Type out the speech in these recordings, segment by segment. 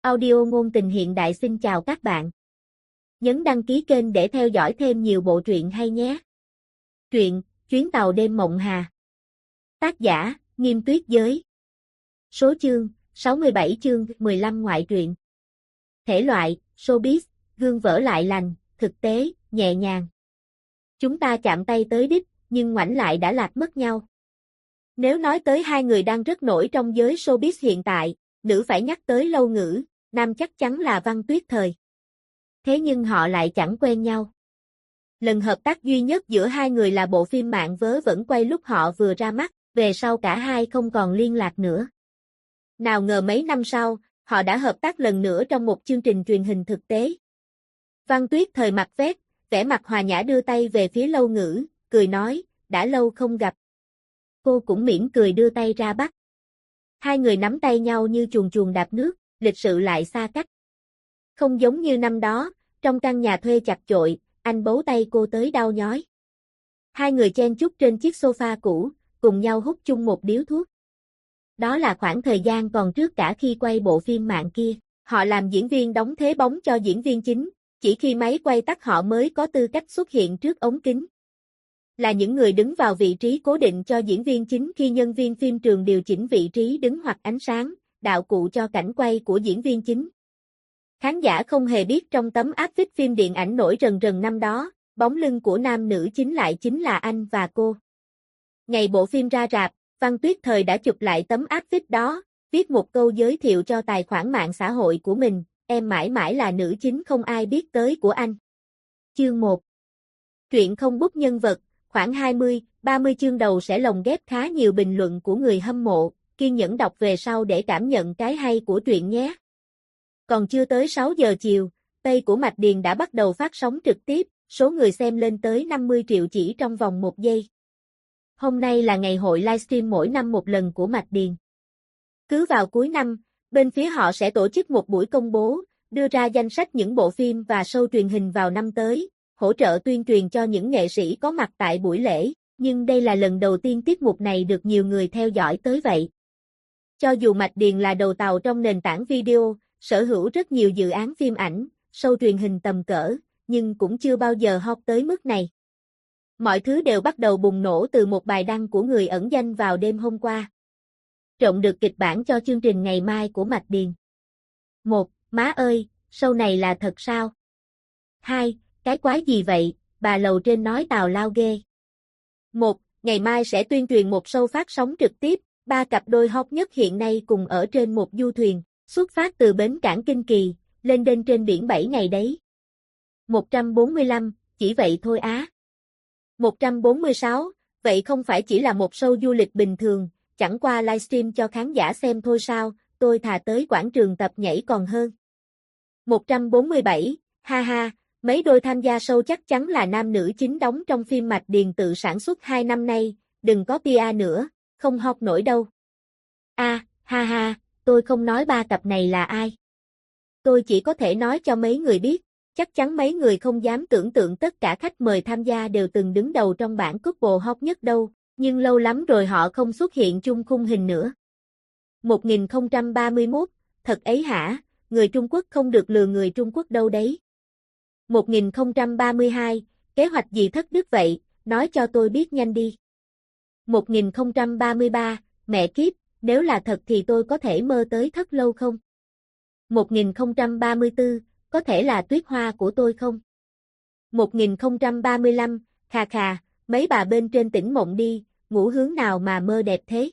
Audio ngôn tình hiện đại xin chào các bạn. Nhấn đăng ký kênh để theo dõi thêm nhiều bộ truyện hay nhé. Truyện, Chuyến tàu đêm mộng hà. Tác giả, Nghiêm Tuyết Giới. Số chương, 67 chương 15 ngoại truyện. Thể loại, showbiz, gương vỡ lại lành, thực tế, nhẹ nhàng. Chúng ta chạm tay tới đích, nhưng ngoảnh lại đã lạc mất nhau. Nếu nói tới hai người đang rất nổi trong giới showbiz hiện tại, nữ phải nhắc tới Lâu Ngữ, nam chắc chắn là Văn Tuyết Thời. Thế nhưng họ lại chẳng quen nhau. Lần hợp tác duy nhất giữa hai người là bộ phim Mạng Vớ Vẩn quay lúc họ vừa ra mắt, về sau cả hai không còn liên lạc nữa. Nào ngờ mấy năm sau, họ đã hợp tác lần nữa trong một chương trình truyền hình thực tế. Văn Tuyết Thời mặt vét, vẻ mặt hòa nhã đưa tay về phía Lâu Ngữ, cười nói, đã lâu không gặp. Cô cũng mỉm cười đưa tay ra bắt. Hai người nắm tay nhau như chuồn chuồn đạp nước, lịch sự lại xa cách. Không giống như năm đó, trong căn nhà thuê chặt chội, anh bấu tay cô tới đau nhói. Hai người chen chúc trên chiếc sofa cũ, cùng nhau hút chung một điếu thuốc. Đó là khoảng thời gian còn trước cả khi quay bộ phim Mạng kia. Họ làm diễn viên đóng thế bóng cho diễn viên chính, chỉ khi máy quay tắt họ mới có tư cách xuất hiện trước ống kính. Là những người đứng vào vị trí cố định cho diễn viên chính khi nhân viên phim trường điều chỉnh vị trí đứng hoặc ánh sáng, đạo cụ cho cảnh quay của diễn viên chính. Khán giả không hề biết trong tấm áp phích phim điện ảnh nổi rần rần năm đó, bóng lưng của nam nữ chính lại chính là anh và cô. Ngày bộ phim ra rạp, Văn Tuyết Thời đã chụp lại tấm áp phích đó, viết một câu giới thiệu cho tài khoản mạng xã hội của mình, em mãi mãi là nữ chính không ai biết tới của anh. Chương 1. Truyện không bút nhân vật, khoảng 20-30 chương đầu sẽ lồng ghép khá nhiều bình luận của người hâm mộ, kiên nhẫn đọc về sau để cảm nhận cái hay của truyện nhé. Còn chưa tới 6 giờ chiều, page của Mạch Điền đã bắt đầu phát sóng trực tiếp, số người xem lên tới 50 triệu chỉ trong vòng 1 giây. Hôm nay là ngày hội livestream mỗi năm một lần của Mạch Điền. Cứ vào cuối năm, bên phía họ sẽ tổ chức một buổi công bố, đưa ra danh sách những bộ phim và show truyền hình vào năm tới, hỗ trợ tuyên truyền cho những nghệ sĩ có mặt tại buổi lễ, nhưng đây là lần đầu tiên tiết mục này được nhiều người theo dõi tới vậy. Cho dù Mạch Điền là đầu tàu trong nền tảng video, sở hữu rất nhiều dự án phim ảnh, show truyền hình tầm cỡ, nhưng cũng chưa bao giờ hot tới mức này. Mọi thứ đều bắt đầu bùng nổ từ một bài đăng của người ẩn danh vào đêm hôm qua. Trộn được kịch bản cho chương trình ngày mai của Mạch Điền. 1. Má ơi, show này là thật sao? 2. Cái quái gì vậy, bà lầu trên nói tào lao ghê. 1. Ngày mai sẽ tuyên truyền một show phát sóng trực tiếp, 3 cặp đôi hot nhất hiện nay cùng ở trên một du thuyền, xuất phát từ bến cảng Kinh Kỳ, lên đên trên biển 7 ngày đấy. 145, chỉ vậy thôi á. 146, vậy không phải chỉ là một show du lịch bình thường, chẳng qua livestream cho khán giả xem thôi sao, tôi thà tới quảng trường tập nhảy còn hơn. 147, ha ha, mấy đôi tham gia show chắc chắn là nam nữ chính đóng trong phim Mạch Điền tự sản xuất 2 năm nay, đừng có PR nữa, không hot nổi đâu. Ha ha, tôi không nói 3 cặp này là ai. Tôi chỉ có thể nói cho mấy người biết, chắc chắn mấy người không dám tưởng tượng tất cả khách mời tham gia đều từng đứng đầu trong bảng couple hot nhất đâu, nhưng lâu lắm rồi họ không xuất hiện chung khung hình nữa. 1031, thật ấy hả, người Trung Quốc không được lừa người Trung Quốc đâu đấy. 1032, kế hoạch gì thất đức vậy, nói cho tôi biết nhanh đi. 1033, mẹ kiếp, nếu là thật thì tôi có thể mơ tới thất lâu không? 1034, có thể là tuyết hoa của tôi không? 1035, khà khà, mấy bà bên trên tỉnh mộng đi, ngủ hướng nào mà mơ đẹp thế?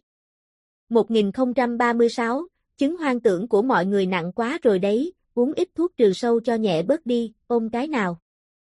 1036, chứng hoang tưởng của mọi người nặng quá rồi đấy, uống ít thuốc trừ sâu cho nhẹ bớt đi, ôm cái nào?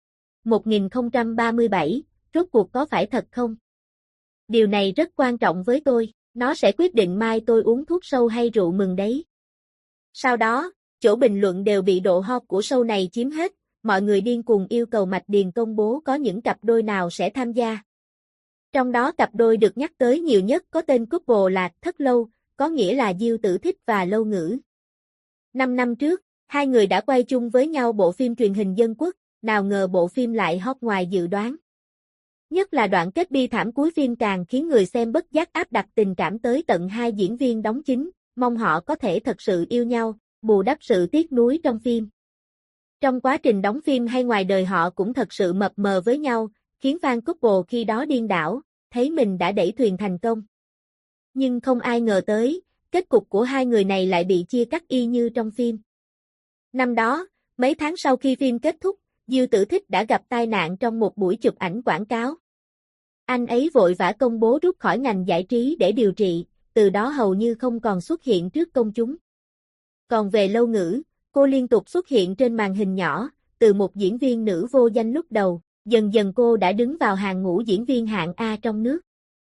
1037, rốt cuộc có phải thật không? Điều này rất quan trọng với tôi, nó sẽ quyết định mai tôi uống thuốc sâu hay rượu mừng đấy. Sau đó, chỗ bình luận đều bị độ hot của show này chiếm hết, mọi người điên cuồng yêu cầu Mạch Điền công bố có những cặp đôi nào sẽ tham gia. Trong đó cặp đôi được nhắc tới nhiều nhất có tên couple là Thất Lâu, có nghĩa là Diêu Tử Thích và Lâu Ngữ. 5 năm trước, hai người đã quay chung với nhau bộ phim truyền hình Dân Quốc, nào ngờ bộ phim lại hot ngoài dự đoán. Nhất là đoạn kết bi thảm cuối phim càng khiến người xem bất giác áp đặt tình cảm tới tận hai diễn viên đóng chính, mong họ có thể thật sự yêu nhau. bù đắp sự tiếc nuối trong phim. Trong quá trình đóng phim hay ngoài đời họ cũng thật sự mập mờ với nhau, khiến fan couple khi đó điên đảo, thấy mình đã đẩy thuyền thành công. Nhưng không ai ngờ tới, kết cục của hai người này lại bị chia cắt y như trong phim. Năm đó, mấy tháng sau khi phim kết thúc, Diêu Tử Thích đã gặp tai nạn trong một buổi chụp ảnh quảng cáo. Anh ấy vội vã công bố rút khỏi ngành giải trí để điều trị, từ đó hầu như không còn xuất hiện trước công chúng. Còn về Lâu Ngữ, cô liên tục xuất hiện trên màn hình nhỏ, từ một diễn viên nữ vô danh lúc đầu, dần dần cô đã đứng vào hàng ngũ diễn viên hạng A trong nước.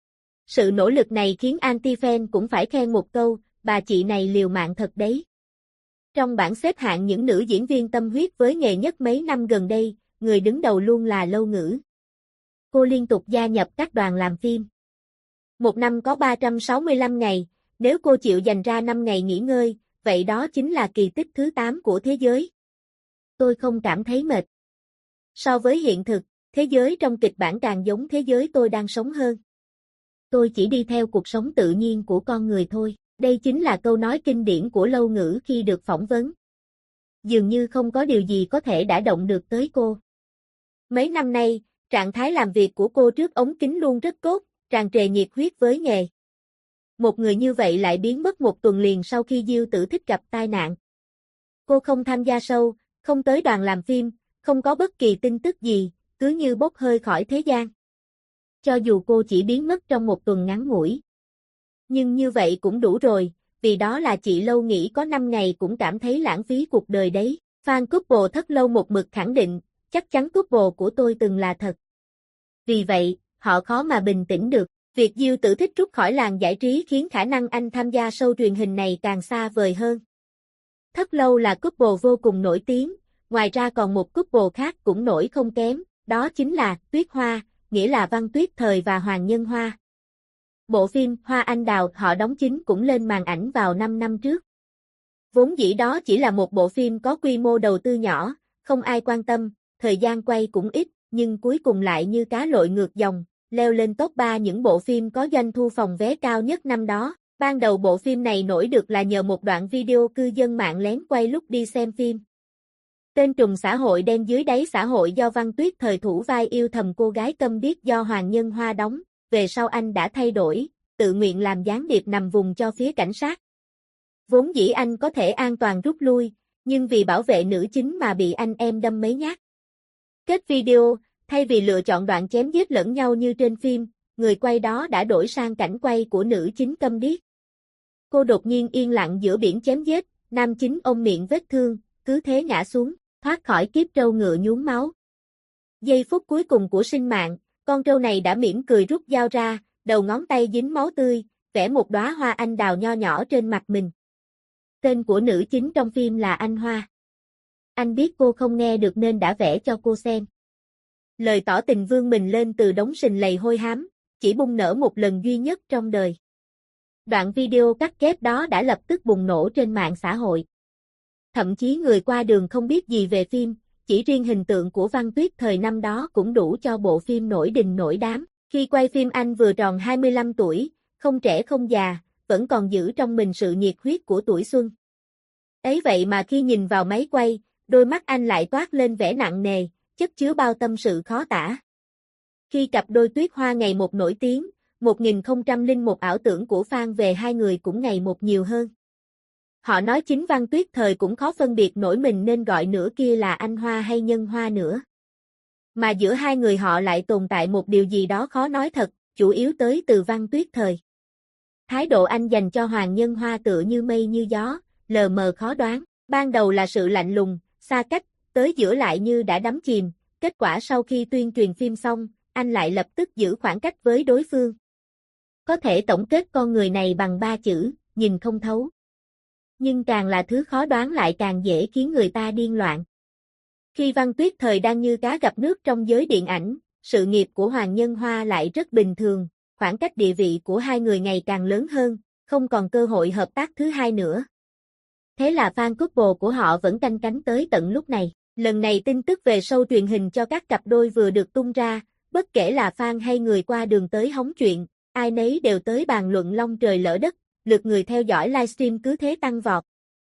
Sự nỗ lực này khiến anti-fan cũng phải khen một câu, bà chị này liều mạng thật đấy. Trong bảng xếp hạng những nữ diễn viên tâm huyết với nghề nhất mấy năm gần đây, người đứng đầu luôn là Lâu Ngữ. Cô liên tục gia nhập các đoàn làm phim. Một năm có 365 ngày, nếu cô chịu dành ra 5 ngày nghỉ ngơi, vậy đó chính là kỳ tích thứ 8 của thế giới. Tôi không cảm thấy mệt. So với hiện thực, thế giới trong kịch bản càng giống thế giới tôi đang sống hơn. Tôi chỉ đi theo cuộc sống tự nhiên của con người thôi. Đây chính là câu nói kinh điển của Lâu Ngữ khi được phỏng vấn. Dường như không có điều gì có thể đả động được tới cô. Mấy năm nay, trạng thái làm việc của cô trước ống kính luôn rất tốt, tràn trề nhiệt huyết với nghề. Một người như vậy lại biến mất một tuần liền sau khi Diêu Tử Thích gặp tai nạn. Cô không tham gia show, không tới đoàn làm phim, không có bất kỳ tin tức gì, cứ như bốc hơi khỏi thế gian. Cho dù cô chỉ biến mất trong một tuần ngắn ngủi. Nhưng như vậy cũng đủ rồi, vì đó là chị Lâu nghỉ có 5 ngày cũng cảm thấy lãng phí cuộc đời đấy. Fan couple Thất Lâu một mực khẳng định, chắc chắn couple của tôi từng là thật. Vì vậy, họ khó mà bình tĩnh được. Việc Diêu Tử Thích rút khỏi làng giải trí khiến khả năng anh tham gia show truyền hình này càng xa vời hơn. Thất Lâu là couple vô cùng nổi tiếng, ngoài ra còn một couple khác cũng nổi không kém, đó chính là Tuyết Hoa, nghĩa là Văn Tuyết Thời và Hoàng Nhân Hoa. Bộ phim Hoa Anh Đào họ đóng chính cũng lên màn ảnh vào 5 năm trước. Vốn dĩ đó chỉ là một bộ phim có quy mô đầu tư nhỏ, không ai quan tâm, thời gian quay cũng ít, nhưng cuối cùng lại như cá lội ngược dòng, leo lên top 3 những bộ phim có doanh thu phòng vé cao nhất năm đó. Ban đầu bộ phim này nổi được là nhờ một đoạn video cư dân mạng lén quay lúc đi xem phim. Tên trùm xã hội đen dưới đáy xã hội do Văn Tuyết Thời thủ vai yêu thầm cô gái câm điếc do Hoàng Nhân Hoa đóng, về sau anh đã thay đổi, tự nguyện làm gián điệp nằm vùng cho phía cảnh sát. Vốn dĩ anh có thể an toàn rút lui, nhưng vì bảo vệ nữ chính mà bị anh em đâm mấy nhát. Kết video, thay vì lựa chọn đoạn chém giết lẫn nhau như trên phim, người quay đó đã đổi sang cảnh quay của nữ chính câm điếc. Cô đột nhiên yên lặng giữa biển chém giết, nam chính ôm miệng vết thương, cứ thế ngã xuống, thoát khỏi kiếp trâu ngựa nhuốm máu. Giây phút cuối cùng của sinh mạng, con trâu này đã mỉm cười rút dao ra, đầu ngón tay dính máu tươi, vẽ một đóa hoa anh đào nho nhỏ trên mặt mình. Tên của nữ chính trong phim là Anh Hoa. Anh biết cô không nghe được nên đã vẽ cho cô xem. Lời tỏ tình vươn mình lên từ đống sình lầy hôi hám, chỉ bung nở một lần duy nhất trong đời. Đoạn video cắt ghép đó đã lập tức bùng nổ trên mạng xã hội. Thậm chí người qua đường không biết gì về phim, chỉ riêng hình tượng của Văn Tuyết Thời năm đó cũng đủ cho bộ phim nổi đình nổi đám. Khi quay phim anh vừa tròn 25 tuổi, không trẻ không già, vẫn còn giữ trong mình sự nhiệt huyết của tuổi xuân. Ấy vậy mà khi nhìn vào máy quay, đôi mắt anh lại toát lên vẻ nặng nề, chất chứa bao tâm sự khó tả. Khi cặp đôi Tuyết Hoa ngày một nổi tiếng, 1001 ảo tưởng của fan về hai người cũng ngày một nhiều hơn. Họ nói chính Văn Tuyết Thời cũng khó phân biệt nổi mình nên gọi nửa kia là Anh Hoa hay Nhân Hoa nữa. Mà giữa hai người họ lại tồn tại một điều gì đó khó nói thật, chủ yếu tới từ Văn Tuyết Thời. Thái độ anh dành cho Hoàng Nhân Hoa tựa như mây như gió, lờ mờ khó đoán, ban đầu là sự lạnh lùng, xa cách, tới giữa lại như đã đắm chìm, kết quả sau khi tuyên truyền phim xong, anh lại lập tức giữ khoảng cách với đối phương. Có thể tổng kết con người này bằng 3 chữ, nhìn không thấu. Nhưng càng là thứ khó đoán lại càng dễ khiến người ta điên loạn. Khi Văn Tuyết Thời đang như cá gặp nước trong giới điện ảnh, sự nghiệp của Hoàng Nhân Hoa lại rất bình thường, khoảng cách địa vị của hai người ngày càng lớn hơn, không còn cơ hội hợp tác thứ hai nữa. Thế là fan couple của họ vẫn canh cánh tới tận lúc này. Lần này tin tức về show truyền hình cho các cặp đôi vừa được tung ra, bất kể là fan hay người qua đường tới hóng chuyện, ai nấy đều tới bàn luận long trời lỡ đất, lượt người theo dõi livestream cứ thế tăng vọt.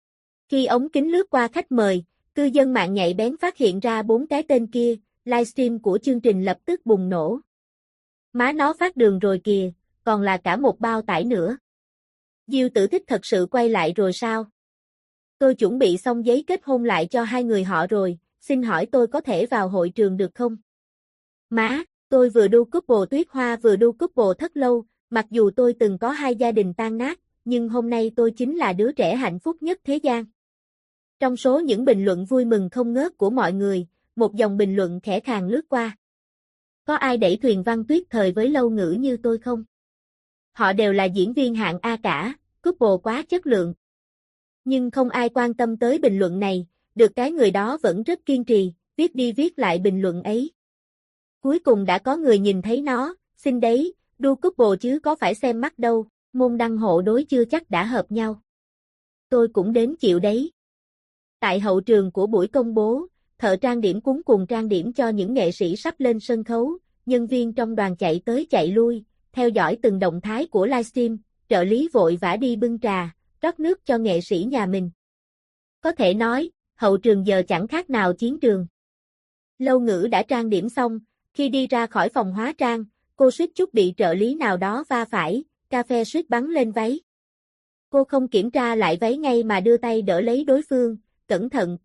Khi ống kính lướt qua khách mời, cư dân mạng nhạy bén phát hiện ra 4 cái tên kia, livestream của chương trình lập tức bùng nổ. Má nó phát đường rồi kìa, còn là cả một bao tải nữa. Diêu Tử Thích thật sự quay lại rồi sao? Tôi chuẩn bị xong giấy kết hôn lại cho hai người họ rồi, xin hỏi tôi có thể vào hội trường được không? Má, tôi vừa đu couple Tuyết Hoa vừa đu couple Thất Lâu, mặc dù tôi từng có hai gia đình tan nát, nhưng hôm nay tôi chính là đứa trẻ hạnh phúc nhất thế gian. Trong số những bình luận vui mừng không ngớt của mọi người, một dòng bình luận khẽ khàng lướt qua. Có ai đẩy thuyền Văn Tuyết thời với Lâu Ngữ như tôi không? Họ đều là diễn viên hạng A cả, couple quá chất lượng. Nhưng không ai quan tâm tới bình luận này, được cái người đó vẫn rất kiên trì, viết đi viết lại bình luận ấy. Cuối cùng đã có người nhìn thấy nó, xin đấy, đu couple chứ có phải xem mắt đâu, môn đăng hộ đối chưa chắc đã hợp nhau. Tôi cũng đến chịu đấy. Tại hậu trường của buổi công bố, thợ trang điểm cuống cuồng trang điểm cho những nghệ sĩ sắp lên sân khấu, nhân viên trong đoàn chạy tới chạy lui, theo dõi từng động thái của livestream, trợ lý vội vã đi bưng trà, rót nước cho nghệ sĩ nhà mình. Có thể nói, hậu trường giờ chẳng khác nào chiến trường. Lâu Ngữ đã trang điểm xong, khi đi ra khỏi phòng hóa trang, cô suýt chút bị trợ lý nào đó va phải, cà phê suýt bắn lên váy. Cô không kiểm tra lại váy ngay mà đưa tay đỡ lấy đối phương, cẩn thận,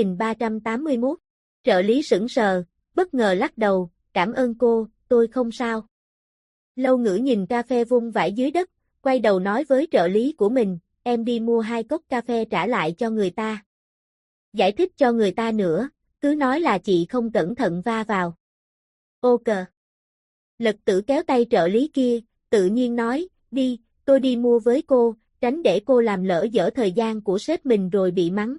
4381. Trợ lý sững sờ, bất ngờ lắc đầu, cảm ơn cô, tôi không sao. Lâu Ngữ nhìn cà phê vung vãi dưới đất, quay đầu nói với trợ lý của mình, em đi mua 2 cốc cà phê trả lại cho người ta. Giải thích cho người ta nữa, cứ nói là chị không cẩn thận va vào. Ô cờ. Lật Tử kéo tay trợ lý kia, tự nhiên nói, đi, tôi đi mua với cô, tránh để cô làm lỡ dở thời gian của sếp mình rồi bị mắng.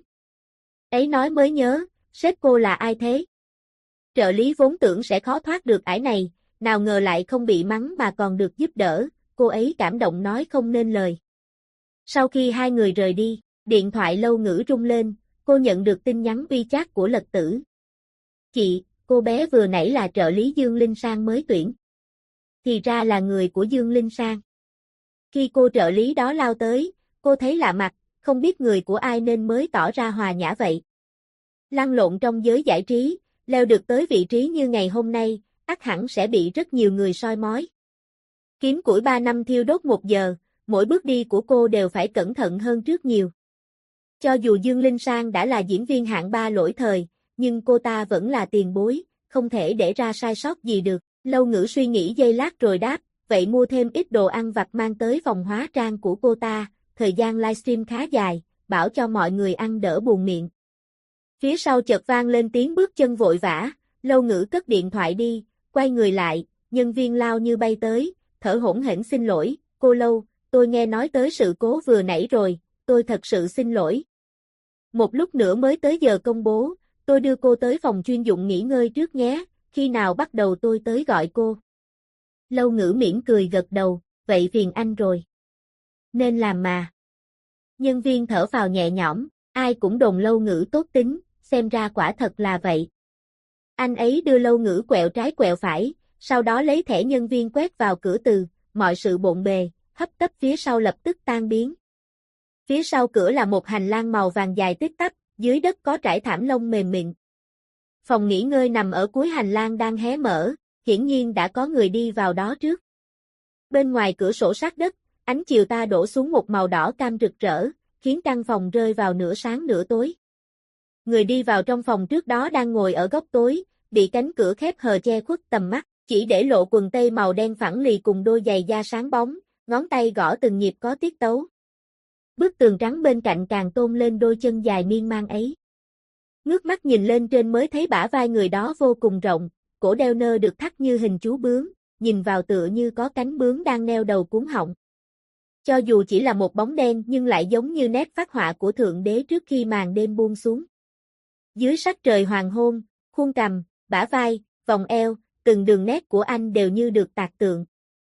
Ấy nói mới nhớ, sếp cô là ai thế? Trợ lý vốn tưởng sẽ khó thoát được ải này, nào ngờ lại không bị mắng mà còn được giúp đỡ, cô ấy cảm động nói không nên lời. Sau khi hai người rời đi, điện thoại Lâu Ngữ rung lên, cô nhận được tin nhắn WeChat của Lật Tử. Chị, cô bé vừa nãy là trợ lý Dương Linh Sang mới tuyển. Thì ra là người của Dương Linh Sang. Khi cô trợ lý đó lao tới, cô thấy lạ mặt, không biết người của ai nên mới tỏ ra hòa nhã vậy. Lăn lộn trong giới giải trí, leo được tới vị trí như ngày hôm nay, ắt hẳn sẽ bị rất nhiều người soi mói. Kiếm củi 3 năm thiêu đốt 1 giờ, mỗi bước đi của cô đều phải cẩn thận hơn trước nhiều. Cho dù Dương Linh Sang đã là diễn viên hạng 3 lỗi thời, nhưng cô ta vẫn là tiền bối, không thể để ra sai sót gì được. Lâu Ngữ suy nghĩ giây lát rồi đáp, vậy mua thêm ít đồ ăn vặt mang tới phòng hóa trang của cô ta, thời gian livestream khá dài, bảo cho mọi người ăn đỡ buồn miệng. Phía sau chợt vang lên tiếng bước chân vội vã, Lâu Ngữ cất điện thoại đi, quay người lại, nhân viên lao như bay tới, thở hổn hển xin lỗi, cô Lâu, tôi nghe nói tới sự cố vừa nãy rồi, tôi thật sự xin lỗi. Một lúc nữa mới tới giờ công bố, tôi đưa cô tới phòng chuyên dụng nghỉ ngơi trước nhé, khi nào bắt đầu tôi tới gọi cô. Lâu Ngữ mỉm cười gật đầu, vậy phiền anh rồi. Nên làm mà. Nhân viên thở phào nhẹ nhõm, ai cũng đồn Lâu Ngữ tốt tính, xem ra quả thật là vậy. Anh ấy đưa Lâu Ngữ quẹo trái quẹo phải, sau đó lấy thẻ nhân viên quét vào cửa từ, mọi sự bộn bề, hấp tấp phía sau lập tức tan biến. Phía sau cửa là một hành lang màu vàng dài tít tắp, dưới đất có trải thảm lông mềm mịn. Phòng nghỉ ngơi nằm ở cuối hành lang đang hé mở, hiển nhiên đã có người đi vào đó trước. Bên ngoài cửa sổ sát đất, ánh chiều ta đổ xuống một màu đỏ cam rực rỡ, khiến căn phòng rơi vào nửa sáng nửa tối. Người đi vào trong phòng trước đó đang ngồi ở góc tối, bị cánh cửa khép hờ che khuất tầm mắt, chỉ để lộ quần tây màu đen phẳng lì cùng đôi giày da sáng bóng, ngón tay gõ từng nhịp có tiết tấu. Bức tường trắng bên cạnh càng tôn lên đôi chân dài miên man ấy. Ngước mắt nhìn lên trên mới thấy bả vai người đó vô cùng rộng, cổ đeo nơ được thắt như hình chú bướm, nhìn vào tựa như có cánh bướm đang neo đầu cuốn họng. Cho dù chỉ là một bóng đen nhưng lại giống như nét phác họa của Thượng Đế trước khi màn đêm buông xuống. Dưới sắc trời hoàng hôn, khuôn cằm, bả vai, vòng eo, từng đường nét của anh đều như được tạc tượng.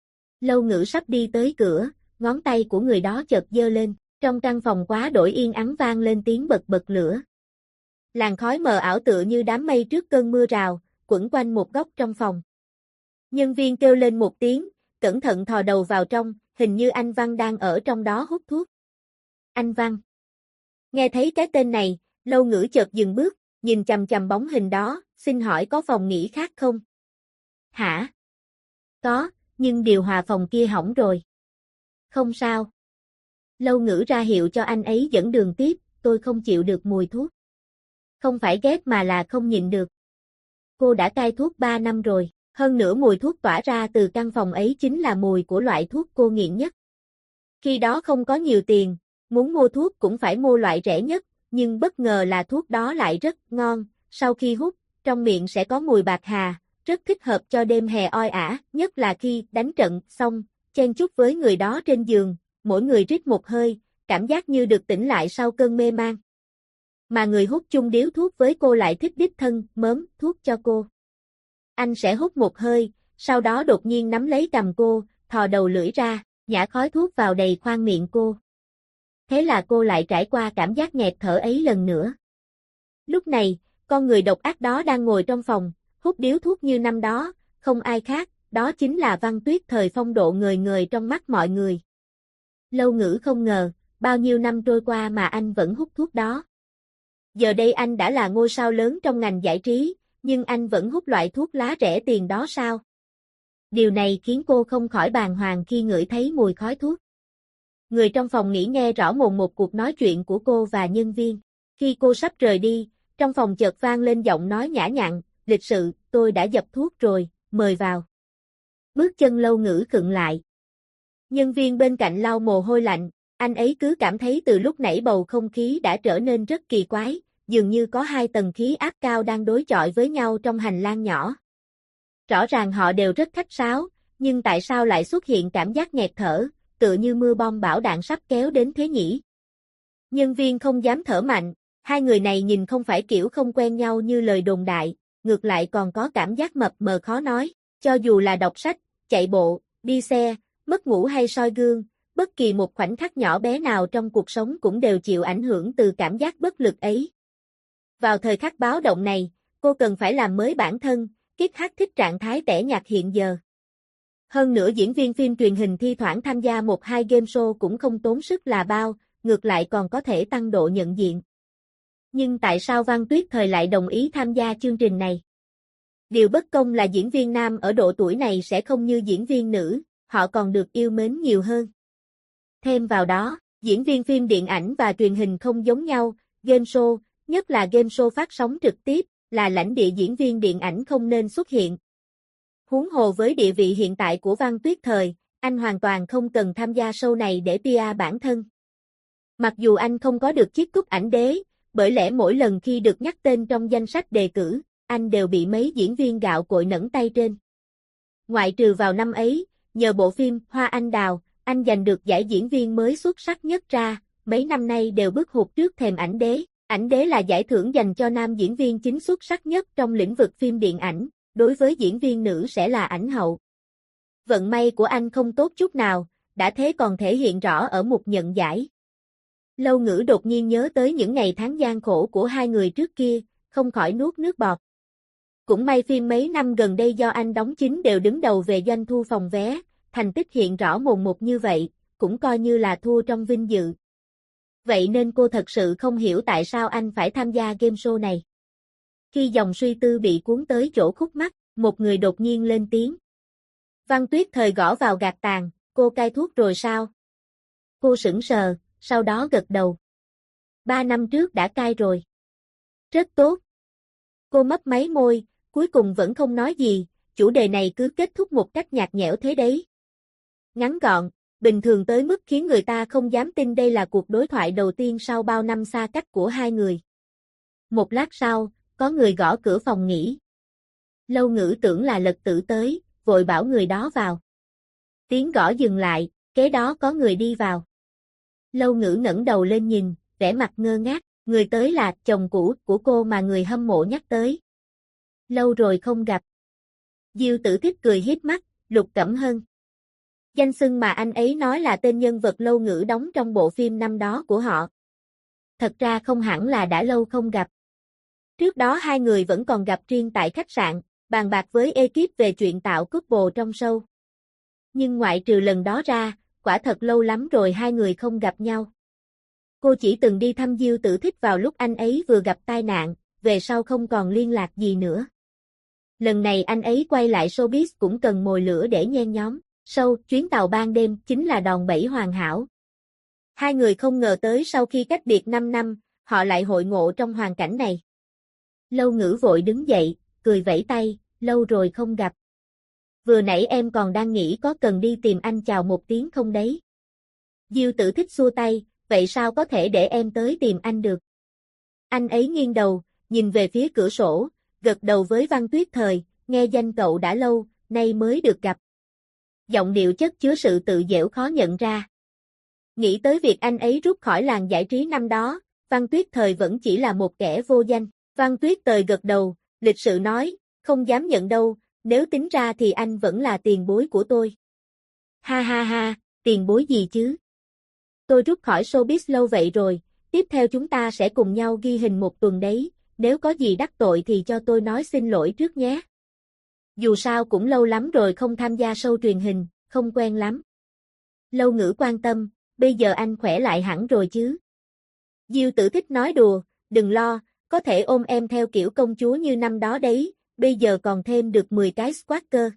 Lâu Ngữ sắp đi tới cửa, ngón tay của người đó chợt giơ lên, trong căn phòng quá đổi yên ắng vang lên tiếng bật bật lửa. Làn khói mờ ảo tựa như đám mây trước cơn mưa rào, quẩn quanh một góc trong phòng. Nhân viên kêu lên một tiếng, cẩn thận thò đầu vào trong, hình như anh Văn đang ở trong đó hút thuốc. Anh Văn. Nghe thấy cái tên này, Lâu Ngữ chợt dừng bước, nhìn chằm chằm bóng hình đó, xin hỏi có phòng nghỉ khác không? Hả? Có, nhưng điều hòa phòng kia hỏng rồi. Không sao. Lâu Ngữ ra hiệu cho anh ấy dẫn đường tiếp, tôi không chịu được mùi thuốc. Không phải ghét mà là không nhịn được. Cô đã cai thuốc 3 năm rồi, hơn nữa mùi thuốc tỏa ra từ căn phòng ấy chính là mùi của loại thuốc cô nghiện nhất. Khi đó không có nhiều tiền, muốn mua thuốc cũng phải mua loại rẻ nhất, nhưng bất ngờ là thuốc đó lại rất ngon, sau khi hút, trong miệng sẽ có mùi bạc hà, rất thích hợp cho đêm hè oi ả, nhất là khi đánh trận xong, chen chúc với người đó trên giường, mỗi người rít một hơi, cảm giác như được tỉnh lại sau cơn mê man. Mà người hút chung điếu thuốc với cô lại thích đích thân mớm thuốc cho cô. Anh sẽ hút một hơi, sau đó đột nhiên nắm lấy cằm cô, thò đầu lưỡi ra, nhả khói thuốc vào đầy khoang miệng cô. Thế là cô lại trải qua cảm giác nghẹt thở ấy lần nữa. Lúc này, con người độc ác đó đang ngồi trong phòng, hút điếu thuốc như năm đó, không ai khác, đó chính là Văn Tuyết thời phong độ ngời ngời trong mắt mọi người. Lâu Ngữ không ngờ, bao nhiêu năm trôi qua mà anh vẫn hút thuốc đó. Giờ đây anh đã là ngôi sao lớn trong ngành giải trí, nhưng anh vẫn hút loại thuốc lá rẻ tiền đó sao? Điều này khiến cô không khỏi bàng hoàng khi ngửi thấy mùi khói thuốc. Người trong phòng nghỉ nghe rõ mồn một cuộc nói chuyện của cô và nhân viên. Khi cô sắp rời đi, trong phòng chợt vang lên giọng nói nhã nhặn, lịch sự, tôi đã dập thuốc rồi, mời vào. Bước chân Lâu Ngữ khựng lại. Nhân viên bên cạnh lau mồ hôi lạnh, anh ấy cứ cảm thấy từ lúc nãy bầu không khí đã trở nên rất kỳ quái, dường như có hai tầng khí áp cao đang đối chọi với nhau trong hành lang nhỏ. Rõ ràng họ đều rất khách sáo, nhưng tại sao lại xuất hiện cảm giác nghẹt thở, tựa như mưa bom bão đạn sắp kéo đến thế nhỉ? Nhân viên không dám thở mạnh, hai người này nhìn không phải kiểu không quen nhau như lời đồn đại, ngược lại còn có cảm giác mập mờ khó nói, cho dù là đọc sách, chạy bộ, đi xe, mất ngủ hay soi gương, bất kỳ một khoảnh khắc nhỏ bé nào trong cuộc sống cũng đều chịu ảnh hưởng từ cảm giác bất lực ấy. Vào thời khắc báo động này, cô cần phải làm mới bản thân, kích phát thích trạng thái tẻ nhạt hiện giờ. Hơn nữa diễn viên phim truyền hình thi thoảng tham gia một hai game show cũng không tốn sức là bao, ngược lại còn có thể tăng độ nhận diện. Nhưng tại sao Văn Tuyết thời lại đồng ý tham gia chương trình này? Điều bất công là diễn viên nam ở độ tuổi này sẽ không như diễn viên nữ, họ còn được yêu mến nhiều hơn. Thêm vào đó, diễn viên phim điện ảnh và truyền hình không giống nhau, game show, nhất là game show phát sóng trực tiếp, là lãnh địa diễn viên điện ảnh không nên xuất hiện. Huống hồ với địa vị hiện tại của Văn Tuyết thời, anh hoàn toàn không cần tham gia show này để PR bản thân. Mặc dù anh không có được chiếc cúp ảnh đế, bởi lẽ mỗi lần khi được nhắc tên trong danh sách đề cử, anh đều bị mấy diễn viên gạo cội nẫng tay trên. Ngoại trừ vào năm ấy, nhờ bộ phim Hoa Anh Đào, anh giành được giải diễn viên mới xuất sắc nhất ra, mấy năm nay đều bước hụt trước thềm ảnh đế. Ảnh đế là giải thưởng dành cho nam diễn viên chính xuất sắc nhất trong lĩnh vực phim điện ảnh, đối với diễn viên nữ sẽ là ảnh hậu. Vận may của anh không tốt chút nào, đã thế còn thể hiện rõ ở mục nhận giải. Lâu Ngữ đột nhiên nhớ tới những ngày tháng gian khổ của hai người trước kia, không khỏi nuốt nước bọt. Cũng may phim mấy năm gần đây do anh đóng chính đều đứng đầu về doanh thu phòng vé, thành tích hiện rõ mồn một như vậy, cũng coi như là thua trong vinh dự. Vậy nên cô thật sự không hiểu tại sao anh phải tham gia game show này. Khi dòng suy tư bị cuốn tới chỗ khúc mắc, một người đột nhiên lên tiếng. Văn Tuyết thời gõ vào gạt tàn, cô cai thuốc rồi sao? Cô sững sờ, sau đó gật đầu. 3 năm trước đã cai rồi. Rất tốt. Cô mấp máy môi, cuối cùng vẫn không nói gì, chủ đề này cứ kết thúc một cách nhạt nhẽo thế đấy. Ngắn gọn, bình thường tới mức khiến người ta không dám tin đây là cuộc đối thoại đầu tiên sau bao năm xa cách của hai người. Một lát sau, có người gõ cửa phòng nghỉ. Lâu Ngữ tưởng là Lật Tử tới, vội bảo người đó vào. Tiếng gõ dừng lại, kế đó có người đi vào. Lâu Ngữ ngẩng đầu lên nhìn, vẻ mặt ngơ ngác, người tới là chồng cũ của cô mà người hâm mộ nhắc tới. Lâu rồi không gặp. Diêu Tử Thích cười hiếp mắt, Lục Cẩm Hân. Danh xưng mà anh ấy nói là tên nhân vật Lâu Ngữ đóng trong bộ phim năm đó của họ. Thật ra không hẳn là đã lâu không gặp. Trước đó hai người vẫn còn gặp riêng tại khách sạn, bàn bạc với ekip về chuyện tạo couple trong show. Nhưng ngoại trừ lần đó ra, quả thật lâu lắm rồi hai người không gặp nhau. Cô chỉ từng đi thăm Diêu Tử Thích vào lúc anh ấy vừa gặp tai nạn, về sau không còn liên lạc gì nữa. Lần này anh ấy quay lại showbiz cũng cần mồi lửa để nhen nhóm. Show Chuyến tàu ban đêm chính là đòn bẩy hoàn hảo. Hai người không ngờ tới sau khi cách biệt 5 năm, họ lại hội ngộ trong hoàn cảnh này. Lâu Ngữ vội đứng dậy, cười vẫy tay, lâu rồi không gặp. Vừa nãy em còn đang nghĩ có cần đi tìm anh chào một tiếng không đấy. Diêu Tử Thích xua tay, vậy sao có thể để em tới tìm anh được. Anh ấy nghiêng đầu, nhìn về phía cửa sổ, gật đầu với Văn Tuyết Thời, nghe danh cậu đã lâu, nay mới được gặp. Giọng điệu chất chứa sự tự giễu khó nhận ra. Nghĩ tới việc anh ấy rút khỏi làng giải trí năm đó, Văn Tuyết Thời vẫn chỉ là một kẻ vô danh. Văn Tuyết Thời gật đầu, lịch sự nói, không dám nhận đâu, nếu tính ra thì anh vẫn là tiền bối của tôi. Ha ha ha, tiền bối gì chứ? Tôi rút khỏi showbiz lâu vậy rồi, tiếp theo chúng ta sẽ cùng nhau ghi hình một tuần đấy, nếu có gì đắc tội thì cho tôi nói xin lỗi trước nhé. Dù sao cũng lâu lắm rồi không tham gia show truyền hình, không quen lắm. Lâu Ngữ quan tâm, bây giờ anh khỏe lại hẳn rồi chứ? Diêu Tử Thích nói đùa, đừng lo, có thể ôm em theo kiểu công chúa như năm đó đấy, bây giờ còn thêm được 10 cái squat cơ.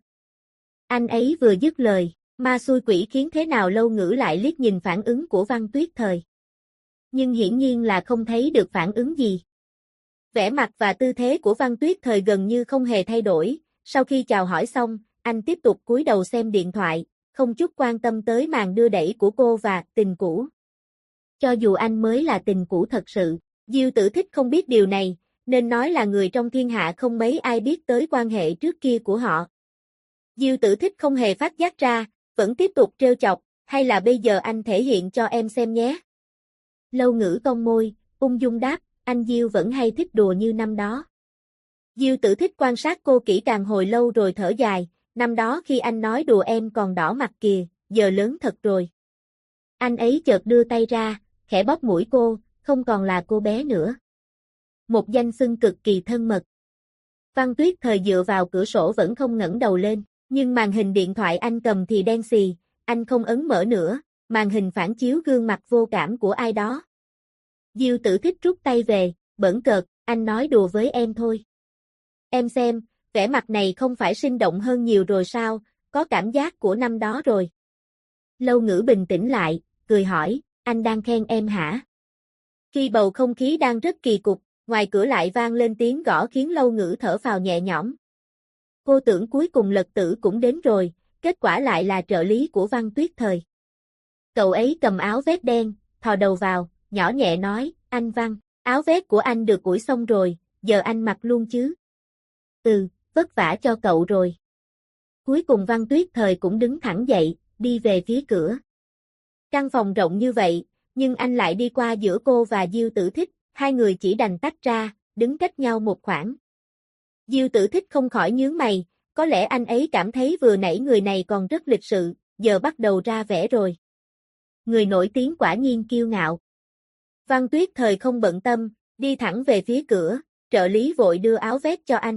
Anh ấy vừa dứt lời, ma xui quỷ khiến thế nào Lâu Ngữ lại liếc nhìn phản ứng của Văn Tuyết Thời. Nhưng hiển nhiên là không thấy được phản ứng gì. Vẻ mặt và tư thế của Văn Tuyết Thời gần như không hề thay đổi, sau khi chào hỏi xong, anh tiếp tục cúi đầu xem điện thoại, không chút quan tâm tới màn đưa đẩy của cô và tình cũ. Cho dù anh mới là tình cũ thật sự, Diêu Tử Thích không biết điều này, nên nói là người trong thiên hạ không mấy ai biết tới quan hệ trước kia của họ. Diêu Tử Thích không hề phát giác ra, vẫn tiếp tục trêu chọc, hay là bây giờ anh thể hiện cho em xem nhé. Lâu Ngữ cong môi, ung dung đáp, anh Diêu vẫn hay thích đùa như năm đó. Diêu Tử Thích quan sát cô kỹ càng hồi lâu rồi thở dài, năm đó khi anh nói đùa em còn đỏ mặt kìa, giờ lớn thật rồi. Anh ấy chợt đưa tay ra, khẽ bóp mũi cô, không còn là cô bé nữa. Một danh xưng cực kỳ thân mật. Văn Tuyết Thời dựa vào cửa sổ vẫn không ngẩng đầu lên, nhưng màn hình điện thoại anh cầm thì đen xì, anh không ấn mở nữa, màn hình phản chiếu gương mặt vô cảm của ai đó. Diêu Tử Thích rút tay về, bỡn cợt, anh nói đùa với em thôi. Em xem, vẻ mặt này không phải sinh động hơn nhiều rồi sao, có cảm giác của năm đó rồi. Lâu Ngữ bình tĩnh lại, cười hỏi, anh đang khen em hả? Khi bầu không khí đang rất kỳ cục, ngoài cửa lại vang lên tiếng gõ khiến Lâu Ngữ thở phào nhẹ nhõm. Cô tưởng cuối cùng Lật Tử cũng đến rồi, kết quả lại là trợ lý của Văn Tuyết Thời. Cậu ấy cầm áo vest đen, thò đầu vào, nhỏ nhẹ nói, anh Văn, áo vest của anh được ủi xong rồi, giờ anh mặc luôn chứ? Ừ, vất vả cho cậu rồi. Cuối cùng Văn Tuyết Thời cũng đứng thẳng dậy, đi về phía cửa. Căn phòng rộng như vậy, nhưng anh lại đi qua giữa cô và Diêu Tử Thích, hai người chỉ đành tách ra, đứng cách nhau một khoảng. Diêu Tử Thích không khỏi nhướng mày, có lẽ anh ấy cảm thấy vừa nãy người này còn rất lịch sự, giờ bắt đầu ra vẻ rồi. Người nổi tiếng quả nhiên kiêu ngạo. Văn Tuyết Thời không bận tâm, đi thẳng về phía cửa, trợ lý vội đưa áo vest cho anh.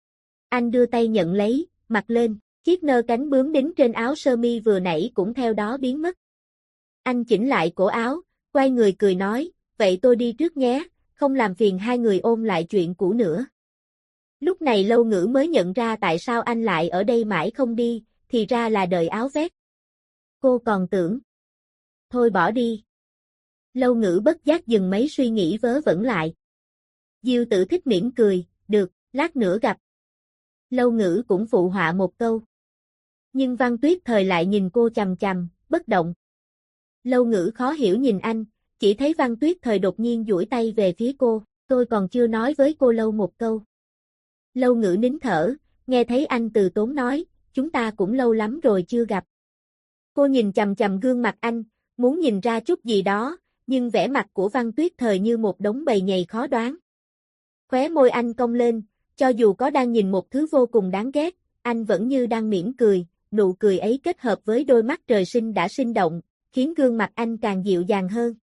Anh đưa tay nhận lấy, mặc lên, chiếc nơ cánh bướm đính trên áo sơ mi vừa nãy cũng theo đó biến mất. Anh chỉnh lại cổ áo, quay người cười nói, vậy tôi đi trước nhé, không làm phiền hai người ôm lại chuyện cũ nữa. Lúc này Lâu Ngữ mới nhận ra tại sao anh lại ở đây mãi không đi, thì ra là đợi áo vest. Cô còn tưởng. Thôi bỏ đi. Lâu Ngữ bất giác dừng mấy suy nghĩ vớ vẩn lại. Diêu Tử Thích mỉm cười, được, lát nữa gặp. Lâu Ngữ cũng phụ họa một câu. Nhưng Văn Tuyết Thời lại nhìn cô chằm chằm, bất động. Lâu Ngữ khó hiểu nhìn anh, chỉ thấy Văn Tuyết Thời đột nhiên duỗi tay về phía cô, tôi còn chưa nói với cô Lâu một câu. Lâu Ngữ nín thở, nghe thấy anh từ tốn nói, chúng ta cũng lâu lắm rồi chưa gặp. Cô nhìn chằm chằm gương mặt anh, muốn nhìn ra chút gì đó, nhưng vẻ mặt của Văn Tuyết Thời như một đống bầy nhầy khó đoán. Khóe môi anh cong lên, cho dù có đang nhìn một thứ vô cùng đáng ghét, anh vẫn như đang mỉm cười, nụ cười ấy kết hợp với đôi mắt trời sinh đã sinh động, khiến gương mặt anh càng dịu dàng hơn.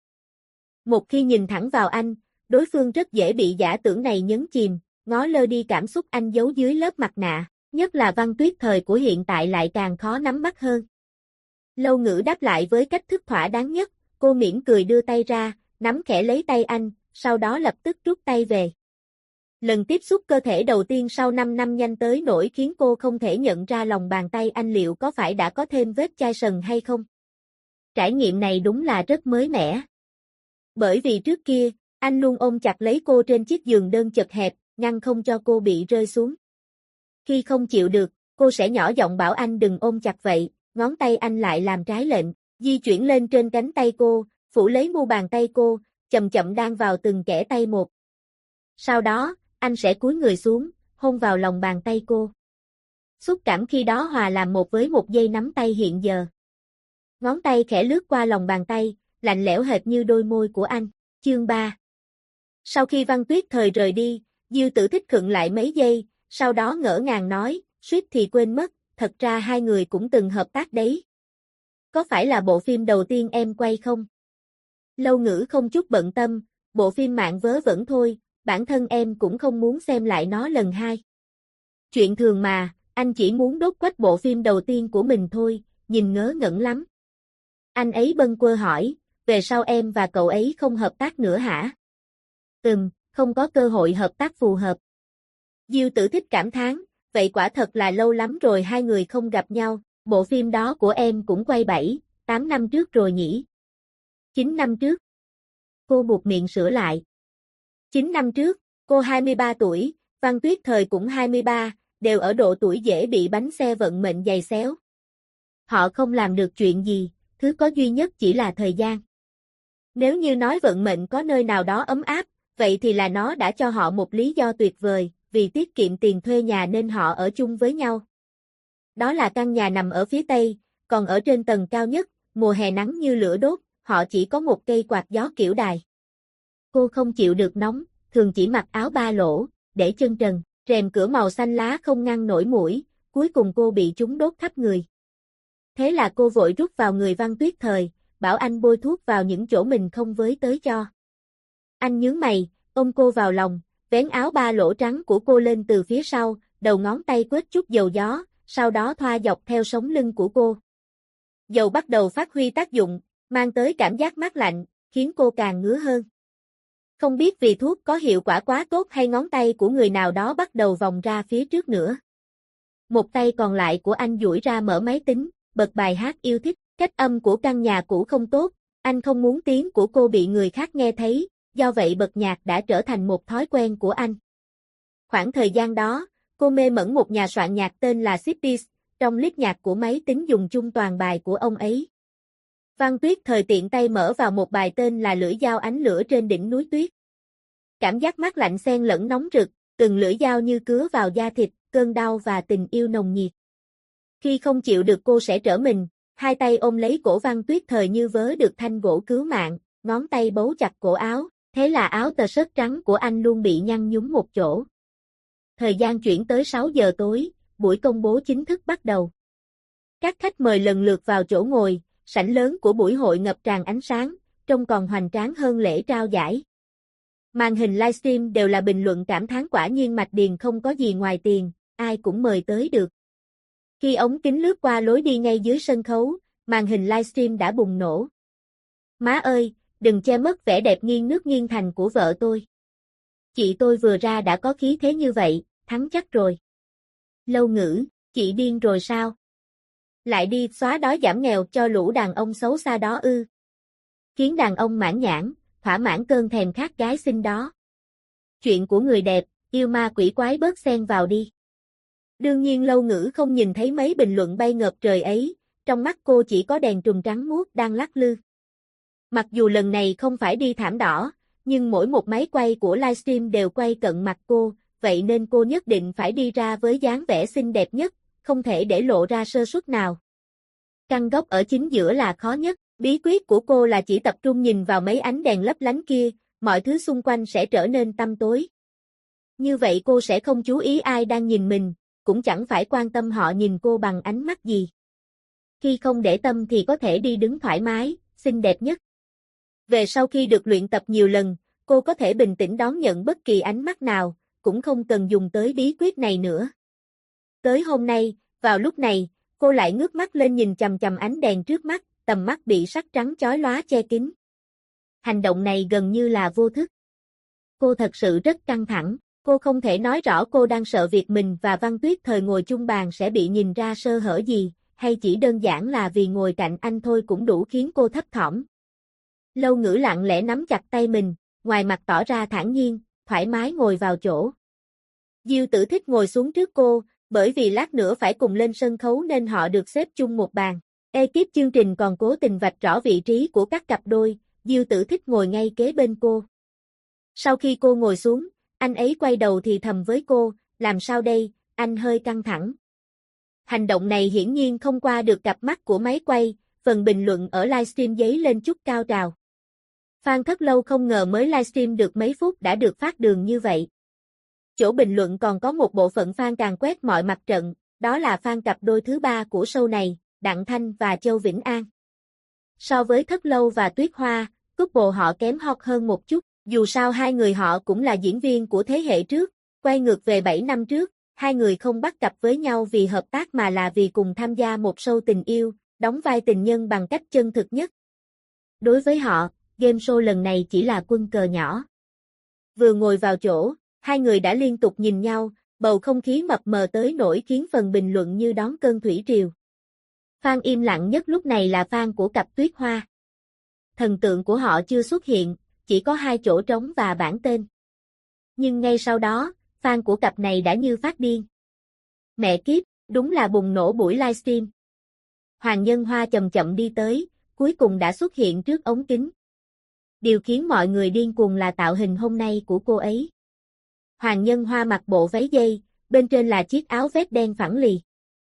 Một khi nhìn thẳng vào anh, đối phương rất dễ bị giả tưởng này nhấn chìm, ngó lơ đi cảm xúc anh giấu dưới lớp mặt nạ, nhất là Văn Tuyết Thời của hiện tại lại càng khó nắm bắt hơn. Lâu Ngữ đáp lại với cách thức thỏa đáng nhất, cô mỉm cười đưa tay ra, nắm khẽ lấy tay anh, sau đó lập tức rút tay về. Lần tiếp xúc cơ thể đầu tiên sau 5 năm nhanh tới nỗi khiến cô không thể nhận ra lòng bàn tay anh liệu có phải đã có thêm vết chai sần hay không. Trải nghiệm này đúng là rất mới mẻ. Bởi vì trước kia, anh luôn ôm chặt lấy cô trên chiếc giường đơn chật hẹp, ngăn không cho cô bị rơi xuống. Khi không chịu được, cô sẽ nhỏ giọng bảo anh đừng ôm chặt vậy, ngón tay anh lại làm trái lệnh, di chuyển lên trên cánh tay cô, phủ lấy mu bàn tay cô, chậm chậm đan vào từng kẽ tay một. Sau đó, anh sẽ cúi người xuống, hôn vào lòng bàn tay cô. Xúc cảm khi đó hòa làm một với một giây nắm tay hiện giờ. Ngón tay khẽ lướt qua lòng bàn tay, lạnh lẽo hệt như đôi môi của anh. Chương 3. Sau khi Văn Tuyết Thời rời đi, Diêu Tử Thích khựng lại mấy giây, sau đó ngỡ ngàng nói, suýt thì quên mất, thật ra hai người cũng từng hợp tác đấy. Có phải là bộ phim đầu tiên em quay không? Lâu Ngữ không chút bận tâm, bộ phim mạng vớ vẩn thôi, bản thân em cũng không muốn xem lại nó lần hai. Chuyện thường mà, anh chỉ muốn đốt quách bộ phim đầu tiên của mình thôi, nhìn ngớ ngẩn lắm. Anh ấy bâng quơ hỏi, về sau em và cậu ấy không hợp tác nữa hả? Không có cơ hội hợp tác phù hợp. Diêu Tử Thích cảm thán, vậy quả thật là lâu lắm rồi hai người không gặp nhau, bộ phim đó của em cũng quay 7, 8 năm trước rồi nhỉ? 9 năm trước. Cô buộc miệng sửa lại. 9 năm trước, cô 23 tuổi, Văn Tuyết Thời cũng 23, đều ở độ tuổi dễ bị bánh xe vận mệnh giày xéo. Họ không làm được chuyện gì, thứ có duy nhất chỉ là thời gian. Nếu như nói vận mệnh có nơi nào đó ấm áp, vậy thì là nó đã cho họ một lý do tuyệt vời, vì tiết kiệm tiền thuê nhà nên họ ở chung với nhau. Đó là căn nhà nằm ở phía tây, còn ở trên tầng cao nhất, mùa hè nắng như lửa đốt, họ chỉ có một cây quạt gió kiểu đài. Cô không chịu được nóng, thường chỉ mặc áo ba lỗ, để chân trần, rèm cửa màu xanh lá không ngăn nổi muỗi, cuối cùng cô bị chúng đốt khắp người. Thế là cô vội rút vào người Văn Tuyết Thời, bảo anh bôi thuốc vào những chỗ mình không với tới cho. Anh nhướng mày, ôm cô vào lòng, vén áo ba lỗ trắng của cô lên từ phía sau, đầu ngón tay quết chút dầu gió, sau đó thoa dọc theo sống lưng của cô. Dầu bắt đầu phát huy tác dụng, mang tới cảm giác mát lạnh, khiến cô càng ngứa hơn. Không biết vì thuốc có hiệu quả quá tốt hay ngón tay của người nào đó bắt đầu vòng ra phía trước nữa. Một tay còn lại của anh duỗi ra mở máy tính, bật bài hát yêu thích, cách âm của căn nhà cũ không tốt, anh không muốn tiếng của cô bị người khác nghe thấy, do vậy bật nhạc đã trở thành một thói quen của anh. Khoảng thời gian đó, cô mê mẩn một nhà soạn nhạc tên là Sippies, trong list nhạc của máy tính dùng chung toàn bài của ông ấy. Văn Tuyết Thời tiện tay mở vào một bài tên là Lưỡi dao ánh lửa trên đỉnh núi tuyết. Cảm giác mát lạnh xen lẫn nóng rực, từng lưỡi dao như cứa vào da thịt, cơn đau và tình yêu nồng nhiệt. Khi không chịu được cô sẽ trở mình, hai tay ôm lấy cổ Văn Tuyết Thời như vớ được thanh gỗ cứu mạng, ngón tay bấu chặt cổ áo, thế là áo tơ sớt trắng của anh luôn bị nhăn nhúm một chỗ. Thời gian chuyển tới 6 giờ tối, buổi công bố chính thức bắt đầu. Các khách mời lần lượt vào chỗ ngồi, sảnh lớn của buổi hội ngập tràn ánh sáng, trông còn hoành tráng hơn lễ trao giải. Màn hình livestream đều là bình luận cảm thán quả nhiên Mạch Điền không có gì ngoài tiền, ai cũng mời tới được. Khi ống kính lướt qua lối đi ngay dưới sân khấu, màn hình livestream đã bùng nổ. Má ơi, đừng che mất vẻ đẹp nghiêng nước nghiêng thành của vợ tôi. Chị tôi vừa ra đã có khí thế như vậy, thắng chắc rồi. Lâu Ngữ, chị điên rồi sao? Lại đi xóa đói giảm nghèo cho lũ đàn ông xấu xa đó ư? Khiến đàn ông mãn nhãn, thỏa mãn cơn thèm khát gái xinh đó. Chuyện của người đẹp, yêu ma quỷ quái bớt xen vào đi. Đương nhiên Lâu Ngữ không nhìn thấy mấy bình luận bay ngập trời ấy, trong mắt cô chỉ có đèn trùm trắng muốt đang lắc lư. Mặc dù lần này không phải đi thảm đỏ, nhưng mỗi một máy quay của livestream đều quay cận mặt cô, vậy nên cô nhất định phải đi ra với dáng vẻ xinh đẹp nhất, không thể để lộ ra sơ suất nào. Căn góc ở chính giữa là khó nhất, bí quyết của cô là chỉ tập trung nhìn vào mấy ánh đèn lấp lánh kia, mọi thứ xung quanh sẽ trở nên tăm tối. Như vậy cô sẽ không chú ý ai đang nhìn mình, cũng chẳng phải quan tâm họ nhìn cô bằng ánh mắt gì. Khi không để tâm thì có thể đi đứng thoải mái, xinh đẹp nhất. Về sau khi được luyện tập nhiều lần, cô có thể bình tĩnh đón nhận bất kỳ ánh mắt nào, cũng không cần dùng tới bí quyết này nữa. Tới hôm nay, vào lúc này, cô lại ngước mắt lên nhìn chằm chằm ánh đèn trước mắt, tầm mắt bị sắc trắng chói lóa che kín. Hành động này gần như là vô thức. Cô thật sự rất căng thẳng, cô không thể nói rõ cô đang sợ việc mình và Văn Tuyết Thời ngồi chung bàn sẽ bị nhìn ra sơ hở gì, hay chỉ đơn giản là vì ngồi cạnh anh thôi cũng đủ khiến cô thấp thỏm. Lâu Ngữ lặng lẽ nắm chặt tay mình, ngoài mặt tỏ ra thản nhiên, thoải mái ngồi vào chỗ. Diêu Tử thích ngồi xuống trước cô, bởi vì lát nữa phải cùng lên sân khấu nên họ được xếp chung một bàn. Ekip chương trình còn cố tình vạch rõ vị trí của các cặp đôi, Diêu Tử thích ngồi ngay kế bên cô. Sau khi cô ngồi xuống, anh ấy quay đầu thì thầm với cô, làm sao đây, anh hơi căng thẳng. Hành động này hiển nhiên không qua được cặp mắt của máy quay, phần bình luận ở livestream dấy lên chút cao trào. Fan Thất Lâu không ngờ mới livestream được mấy phút đã được phát đường như vậy. Chỗ bình luận còn có một bộ phận fan càng quét mọi mặt trận, đó là fan cặp đôi thứ ba của show này, Đặng Thanh và Châu Vĩnh An. So với Thất Lâu và Tuyết Hoa, couple họ kém hot hơn một chút, dù sao hai người họ cũng là diễn viên của thế hệ trước, quay ngược về 7 năm trước, hai người không bắt cặp với nhau vì hợp tác mà là vì cùng tham gia một show tình yêu, đóng vai tình nhân bằng cách chân thực nhất. Đối với họ, game show lần này chỉ là quân cờ nhỏ. Vừa ngồi vào chỗ, hai người đã liên tục nhìn nhau, bầu không khí mập mờ tới nỗi khiến phần bình luận như đón cơn thủy triều. Fan im lặng nhất lúc này là fan của cặp Tuyết Hoa. Thần tượng của họ chưa xuất hiện, chỉ có 2 chỗ trống và bảng tên. Nhưng ngay sau đó, fan của cặp này đã như phát điên. Mẹ kiếp, đúng là bùng nổ buổi livestream. Hoàng Nhân Hoa chậm chậm đi tới, cuối cùng đã xuất hiện trước ống kính. Điều khiến mọi người điên cuồng là tạo hình hôm nay của cô ấy. Hoàng Nhân Hoa mặc bộ váy dây, bên trên là chiếc áo vest đen phẳng lì.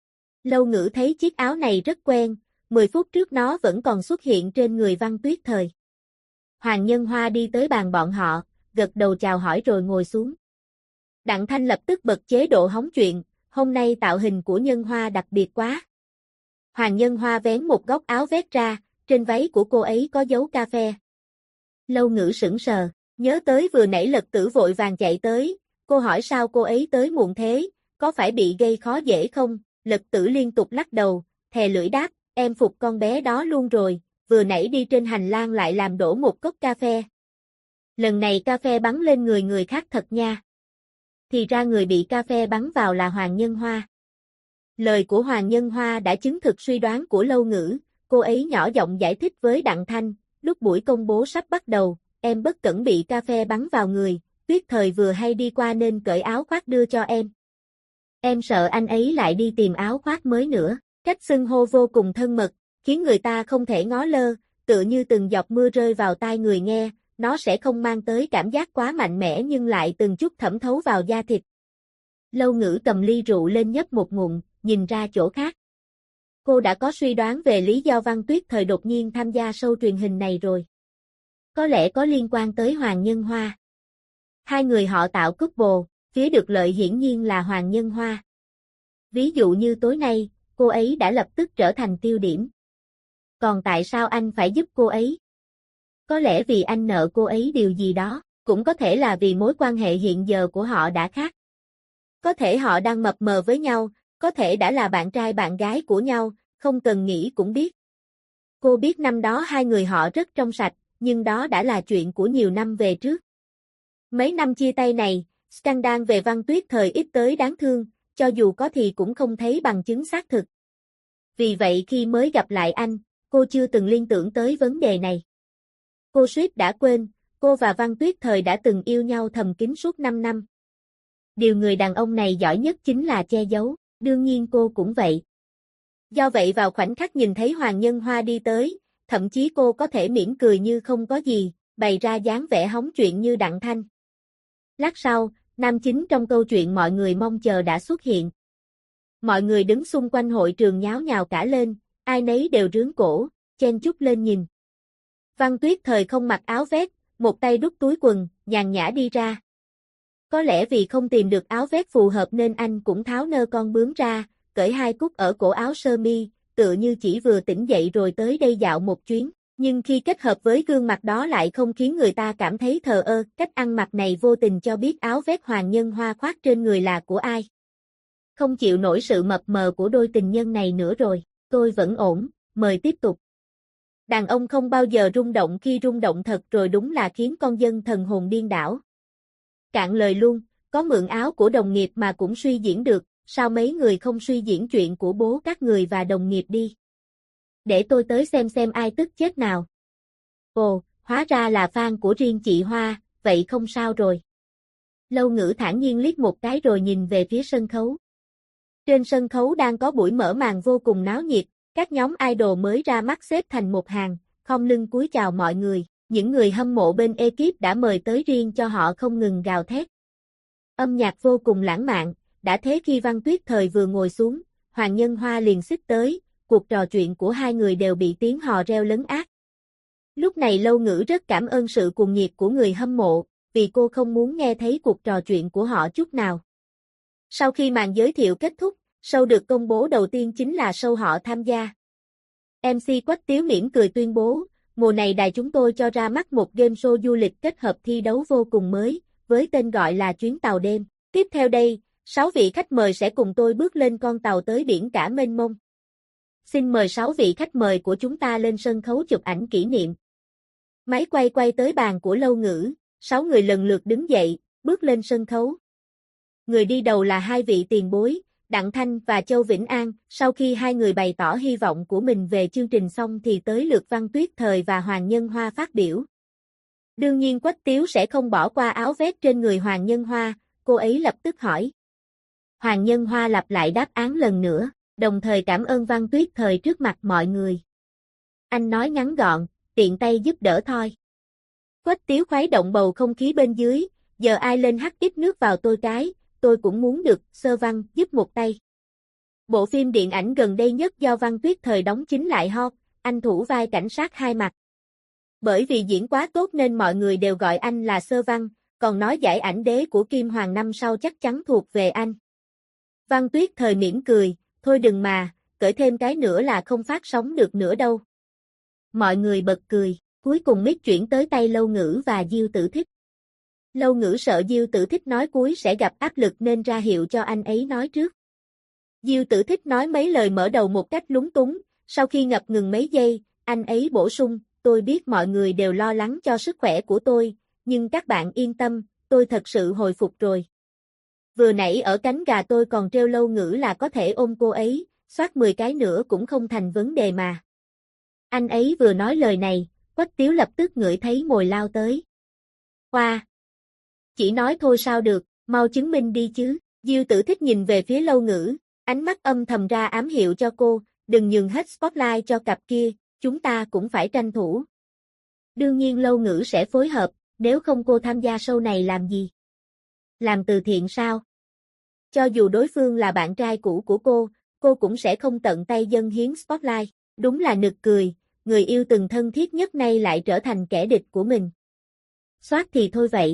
Lâu Ngữ thấy chiếc áo này rất quen, 10 phút trước nó vẫn còn xuất hiện trên người Văn Tuyết Thời. Hoàng Nhân Hoa đi tới bàn bọn họ, gật đầu chào hỏi rồi ngồi xuống. Đặng Thanh lập tức bật chế độ hóng chuyện, hôm nay tạo hình của Nhân Hoa đặc biệt quá. Hoàng Nhân Hoa vén một góc áo vest ra, trên váy của cô ấy có dấu cà phê. Lâu Ngữ sững sờ, nhớ tới vừa nãy Lật Tử vội vàng chạy tới, cô hỏi sao cô ấy tới muộn thế, có phải bị gây khó dễ không? Lật Tử liên tục lắc đầu, thè lưỡi đáp, em phục con bé đó luôn rồi, vừa nãy đi trên hành lang lại làm đổ một cốc cà phê. Lần này cà phê bắn lên người người khác thật nha. Thì ra người bị cà phê bắn vào là Hoàng Nhân Hoa. Lời của Hoàng Nhân Hoa đã chứng thực suy đoán của Lâu Ngữ, cô ấy nhỏ giọng giải thích với Đặng Thanh, lúc buổi công bố sắp bắt đầu, em bất cẩn bị cà phê bắn vào người, Tuyết Thời vừa hay đi qua nên cởi áo khoác đưa cho em. Em sợ anh ấy lại đi tìm áo khoác mới nữa, cách xưng hô vô cùng thân mật, khiến người ta không thể ngó lơ, tựa như từng giọt mưa rơi vào tai người nghe, nó sẽ không mang tới cảm giác quá mạnh mẽ nhưng lại từng chút thẩm thấu vào da thịt. Lâu Ngữ cầm ly rượu lên nhấp một ngụm, nhìn ra chỗ khác. Cô đã có suy đoán về lý do Văn Tuyết Thời đột nhiên tham gia show truyền hình này rồi. Có lẽ có liên quan tới Hoàng Nhân Hoa. Hai người họ tạo couple, phía được lợi hiển nhiên là Hoàng Nhân Hoa. Ví dụ như tối nay, cô ấy đã lập tức trở thành tiêu điểm. Còn tại sao anh phải giúp cô ấy? Có lẽ vì anh nợ cô ấy điều gì đó, cũng có thể là vì mối quan hệ hiện giờ của họ đã khác. Có thể họ đang mập mờ với nhau, có thể đã là bạn trai bạn gái của nhau, không cần nghĩ cũng biết. Cô biết năm đó hai người họ rất trong sạch, nhưng đó đã là chuyện của nhiều năm về trước. Mấy năm chia tay này, scandal về Văn Tuyết Thời ít tới đáng thương, cho dù có thì cũng không thấy bằng chứng xác thực. Vì vậy khi mới gặp lại anh, cô chưa từng liên tưởng tới vấn đề này. Cô suýt đã quên, cô và Văn Tuyết Thời đã từng yêu nhau thầm kín suốt 5 năm. Điều người đàn ông này giỏi nhất chính là che giấu, đương nhiên cô cũng vậy. Do vậy vào khoảnh khắc nhìn thấy Hoàng Nhân Hoa đi tới, thậm chí cô có thể mỉm cười như không có gì, bày ra dáng vẻ hóng chuyện như Đặng Thanh. Lát sau, nam chính trong câu chuyện mọi người mong chờ đã xuất hiện. Mọi người đứng xung quanh hội trường nháo nhào cả lên, ai nấy đều rướn cổ, chen chúc lên nhìn. Văn Tuyết Thời không mặc áo vest, một tay đút túi quần, nhàn nhã đi ra. Có lẽ vì không tìm được áo vest phù hợp nên anh cũng tháo nơ con bướm ra, cởi 2 cúc ở cổ áo sơ mi, tựa như chỉ vừa tỉnh dậy rồi tới đây dạo một chuyến. Nhưng khi kết hợp với gương mặt đó lại không khiến người ta cảm thấy thờ ơ, cách ăn mặc này vô tình cho biết áo vest Hoàng Nhân Hoa khoác trên người là của ai. Không chịu nổi sự mập mờ của đôi tình nhân này nữa rồi, tôi vẫn ổn, mời tiếp tục. Đàn ông không bao giờ rung động, khi rung động thật rồi đúng là khiến con dân thần hồn điên đảo. Cạn lời luôn, có mượn áo của đồng nghiệp mà cũng suy diễn được, sao mấy người không suy diễn chuyện của bố các người và đồng nghiệp đi. Để tôi tới xem ai tức chết nào. Ồ, hóa ra là fan của riêng chị Hoa, vậy không sao rồi. Lâu Ngữ thản nhiên liếc một cái rồi nhìn về phía sân khấu. Trên sân khấu đang có buổi mở màn vô cùng náo nhiệt, các nhóm idol mới ra mắt xếp thành một hàng, khom lưng cúi chào mọi người, những người hâm mộ bên ekip đã mời tới riêng cho họ không ngừng gào thét. Âm nhạc vô cùng lãng mạn, đã thế khi Văn Tuyết Thời vừa ngồi xuống, Hoàng Nhân Hoa liền xích tới, cuộc trò chuyện của hai người đều bị tiếng hò reo lấn át. Lúc này Lâu Ngữ rất cảm ơn sự cuồng nhiệt của người hâm mộ, vì cô không muốn nghe thấy cuộc trò chuyện của họ chút nào. Sau khi màn giới thiệu kết thúc, show được công bố đầu tiên chính là show họ tham gia. MC Quách Tiếu mỉm cười tuyên bố, mùa này đài chúng tôi cho ra mắt một game show du lịch kết hợp thi đấu vô cùng mới, với tên gọi là Chuyến tàu đêm. Tiếp theo đây, 6 vị khách mời sẽ cùng tôi bước lên con tàu tới biển cả mênh mông. Xin mời 6 vị khách mời của chúng ta lên sân khấu chụp ảnh kỷ niệm. Máy quay tới bàn của Lâu Ngữ, 6 người lần lượt đứng dậy, bước lên sân khấu. Người đi đầu là hai vị tiền bối, Đặng Thanh và Châu Vĩnh An. Sau khi hai người bày tỏ hy vọng của mình về chương trình xong thì tới lượt Văn Tuyết Thời và Hoàng Nhân Hoa phát biểu. Đương nhiên Quách Tiếu sẽ không bỏ qua áo vest trên người Hoàng Nhân Hoa, cô ấy lập tức hỏi. Hoàng Nhân Hoa lặp lại đáp án lần nữa, đồng thời cảm ơn Văn Tuyết Thời trước mặt mọi người. Anh nói ngắn gọn, tiện tay giúp đỡ thôi. Quách Tiếu khuấy động bầu không khí bên dưới, giờ ai lên hắt ít nước vào tôi cái, tôi cũng muốn được, Sơ Văn giúp một tay. Bộ phim điện ảnh gần đây nhất do Văn Tuyết Thời đóng chính lại hot, anh thủ vai cảnh sát hai mặt. Bởi vì diễn quá tốt nên mọi người đều gọi anh là Sơ Văn, còn nói giải ảnh đế của Kim Hoàng năm sau chắc chắn thuộc về anh. Văn Tuyết Thời mỉm cười, thôi đừng mà, cởi thêm cái nữa là không phát sóng được nữa đâu. Mọi người bật cười, cuối cùng mic chuyển tới tay Lâu Ngữ và Diêu Tử Thích. Lâu Ngữ sợ Diêu Tử Thích nói cuối sẽ gặp áp lực nên ra hiệu cho anh ấy nói trước. Diêu Tử Thích nói mấy lời mở đầu một cách lúng túng, sau khi ngập ngừng mấy giây, anh ấy bổ sung, tôi biết mọi người đều lo lắng cho sức khỏe của tôi, nhưng các bạn yên tâm, tôi thật sự hồi phục rồi. Vừa nãy ở cánh gà tôi còn trêu Lâu Ngữ là có thể ôm cô ấy, soát 10 cái nữa cũng không thành vấn đề mà. Anh ấy vừa nói lời này, Quách Tiếu lập tức ngửi thấy mùi lao tới. Hoa! Chỉ nói thôi sao được, mau chứng minh đi chứ. Diêu Tử Thích nhìn về phía Lâu Ngữ, ánh mắt âm thầm ra ám hiệu cho cô, đừng nhường hết spotlight cho cặp kia, chúng ta cũng phải tranh thủ. Đương nhiên Lâu Ngữ sẽ phối hợp, nếu không cô tham gia show này làm gì? Làm từ thiện sao? Cho dù đối phương là bạn trai cũ của cô cũng sẽ không tận tay dâng hiến spotlight, đúng là nực cười, người yêu từng thân thiết nhất nay lại trở thành kẻ địch của mình. Soát thì thôi vậy.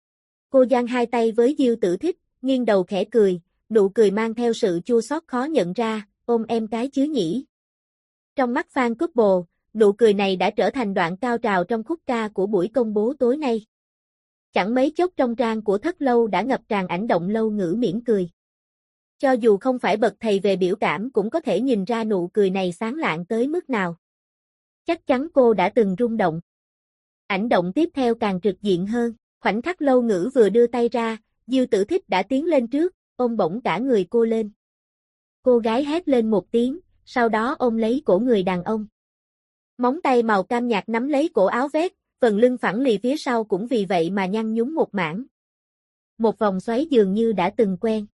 Cô giang hai tay với Diêu Tử Thích, nghiêng đầu khẽ cười, nụ cười mang theo sự chua xót khó nhận ra, ôm em cái chứ nhỉ. Trong mắt fan couple, nụ cười này đã trở thành đoạn cao trào trong khúc ca của buổi công bố tối nay. Chẳng mấy chốc trong trang của Thất Lâu đã ngập tràn ảnh động Lâu Ngữ mỉm cười. Cho dù không phải bậc thầy về biểu cảm cũng có thể nhìn ra nụ cười này sáng lạng tới mức nào. Chắc chắn cô đã từng rung động. Ảnh động tiếp theo càng trực diện hơn, khoảnh khắc Lâu Ngữ vừa đưa tay ra, Diêu Tử Thích đã tiến lên trước, ôm bổng cả người cô lên. Cô gái hét lên một tiếng, sau đó ôm lấy cổ người đàn ông. Móng tay màu cam nhạt nắm lấy cổ áo vest, phần lưng phẳng lì phía sau cũng vì vậy mà nhăn nhúm một mảng. Một vòng xoáy dường như đã từng quen.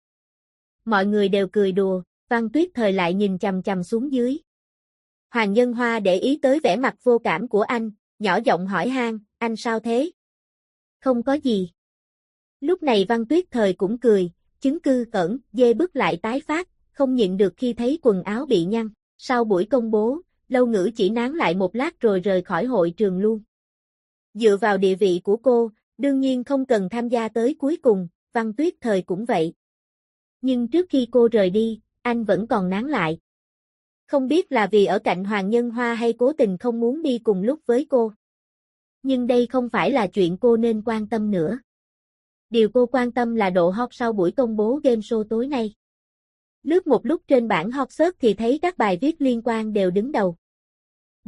Mọi người đều cười đùa, Văn Tuyết Thời lại nhìn chằm chằm xuống dưới. Hoàng Nhân Hoa để ý tới vẻ mặt vô cảm của anh, nhỏ giọng hỏi han, anh sao thế? Không có gì. Lúc này Văn Tuyết Thời cũng cười, chứng cư cẩn, dê bứt lại tái phát, không nhịn được khi thấy quần áo bị nhăn. Sau buổi công bố, Lâu Ngữ chỉ nán lại một lát rồi rời khỏi hội trường luôn. Dựa vào địa vị của cô, đương nhiên không cần tham gia tới cuối cùng, Văn Tuyết Thời cũng vậy. Nhưng trước khi cô rời đi, anh vẫn còn nán lại. Không biết là vì ở cạnh Hoàng Nhân Hoa hay cố tình không muốn đi cùng lúc với cô. Nhưng đây không phải là chuyện cô nên quan tâm nữa. Điều cô quan tâm là độ hot sau buổi công bố game show tối nay. Lướt một lúc trên bảng hot search thì thấy các bài viết liên quan đều đứng đầu.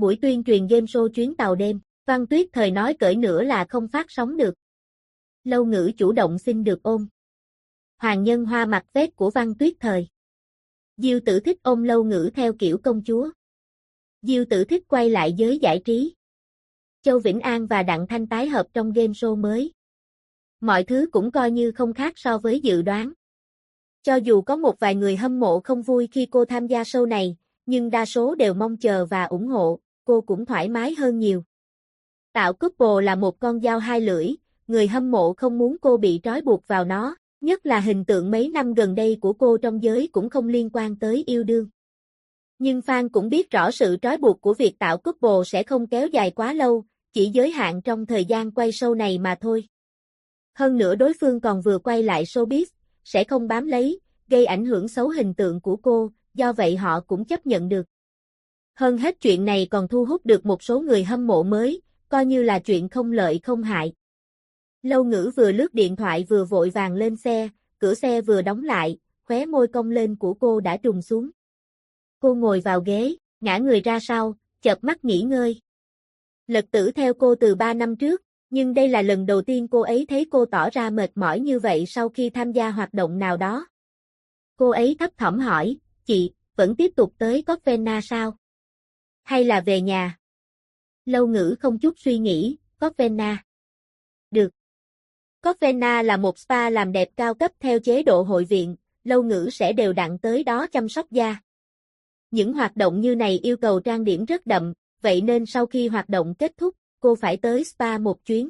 Buổi tuyên truyền game show chuyến tàu đêm, Văn Tuyết Thời nói cởi nữa là không phát sóng được. Lâu Ngữ chủ động xin được ôm. Hoàng Nhân Hoa mặc vest của Văn Tuyết Thời. Diêu Tử thích ôm Lâu Ngữ theo kiểu công chúa. Diêu Tử thích quay lại giới giải trí. Châu Vĩnh An và Đặng Thanh tái hợp trong game show mới. Mọi thứ cũng coi như không khác so với dự đoán. Cho dù có một vài người hâm mộ không vui khi cô tham gia show này, nhưng đa số đều mong chờ và ủng hộ, cô cũng thoải mái hơn nhiều. Tạo couple là một con dao hai lưỡi, người hâm mộ không muốn cô bị trói buộc vào nó, nhất là hình tượng mấy năm gần đây của cô trong giới cũng không liên quan tới yêu đương. Nhưng fan cũng biết rõ sự trói buộc của việc tạo couple sẽ không kéo dài quá lâu, chỉ giới hạn trong thời gian quay show này mà thôi. Hơn nữa đối phương còn vừa quay lại showbiz, sẽ không bám lấy, gây ảnh hưởng xấu hình tượng của cô, do vậy họ cũng chấp nhận được. Hơn hết chuyện này còn thu hút được một số người hâm mộ mới, coi như là chuyện không lợi không hại. Lâu Ngữ vừa lướt điện thoại vừa vội vàng lên xe, cửa xe vừa đóng lại, khóe môi cong lên của cô đã trùng xuống. Cô ngồi vào ghế, ngã người ra sau, chợp mắt nghỉ ngơi. Lật Tử theo cô từ 3 năm trước, nhưng đây là lần đầu tiên cô ấy thấy cô tỏ ra mệt mỏi như vậy sau khi tham gia hoạt động nào đó. Cô ấy thấp thỏm hỏi, chị, vẫn tiếp tục tới Copenhagen sao? Hay là về nhà? Lâu Ngữ không chút suy nghĩ, Copenhagen. Được. Copenhagen là một spa làm đẹp cao cấp theo chế độ hội viện, Lâu Ngữ sẽ đều đặn tới đó chăm sóc da. Những hoạt động như này yêu cầu trang điểm rất đậm, vậy nên sau khi hoạt động kết thúc, cô phải tới spa một chuyến.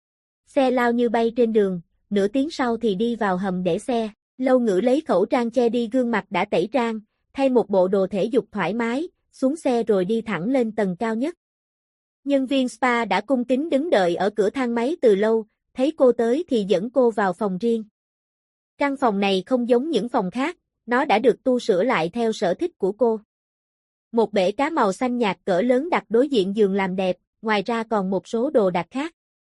Xe lao như bay trên đường, nửa tiếng sau thì đi vào hầm để xe, Lâu Ngữ lấy khẩu trang che đi gương mặt đã tẩy trang, thay một bộ đồ thể dục thoải mái, xuống xe rồi đi thẳng lên tầng cao nhất. Nhân viên spa đã cung kính đứng đợi ở cửa thang máy từ lâu, thấy cô tới thì dẫn cô vào phòng riêng. Căn phòng này không giống những phòng khác, nó đã được tu sửa lại theo sở thích của cô. Một bể cá màu xanh nhạt cỡ lớn đặt đối diện giường làm đẹp, ngoài ra còn một số đồ đạc khác.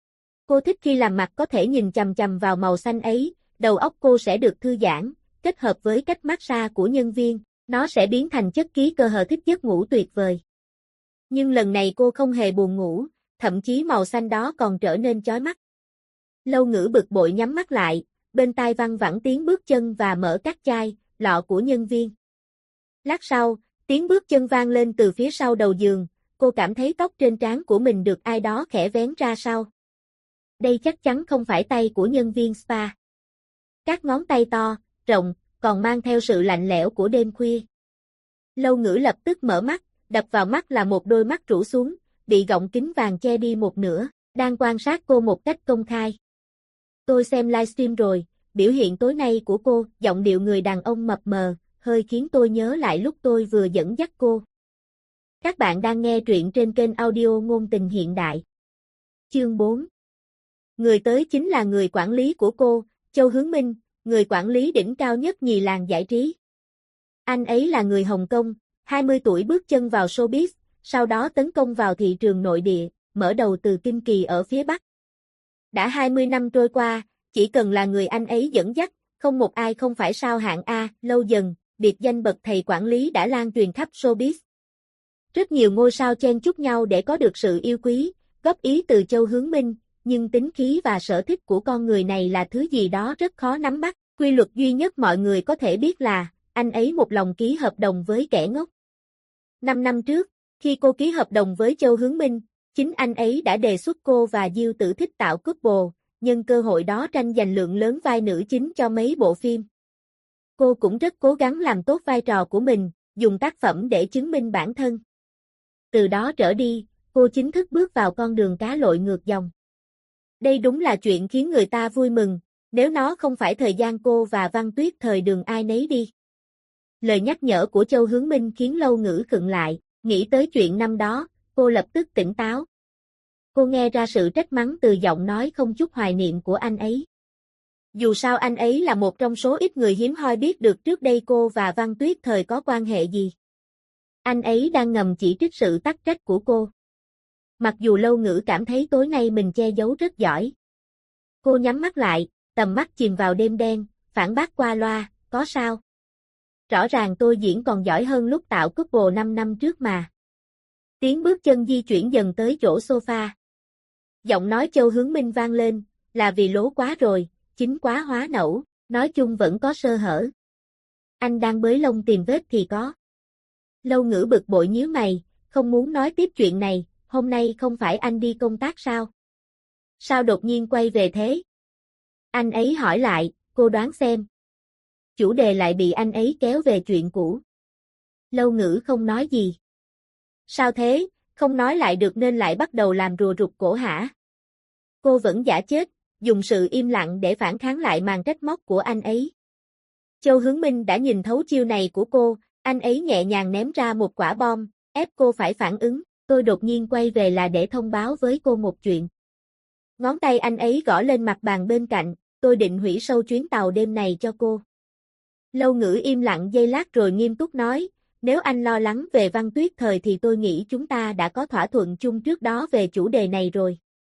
Cô thích khi làm mặt có thể nhìn chằm chằm vào màu xanh ấy, đầu óc cô sẽ được thư giãn, kết hợp với cách massage của nhân viên, nó sẽ biến thành chất ký cơ hờ thích giấc ngủ tuyệt vời. Nhưng lần này cô không hề buồn ngủ, thậm chí màu xanh đó còn trở nên chói mắt. Lâu Ngữ bực bội nhắm mắt lại, bên tai văng vẳng tiếng bước chân và mở các chai, lọ của nhân viên. Lát sau, tiếng bước chân vang lên từ phía sau đầu giường, cô cảm thấy tóc trên trán của mình được ai đó khẽ vén ra sau. Đây chắc chắn không phải tay của nhân viên spa. Các ngón tay to, rộng, còn mang theo sự lạnh lẽo của đêm khuya. Lâu Ngữ lập tức mở mắt, đập vào mắt là một đôi mắt rũ xuống, bị gọng kính vàng che đi một nửa, đang quan sát cô một cách công khai. Tôi xem livestream rồi, biểu hiện tối nay của cô, giọng điệu người đàn ông mập mờ, hơi khiến tôi nhớ lại lúc tôi vừa dẫn dắt cô. Các bạn đang nghe truyện trên kênh audio Ngôn Tình Hiện Đại. Chương 4. Người tới chính là người quản lý của cô, Châu Hướng Minh, người quản lý đỉnh cao nhất nhì làng giải trí. Anh ấy là người Hồng Kông, 20 tuổi bước chân vào showbiz, sau đó tấn công vào thị trường nội địa, mở đầu từ Kinh Kỳ ở phía Bắc. Đã 20 năm trôi qua, chỉ cần là người anh ấy dẫn dắt, không một ai không phải sao hạng A, lâu dần, biệt danh bậc thầy quản lý đã lan truyền khắp showbiz. Rất nhiều ngôi sao chen chúc nhau để có được sự yêu quý, góp ý từ Châu Hướng Minh, nhưng tính khí và sở thích của con người này là thứ gì đó rất khó nắm bắt, quy luật duy nhất mọi người có thể biết là, anh ấy một lòng ký hợp đồng với kẻ ngốc. 5 năm trước, khi cô ký hợp đồng với Châu Hướng Minh, chính anh ấy đã đề xuất cô và Diêu Tử thích tạo couple, nhân cơ hội đó tranh giành lượng lớn vai nữ chính cho mấy bộ phim. Cô cũng rất cố gắng làm tốt vai trò của mình, dùng tác phẩm để chứng minh bản thân. Từ đó trở đi, cô chính thức bước vào con đường cá lội ngược dòng. Đây đúng là chuyện khiến người ta vui mừng, nếu nó không phải thời gian cô và Văn Tuyết Thời đường ai nấy đi. Lời nhắc nhở của Châu Hướng Minh khiến Lâu Ngữ khựng lại, nghĩ tới chuyện năm đó, cô lập tức tỉnh táo. Cô nghe ra sự trách mắng từ giọng nói không chút hoài niệm của anh ấy. Dù sao anh ấy là một trong số ít người hiếm hoi biết được trước đây cô và Văn Tuyết Thời có quan hệ gì. Anh ấy đang ngầm chỉ trích sự tắc trách của cô. Mặc dù Lâu Ngữ cảm thấy tối nay mình che giấu rất giỏi. Cô nhắm mắt lại, tầm mắt chìm vào đêm đen, phản bác qua loa, có sao? Rõ ràng tôi diễn còn giỏi hơn lúc tạo couple 5 năm trước mà. Tiếng bước chân di chuyển dần tới chỗ sofa. Giọng nói Châu Hướng Minh vang lên, là vì lố quá rồi, chín quá hóa nẩu, nói chung vẫn có sơ hở. Anh đang bới lông tìm vết thì có. Lâu Ngữ bực bội nhíu mày, không muốn nói tiếp chuyện này, hôm nay không phải anh đi công tác sao? Sao đột nhiên quay về thế? Anh ấy hỏi lại, cô đoán xem. Chủ đề lại bị anh ấy kéo về chuyện cũ. Lâu Ngữ không nói gì. Sao thế, không nói lại được nên lại bắt đầu làm rùa rụt cổ hả? Cô vẫn giả chết, dùng sự im lặng để phản kháng lại màn trách móc của anh ấy. Châu Hướng Minh đã nhìn thấu chiêu này của cô, anh ấy nhẹ nhàng ném ra một quả bom, ép cô phải phản ứng. Tôi đột nhiên quay về là để thông báo với cô một chuyện. Ngón tay anh ấy gõ lên mặt bàn bên cạnh, tôi định hủy sâu chuyến tàu đêm này cho cô. Lâu Ngữ im lặng giây lát rồi nghiêm túc nói, nếu anh lo lắng về Văn Tuyết Thời thì tôi nghĩ chúng ta đã có thỏa thuận chung trước đó về chủ đề này rồi.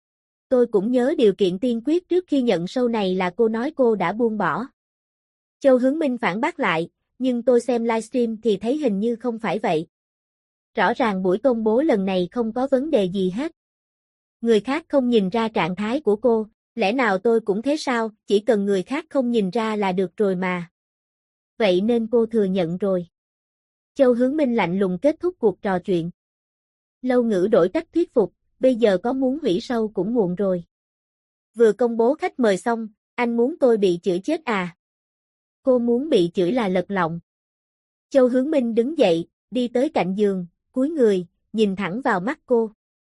Tôi cũng nhớ điều kiện tiên quyết trước khi nhận show này là cô nói cô đã buông bỏ. Châu Hướng Minh phản bác lại, nhưng tôi xem livestream thì thấy hình như không phải vậy. Rõ ràng buổi công bố lần này không có vấn đề gì hết. Người khác không nhìn ra trạng thái của cô, lẽ nào tôi cũng thế sao, chỉ cần người khác không nhìn ra là được rồi mà. Vậy nên cô thừa nhận rồi. Châu Hướng Minh lạnh lùng kết thúc cuộc trò chuyện. Lâu Ngữ đổi cách thuyết phục, bây giờ có muốn hủy show cũng muộn rồi. Vừa công bố khách mời xong, anh muốn tôi bị chửi chết à? Cô muốn bị chửi là lật lọng. Châu Hướng Minh đứng dậy, đi tới cạnh giường, cúi người, nhìn thẳng vào mắt cô.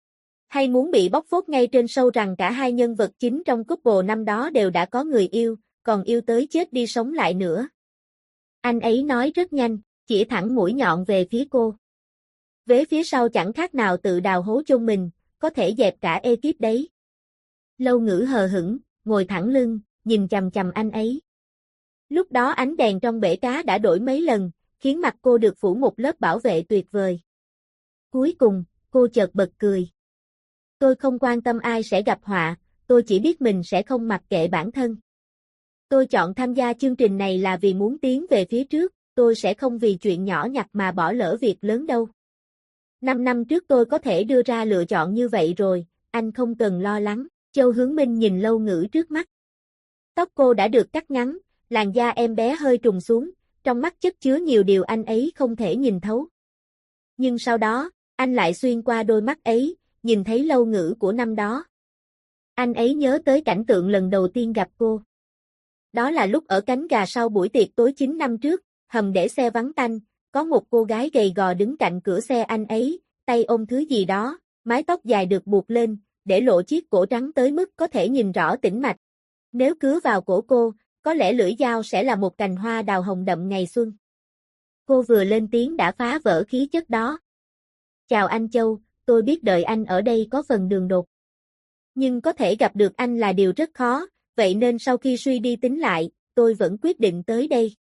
Hay muốn bị bóc phốt ngay trên show rằng cả hai nhân vật chính trong couple năm đó đều đã có người yêu, còn yêu tới chết đi sống lại nữa. Anh ấy nói rất nhanh, chỉ thẳng mũi nhọn về phía cô. Vế phía sau chẳng khác nào tự đào hố chôn mình, có thể dẹp cả ekip đấy. Lâu Ngữ hờ hững, ngồi thẳng lưng, nhìn chằm chằm anh ấy. Lúc đó ánh đèn trong bể cá đã đổi mấy lần, khiến mặt cô được phủ một lớp bảo vệ tuyệt vời. Cuối cùng, cô chợt bật cười. Tôi không quan tâm ai sẽ gặp họa, tôi chỉ biết mình sẽ không mặc kệ bản thân. Tôi chọn tham gia chương trình này là vì muốn tiến về phía trước, tôi sẽ không vì chuyện nhỏ nhặt mà bỏ lỡ việc lớn đâu. 5 năm trước tôi có thể đưa ra lựa chọn như vậy rồi, anh không cần lo lắng. Châu Hướng Minh nhìn Lâu Ngữ trước mắt. Tóc cô đã được cắt ngắn, làn da em bé hơi trùng xuống, trong mắt chất chứa nhiều điều anh ấy không thể nhìn thấu. Nhưng sau đó, anh lại xuyên qua đôi mắt ấy, nhìn thấy Lâu Ngữ của năm đó. Anh ấy nhớ tới cảnh tượng lần đầu tiên gặp cô. Đó là lúc ở cánh gà sau buổi tiệc tối 9 năm trước, hầm để xe vắng tanh, có một cô gái gầy gò đứng cạnh cửa xe anh ấy, tay ôm thứ gì đó, mái tóc dài được buộc lên, để lộ chiếc cổ trắng tới mức có thể nhìn rõ tĩnh mạch. Nếu cứa vào cổ cô, có lẽ lưỡi dao sẽ là một cành hoa đào hồng đậm ngày xuân. Cô vừa lên tiếng đã phá vỡ khí chất đó. Chào anh Châu, tôi biết đợi anh ở đây có phần đường đột. Nhưng có thể gặp được anh là điều rất khó, vậy nên sau khi suy đi tính lại, tôi vẫn quyết định tới đây.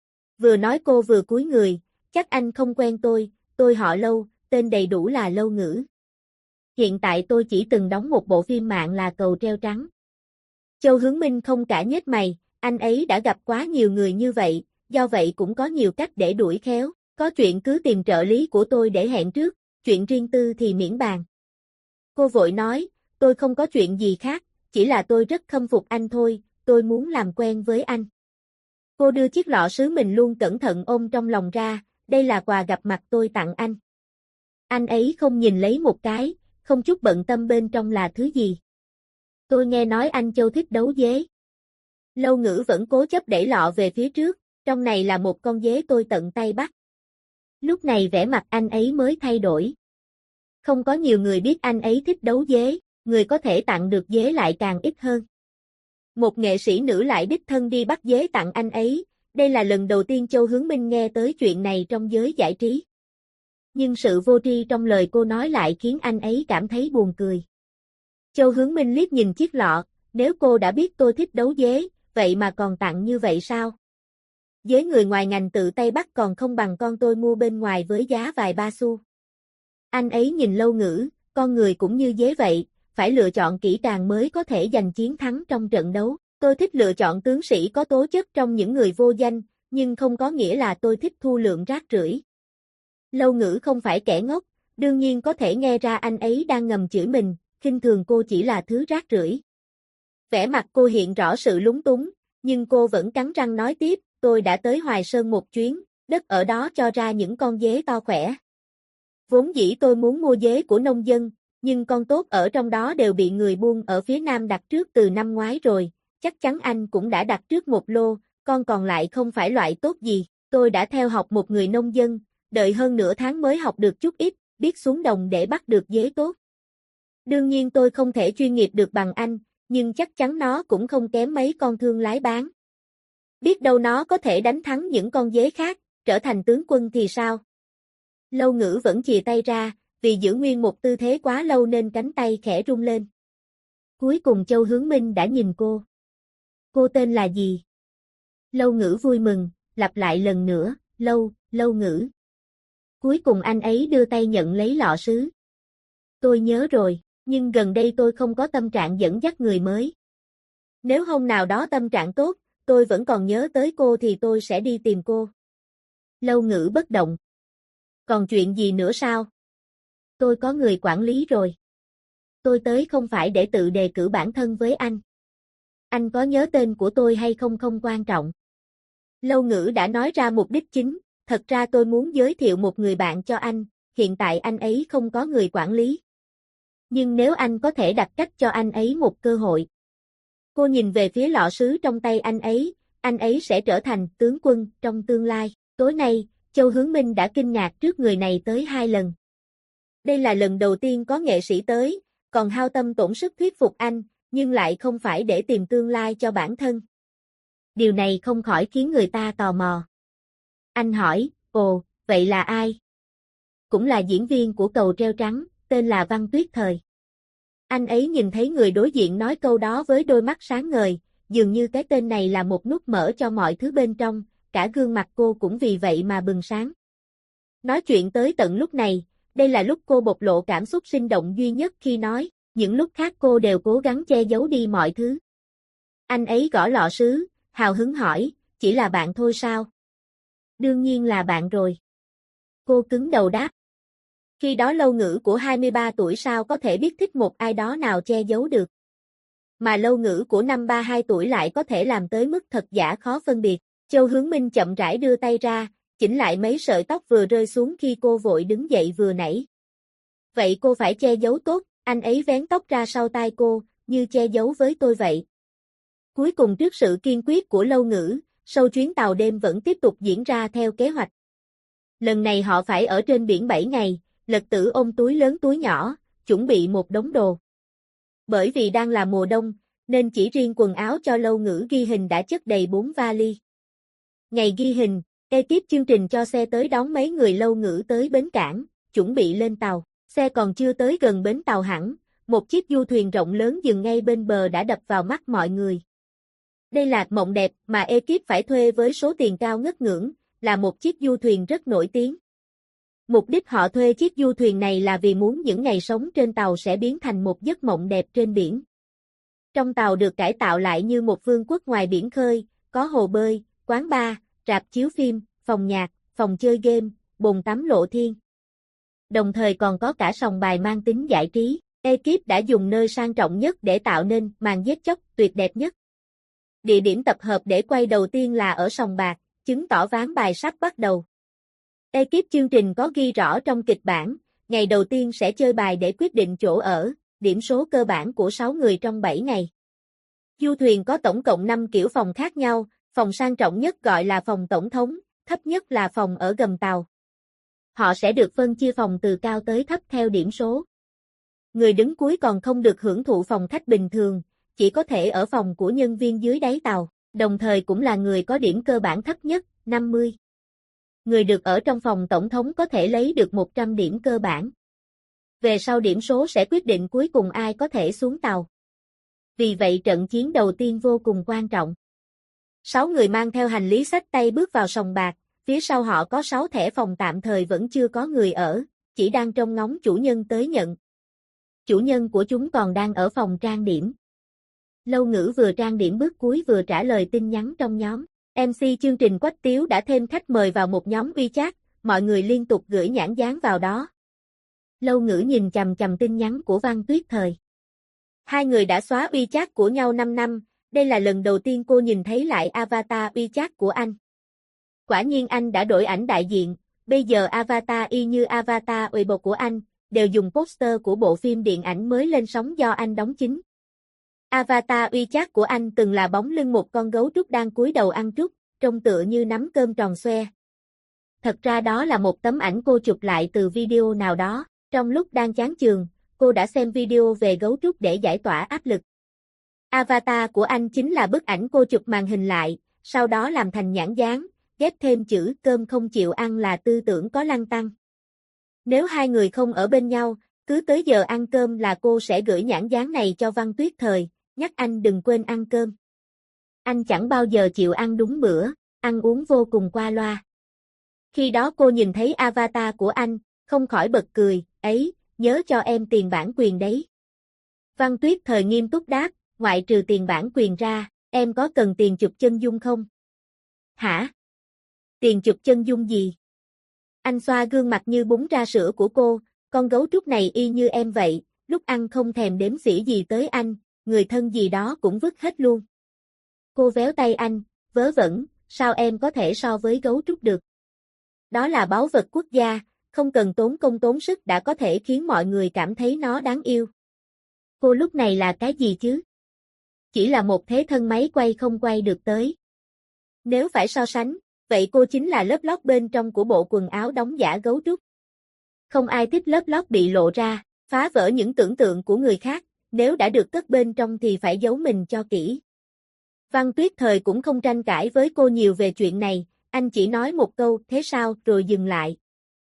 Vừa nói cô vừa cúi người, chắc anh không quen tôi họ Lâu, tên đầy đủ là Lâu Ngữ. Hiện tại tôi chỉ từng đóng một bộ phim mạng là Cầu Treo Trắng. Châu Hướng Minh không cả nhếch mày, anh ấy đã gặp quá nhiều người như vậy, do vậy cũng có nhiều cách để đuổi khéo, có chuyện cứ tìm trợ lý của tôi để hẹn trước, chuyện riêng tư thì miễn bàn. Cô vội nói, tôi không có chuyện gì khác, chỉ là tôi rất khâm phục anh thôi, tôi muốn làm quen với anh. Cô đưa chiếc lọ sứ mình luôn cẩn thận ôm trong lòng ra, đây là quà gặp mặt tôi tặng anh. Anh ấy không nhìn lấy một cái, không chút bận tâm bên trong là thứ gì. Tôi nghe nói anh Châu thích đấu dế. Lâu Ngữ vẫn cố chấp đẩy lọ về phía trước, trong này là một con dế tôi tận tay bắt. Lúc này vẻ mặt anh ấy mới thay đổi. Không có nhiều người biết anh ấy thích đấu dế, người có thể tặng được dế lại càng ít hơn. Một nghệ sĩ nữ lại đích thân đi bắt dế tặng anh ấy, đây là lần đầu tiên Châu Hướng Minh nghe tới chuyện này trong giới giải trí. Nhưng sự vô tri trong lời cô nói lại khiến anh ấy cảm thấy buồn cười. Châu Hướng Minh liếc nhìn chiếc lọ, nếu cô đã biết tôi thích đấu dế, vậy mà còn tặng như vậy sao? Dế người ngoài ngành tự tay bắt còn không bằng con tôi mua bên ngoài với giá vài ba xu. Anh ấy nhìn Lâu Ngữ, con người cũng như dế vậy, phải lựa chọn kỹ càng mới có thể giành chiến thắng trong trận đấu. Tôi thích lựa chọn tướng sĩ có tố chất trong những người vô danh, nhưng không có nghĩa là tôi thích thu lượm rác rưởi. Lâu Ngữ không phải kẻ ngốc, Đương nhiên có thể nghe ra anh ấy đang ngầm chửi mình, khinh thường cô chỉ là thứ rác rưởi. Vẻ mặt cô hiện rõ sự lúng túng, nhưng cô vẫn cắn răng nói tiếp, tôi đã tới Hoài Sơn một chuyến, đất ở đó cho ra những con dế to khỏe. Vốn dĩ tôi muốn mua dế của nông dân, nhưng con tốt ở trong đó đều bị người buôn ở phía Nam đặt trước từ năm ngoái rồi, chắc chắn anh cũng đã đặt trước một lô, con còn lại không phải loại tốt gì, tôi đã theo học một người nông dân, đợi hơn nửa tháng mới học được chút ít, biết xuống đồng để bắt được dế tốt. Đương nhiên tôi không thể chuyên nghiệp được bằng anh, nhưng chắc chắn nó cũng không kém mấy con thương lái bán. Biết đâu nó có thể đánh thắng những con dế khác, trở thành tướng quân thì sao? Lâu Ngữ vẫn chìa tay ra, vì giữ nguyên một tư thế quá lâu nên cánh tay khẽ rung lên. Cuối cùng Châu Hướng Minh đã nhìn cô. Cô tên là gì? Lâu Ngữ vui mừng, lặp lại lần nữa, Lâu Ngữ. Cuối cùng anh ấy đưa tay nhận lấy lọ sứ. Tôi nhớ rồi, nhưng gần đây tôi không có tâm trạng dẫn dắt người mới. Nếu hôm nào đó tâm trạng tốt, tôi vẫn còn nhớ tới cô thì tôi sẽ đi tìm cô. Lâu Ngữ bất động. Còn chuyện gì nữa sao? Tôi có người quản lý rồi. Tôi tới không phải để tự đề cử bản thân với anh. Anh có nhớ tên của tôi hay không không quan trọng. Lâu Ngữ đã nói ra mục đích chính, thật ra tôi muốn giới thiệu một người bạn cho anh, hiện tại anh ấy không có người quản lý. Nhưng nếu anh có thể đặt cách cho anh ấy một cơ hội. Cô nhìn về phía lọ sứ trong tay anh ấy sẽ trở thành tướng quân trong tương lai. Tối nay, Châu Hướng Minh đã kinh ngạc trước người này tới 2 lần. Đây là lần đầu tiên có nghệ sĩ tới, còn hao tâm tổn sức thuyết phục anh, nhưng lại không phải để tìm tương lai cho bản thân. Điều này không khỏi khiến người ta tò mò. Anh hỏi, ồ, vậy là ai? Cũng là diễn viên của Cầu Treo Trắng, tên là Văn Tuyết Thời. Anh ấy nhìn thấy người đối diện nói câu đó với đôi mắt sáng ngời, dường như cái tên này là một nút mở cho mọi thứ bên trong, cả gương mặt cô cũng vì vậy mà bừng sáng. Nói chuyện tới tận lúc này, đây là lúc cô bộc lộ cảm xúc sinh động duy nhất khi nói, những lúc khác cô đều cố gắng che giấu đi mọi thứ. Anh ấy gõ lọ sứ, hào hứng hỏi, chỉ là bạn thôi sao? Đương nhiên là bạn rồi. Cô cứng đầu đáp. Khi đó Lâu Ngữ của 23 tuổi sao có thể biết thích một ai đó nào che giấu được. Mà Lâu Ngữ của năm 32 tuổi lại có thể làm tới mức thật giả khó phân biệt. Châu Hướng Minh chậm rãi đưa tay ra, chỉnh lại mấy sợi tóc vừa rơi xuống khi cô vội đứng dậy vừa nãy. Vậy cô phải che giấu tốt, anh ấy vén tóc ra sau tai cô, như che giấu với tôi vậy. Cuối cùng trước sự kiên quyết của Lâu Ngữ, sau chuyến tàu đêm vẫn tiếp tục diễn ra theo kế hoạch. Lần này họ phải ở trên biển 7 ngày, Lật Tử ôm túi lớn túi nhỏ, chuẩn bị một đống đồ. Bởi vì đang là mùa đông, nên chỉ riêng quần áo cho Lâu Ngữ ghi hình đã chất đầy 4 vali. Ngày ghi hình, ekip chương trình cho xe tới đón mấy người Lâu Ngữ tới bến cảng, chuẩn bị lên tàu. Xe còn chưa tới gần bến tàu hẳn, một chiếc du thuyền rộng lớn dừng ngay bên bờ đã đập vào mắt mọi người. Đây là mộng đẹp mà ekip phải thuê với số tiền cao ngất ngưỡng, là một chiếc du thuyền rất nổi tiếng. Mục đích họ thuê chiếc du thuyền này là vì muốn những ngày sống trên tàu sẽ biến thành một giấc mộng đẹp trên biển. Trong tàu được cải tạo lại như một vương quốc ngoài biển khơi, có hồ bơi, quán bar, rạp chiếu phim, phòng nhạc, phòng chơi game, bồn tắm lộ thiên. Đồng thời còn có cả sòng bài mang tính giải trí. Ekip đã dùng nơi sang trọng nhất để tạo nên màn giết chóc tuyệt đẹp nhất. Địa điểm tập hợp để quay đầu tiên là ở sòng bạc, chứng tỏ ván bài sắp bắt đầu. Ekip chương trình có ghi rõ trong kịch bản, ngày đầu tiên sẽ chơi bài để quyết định chỗ ở, điểm số cơ bản của 6 người trong 7 ngày. Du thuyền có tổng cộng 5 kiểu phòng khác nhau, phòng sang trọng nhất gọi là phòng tổng thống, thấp nhất là phòng ở gầm tàu. Họ sẽ được phân chia phòng từ cao tới thấp theo điểm số. Người đứng cuối còn không được hưởng thụ phòng khách bình thường, chỉ có thể ở phòng của nhân viên dưới đáy tàu, đồng thời cũng là người có điểm cơ bản thấp nhất, 50. Người được ở trong phòng tổng thống có thể lấy được 100 điểm cơ bản. Về sau điểm số sẽ quyết định cuối cùng ai có thể xuống tàu. Vì vậy trận chiến đầu tiên vô cùng quan trọng. 6 người mang theo hành lý xách tay bước vào sòng bạc, phía sau họ có 6 thẻ phòng tạm thời vẫn chưa có người ở, chỉ đang trông ngóng chủ nhân tới nhận. Chủ nhân của chúng còn đang ở phòng trang điểm. Lâu Ngữ vừa trang điểm bước cuối vừa trả lời tin nhắn trong nhóm. MC chương trình Quách Tiếu đã thêm khách mời vào một nhóm WeChat, mọi người liên tục gửi nhãn dán vào đó. Lâu Ngữ nhìn chằm chằm tin nhắn của Văn Tuyết Thời. Hai người đã xóa WeChat của nhau 5 năm, đây là lần đầu tiên cô nhìn thấy lại avatar WeChat của anh. Quả nhiên anh đã đổi ảnh đại diện, bây giờ avatar y như avatar Weibo của anh, đều dùng poster của bộ phim điện ảnh mới lên sóng do anh đóng chính. Avatar WeChat của anh từng là bóng lưng một con gấu trúc đang cúi đầu ăn trúc, trông tựa như nắm cơm tròn xoe. Thật ra đó là một tấm ảnh cô chụp lại từ video nào đó, trong lúc đang chán chường, cô đã xem video về gấu trúc để giải tỏa áp lực. Avatar của anh chính là bức ảnh cô chụp màn hình lại, sau đó làm thành nhãn dán, ghép thêm chữ cơm không chịu ăn là tư tưởng có lăng tăng. Nếu hai người không ở bên nhau, cứ tới giờ ăn cơm là cô sẽ gửi nhãn dán này cho Văn Tuyết Thời, nhắc anh đừng quên ăn cơm. Anh chẳng bao giờ chịu ăn đúng bữa, ăn uống vô cùng qua loa. Khi đó cô nhìn thấy avatar của anh, không khỏi bật cười, ấy, nhớ cho em tiền bản quyền đấy. Văn Tuyết Thời nghiêm túc đáp, ngoại trừ tiền bản quyền ra, em có cần tiền chụp chân dung không? Hả? Tiền chụp chân dung gì? Anh xoa gương mặt như bún ra sữa của cô, con gấu trúc này y như em vậy, lúc ăn không thèm đếm xỉa gì tới anh, người thân gì đó cũng vứt hết luôn. Cô véo tay anh, vớ vẩn, sao em có thể so với gấu trúc được? Đó là báu vật quốc gia, không cần tốn công tốn sức đã có thể khiến mọi người cảm thấy nó đáng yêu. Cô lúc này là cái gì chứ? Chỉ là một thế thân máy quay không quay được tới. Nếu phải so sánh, vậy cô chính là lớp lót bên trong của bộ quần áo đóng giả gấu trúc. Không ai thích lớp lót bị lộ ra, phá vỡ những tưởng tượng của người khác, nếu đã được cất bên trong thì phải giấu mình cho kỹ. Văn Tuyết Thời cũng không tranh cãi với cô nhiều về chuyện này, anh chỉ nói một câu, thế sao, rồi dừng lại.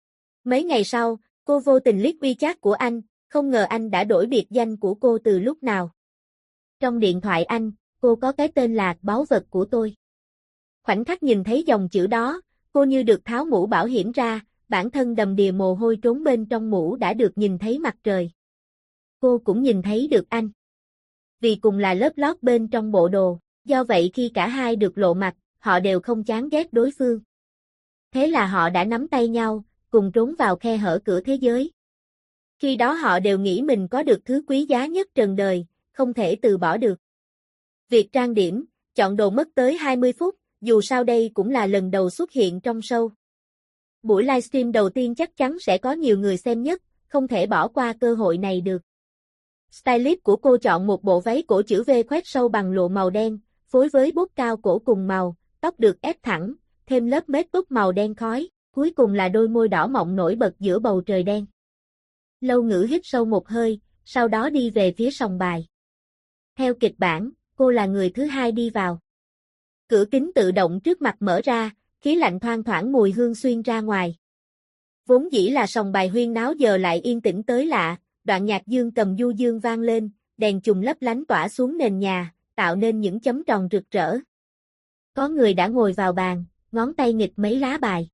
Mấy ngày sau, cô vô tình liếc WeChat của anh, không ngờ anh đã đổi biệt danh của cô từ lúc nào. Trong điện thoại anh, cô có cái tên là báu vật của tôi. Khoảnh khắc nhìn thấy dòng chữ đó, cô như được tháo mũ bảo hiểm ra, bản thân đầm đìa mồ hôi trốn bên trong mũ đã được nhìn thấy mặt trời. Cô cũng nhìn thấy được anh. Vì cùng là lớp lót bên trong bộ đồ, do vậy khi cả hai được lộ mặt, họ đều không chán ghét đối phương. Thế là họ đã nắm tay nhau, cùng trốn vào khe hở cửa thế giới. Khi đó họ đều nghĩ mình có được thứ quý giá nhất trần đời, không thể từ bỏ được. Việc trang điểm, chọn đồ mất tới 20 phút, dù sao đây cũng là lần đầu xuất hiện trong show. Buổi livestream đầu tiên chắc chắn sẽ có nhiều người xem nhất, không thể bỏ qua cơ hội này được. Stylist của cô chọn một bộ váy cổ chữ V khoét sâu bằng lụa màu đen, phối với bốt cao cổ cùng màu, tóc được ép thẳng, thêm lớp make-up màu đen khói, cuối cùng là đôi môi đỏ mọng nổi bật giữa bầu trời đen. Lâu Ngữ hít sâu một hơi, sau đó đi về phía sòng bài. Theo kịch bản, cô là người thứ hai đi vào. Cửa kính tự động trước mặt mở ra, khí lạnh thoang thoảng mùi hương xuyên ra ngoài. Vốn dĩ là sòng bài huyên náo giờ lại yên tĩnh tới lạ, đoạn nhạc dương cầm du dương vang lên, đèn chùm lấp lánh tỏa xuống nền nhà, tạo nên những chấm tròn rực rỡ. Có người đã ngồi vào bàn, ngón tay nghịch mấy lá bài.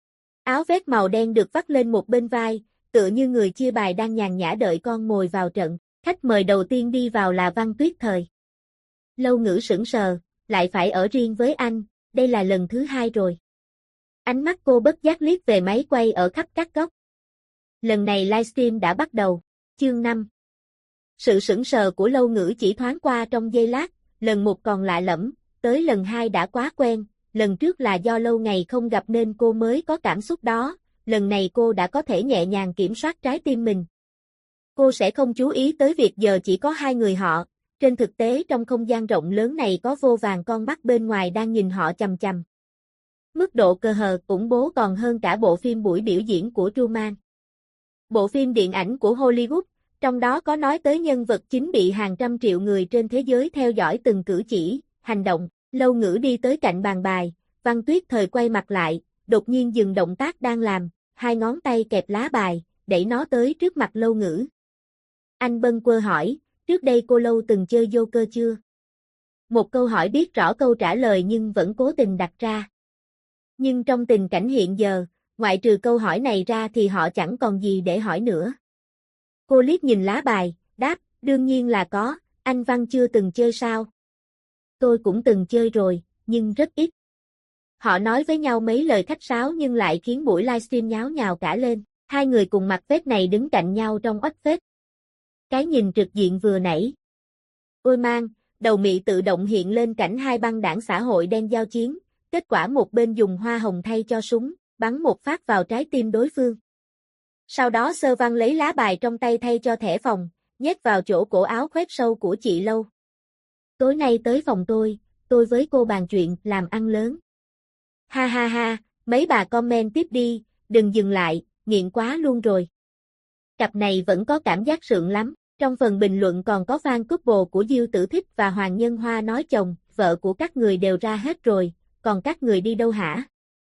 Áo vest màu đen được vắt lên một bên vai, tựa như người chia bài đang nhàn nhã đợi con mồi vào trận. Khách mời đầu tiên đi vào là Văn Tuyết Thời. Lâu Ngữ sững sờ, lại phải ở riêng với anh, đây là lần thứ hai rồi. Ánh mắt cô bất giác liếc về máy quay ở khắp các góc. Lần này livestream đã bắt đầu, chương 5. Sự sững sờ của Lâu Ngữ chỉ thoáng qua trong giây lát, lần một còn lạ lẫm, tới lần hai đã quá quen, lần trước là do lâu ngày không gặp nên cô mới có cảm xúc đó, lần này cô đã có thể nhẹ nhàng kiểm soát trái tim mình. Cô sẽ không chú ý tới việc giờ chỉ có hai người họ, trên thực tế trong không gian rộng lớn này có vô vàn con mắt bên ngoài đang nhìn họ chằm chằm. Mức độ cờ hờ khủng bố còn hơn cả bộ phim buổi biểu diễn của Truman. Bộ phim điện ảnh của Hollywood, trong đó có nói tới nhân vật chính bị hàng trăm triệu người trên thế giới theo dõi từng cử chỉ, hành động. Lâu Ngữ đi tới cạnh bàn bài, Văn Tuyết Thời quay mặt lại, đột nhiên dừng động tác đang làm, hai ngón tay kẹp lá bài, đẩy nó tới trước mặt Lâu Ngữ. Anh bâng quơ hỏi, trước đây cô Lâu từng chơi Joker chưa? Một câu hỏi biết rõ câu trả lời nhưng vẫn cố tình đặt ra. Nhưng trong tình cảnh hiện giờ, ngoại trừ câu hỏi này ra thì họ chẳng còn gì để hỏi nữa. Cô liếc nhìn lá bài, đáp, đương nhiên là có, anh Văn chưa từng chơi sao? Tôi cũng từng chơi rồi, nhưng rất ít. Họ nói với nhau mấy lời khách sáo nhưng lại khiến buổi livestream nháo nhào cả lên. Hai người cùng mặt phết này đứng cạnh nhau trong oách phết. Cái nhìn trực diện vừa nãy. Ôi mang, đầu mị tự động hiện lên cảnh hai băng đảng xã hội đen giao chiến, kết quả một bên dùng hoa hồng thay cho súng, bắn một phát vào trái tim đối phương. Sau đó Sơ Văn lấy lá bài trong tay thay cho thẻ phòng, nhét vào chỗ cổ áo khoét sâu của chị Lâu. Tối nay tới phòng tôi với cô bàn chuyện làm ăn lớn. Ha ha ha, mấy bà comment tiếp đi, đừng dừng lại, nghiện quá luôn rồi. Cặp này vẫn có cảm giác sượng lắm. Trong phần bình luận còn có fan couple của Diêu Tử Thích và Hoàng Nhân Hoa nói chồng, vợ của các người đều ra hết rồi, còn các người đi đâu hả?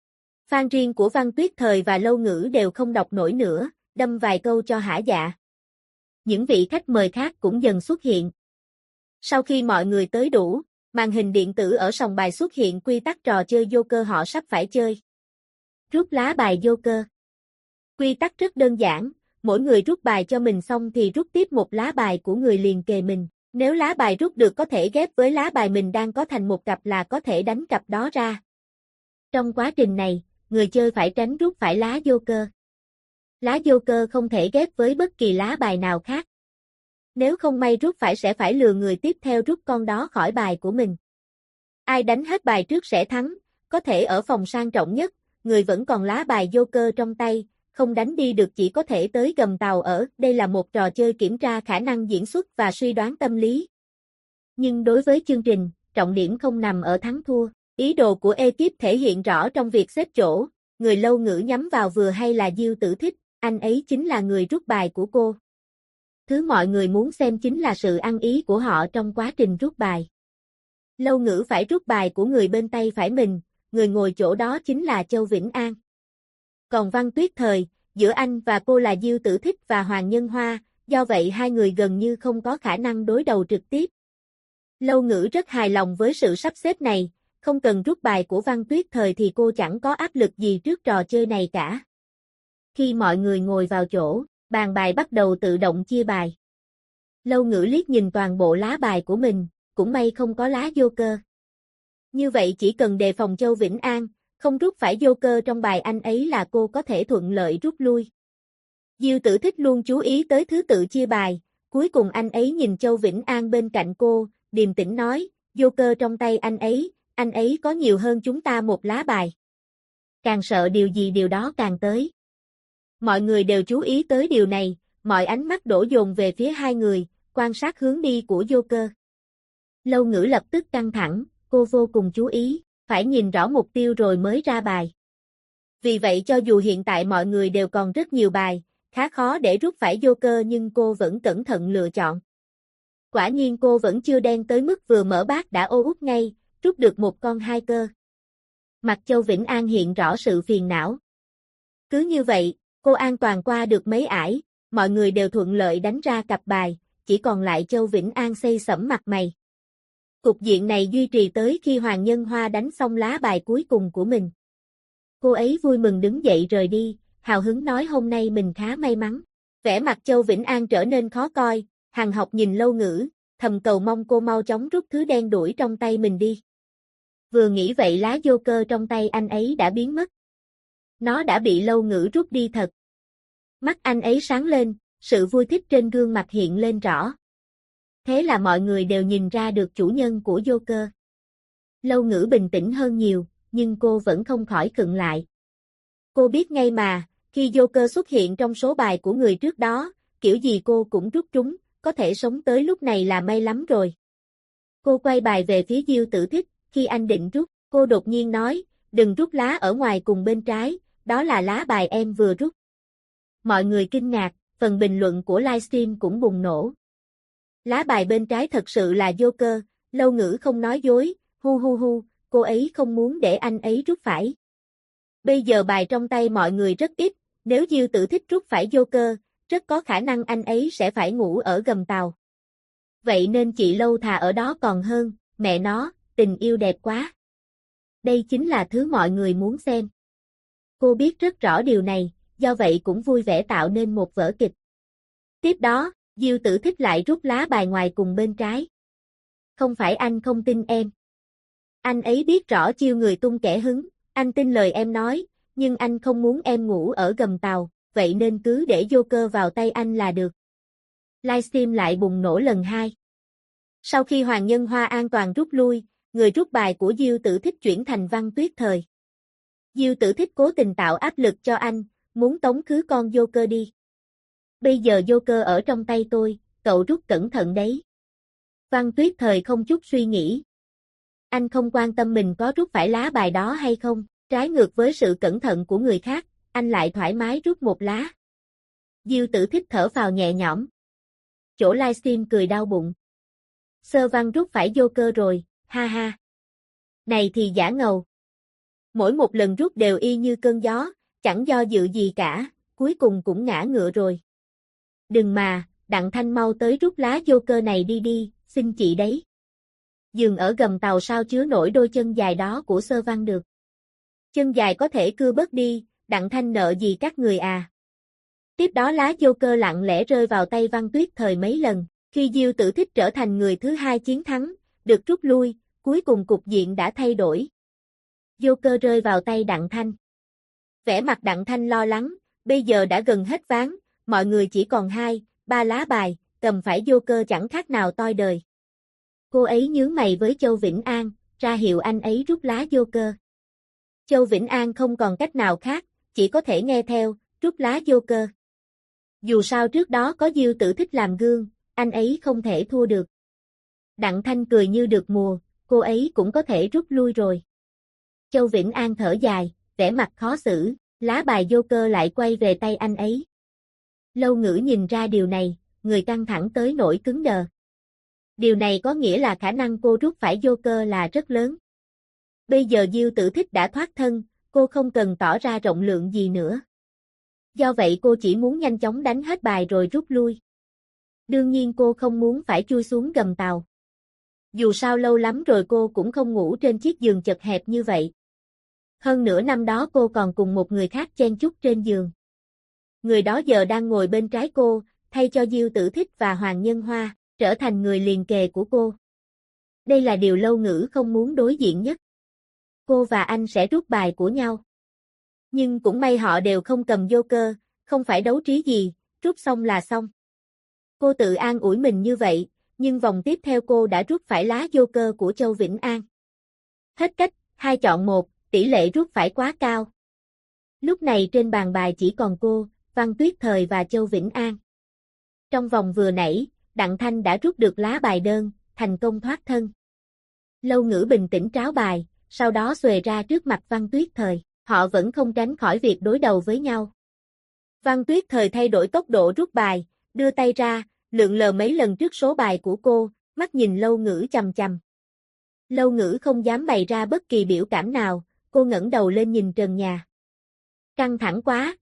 Fan riêng của Văn Tuyết Thời và Lâu Ngữ đều không đọc nổi nữa, đâm vài câu cho hả dạ. Những vị khách mời khác cũng dần xuất hiện. Sau khi mọi người tới đủ, màn hình điện tử ở sòng bài xuất hiện quy tắc trò chơi Joker họ sắp phải chơi. Rút lá bài Joker. Quy tắc rất đơn giản. Mỗi người rút bài cho mình xong thì rút tiếp một lá bài của người liền kề mình. Nếu lá bài rút được có thể ghép với lá bài mình đang có thành một cặp là có thể đánh cặp đó ra. Trong quá trình này, người chơi phải tránh rút phải lá Joker. Lá Joker không thể ghép với bất kỳ lá bài nào khác. Nếu không may rút phải sẽ phải lừa người tiếp theo rút con đó khỏi bài của mình. Ai đánh hết bài trước sẽ thắng, có thể ở phòng sang trọng nhất, người vẫn còn lá bài Joker trong tay. Không đánh đi được chỉ có thể tới gầm tàu ở, đây là một trò chơi kiểm tra khả năng diễn xuất và suy đoán tâm lý. Nhưng đối với chương trình, trọng điểm không nằm ở thắng thua, ý đồ của ekip thể hiện rõ trong việc xếp chỗ, người Lâu Ngữ nhắm vào vừa hay là Diêu Tử Thích, anh ấy chính là người rút bài của cô. Thứ mọi người muốn xem chính là sự ăn ý của họ trong quá trình rút bài. Lâu Ngữ phải rút bài của người bên tay phải mình, người ngồi chỗ đó chính là Châu Vĩnh An. Còn Văn Tuyết Thời, giữa anh và cô là Diêu Tử Thích và Hoàng Nhân Hoa, do vậy hai người gần như không có khả năng đối đầu trực tiếp. Lâu Ngữ rất hài lòng với sự sắp xếp này, không cần rút bài của Văn Tuyết Thời thì cô chẳng có áp lực gì trước trò chơi này cả. Khi mọi người ngồi vào chỗ, bàn bài bắt đầu tự động chia bài. Lâu Ngữ liếc nhìn toàn bộ lá bài của mình, cũng may không có lá Joker. Như vậy chỉ cần đề phòng Châu Vĩnh An, không rút phải Joker trong bài anh ấy là cô có thể thuận lợi rút lui. Diêu Tử Thích luôn chú ý tới thứ tự chia bài, cuối cùng anh ấy nhìn Châu Vĩnh An bên cạnh cô, điềm tĩnh nói, Joker trong tay anh ấy có nhiều hơn chúng ta một lá bài. Càng sợ điều gì điều đó càng tới. Mọi người đều chú ý tới điều này, mọi ánh mắt đổ dồn về phía hai người, quan sát hướng đi của Joker. Lâu Ngữ lập tức căng thẳng, cô vô cùng chú ý, phải nhìn rõ mục tiêu rồi mới ra bài. Vì vậy cho dù hiện tại mọi người đều còn rất nhiều bài, khá khó để rút phải Joker nhưng cô vẫn cẩn thận lựa chọn. Quả nhiên cô vẫn chưa đen tới mức vừa mở bát đã ô út ngay, rút được một con hai cơ. Mặt Châu Vĩnh An hiện rõ sự phiền não. Cứ như vậy, cô an toàn qua được mấy ải, mọi người đều thuận lợi đánh ra cặp bài, chỉ còn lại Châu Vĩnh An xây sẫm mặt mày. Cục diện này duy trì tới khi Hoàng Nhân Hoa đánh xong lá bài cuối cùng của mình. Cô ấy vui mừng đứng dậy rời đi, hào hứng nói hôm nay mình khá may mắn. Vẻ mặt Châu Vĩnh An trở nên khó coi, Hằng Học nhìn Lâu Ngữ, thầm cầu mong cô mau chóng rút thứ đen đuổi trong tay mình đi. Vừa nghĩ vậy lá Joker trong tay anh ấy đã biến mất. Nó đã bị Lâu Ngữ rút đi thật. Mắt anh ấy sáng lên, sự vui thích trên gương mặt hiện lên rõ. Thế là mọi người đều nhìn ra được chủ nhân của Joker. Lâu Ngữ bình tĩnh hơn nhiều, nhưng cô vẫn không khỏi khựng lại. Cô biết ngay mà, khi Joker xuất hiện trong số bài của người trước đó, kiểu gì cô cũng rút trúng, có thể sống tới lúc này là may lắm rồi. Cô quay bài về phía Diêu Tử Thích, khi anh định rút, cô đột nhiên nói, đừng rút lá ở ngoài cùng bên trái, đó là lá bài em vừa rút. Mọi người kinh ngạc, phần bình luận của livestream cũng bùng nổ. Lá bài bên trái thật sự là Joker, Lâu Ngữ không nói dối, hu, cô ấy không muốn để anh ấy rút phải. Bây giờ bài trong tay mọi người rất ít, nếu Diêu Tử Thích rút phải Joker, rất có khả năng anh ấy sẽ phải ngủ ở gầm tàu. Vậy nên chị Lâu thà ở đó còn hơn, mẹ nó, tình yêu đẹp quá. Đây chính là thứ mọi người muốn xem. Cô biết rất rõ điều này, do vậy cũng vui vẻ tạo nên một vở kịch. Tiếp đó, Diêu Tử Thích lại rút lá bài ngoài cùng bên trái. Không phải anh không tin em. Anh ấy biết rõ chiêu người tung kẻ hứng, anh tin lời em nói, nhưng anh không muốn em ngủ ở gầm tàu, vậy nên cứ để Joker vào tay anh là được. Livestream lại bùng nổ lần 2. Sau khi Hoàng Nhân Hoa an toàn rút lui, người rút bài của Diêu Tử Thích chuyển thành Văn Tuyết Thời. Diêu Tử Thích cố tình tạo áp lực cho anh, muốn tống khứ con Joker đi. Bây giờ Joker ở trong tay tôi, cậu rút cẩn thận đấy. Văn Tuyết Thời không chút suy nghĩ. Anh không quan tâm mình có rút phải lá bài đó hay không, trái ngược với sự cẩn thận của người khác, anh lại thoải mái rút một lá. Diêu Tử Thích thở phào nhẹ nhõm. Chỗ livestream cười đau bụng. Sơ Văn rút phải Joker rồi, ha ha. Này thì giả ngầu. Mỗi một lần rút đều y như cơn gió, chẳng do dự gì cả, cuối cùng cũng ngã ngựa rồi. Đừng mà, Đặng Thanh mau tới rút lá Joker này đi, xin chị đấy. Giường ở gầm tàu sao chứa nổi đôi chân dài đó của Sơ Văn được. Chân dài có thể cưa bớt đi, Đặng Thanh nợ gì các người à. Tiếp đó lá Joker lặng lẽ rơi vào tay Văn Tuyết Thời mấy lần, khi Diêu Tử Thích trở thành người thứ 2 chiến thắng, được rút lui, cuối cùng cục diện đã thay đổi. Joker rơi vào tay Đặng Thanh. Vẻ mặt Đặng Thanh lo lắng, bây giờ đã gần hết ván, mọi người chỉ còn 2, 3 lá bài, cầm phải Joker chẳng khác nào toi đời. Cô ấy nhướng mày với Châu Vĩnh An, ra hiệu anh ấy rút lá Joker. Châu Vĩnh An không còn cách nào khác, chỉ có thể nghe theo, rút lá Joker. Dù sao trước đó có Diêu Tử Thích làm gương, anh ấy không thể thua được. Đặng Thanh cười như được mùa, cô ấy cũng có thể rút lui rồi. Châu Vĩnh An thở dài, vẻ mặt khó xử, lá bài Joker lại quay về tay anh ấy. Lâu Ngữ nhìn ra điều này, người căng thẳng tới nỗi cứng đờ. Điều này có nghĩa là khả năng cô rút phải Joker là rất lớn. Bây giờ Diêu Tử Thích đã thoát thân, cô không cần tỏ ra rộng lượng gì nữa. Do vậy cô chỉ muốn nhanh chóng đánh hết bài rồi rút lui. Đương nhiên cô không muốn phải chui xuống gầm tàu. Dù sao lâu lắm rồi cô cũng không ngủ trên chiếc giường chật hẹp như vậy. Hơn nữa năm đó cô còn cùng một người khác chen chúc trên giường. Người đó giờ đang ngồi bên trái cô, thay cho Diêu Tử Thích và Hoàng Nhân Hoa, trở thành người liền kề của cô. Đây là điều Lâu Ngữ không muốn đối diện nhất. Cô và anh sẽ rút bài của nhau. Nhưng cũng may họ đều không cầm Joker, không phải đấu trí gì, rút xong là xong. Cô tự an ủi mình như vậy, nhưng vòng tiếp theo cô đã rút phải lá Joker của Châu Vĩnh An. Hết cách, 2 chọn 1, tỷ lệ rút phải quá cao. Lúc này trên bàn bài chỉ còn cô, Văn Tuyết Thời và Châu Vĩnh An. Trong vòng vừa nãy, Đặng Thanh đã rút được lá bài đơn, thành công thoát thân. Lâu Ngữ bình tĩnh tráo bài, sau đó xuề ra trước mặt Văn Tuyết Thời, họ vẫn không tránh khỏi việc đối đầu với nhau. Văn Tuyết Thời thay đổi tốc độ rút bài, đưa tay ra, lượn lờ mấy lần trước số bài của cô, mắt nhìn Lâu Ngữ chằm chằm. Lâu Ngữ không dám bày ra bất kỳ biểu cảm nào, cô ngẩng đầu lên nhìn trần nhà. Căng thẳng quá,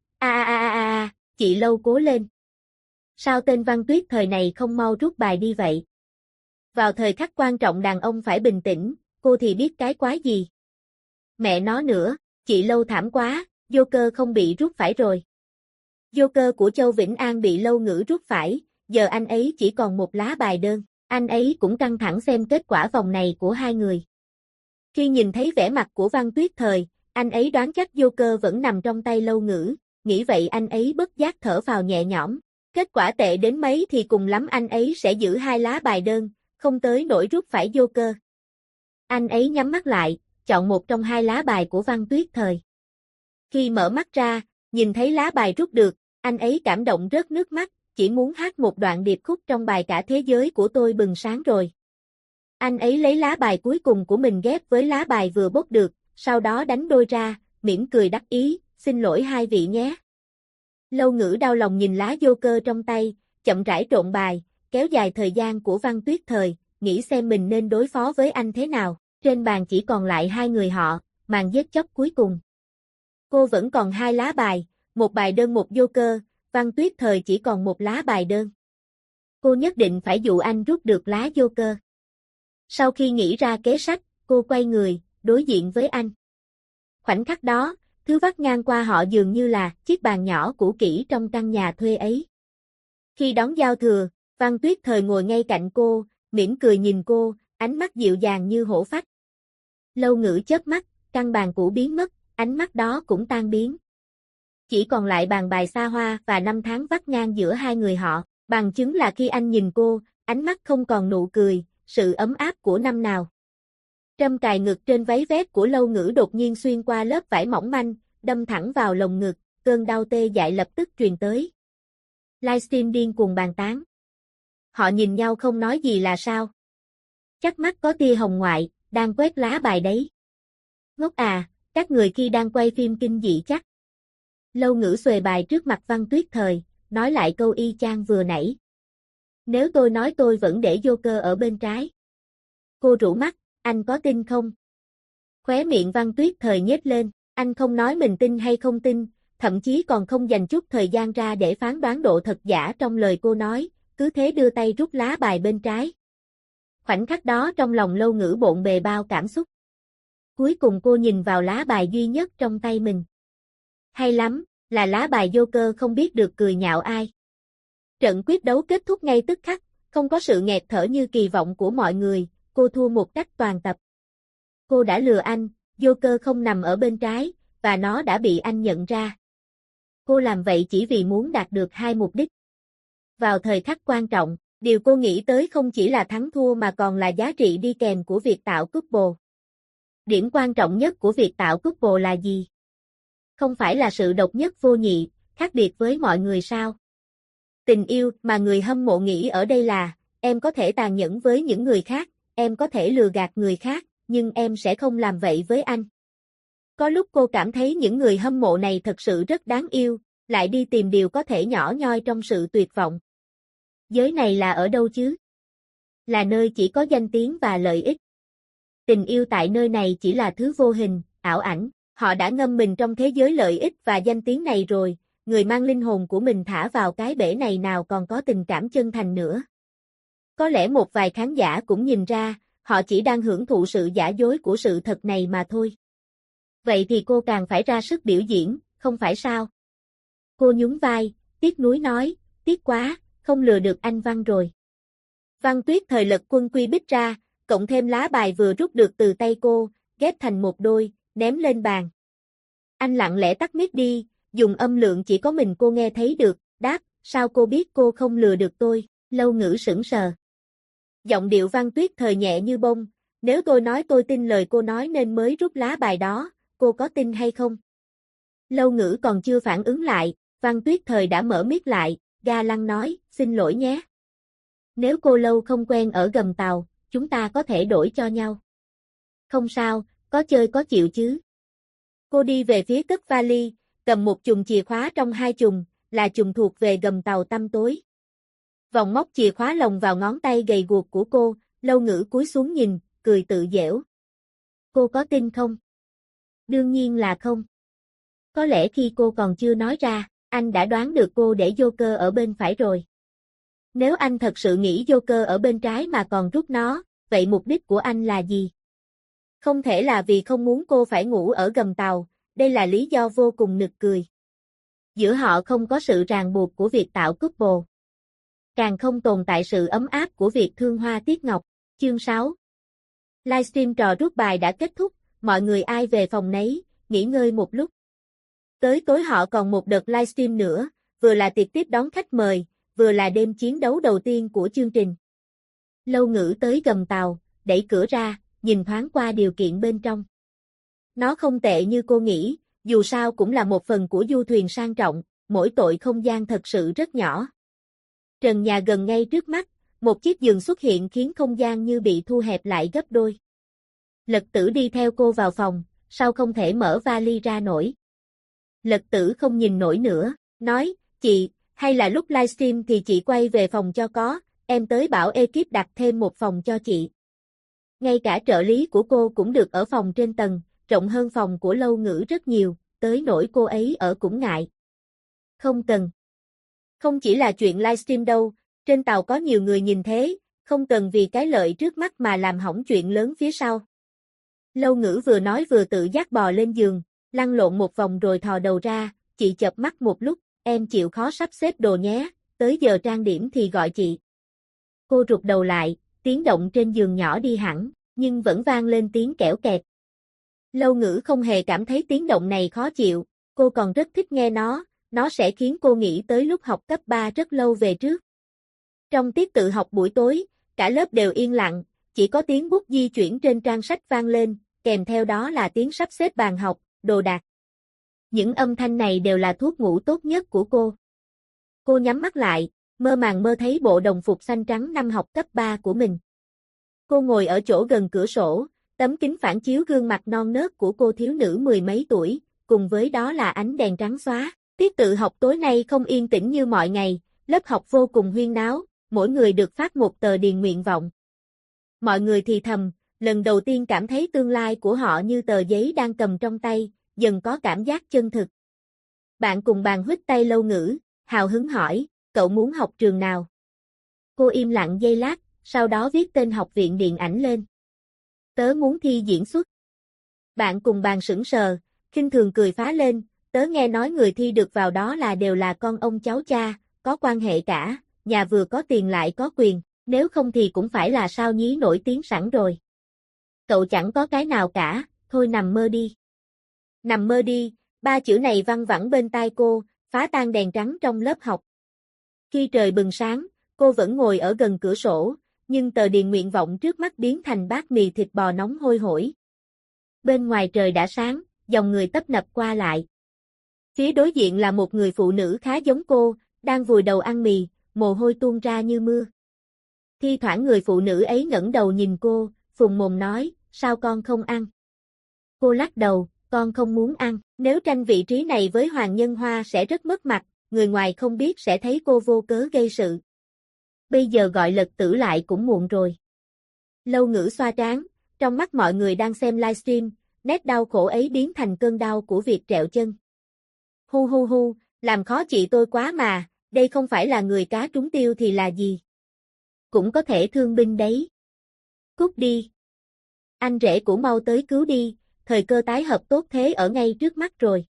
chị Lâu cố lên. Sao tên Văn Tuyết Thời này không mau rút bài đi vậy? Vào thời khắc quan trọng đàn ông phải bình tĩnh, cô thì biết cái quái gì. Mẹ nó nữa, chị Lâu thảm quá, Joker không bị rút phải rồi. Joker của Châu Vĩnh An bị Lâu Ngữ rút phải, giờ anh ấy chỉ còn một lá bài đơn, anh ấy cũng căng thẳng xem kết quả vòng này của hai người. Khi nhìn thấy vẻ mặt của Văn Tuyết Thời, anh ấy đoán chắc Joker vẫn nằm trong tay Lâu Ngữ, nghĩ vậy anh ấy bất giác thở phào nhẹ nhõm. Kết quả tệ đến mấy thì cùng lắm anh ấy sẽ giữ 2 lá bài đơn, không tới nỗi rút phải Joker. Anh ấy nhắm mắt lại, chọn một trong 2 lá bài của Văn Tuyết Thời. Khi mở mắt ra, nhìn thấy lá bài rút được, anh ấy cảm động rớt nước mắt, chỉ muốn hát một đoạn điệp khúc trong bài Cả thế giới của tôi bừng sáng rồi. Anh ấy lấy lá bài cuối cùng của mình ghép với lá bài vừa bốc được, sau đó đánh đôi ra, mỉm cười đắc ý, xin lỗi hai vị nhé. Lâu Ngữ đau lòng nhìn lá Joker trong tay, chậm rãi trộn bài, kéo dài thời gian của Văn Tuyết Thời, nghĩ xem mình nên đối phó với anh thế nào. Trên bàn chỉ còn lại 2 người họ, màn giết chóc cuối cùng. Cô vẫn còn 2 lá bài, một bài đơn một Joker, Văn Tuyết Thời chỉ còn một lá bài đơn. Cô nhất định phải dụ anh rút được lá Joker. Sau khi nghĩ ra kế sách, cô quay người, đối diện với anh. Khoảnh khắc đó, thứ vắt ngang qua họ dường như là chiếc bàn nhỏ cũ kỹ trong căn nhà thuê ấy. Khi đón giao thừa, Văn Tuyết Thời ngồi ngay cạnh cô, mỉm cười nhìn cô, ánh mắt dịu dàng như hổ phách. Lâu Ngữ chớp mắt, căn bàn cũ biến mất, ánh mắt đó cũng tan biến. chỉ còn lại bàn bài xa hoa và năm tháng vắt ngang giữa hai người họ, bằng chứng là khi anh nhìn cô, ánh mắt không còn nụ cười, sự ấm áp của năm nào. Trâm cài ngực trên váy vest của Lâu Ngữ đột nhiên xuyên qua lớp vải mỏng manh, đâm thẳng vào lồng ngực, cơn đau tê dại lập tức truyền tới. Livestream điên cuồng bàn tán. Họ nhìn nhau không nói gì là sao? Chắc mắt có tia hồng ngoại, đang quét lá bài đấy. Ngốc à, các người khi đang quay phim kinh dị chắc. Lâu Ngữ xuề bài trước mặt Văn Tuyết Thời, nói lại câu y chang vừa nãy. Nếu tôi nói tôi vẫn để Joker ở bên trái. Cô rũ mắt, anh có tin không? Khóe miệng Văn Tuyết Thời nhếch lên, anh không nói mình tin hay không tin, thậm chí còn không dành chút thời gian ra để phán đoán độ thật giả trong lời cô nói, cứ thế đưa tay rút lá bài bên trái. Khoảnh khắc đó trong lòng Lâu Ngữ bộn bề bao cảm xúc. Cuối cùng cô nhìn vào lá bài duy nhất trong tay mình. Hay lắm, là lá bài Joker không biết được cười nhạo ai. Trận quyết đấu kết thúc ngay tức khắc, không có sự nghẹt thở như kỳ vọng của mọi người, cô thua một cách toàn tập. Cô đã lừa anh, Joker không nằm ở bên trái, và nó đã bị anh nhận ra. Cô làm vậy chỉ vì muốn đạt được hai mục đích. Vào thời khắc quan trọng, điều cô nghĩ tới không chỉ là thắng thua mà còn là giá trị đi kèm của việc tạo couple. Điểm quan trọng nhất của việc tạo couple là gì? Không phải là sự độc nhất vô nhị, khác biệt với mọi người sao? Tình yêu mà người hâm mộ nghĩ ở đây là, em có thể tàn nhẫn với những người khác, em có thể lừa gạt người khác, nhưng em sẽ không làm vậy với anh. Có lúc cô cảm thấy những người hâm mộ này thật sự rất đáng yêu, lại đi tìm điều có thể nhỏ nhoi trong sự tuyệt vọng. Giới này là ở đâu chứ? Là nơi chỉ có danh tiếng và lợi ích. Tình yêu tại nơi này chỉ là thứ vô hình, ảo ảnh, họ đã ngâm mình trong thế giới lợi ích và danh tiếng này rồi, người mang linh hồn của mình thả vào cái bể này nào còn có tình cảm chân thành nữa. Có lẽ một vài khán giả cũng nhìn ra, họ chỉ đang hưởng thụ sự giả dối của sự thật này mà thôi. Vậy thì cô càng phải ra sức biểu diễn, không phải sao? Cô nhún vai, tiếc nuối nói, tiếc quá, không lừa được anh Văn rồi. Văn Tuyết Thời lật quân quy bích ra, cộng thêm lá bài vừa rút được từ tay cô, ghép thành một đôi, ném lên bàn. Anh lặng lẽ tắt mic đi, dùng âm lượng chỉ có mình cô nghe thấy được, đáp, sao cô biết cô không lừa được tôi? Lâu Ngữ sững sờ. Giọng điệu Văn Tuyết Thời nhẹ như bông, nếu tôi nói tôi tin lời cô nói nên mới rút lá bài đó, cô có tin hay không? Lâu Ngữ còn chưa phản ứng lại, Văn Tuyết Thời đã mở mic lại, ga lăng nói, xin lỗi nhé. Nếu cô Lâu không quen ở gầm tàu, chúng ta có thể đổi cho nhau. Không sao, có chơi có chịu chứ. Cô đi về phía cất vali, cầm một chùm chìa khóa trong hai chùm, là chùm thuộc về gầm tàu tăm tối. Vòng móc chìa khóa lồng vào ngón tay gầy guộc của cô, Lâu Ngữ cúi xuống nhìn, cười tự giễu. Cô có tin không? Đương nhiên là không. Có lẽ khi cô còn chưa nói ra, anh đã đoán được cô để Joker ở bên phải rồi. Nếu anh thật sự nghĩ Joker ở bên trái mà còn rút nó, vậy mục đích của anh là gì? Không thể là vì không muốn cô phải ngủ ở gầm tàu, đây là lý do vô cùng nực cười. Giữa họ không có sự ràng buộc của việc tạo couple. Càng không tồn tại sự ấm áp của việc thương hoa tiếc ngọc. Chương 6. Livestream trò rút bài đã kết thúc, mọi người ai về phòng nấy, nghỉ ngơi một lúc. Tới tối họ còn một đợt livestream nữa, vừa là tiệc tiếp đón khách mời, vừa là đêm chiến đấu đầu tiên của chương trình. Lâu Ngữ tới gầm tàu, đẩy cửa ra, nhìn thoáng qua điều kiện bên trong. Nó không tệ như cô nghĩ, dù sao cũng là một phần của du thuyền sang trọng, mỗi tội không gian thật sự rất nhỏ. Trần nhà gần ngay trước mắt, một chiếc giường xuất hiện khiến không gian như bị thu hẹp lại gấp đôi. Lật Tử đi theo cô vào phòng, sao không thể mở vali ra nổi. Lật Tử không nhìn nổi nữa, nói, chị, hay là lúc livestream thì chị quay về phòng cho có, em tới bảo ekip đặt thêm một phòng cho chị. Ngay cả trợ lý của cô cũng được ở phòng trên tầng, rộng hơn phòng của Lâu Ngữ rất nhiều, tới nỗi cô ấy ở cũng ngại. Không cần. Không chỉ là chuyện livestream đâu, trên tàu có nhiều người nhìn thế, không cần vì cái lợi trước mắt mà làm hỏng chuyện lớn phía sau. Lâu Ngữ vừa nói vừa tự dắt bò lên giường, lăn lộn một vòng rồi thò đầu ra, chị chợp mắt một lúc, em chịu khó sắp xếp đồ nhé, tới giờ trang điểm thì gọi chị. Cô rụt đầu lại, tiếng động trên giường nhỏ đi hẳn, nhưng vẫn vang lên tiếng kẽo kẹt. Lâu Ngữ không hề cảm thấy tiếng động này khó chịu, Cô còn rất thích nghe nó sẽ khiến cô nghĩ tới lúc học cấp 3 rất lâu về trước. Trong tiết tự học buổi tối, cả lớp đều yên lặng, chỉ có tiếng bút di chuyển trên trang sách vang lên, kèm theo đó là tiếng sắp xếp bàn học, đồ đạc. Những âm thanh này đều là thuốc ngủ tốt nhất của cô. Cô nhắm mắt lại, mơ màng mơ thấy bộ đồng phục xanh trắng năm học cấp 3 của mình. Cô ngồi ở chỗ gần cửa sổ, tấm kính phản chiếu gương mặt non nớt của cô thiếu nữ mười mấy tuổi, cùng với đó là ánh đèn trắng xóa. Tiết tự học tối nay không yên tĩnh như mọi ngày, lớp học vô cùng huyên náo, mỗi người được phát một tờ điền nguyện vọng. Mọi người thì thầm, lần đầu tiên cảm thấy tương lai của họ như tờ giấy đang cầm trong tay, dần có cảm giác chân thực. Bạn cùng bàn huých tay Lâu Ngữ, hào hứng hỏi, cậu muốn học trường nào? Cô im lặng giây lát, sau đó viết tên học viện điện ảnh lên. Tớ muốn thi diễn xuất. Bạn cùng bàn sững sờ, khinh thường cười phá lên, tớ nghe nói người thi được vào đó là đều là con ông cháu cha, có quan hệ cả, nhà vừa có tiền lại có quyền, nếu không thì cũng phải là sao nhí nổi tiếng sẵn rồi. Cậu chẳng có cái nào cả, thôi nằm mơ đi. Nằm mơ đi, ba chữ này văng vẳng bên tai cô, phá tan đèn trắng trong lớp học. Khi trời bừng sáng, cô vẫn ngồi ở gần cửa sổ, nhưng tờ điền nguyện vọng trước mắt biến thành bát mì thịt bò nóng hôi hổi. Bên ngoài trời đã sáng, dòng người tấp nập qua lại. Phía đối diện là một người phụ nữ khá giống cô, đang vùi đầu ăn mì, mồ hôi tuôn ra như mưa. Thi thoảng người phụ nữ ấy ngẩng đầu nhìn cô, phùng mồm nói, sao con không ăn? Cô lắc đầu, con không muốn ăn, nếu tranh vị trí này với Hoàng Nhân Hoa sẽ rất mất mặt, người ngoài không biết sẽ thấy cô vô cớ gây sự. Bây giờ gọi lật tử lại cũng muộn rồi. Lâu Ngữ xoa trán, trong mắt mọi người đang xem livestream, nét đau khổ ấy biến thành cơn đau của việc trẹo chân. Hu hu hu, làm khó chị tôi quá mà, đây không phải là người cá trúng tiêu thì là gì? Cũng có thể thương binh đấy. Cút đi. Anh rể của mau tới cứu đi, thời cơ tái hợp tốt thế ở ngay trước mắt rồi.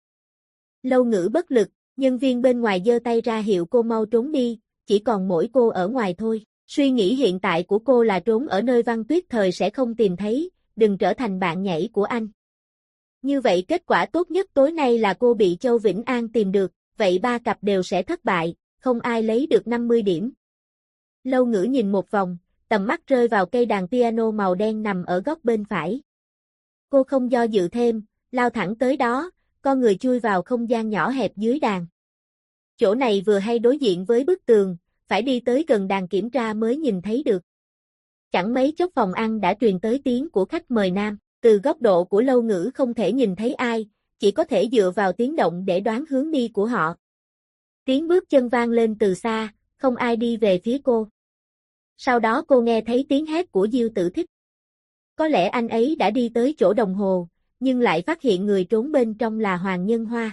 Lâu Ngữ bất lực, nhân viên bên ngoài giơ tay ra hiệu cô mau trốn đi, chỉ còn mỗi cô ở ngoài thôi. Suy nghĩ hiện tại của cô là trốn ở nơi Văn Tuyết Thời sẽ không tìm thấy, đừng trở thành bạn nhảy của anh. Như vậy kết quả tốt nhất tối nay là cô bị Châu Vĩnh An tìm được, vậy ba cặp đều sẽ thất bại, không ai lấy được 50 điểm. Lâu Ngữ nhìn một vòng, tầm mắt rơi vào cây đàn piano màu đen nằm ở góc bên phải. Cô không do dự thêm, lao thẳng tới đó, con người chui vào không gian nhỏ hẹp dưới đàn. Chỗ này vừa hay đối diện với bức tường, phải đi tới gần đàn kiểm tra mới nhìn thấy được. Chẳng mấy chốc phòng ăn đã truyền tới tiếng của khách mời nam, từ góc độ của Lâu Ngữ không thể nhìn thấy ai, chỉ có thể dựa vào tiếng động để đoán hướng đi của họ. Tiếng bước chân vang lên từ xa, không ai đi về phía cô. Sau đó cô nghe thấy tiếng hét của Diêu Tử Thích. Có lẽ anh ấy đã đi tới chỗ đồng hồ, nhưng lại phát hiện người trốn bên trong là Hoàng Nhân Hoa.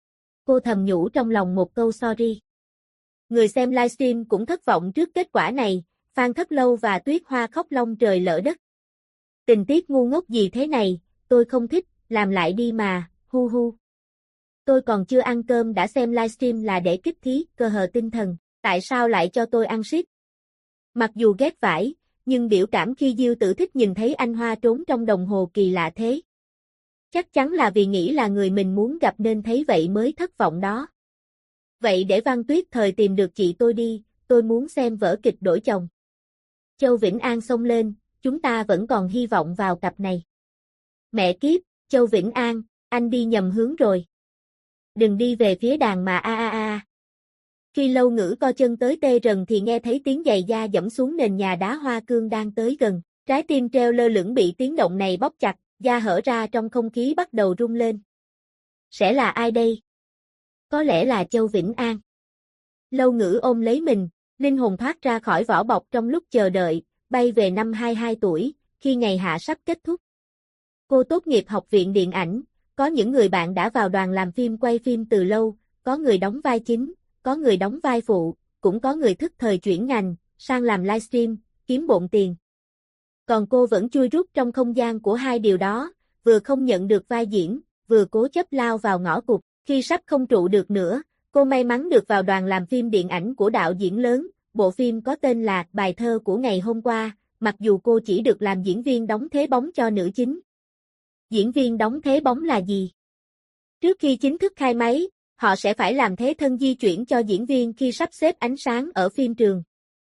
Cô thầm nhủ trong lòng một câu sorry. Người xem livestream cũng thất vọng trước kết quả này, Phan Thất Lâu và Tuyết Hoa khóc lông trời lỡ đất. Tình tiết ngu ngốc gì thế này, tôi không thích, làm lại đi mà, hu hu. Tôi còn chưa ăn cơm đã xem livestream là để kích thí, cơ hờ tinh thần, tại sao lại cho tôi ăn shit? Mặc dù ghét vải, nhưng biểu cảm khi Diêu Tử Thích nhìn thấy anh Hoa trốn trong đồng hồ kỳ lạ thế. Chắc chắn là vì nghĩ là người mình muốn gặp nên thấy vậy mới thất vọng đó. Vậy để Văn Tuyết Thời tìm được chị tôi đi, tôi muốn xem vở kịch đổi chồng. Châu Vĩnh An xông lên, chúng ta vẫn còn hy vọng vào cặp này. Mẹ kiếp, Châu Vĩnh An, anh đi nhầm hướng rồi. Đừng đi về phía đàn mà a a a. Khi Lâu Ngữ co chân tới tê rần thì nghe thấy tiếng giày da dẫm xuống nền nhà đá hoa cương đang tới gần. Trái tim treo lơ lửng bị tiếng động này bóp chặt, da hở ra trong không khí bắt đầu rung lên. Sẽ là ai đây? Có lẽ là Châu Vĩnh An. Lâu Ngữ ôm lấy mình, linh hồn thoát ra khỏi vỏ bọc trong lúc chờ đợi, bay về năm 22 tuổi, khi ngày hạ sắp kết thúc. Cô tốt nghiệp học viện điện ảnh, có những người bạn đã vào đoàn làm phim quay phim từ lâu, có người đóng vai chính, có người đóng vai phụ, cũng có người thức thời chuyển ngành, sang làm livestream, kiếm bộn tiền. Còn cô vẫn chui rút trong không gian của hai điều đó, vừa không nhận được vai diễn, vừa cố chấp lao vào ngõ cụt. Khi sắp không trụ được nữa, cô may mắn được vào đoàn làm phim điện ảnh của đạo diễn lớn, bộ phim có tên là Bài thơ của ngày hôm qua, mặc dù cô chỉ được làm diễn viên đóng thế bóng cho nữ chính. Diễn viên đóng thế bóng là gì? Trước khi chính thức khai máy, họ sẽ phải làm thế thân di chuyển cho diễn viên khi sắp xếp ánh sáng ở phim trường.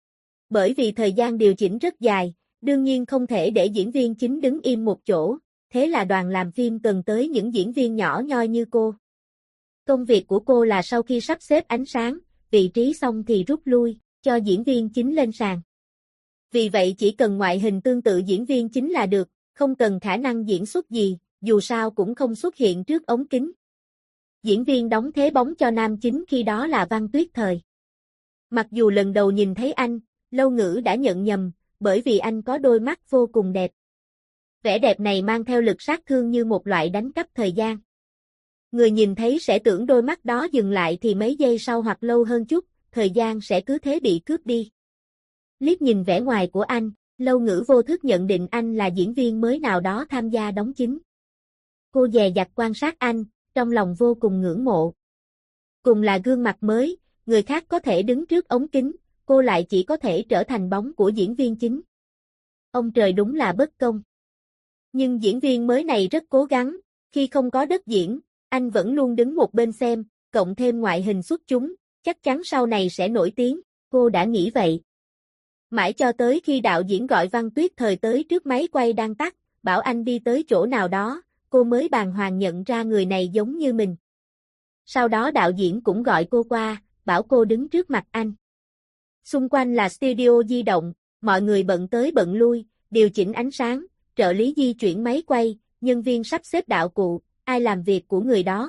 Bởi vì thời gian điều chỉnh rất dài, đương nhiên không thể để diễn viên chính đứng im một chỗ, thế là đoàn làm phim cần tới những diễn viên nhỏ nhoi như cô. Công việc của cô là sau khi sắp xếp ánh sáng, vị trí xong thì rút lui, cho diễn viên chính lên sàn. Vì vậy chỉ cần ngoại hình tương tự diễn viên chính là được, không cần khả năng diễn xuất gì, dù sao cũng không xuất hiện trước ống kính. Diễn viên đóng thế bóng cho nam chính khi đó là Văn Tuyết Thời. Mặc dù lần đầu nhìn thấy anh, Lâu Ngữ đã nhận nhầm, bởi vì anh có đôi mắt vô cùng đẹp. Vẻ đẹp này mang theo lực sát thương như một loại đánh cắp thời gian. Người nhìn thấy sẽ tưởng đôi mắt đó dừng lại thì mấy giây sau hoặc lâu hơn chút, thời gian sẽ cứ thế bị cướp đi. Liếc nhìn vẻ ngoài của anh, Lâu Ngữ vô thức nhận định anh là diễn viên mới nào đó tham gia đóng chính. Cô dè dặt quan sát anh, trong lòng vô cùng ngưỡng mộ. Cùng là gương mặt mới, người khác có thể đứng trước ống kính, cô lại chỉ có thể trở thành bóng của diễn viên chính. Ông trời đúng là bất công. Nhưng diễn viên mới này rất cố gắng, khi không có đất diễn, anh vẫn luôn đứng một bên xem, cộng thêm ngoại hình xuất chúng, chắc chắn sau này sẽ nổi tiếng, cô đã nghĩ vậy. Mãi cho tới khi đạo diễn gọi Văn Tuyết Thời tới trước máy quay đang tắt, bảo anh đi tới chỗ nào đó, cô mới bàng hoàng nhận ra người này giống như mình. Sau đó đạo diễn cũng gọi cô qua, bảo cô đứng trước mặt anh. Xung quanh là studio di động, mọi người bận tới bận lui, điều chỉnh ánh sáng, trợ lý di chuyển máy quay, nhân viên sắp xếp đạo cụ, ai làm việc của người đó.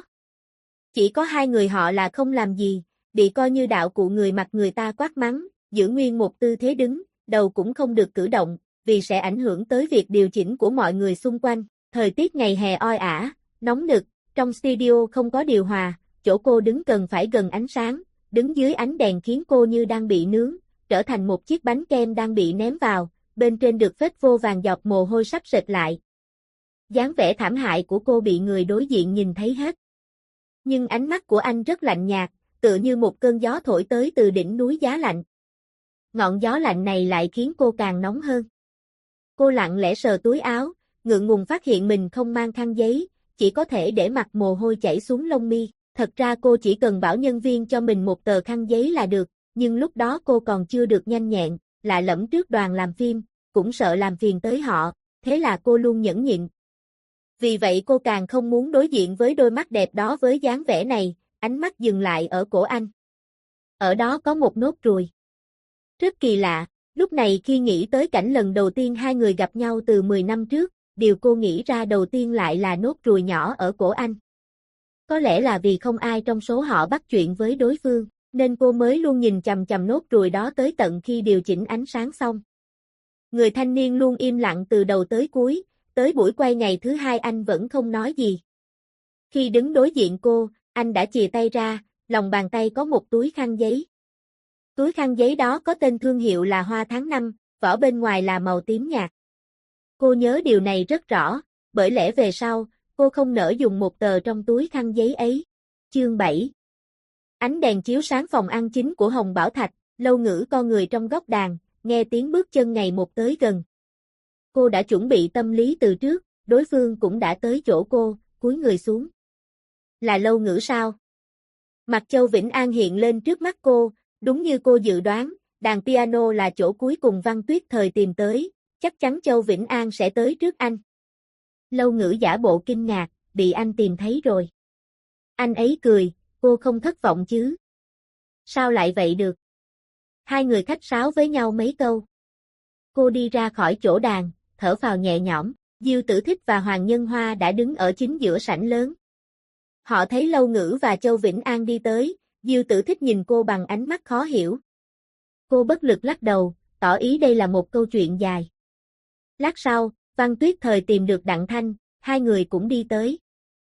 Chỉ có hai người họ là không làm gì, bị coi như đạo cụ người mặt người ta quát mắng, giữ nguyên một tư thế đứng, đầu cũng không được cử động, vì sẽ ảnh hưởng tới việc điều chỉnh của mọi người xung quanh. Thời tiết ngày hè oi ả, nóng nực, trong studio không có điều hòa, chỗ cô đứng cần phải gần ánh sáng, đứng dưới ánh đèn khiến cô như đang bị nướng, trở thành một chiếc bánh kem đang bị ném vào, bên trên được phết vô vàng giọt mồ hôi sắp sệt lại. Dáng vẻ thảm hại của cô bị người đối diện nhìn thấy hết. Nhưng ánh mắt của anh rất lạnh nhạt, tựa như một cơn gió thổi tới từ đỉnh núi giá lạnh. Ngọn gió lạnh này lại khiến cô càng nóng hơn. Cô lặng lẽ sờ túi áo, ngượng ngùng phát hiện mình không mang khăn giấy, chỉ có thể để mặc mồ hôi chảy xuống lông mi. Thật ra cô chỉ cần bảo nhân viên cho mình một tờ khăn giấy là được, nhưng lúc đó cô còn chưa được nhanh nhẹn, lạ lẫm trước đoàn làm phim, cũng sợ làm phiền tới họ, thế là cô luôn nhẫn nhịn. Vì vậy cô càng không muốn đối diện với đôi mắt đẹp đó với dáng vẻ này, ánh mắt dừng lại ở cổ anh. Ở đó có một nốt ruồi. Rất kỳ lạ, lúc này khi nghĩ tới cảnh lần đầu tiên hai người gặp nhau từ 10 năm trước, điều cô nghĩ ra đầu tiên lại là nốt ruồi nhỏ ở cổ anh. Có lẽ là vì không ai trong số họ bắt chuyện với đối phương, nên cô mới luôn nhìn chằm chằm nốt ruồi đó tới tận khi điều chỉnh ánh sáng xong. Người thanh niên luôn im lặng từ đầu tới cuối, tới buổi quay ngày thứ hai anh vẫn không nói gì. Khi đứng đối diện cô, anh đã chìa tay ra, lòng bàn tay có một túi khăn giấy. Túi khăn giấy đó có tên thương hiệu là Hoa Tháng Năm, vỏ bên ngoài là màu tím nhạt. Cô nhớ điều này rất rõ, bởi lẽ về sau, cô không nỡ dùng một tờ trong túi khăn giấy ấy. Chương 7. Ánh đèn chiếu sáng phòng ăn chính của Hồng Bảo Thạch, Lâu Ngữ con người trong góc đàn, nghe tiếng bước chân ngày một tới gần. Cô đã chuẩn bị tâm lý từ trước, đối phương cũng đã tới chỗ cô, cúi người xuống. Là Lâu Ngữ sao? Mặt Châu Vĩnh An hiện lên trước mắt cô, đúng như cô dự đoán, đàn piano là chỗ cuối cùng Văn Tuyết Thời tìm tới, chắc chắn Châu Vĩnh An sẽ tới trước anh. Lâu Ngữ giả bộ kinh ngạc, bị anh tìm thấy rồi. Anh ấy cười, cô không thất vọng chứ? Sao lại vậy được? Hai người khách sáo với nhau mấy câu. Cô đi ra khỏi chỗ đàn, thở phào nhẹ nhõm, Diêu Tử Thích và Hoàng Nhân Hoa đã đứng ở chính giữa sảnh lớn. Họ thấy Lâu Ngữ và Châu Vĩnh An đi tới, Diêu Tử Thích nhìn cô bằng ánh mắt khó hiểu. Cô bất lực lắc đầu, tỏ ý đây là một câu chuyện dài. Lát sau, Văn Tuyết Thời tìm được Đặng Thanh, hai người cũng đi tới.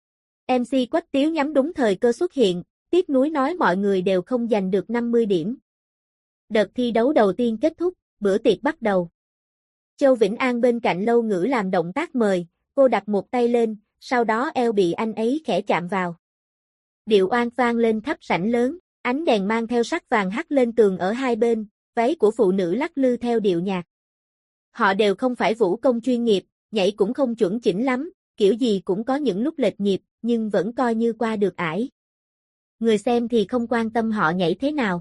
MC Quách Tiếu nhắm đúng thời cơ xuất hiện, tiếc nuối nói mọi người đều không giành được 50 điểm. Đợt thi đấu đầu tiên kết thúc, bữa tiệc bắt đầu. Châu Vĩnh An bên cạnh Lâu Ngữ làm động tác mời, cô đặt một tay lên, sau đó eo bị anh ấy khẽ chạm vào. Điệu oan vang lên khắp sảnh lớn, ánh đèn mang theo sắc vàng hắt lên tường ở hai bên, váy của phụ nữ lắc lư theo điệu nhạc. Họ đều không phải vũ công chuyên nghiệp, nhảy cũng không chuẩn chỉnh lắm, kiểu gì cũng có những lúc lệch nhịp, nhưng vẫn coi như qua được ải. Người xem thì không quan tâm họ nhảy thế nào.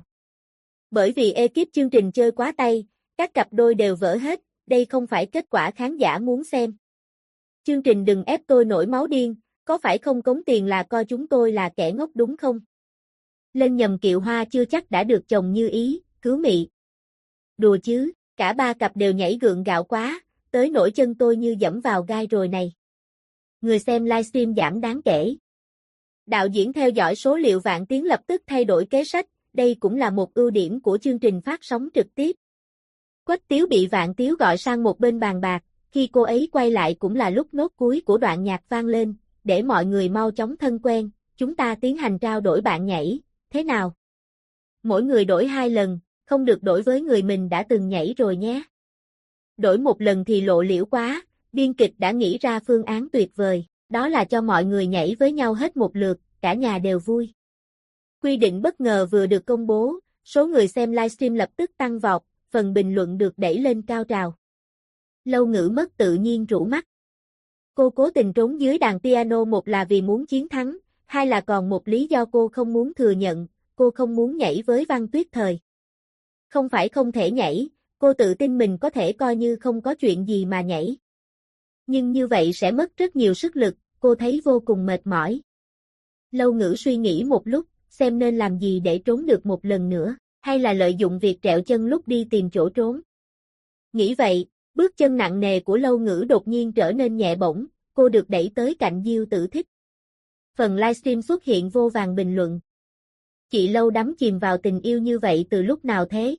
Bởi vì ekip chương trình chơi quá tay, các cặp đôi đều vỡ hết, đây không phải kết quả khán giả muốn xem. Chương trình đừng ép tôi nổi máu điên, có phải không cống tiền là coi chúng tôi là kẻ ngốc đúng không? Lên nhầm kiệu hoa chưa chắc đã được chồng như ý, cứu mị. Đùa chứ, cả ba cặp đều nhảy gượng gạo quá, tới nỗi chân tôi như dẫm vào gai rồi này. Người xem livestream giảm đáng kể. Đạo diễn theo dõi số liệu Vạn Tiến lập tức thay đổi kế sách, đây cũng là một ưu điểm của chương trình phát sóng trực tiếp. Quách Tiếu bị Vạn Tiếu gọi sang một bên bàn bạc, khi cô ấy quay lại cũng là lúc nốt cuối của đoạn nhạc vang lên, để mọi người mau chóng thân quen, chúng ta tiến hành trao đổi bạn nhảy, thế nào? Mỗi người đổi 2 lần, không được đổi với người mình đã từng nhảy rồi nhé. Đổi một lần thì lộ liễu quá, biên kịch đã nghĩ ra phương án tuyệt vời, đó là cho mọi người nhảy với nhau hết một lượt, cả nhà đều vui. Quy định bất ngờ vừa được công bố, số người xem livestream lập tức tăng vọt, phần bình luận được đẩy lên cao trào. Lâu Ngữ mất tự nhiên rũ mắt. Cô cố tình trốn dưới đàn piano, một là vì muốn chiến thắng, hai là còn một lý do cô không muốn thừa nhận, cô không muốn nhảy với Văn Tuyết Thời. Không phải không thể nhảy, cô tự tin mình có thể coi như không có chuyện gì mà nhảy. Nhưng như vậy sẽ mất rất nhiều sức lực, cô thấy vô cùng mệt mỏi. Lâu Ngữ suy nghĩ một lúc, xem nên làm gì để trốn được một lần nữa, hay là lợi dụng việc trẹo chân lúc đi tìm chỗ trốn. Nghĩ vậy, bước chân nặng nề của Lâu Ngữ đột nhiên trở nên nhẹ bổng, cô được đẩy tới cạnh Diêu Tử Thích. Phần livestream xuất hiện vô vàn bình luận. Chị Lâu đắm chìm vào tình yêu như vậy từ lúc nào thế?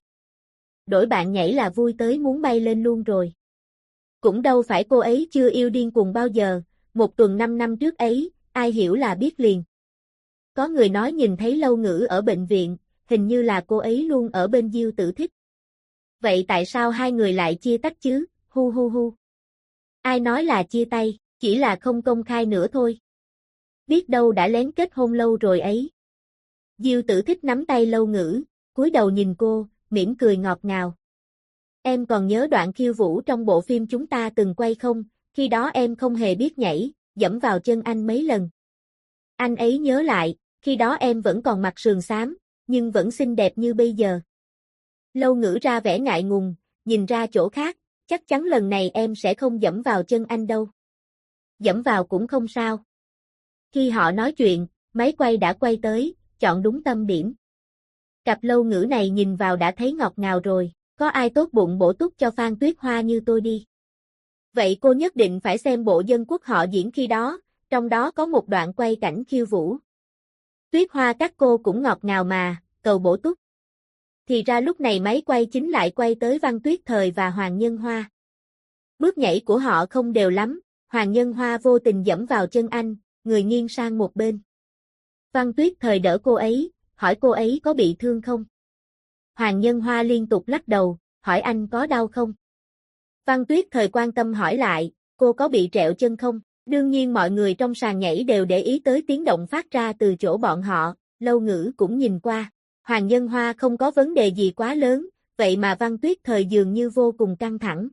Đổi bạn nhảy là vui tới muốn bay lên luôn rồi. Cũng đâu phải cô ấy chưa yêu điên cuồng bao giờ, một tuần 5 năm trước ấy, ai hiểu là biết liền. Có người nói nhìn thấy Lâu Ngữ ở bệnh viện, hình như là cô ấy luôn ở bên Diêu Tử Thích. Vậy tại sao hai người lại chia tách chứ, hu hu hu. Ai nói là chia tay, chỉ là không công khai nữa thôi. Biết đâu đã lén kết hôn lâu rồi ấy. Diêu Tử Thích nắm tay Lâu Ngữ, cúi đầu nhìn cô, mỉm cười ngọt ngào. Em còn nhớ đoạn khiêu vũ trong bộ phim chúng ta từng quay không, khi đó em không hề biết nhảy, dẫm vào chân anh mấy lần. Anh ấy nhớ lại, khi đó em vẫn còn mặc sườn xám, nhưng vẫn xinh đẹp như bây giờ. Lâu Ngữ ra vẻ ngại ngùng, nhìn ra chỗ khác, chắc chắn lần này em sẽ không dẫm vào chân anh đâu. Dẫm vào cũng không sao. Khi họ nói chuyện, máy quay đã quay tới, chọn đúng tâm điểm. Cặp Lâu Ngữ này nhìn vào đã thấy ngọt ngào rồi, có ai tốt bụng bổ túc cho Phan Tuyết Hoa như tôi đi. Vậy cô nhất định phải xem bộ Dân Quốc họ diễn khi đó, trong đó có một đoạn quay cảnh khiêu vũ. Tuyết Hoa các cô cũng ngọt ngào mà, cầu bổ túc. Thì ra lúc này máy quay chính lại quay tới Văn Tuyết Thời và Hoàng Nhân Hoa. Bước nhảy của họ không đều lắm, Hoàng Nhân Hoa vô tình dẫm vào chân anh, người nghiêng sang một bên. Văn Tuyết Thời đỡ cô ấy, hỏi cô ấy có bị thương không? Hoàng Nhân Hoa liên tục lắc đầu, hỏi anh có đau không? Văn Tuyết Thời quan tâm hỏi lại, cô có bị trẹo chân không? Đương nhiên mọi người trong sàn nhảy đều để ý tới tiếng động phát ra từ chỗ bọn họ, Lâu Ngữ cũng nhìn qua. Hoàng Nhân Hoa không có vấn đề gì quá lớn, vậy mà Văn Tuyết Thời dường như vô cùng căng thẳng.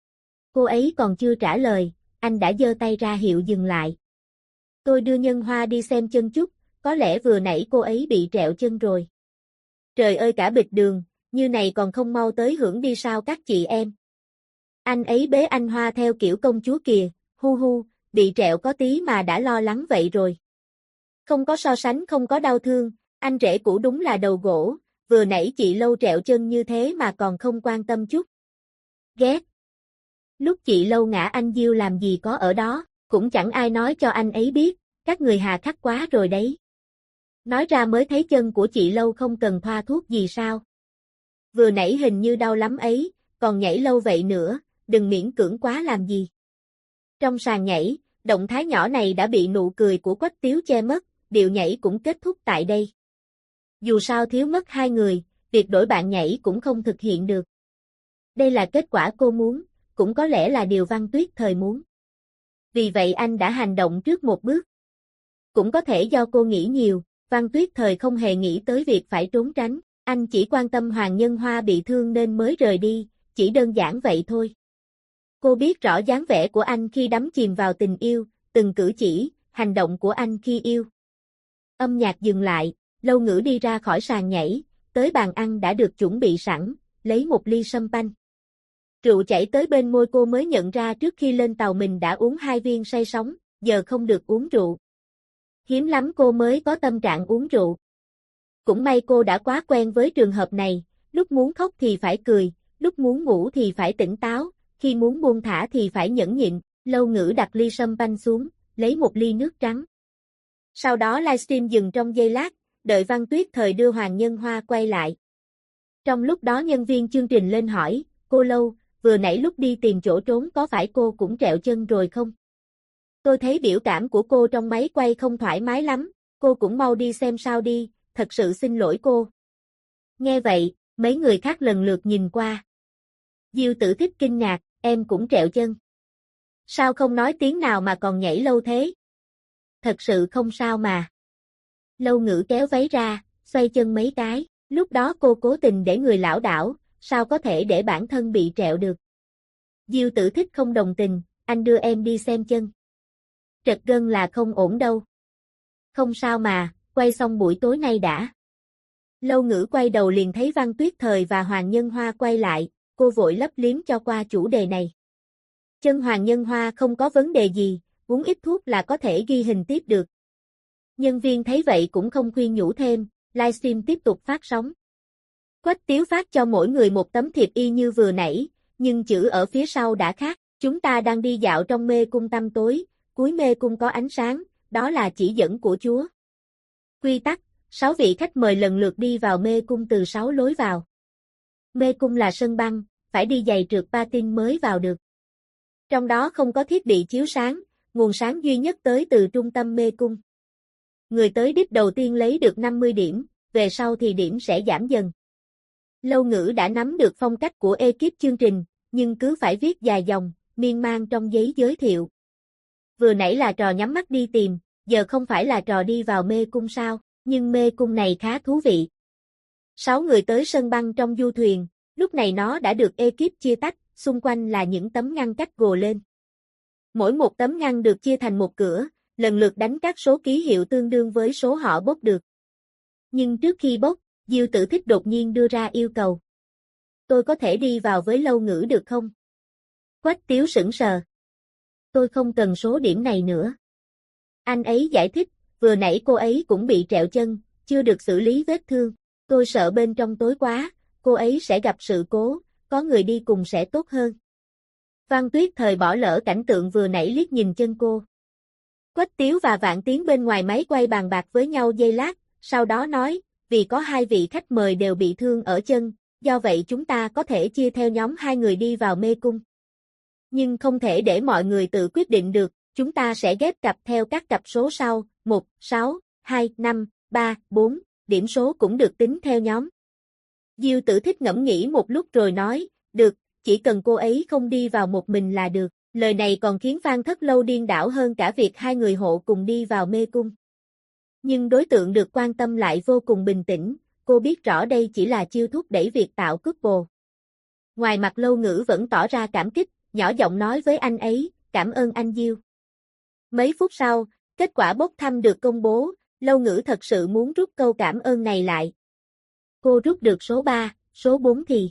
Cô ấy còn chưa trả lời, anh đã giơ tay ra hiệu dừng lại. Tôi đưa Nhân Hoa đi xem chân chút, có lẽ vừa nãy cô ấy bị trẹo chân rồi. Trời ơi cả bịch đường, như này còn không mau tới hưởng đi sao các chị em. Anh ấy bế anh Hoa theo kiểu công chúa kìa, hu hu, bị trẹo có tí mà đã lo lắng vậy rồi. Không có so sánh không có đau thương, anh rể cũ đúng là đầu gỗ, vừa nãy chị Lâu trẹo chân như thế mà còn không quan tâm chút. Ghét. Lúc chị Lâu ngã anh Diêu làm gì có ở đó, cũng chẳng ai nói cho anh ấy biết, các người hà khắc quá rồi đấy. Nói ra mới thấy chân của chị Lâu không cần thoa thuốc gì sao. Vừa nãy hình như đau lắm ấy, còn nhảy lâu vậy nữa, đừng miễn cưỡng quá làm gì. Trong sàn nhảy, động thái nhỏ này đã bị nụ cười của Quách Tiếu che mất, điệu nhảy cũng kết thúc tại đây. Dù sao thiếu mất hai người, việc đổi bạn nhảy cũng không thực hiện được. Đây là kết quả cô muốn, cũng có lẽ là điều Văn Tuyết Thời muốn. Vì vậy anh đã hành động trước một bước. Cũng có thể do cô nghĩ nhiều, Văn Tuyết Thời không hề nghĩ tới việc phải trốn tránh, anh chỉ quan tâm Hoàng Nhân Hoa bị thương nên mới rời đi, chỉ đơn giản vậy thôi. Cô biết rõ dáng vẻ của anh khi đắm chìm vào tình yêu, từng cử chỉ, hành động của anh khi yêu. Âm nhạc dừng lại, Lâu Ngữ đi ra khỏi sàn nhảy, tới bàn ăn đã được chuẩn bị sẵn, lấy một ly sâm panh. Rượu chảy tới bên môi cô mới nhận ra trước khi lên tàu mình đã uống 2 viên say sóng, giờ không được uống rượu. Hiếm lắm cô mới có tâm trạng uống rượu. Cũng may cô đã quá quen với trường hợp này, lúc muốn khóc thì phải cười, lúc muốn ngủ thì phải tỉnh táo, khi muốn buông thả thì phải nhẫn nhịn. Lâu Ngữ đặt ly sâm panh xuống, lấy một ly nước trắng. Sau đó livestream dừng trong giây lát, đợi Văn Tuyết Thời đưa Hoàng Nhân Hoa quay lại. Trong lúc đó nhân viên chương trình lên hỏi, cô Lâu, vừa nãy lúc đi tìm chỗ trốn có phải cô cũng trẹo chân rồi không? Tôi thấy biểu cảm của cô trong máy quay không thoải mái lắm, cô cũng mau đi xem sao đi, thật sự xin lỗi cô. Nghe vậy, mấy người khác lần lượt nhìn qua. Diêu Tử Thích kinh ngạc, em cũng trẹo chân. Sao không nói tiếng nào mà còn nhảy lâu thế? Thật sự không sao mà. Lâu Ngữ kéo váy ra, xoay chân mấy cái, lúc đó cô cố tình để người lảo đảo, sao có thể để bản thân bị trẹo được. Diêu Tử Thích không đồng tình, anh đưa em đi xem chân. Trật gân là không ổn đâu. Không sao mà, quay xong buổi tối nay đã. Lâu Ngữ quay đầu liền thấy Văn Tuyết Thời và Hoàng Nhân Hoa quay lại, cô vội lấp liếm cho qua chủ đề này. Chân Hoàng Nhân Hoa không có vấn đề gì, uống ít thuốc là có thể ghi hình tiếp được. Nhân viên thấy vậy cũng không khuyên nhủ thêm, livestream tiếp tục phát sóng. Quách Tiếu phát cho mỗi người một tấm thiệp y như vừa nãy, nhưng chữ ở phía sau đã khác. Chúng ta đang đi dạo trong mê cung tăm tối, cuối mê cung có ánh sáng, đó là chỉ dẫn của Chúa. Quy tắc, 6 vị khách mời lần lượt đi vào mê cung từ 6 lối vào. Mê cung là sân băng, phải đi giày trượt patin mới vào được. Trong đó không có thiết bị chiếu sáng, nguồn sáng duy nhất tới từ trung tâm mê cung. Người tới đích đầu tiên lấy được 50 điểm, về sau thì điểm sẽ giảm dần. Lâu Ngữ đã nắm được phong cách của ekip chương trình, nhưng cứ phải viết dài dòng, miên man trong giấy giới thiệu. Vừa nãy là trò nhắm mắt đi tìm, giờ không phải là trò đi vào mê cung sao, nhưng mê cung này khá thú vị. 6 người tới sân băng trong du thuyền, lúc này nó đã được ekip chia tách, xung quanh là những tấm ngăn cách gồ lên. Mỗi một tấm ngăn được chia thành một cửa, lần lượt đánh các số ký hiệu tương đương với số họ bốc được. Nhưng trước khi bốc, Diêu Tử Thích đột nhiên đưa ra yêu cầu. Tôi có thể đi vào với Lâu Ngữ được không? Quách Tiếu sững sờ. Tôi không cần số điểm này nữa. Anh ấy giải thích, vừa nãy cô ấy cũng bị trẹo chân, chưa được xử lý vết thương. Tôi sợ bên trong tối quá, cô ấy sẽ gặp sự cố, có người đi cùng sẽ tốt hơn. Văn Tuyết Thời bỏ lỡ cảnh tượng vừa nãy liếc nhìn chân cô. Quách Tiếu và Vạn Tiến bên ngoài máy quay bàn bạc với nhau giây lát, sau đó nói, vì có 2 vị khách mời đều bị thương ở chân, do vậy chúng ta có thể chia theo nhóm 2 người đi vào mê cung. Nhưng không thể để mọi người tự quyết định được, chúng ta sẽ ghép cặp theo các cặp số sau, 1, 6, 2, 5, 3, 4, điểm số cũng được tính theo nhóm. Diêu Tử Thích ngẫm nghĩ một lúc rồi nói, được, chỉ cần cô ấy không đi vào một mình là được. Lời này còn khiến Phan Thất Lâu điên đảo hơn cả việc 2 người hộ cùng đi vào mê cung. Nhưng đối tượng được quan tâm lại vô cùng bình tĩnh, cô biết rõ đây chỉ là chiêu thúc đẩy việc tạo couple. Ngoài mặt Lâu Ngữ vẫn tỏ ra cảm kích, nhỏ giọng nói với anh ấy, cảm ơn anh Diêu. Mấy phút sau, kết quả bốc thăm được công bố, Lâu Ngữ thật sự muốn rút câu cảm ơn này lại. Cô rút được số 3, số 4 thì.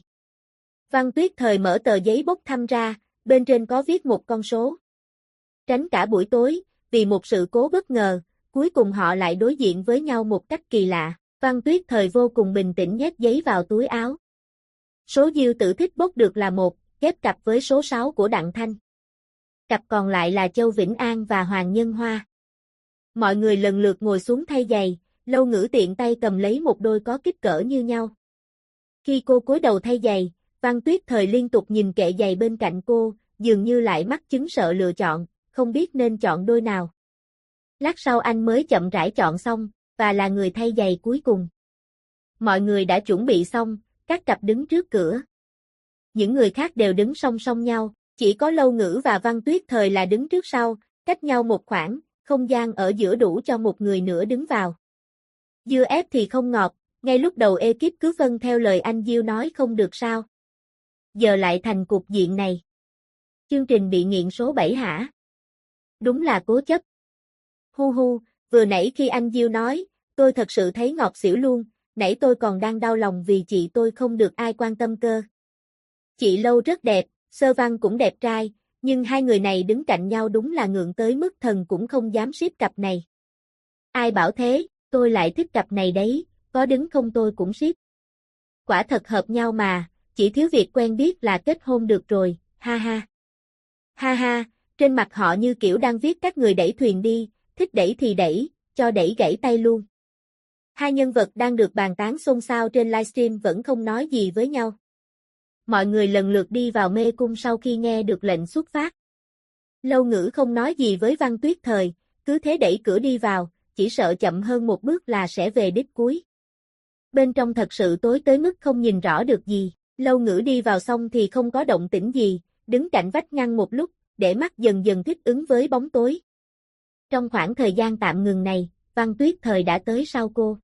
Văn Tuyết Thời mở tờ giấy bốc thăm ra, bên trên có viết một con số. Tránh cả buổi tối, vì một sự cố bất ngờ, cuối cùng họ lại đối diện với nhau một cách kỳ lạ. Văn Tuyết Thời vô cùng bình tĩnh nhét giấy vào túi áo. Số Diêu Tử Thích bốc được là 1, ghép cặp với số 6 của Đặng Thanh. Cặp còn lại là Châu Vĩnh An và Hoàng Nhân Hoa. Mọi người lần lượt ngồi xuống thay giày, Lâu Ngữ tiện tay cầm lấy một đôi có kích cỡ như nhau. Khi cô cúi đầu thay giày, Văn Tuyết Thời liên tục nhìn kệ giày bên cạnh cô, dường như lại mắc chứng sợ lựa chọn, không biết nên chọn đôi nào. Lát sau anh mới chậm rãi chọn xong, và là người thay giày cuối cùng. Mọi người đã chuẩn bị xong, các cặp đứng trước cửa. Những người khác đều đứng song song nhau, chỉ có Lâu Ngữ và Văn Tuyết Thời là đứng trước sau, cách nhau một khoảng, không gian ở giữa đủ cho một người nữa đứng vào. Dưa ép thì không ngọt, ngay lúc đầu ekip cứ phân theo lời anh Diêu nói không được sao. Giờ lại thành cục diện này. Chương trình bị nghiện số 7 hả? Đúng là cố chấp. Hu hu, vừa nãy khi anh Diêu nói, tôi thật sự thấy ngọt xỉu luôn, nãy tôi còn đang đau lòng vì chị tôi không được ai quan tâm cơ. Chị Lâu rất đẹp, Sơ Văn cũng đẹp trai, nhưng hai người này đứng cạnh nhau đúng là ngượng tới mức thần cũng không dám ship cặp này. Ai bảo thế, tôi lại thích cặp này đấy, có đứng không tôi cũng ship. Quả thật hợp nhau mà, chỉ thiếu việc quen biết là kết hôn được rồi, ha ha. Ha ha, trên mặt họ như kiểu đang viết các người đẩy thuyền đi, thích đẩy thì đẩy, cho đẩy gãy tay luôn. Hai nhân vật đang được bàn tán xôn xao trên livestream vẫn không nói gì với nhau. Mọi người lần lượt đi vào mê cung sau khi nghe được lệnh xuất phát. Lâu Ngữ không nói gì với Văn Tuyết Thời, cứ thế đẩy cửa đi vào, chỉ sợ chậm hơn một bước là sẽ về đích cuối. Bên trong thật sự tối tới mức không nhìn rõ được gì, Lâu Ngữ đi vào xong thì không có động tĩnh gì, đứng cạnh vách ngăn một lúc, để mắt dần dần thích ứng với bóng tối. Trong khoảng thời gian tạm ngừng này, Văn Tuyết Thời đã tới sau cô.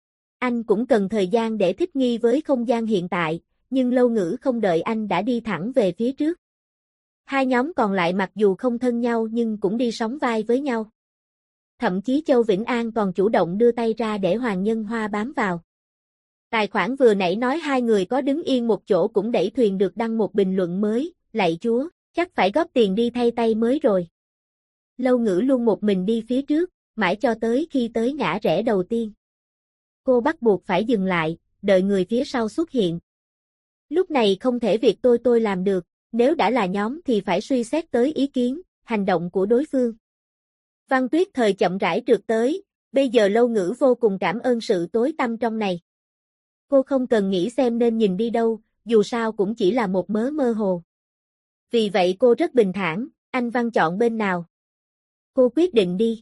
Anh cũng cần thời gian để thích nghi với không gian hiện tại, nhưng Lâu Ngữ không đợi anh đã đi thẳng về phía trước. Hai nhóm còn lại mặc dù không thân nhau nhưng cũng đi sóng vai với nhau. Thậm chí Châu Vĩnh An còn chủ động đưa tay ra để Hoàng Nhân Hoa bám vào. Tài khoản vừa nãy nói hai người có đứng yên một chỗ cũng đẩy thuyền được đăng một bình luận mới, lạy chúa, chắc phải góp tiền đi thay tay mới rồi. Lâu Ngữ luôn một mình đi phía trước, mãi cho tới khi tới ngã rẽ đầu tiên. Cô bắt buộc phải dừng lại, đợi người phía sau xuất hiện. Lúc này không thể việc tôi làm được, nếu đã là nhóm thì phải suy xét tới ý kiến, hành động của đối phương. Văn Tuyết Thời chậm rãi trượt tới, bây giờ Lâu Ngữ vô cùng cảm ơn sự tối tăm trong này. Cô không cần nghĩ xem nên nhìn đi đâu, dù sao cũng chỉ là một mớ mơ hồ. Vì vậy cô rất bình thản, anh Văn chọn bên nào? Cô quyết định đi.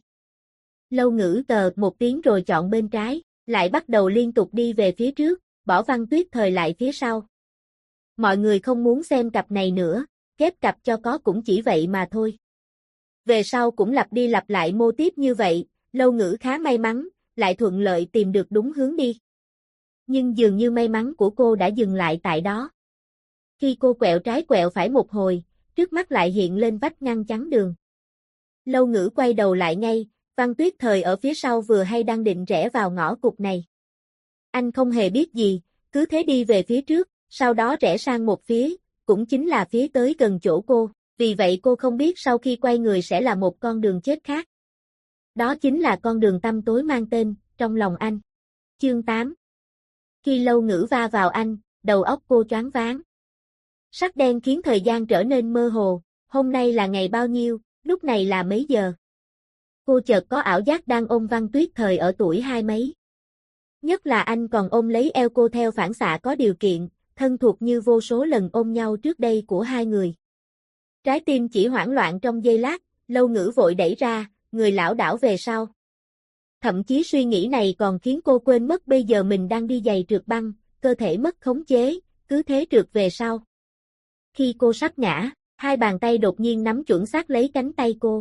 Lâu Ngữ tờ một tiếng rồi chọn bên trái, lại bắt đầu liên tục đi về phía trước, bỏ Văn Tuyết Thời lại phía sau. Mọi người không muốn xem cặp này nữa, ghép cặp cho có cũng chỉ vậy mà thôi. Về sau cũng lặp đi lặp lại mô típ như vậy, Lâu Ngữ khá may mắn, lại thuận lợi tìm được đúng hướng đi. Nhưng dường như may mắn của cô đã dừng lại tại đó. Khi cô quẹo trái quẹo phải một hồi, trước mắt lại hiện lên vách ngăn chắn đường. Lâu Ngữ quay đầu lại ngay, Văn Tuyết Thời ở phía sau vừa hay đang định rẽ vào ngõ cụt này. Anh không hề biết gì, cứ thế đi về phía trước, sau đó rẽ sang một phía, cũng chính là phía tới gần chỗ cô, vì vậy cô không biết sau khi quay người sẽ là một con đường chết khác. Đó chính là con đường tăm tối mang tên, trong lòng anh. Chương 8. Khi Lâu Ngữ va vào anh, đầu óc cô choáng váng. Sắc đen khiến thời gian trở nên mơ hồ, hôm nay là ngày bao nhiêu, lúc này là mấy giờ. Cô chợt có ảo giác đang ôm Văn Tuyết Thời ở tuổi hai mấy. Nhất là anh còn ôm lấy eo cô theo phản xạ có điều kiện, thân thuộc như vô số lần ôm nhau trước đây của hai người. Trái tim chỉ hoảng loạn trong giây lát, Lâu Ngữ vội đẩy ra, người lảo đảo về sau. Thậm chí suy nghĩ này còn khiến cô quên mất bây giờ mình đang đi giày trượt băng, cơ thể mất khống chế, cứ thế trượt về sau. Khi cô sắp ngã, hai bàn tay đột nhiên nắm chuẩn xác lấy cánh tay cô.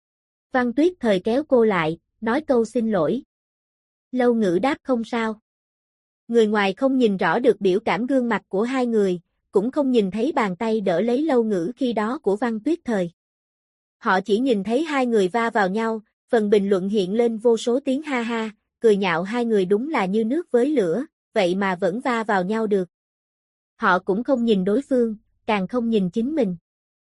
Văn Tuyết Thời kéo cô lại, nói câu xin lỗi. Lâu Ngữ đáp không sao. Người ngoài không nhìn rõ được biểu cảm gương mặt của hai người, cũng không nhìn thấy bàn tay đỡ lấy Lâu Ngữ khi đó của Văn Tuyết Thời. Họ chỉ nhìn thấy hai người va vào nhau, phần bình luận hiện lên vô số tiếng ha ha, cười nhạo hai người đúng là như nước với lửa, vậy mà vẫn va vào nhau được. Họ cũng không nhìn đối phương, càng không nhìn chính mình.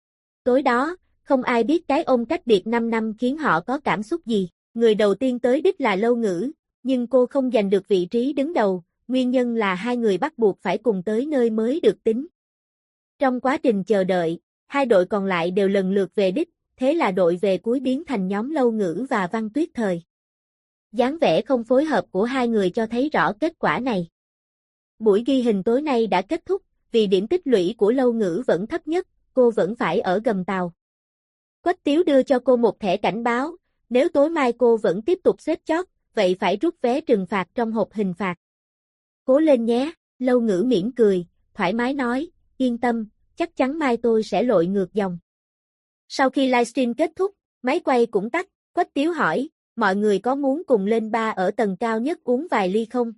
Tối đó, không ai biết cái ôm cách biệt 5 năm khiến họ có cảm xúc gì. Người đầu tiên tới đích là Lâu Ngữ, nhưng cô không giành được vị trí đứng đầu, nguyên nhân là hai người bắt buộc phải cùng tới nơi mới được tính. Trong quá trình chờ đợi, hai đội còn lại đều lần lượt về đích, thế là đội về cuối biến thành nhóm Lâu Ngữ và Văn Tuyết Thời. Dáng vẻ không phối hợp của hai người cho thấy rõ kết quả này. Buổi ghi hình tối nay đã kết thúc, vì điểm tích lũy của Lâu Ngữ vẫn thấp nhất, cô vẫn phải ở gầm tàu. Quách Tiếu đưa cho cô một thẻ cảnh báo, nếu tối mai cô vẫn tiếp tục xếp chót, vậy phải rút vé trừng phạt trong hộp hình phạt. Cố lên nhé, Lâu Ngữ mỉm cười, thoải mái nói, yên tâm, chắc chắn mai tôi sẽ lội ngược dòng. Sau khi livestream kết thúc, máy quay cũng tắt, Quách Tiếu hỏi, mọi người có muốn cùng lên bar ở tầng cao nhất uống vài ly không?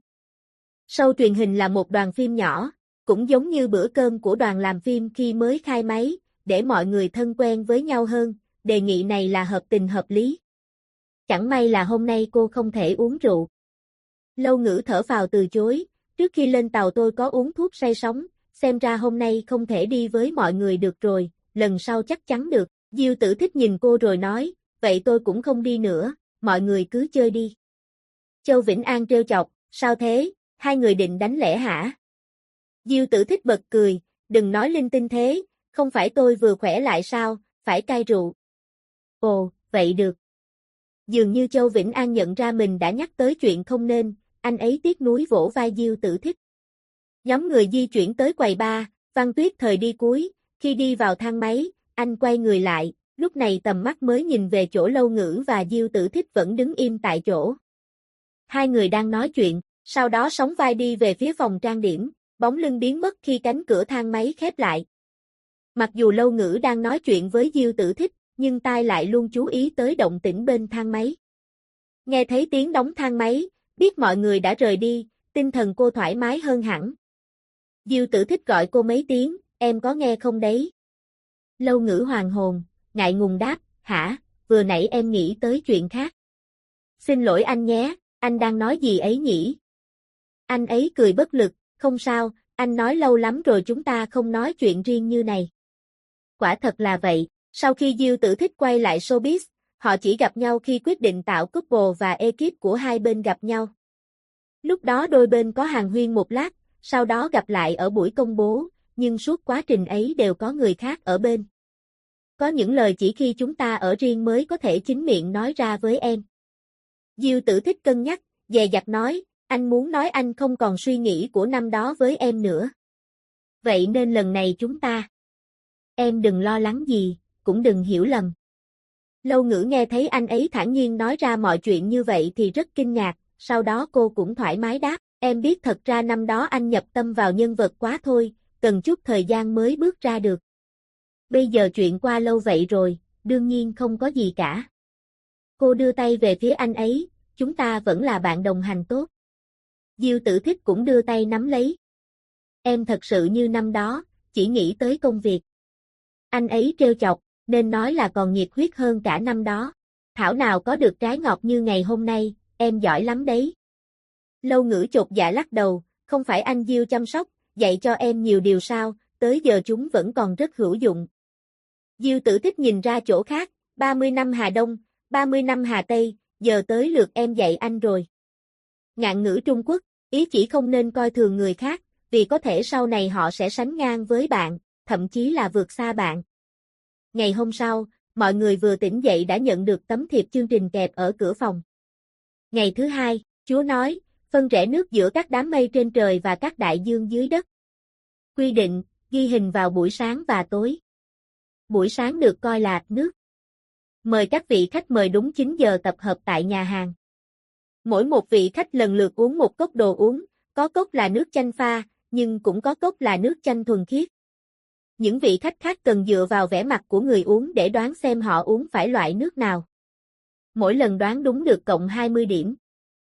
Show truyền hình là một đoàn phim nhỏ, cũng giống như bữa cơm của đoàn làm phim khi mới khai máy, để mọi người thân quen với nhau hơn, đề nghị này là hợp tình hợp lý. Chẳng may là hôm nay cô không thể uống rượu. Lâu Ngữ thở phào từ chối, trước khi lên tàu tôi có uống thuốc say sóng, xem ra hôm nay không thể đi với mọi người được rồi, lần sau chắc chắn được. Diêu Tử Thích nhìn cô rồi nói, vậy tôi cũng không đi nữa, mọi người cứ chơi đi. Châu Vĩnh An trêu chọc, sao thế, hai người định đánh lẽ hả? Diêu Tử Thích bật cười, đừng nói linh tinh thế, không phải tôi vừa khỏe lại sao, phải cai rượu. Ồ, vậy được. Dường như Châu Vĩnh An nhận ra mình đã nhắc tới chuyện không nên, anh ấy tiếc nuối vỗ vai Diêu Tử Thích. Nhóm người di chuyển tới quầy bar, Văn Tuyết Thời đi cuối, khi đi vào thang máy, anh quay người lại, lúc này tầm mắt mới nhìn về chỗ Lâu Ngữ và Diêu Tử Thích vẫn đứng im tại chỗ. Hai người đang nói chuyện, sau đó sóng vai đi về phía phòng trang điểm, bóng lưng biến mất khi cánh cửa thang máy khép lại. Mặc dù Lâu Ngữ đang nói chuyện với Diêu Tử Thích, nhưng tai lại luôn chú ý tới động tĩnh bên thang máy. Nghe thấy tiếng đóng thang máy, biết mọi người đã rời đi, tinh thần cô thoải mái hơn hẳn. Diêu Tử Thích gọi cô mấy tiếng, em có nghe không đấy? Lâu Ngữ hoàng hồn, ngại ngùng đáp, hả, vừa nãy em nghĩ tới chuyện khác. Xin lỗi anh nhé, anh đang nói gì ấy nhỉ? Anh ấy cười bất lực, không sao, anh nói lâu lắm rồi chúng ta không nói chuyện riêng như này. Quả thật là vậy, sau khi Diêu Tử Thích quay lại showbiz, họ chỉ gặp nhau khi quyết định tạo couple và ekip của hai bên gặp nhau. Lúc đó đôi bên có hàn huyên một lát, sau đó gặp lại ở buổi công bố, nhưng suốt quá trình ấy đều có người khác ở bên. Có những lời chỉ khi chúng ta ở riêng mới có thể chính miệng nói ra với em. Diêu Tử Thích cân nhắc, dè dặt nói, anh muốn nói anh không còn suy nghĩ của năm đó với em nữa. Vậy nên lần này chúng ta. Em đừng lo lắng gì, cũng đừng hiểu lầm. Lâu Ngữ nghe thấy anh ấy thản nhiên nói ra mọi chuyện như vậy thì rất kinh ngạc, sau đó cô cũng thoải mái đáp, em biết thật ra năm đó anh nhập tâm vào nhân vật quá thôi, cần chút thời gian mới bước ra được. Bây giờ chuyện qua lâu vậy rồi, đương nhiên không có gì cả. Cô đưa tay về phía anh ấy, chúng ta vẫn là bạn đồng hành tốt. Diêu Tử Thích cũng đưa tay nắm lấy. Em thật sự như năm đó, chỉ nghĩ tới công việc. Anh ấy trêu chọc, nên nói là còn nhiệt huyết hơn cả năm đó. Thảo nào có được trái ngọt như ngày hôm nay, em giỏi lắm đấy. Lâu Ngữ chột dạ lắc đầu, không phải anh Diêu chăm sóc, dạy cho em nhiều điều sao, tới giờ chúng vẫn còn rất hữu dụng. Diêu Tử Thích nhìn ra chỗ khác, 30 năm Hà Đông, 30 năm Hà Tây, giờ tới lượt em dạy anh rồi. Ngạn ngữ Trung Quốc, ý chỉ không nên coi thường người khác, vì có thể sau này họ sẽ sánh ngang với bạn, thậm chí là vượt xa bạn. Ngày hôm sau, mọi người vừa tỉnh dậy đã nhận được tấm thiệp chương trình kẹp ở cửa phòng. Ngày thứ hai, Chúa nói, phân rẽ nước giữa các đám mây trên trời và các đại dương dưới đất. Quy định, ghi hình vào buổi sáng và tối. Buổi sáng được coi là nước. Mời các vị khách mời đúng 9 giờ tập hợp tại nhà hàng. Mỗi một vị khách lần lượt uống một cốc đồ uống, có cốc là nước chanh pha, nhưng cũng có cốc là nước chanh thuần khiết. Những vị khách khác cần dựa vào vẻ mặt của người uống để đoán xem họ uống phải loại nước nào. Mỗi lần đoán đúng được cộng 20 điểm.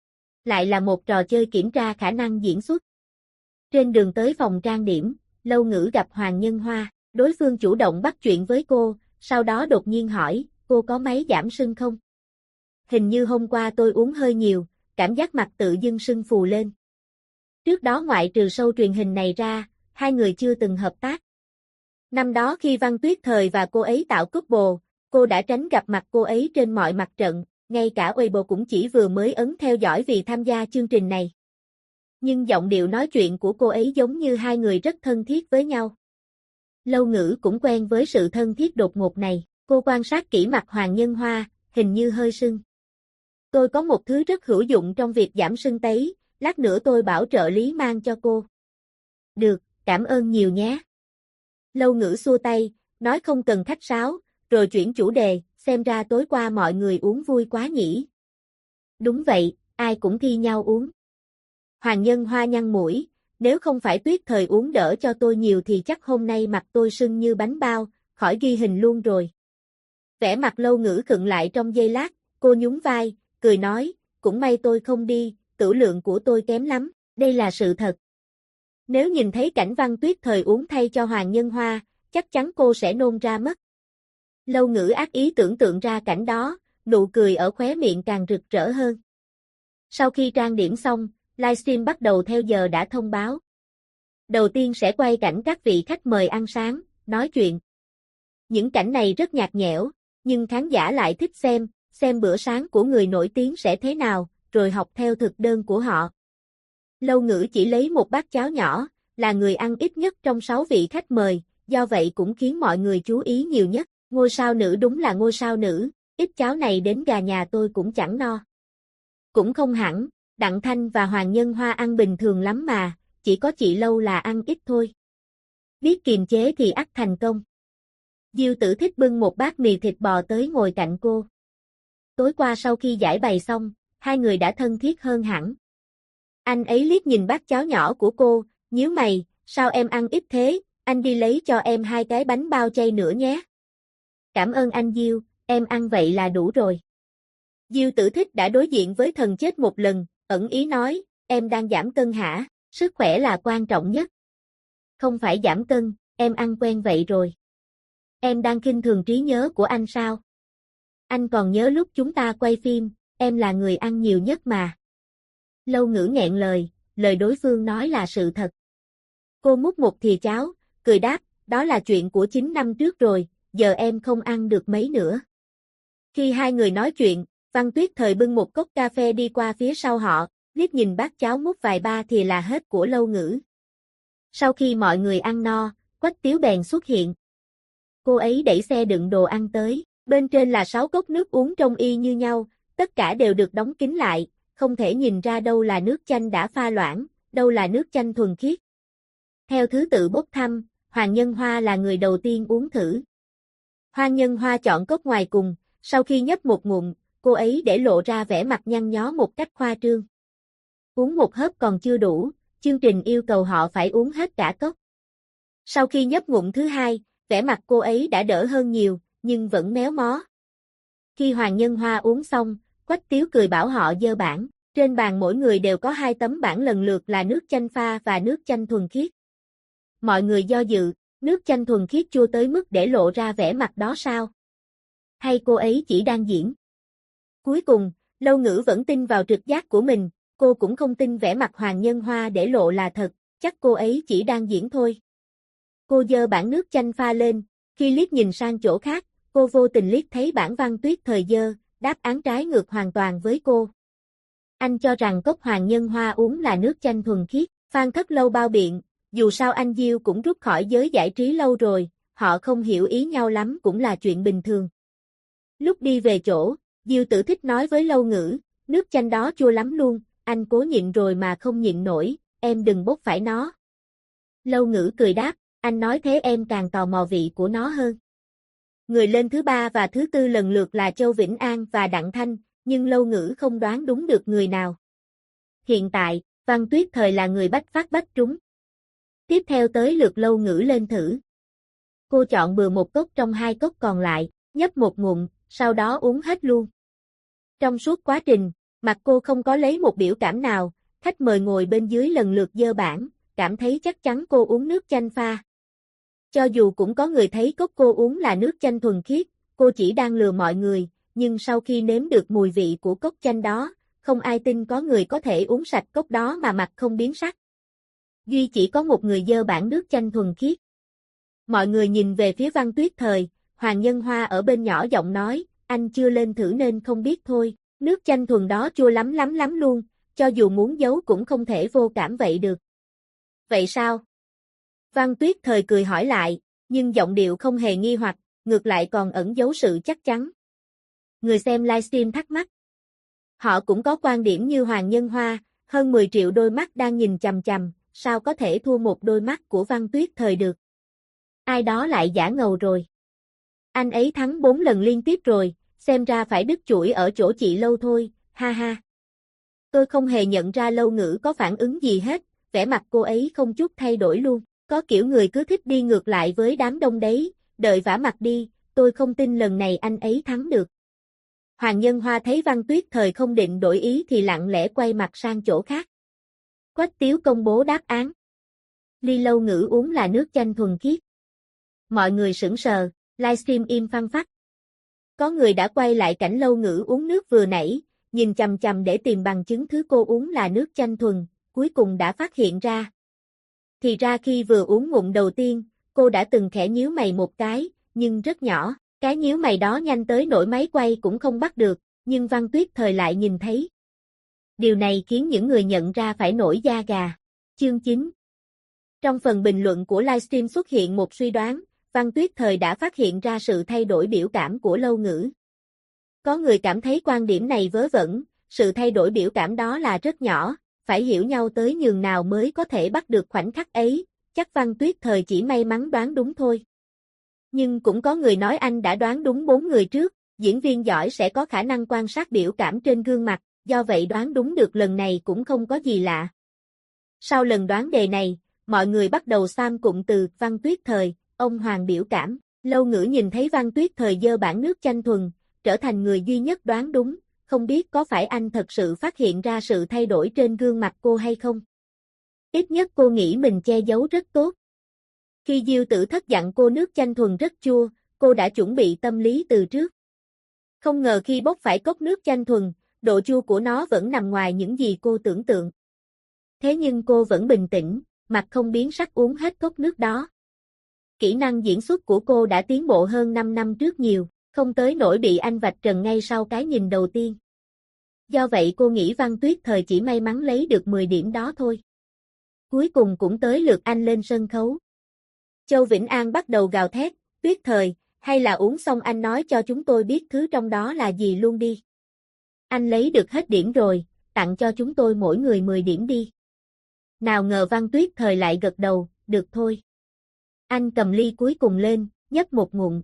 Lại là một trò chơi kiểm tra khả năng diễn xuất. Trên đường tới phòng trang điểm, Lâu Ngữ gặp Hoàng Nhân Hoa, đối phương chủ động bắt chuyện với cô, sau đó đột nhiên hỏi, cô có máy giảm sưng không? Hình như hôm qua tôi uống hơi nhiều, cảm giác mặt tự dưng sưng phù lên. Trước đó ngoại trừ show truyền hình này ra, hai người chưa từng hợp tác. Năm đó khi Văn Tuyết Thời và cô ấy tạo couple, cô đã tránh gặp mặt cô ấy trên mọi mặt trận, ngay cả Weibo cũng chỉ vừa mới ấn theo dõi vì tham gia chương trình này. Nhưng giọng điệu nói chuyện của cô ấy giống như hai người rất thân thiết với nhau. Lâu Ngữ cũng quen với sự thân thiết đột ngột này, cô quan sát kỹ mặt Hoàng Nhân Hoa, hình như hơi sưng. Tôi có một thứ rất hữu dụng trong việc giảm sưng tấy, lát nữa tôi bảo trợ lý mang cho cô. Được, cảm ơn nhiều nhé. Lâu Ngữ xua tay, nói không cần khách sáo, rồi chuyển chủ đề, xem ra tối qua mọi người uống vui quá nhỉ. Đúng vậy, ai cũng thi nhau uống. Hoàng Nhân Hoa nhăn mũi, nếu không phải Tuyết Thời uống đỡ cho tôi nhiều thì chắc hôm nay mặt tôi sưng như bánh bao, khỏi ghi hình luôn rồi. Vẻ mặt Lâu Ngữ khựng lại trong giây lát, cô nhún vai, cười nói, cũng may tôi không đi, tửu lượng của tôi kém lắm, đây là sự thật. Nếu nhìn thấy cảnh Văn Tuyết Thời uống thay cho Hoàng Nhân Hoa, chắc chắn cô sẽ nôn ra mất. Lâu Ngữ ác ý tưởng tượng ra cảnh đó, nụ cười ở khóe miệng càng rực rỡ hơn. Sau khi trang điểm xong, livestream bắt đầu theo giờ đã thông báo. Đầu tiên sẽ quay cảnh các vị khách mời ăn sáng, nói chuyện. Những cảnh này rất nhạt nhẽo, nhưng khán giả lại thích xem bữa sáng của người nổi tiếng sẽ thế nào, rồi học theo thực đơn của họ. Lâu Ngữ chỉ lấy một bát cháo nhỏ, là người ăn ít nhất trong 6 vị khách mời, do vậy cũng khiến mọi người chú ý nhiều nhất. Ngôi sao nữ đúng là ngôi sao nữ, ít cháo này đến gà nhà tôi cũng chẳng no. Cũng không hẳn, Đặng Thanh và Hoàng Nhân Hoa ăn bình thường lắm mà, chỉ có chị Lâu là ăn ít thôi. Biết kiềm chế thì ắt thành công. Diêu Tử Thích bưng một bát mì thịt bò tới ngồi cạnh cô. Tối qua sau khi giải bày xong, hai người đã thân thiết hơn hẳn. Anh ấy liếc nhìn bát cháo nhỏ của cô, nhíu mày, sao em ăn ít thế, anh đi lấy cho em 2 cái bánh bao chay nữa nhé. Cảm ơn anh Diêu, em ăn vậy là đủ rồi. Diêu Tử Thích đã đối diện với thần chết một lần, ẩn ý nói, em đang giảm cân hả, sức khỏe là quan trọng nhất. Không phải giảm cân, em ăn quen vậy rồi. Em đang khinh thường trí nhớ của anh sao? Anh còn nhớ lúc chúng ta quay phim, em là người ăn nhiều nhất mà. Lâu Ngữ nghẹn lời đối phương nói là sự thật. Cô múc một thìa cháo, cười đáp, đó là chuyện của 9 năm trước rồi, giờ em không ăn được mấy nữa. Khi hai người nói chuyện, Văn Tuyết Thời bưng một cốc cà phê đi qua phía sau họ, liếc nhìn bát cháo múc vài ba thìa là hết của Lâu Ngữ. Sau khi mọi người ăn no, Quách Tiếu bèn xuất hiện. Cô ấy đẩy xe đựng đồ ăn tới, bên trên là 6 cốc nước uống trông y như nhau, tất cả đều được đóng kín lại, không thể nhìn ra đâu là nước chanh đã pha loãng, đâu là nước chanh thuần khiết. Theo thứ tự bốc thăm, Hoàng Nhân Hoa là người đầu tiên uống thử. Hoàng Nhân Hoa chọn cốc ngoài cùng, sau khi nhấp một ngụm, cô ấy để lộ ra vẻ mặt nhăn nhó một cách khoa trương. Uống một hớp còn chưa đủ, chương trình yêu cầu họ phải uống hết cả cốc. Sau khi nhấp ngụm thứ hai, vẻ mặt cô ấy đã đỡ hơn nhiều, nhưng vẫn méo mó. Khi Hoàng Nhân Hoa uống xong, Quách Tiếu cười bảo họ dơ bảng, trên bàn mỗi người đều có 2 tấm bảng lần lượt là nước chanh pha và nước chanh thuần khiết. Mọi người do dự, nước chanh thuần khiết chua tới mức để lộ ra vẻ mặt đó sao? Hay cô ấy chỉ đang diễn? Cuối cùng, Lâu Ngữ vẫn tin vào trực giác của mình, cô cũng không tin vẻ mặt Hoàng Nhân Hoa để lộ là thật, chắc cô ấy chỉ đang diễn thôi. Cô giơ bảng nước chanh pha lên, khi liếc nhìn sang chỗ khác, cô vô tình liếc thấy bảng Văn Tuyết Thời dơ, đáp án trái ngược hoàn toàn với cô. Anh cho rằng cốc Hoàng Nhân Hoa uống là nước chanh thuần khiết, Phan Thất Lâu bao biện, dù sao anh Diêu cũng rút khỏi giới giải trí lâu rồi, họ không hiểu ý nhau lắm cũng là chuyện bình thường. Lúc đi về chỗ, Diêu Tử Thích nói với Lâu Ngữ, nước chanh đó chua lắm luôn, anh cố nhịn rồi mà không nhịn nổi, em đừng bốc phải nó. Lâu Ngữ cười đáp, anh nói thế em càng tò mò vị của nó hơn. Người lên thứ 3 và thứ 4 lần lượt là Châu Vĩnh An và Đặng Thanh, nhưng Lâu Ngữ không đoán đúng được người nào. Hiện tại, Văn Tuyết Thời là người bách phát bách trúng. Tiếp theo tới lượt Lâu Ngữ lên thử. Cô chọn bừa một cốc trong 2 cốc còn lại, nhấp một ngụm, sau đó uống hết luôn. Trong suốt quá trình, mặt cô không có lấy một biểu cảm nào, khách mời ngồi bên dưới lần lượt dơ bảng, cảm thấy chắc chắn cô uống nước chanh pha. Cho dù cũng có người thấy cốc cô uống là nước chanh thuần khiết, cô chỉ đang lừa mọi người, nhưng sau khi nếm được mùi vị của cốc chanh đó, không ai tin có người có thể uống sạch cốc đó mà mặt không biến sắc. Duy chỉ có một người dơ bảng nước chanh thuần khiết. Mọi người nhìn về phía Văn Tuyết Thời, Hoàng Nhân Hoa ở bên nhỏ giọng nói, anh chưa lên thử nên không biết thôi, nước chanh thuần đó chua lắm lắm lắm luôn, cho dù muốn giấu cũng không thể vô cảm vậy được. Vậy sao? Văn Tuyết Thời cười hỏi lại, nhưng giọng điệu không hề nghi hoặc, ngược lại còn ẩn giấu sự chắc chắn. Người xem livestream thắc mắc. Họ cũng có quan điểm như Hoàng Nhân Hoa, hơn 10 triệu đôi mắt đang nhìn chằm chằm, sao có thể thua một đôi mắt của Văn Tuyết Thời được? Ai đó lại giả ngầu rồi. Anh ấy thắng 4 lần liên tiếp rồi, xem ra phải đứt chuỗi ở chỗ chị Lâu thôi, ha ha. Tôi không hề nhận ra Lâu Ngữ có phản ứng gì hết, vẻ mặt cô ấy không chút thay đổi luôn, có kiểu người cứ thích đi ngược lại với đám đông đấy, đợi vả mặt đi, tôi không tin lần này anh ấy thắng được. Hoàng Nhân Hoa thấy Văn Tuyết Thời không định đổi ý thì lặng lẽ quay mặt sang chỗ khác. Quách Tiếu công bố đáp án. Ly Lâu Ngữ uống là nước chanh thuần khiết. Mọi người sững sờ, livestream im phăng phắc. Có người đã quay lại cảnh Lâu Ngữ uống nước vừa nãy, nhìn chằm chằm để tìm bằng chứng thứ cô uống là nước chanh thuần, cuối cùng đã phát hiện ra. Thì ra khi vừa uống ngụm đầu tiên, cô đã từng khẽ nhíu mày một cái, nhưng rất nhỏ, cái nhíu mày đó nhanh tới nỗi máy quay cũng không bắt được, nhưng Văn Tuyết Thời lại nhìn thấy. Điều này khiến những người nhận ra phải nổi da gà. Chương 9. Trong phần bình luận của livestream xuất hiện một suy đoán, Văn Tuyết Thời đã phát hiện ra sự thay đổi biểu cảm của Lâu Ngữ. Có người cảm thấy quan điểm này vớ vẩn, sự thay đổi biểu cảm đó là rất nhỏ, phải hiểu nhau tới nhường nào mới có thể bắt được khoảnh khắc ấy, chắc Văn Tuyết Thời chỉ may mắn đoán đúng thôi. Nhưng cũng có người nói anh đã đoán đúng 4 người trước, diễn viên giỏi sẽ có khả năng quan sát biểu cảm trên gương mặt, do vậy đoán đúng được lần này cũng không có gì lạ. Sau lần đoán đề này, mọi người bắt đầu spam cụm từ Văn Tuyết Thời, ông Hoàng biểu cảm. Lâu Ngữ nhìn thấy Văn Tuyết Thời dơ bảng nước chanh thuần, trở thành người duy nhất đoán đúng, không biết có phải anh thật sự phát hiện ra sự thay đổi trên gương mặt cô hay không. Ít nhất cô nghĩ mình che giấu rất tốt. Khi Diêu Tử Thất dặn cô nước chanh thuần rất chua, cô đã chuẩn bị tâm lý từ trước. Không ngờ khi bốc phải cốc nước chanh thuần, độ chua của nó vẫn nằm ngoài những gì cô tưởng tượng. Thế nhưng cô vẫn bình tĩnh, mặt không biến sắc uống hết cốc nước đó. Kỹ năng diễn xuất của cô đã tiến bộ hơn 5 năm trước nhiều, không tới nỗi bị anh vạch trần ngay sau cái nhìn đầu tiên. Do vậy cô nghĩ Văn Tuyết Thời chỉ may mắn lấy được 10 điểm đó thôi. Cuối cùng cũng tới lượt anh lên sân khấu. Châu Vĩnh An bắt đầu gào thét, Tuyết Thời, hay là uống xong anh nói cho chúng tôi biết thứ trong đó là gì luôn đi. Anh lấy được hết điểm rồi, tặng cho chúng tôi mỗi người 10 điểm đi. Nào ngờ Văn Tuyết Thời lại gật đầu, được thôi. Anh cầm ly cuối cùng lên, nhấp một ngụm.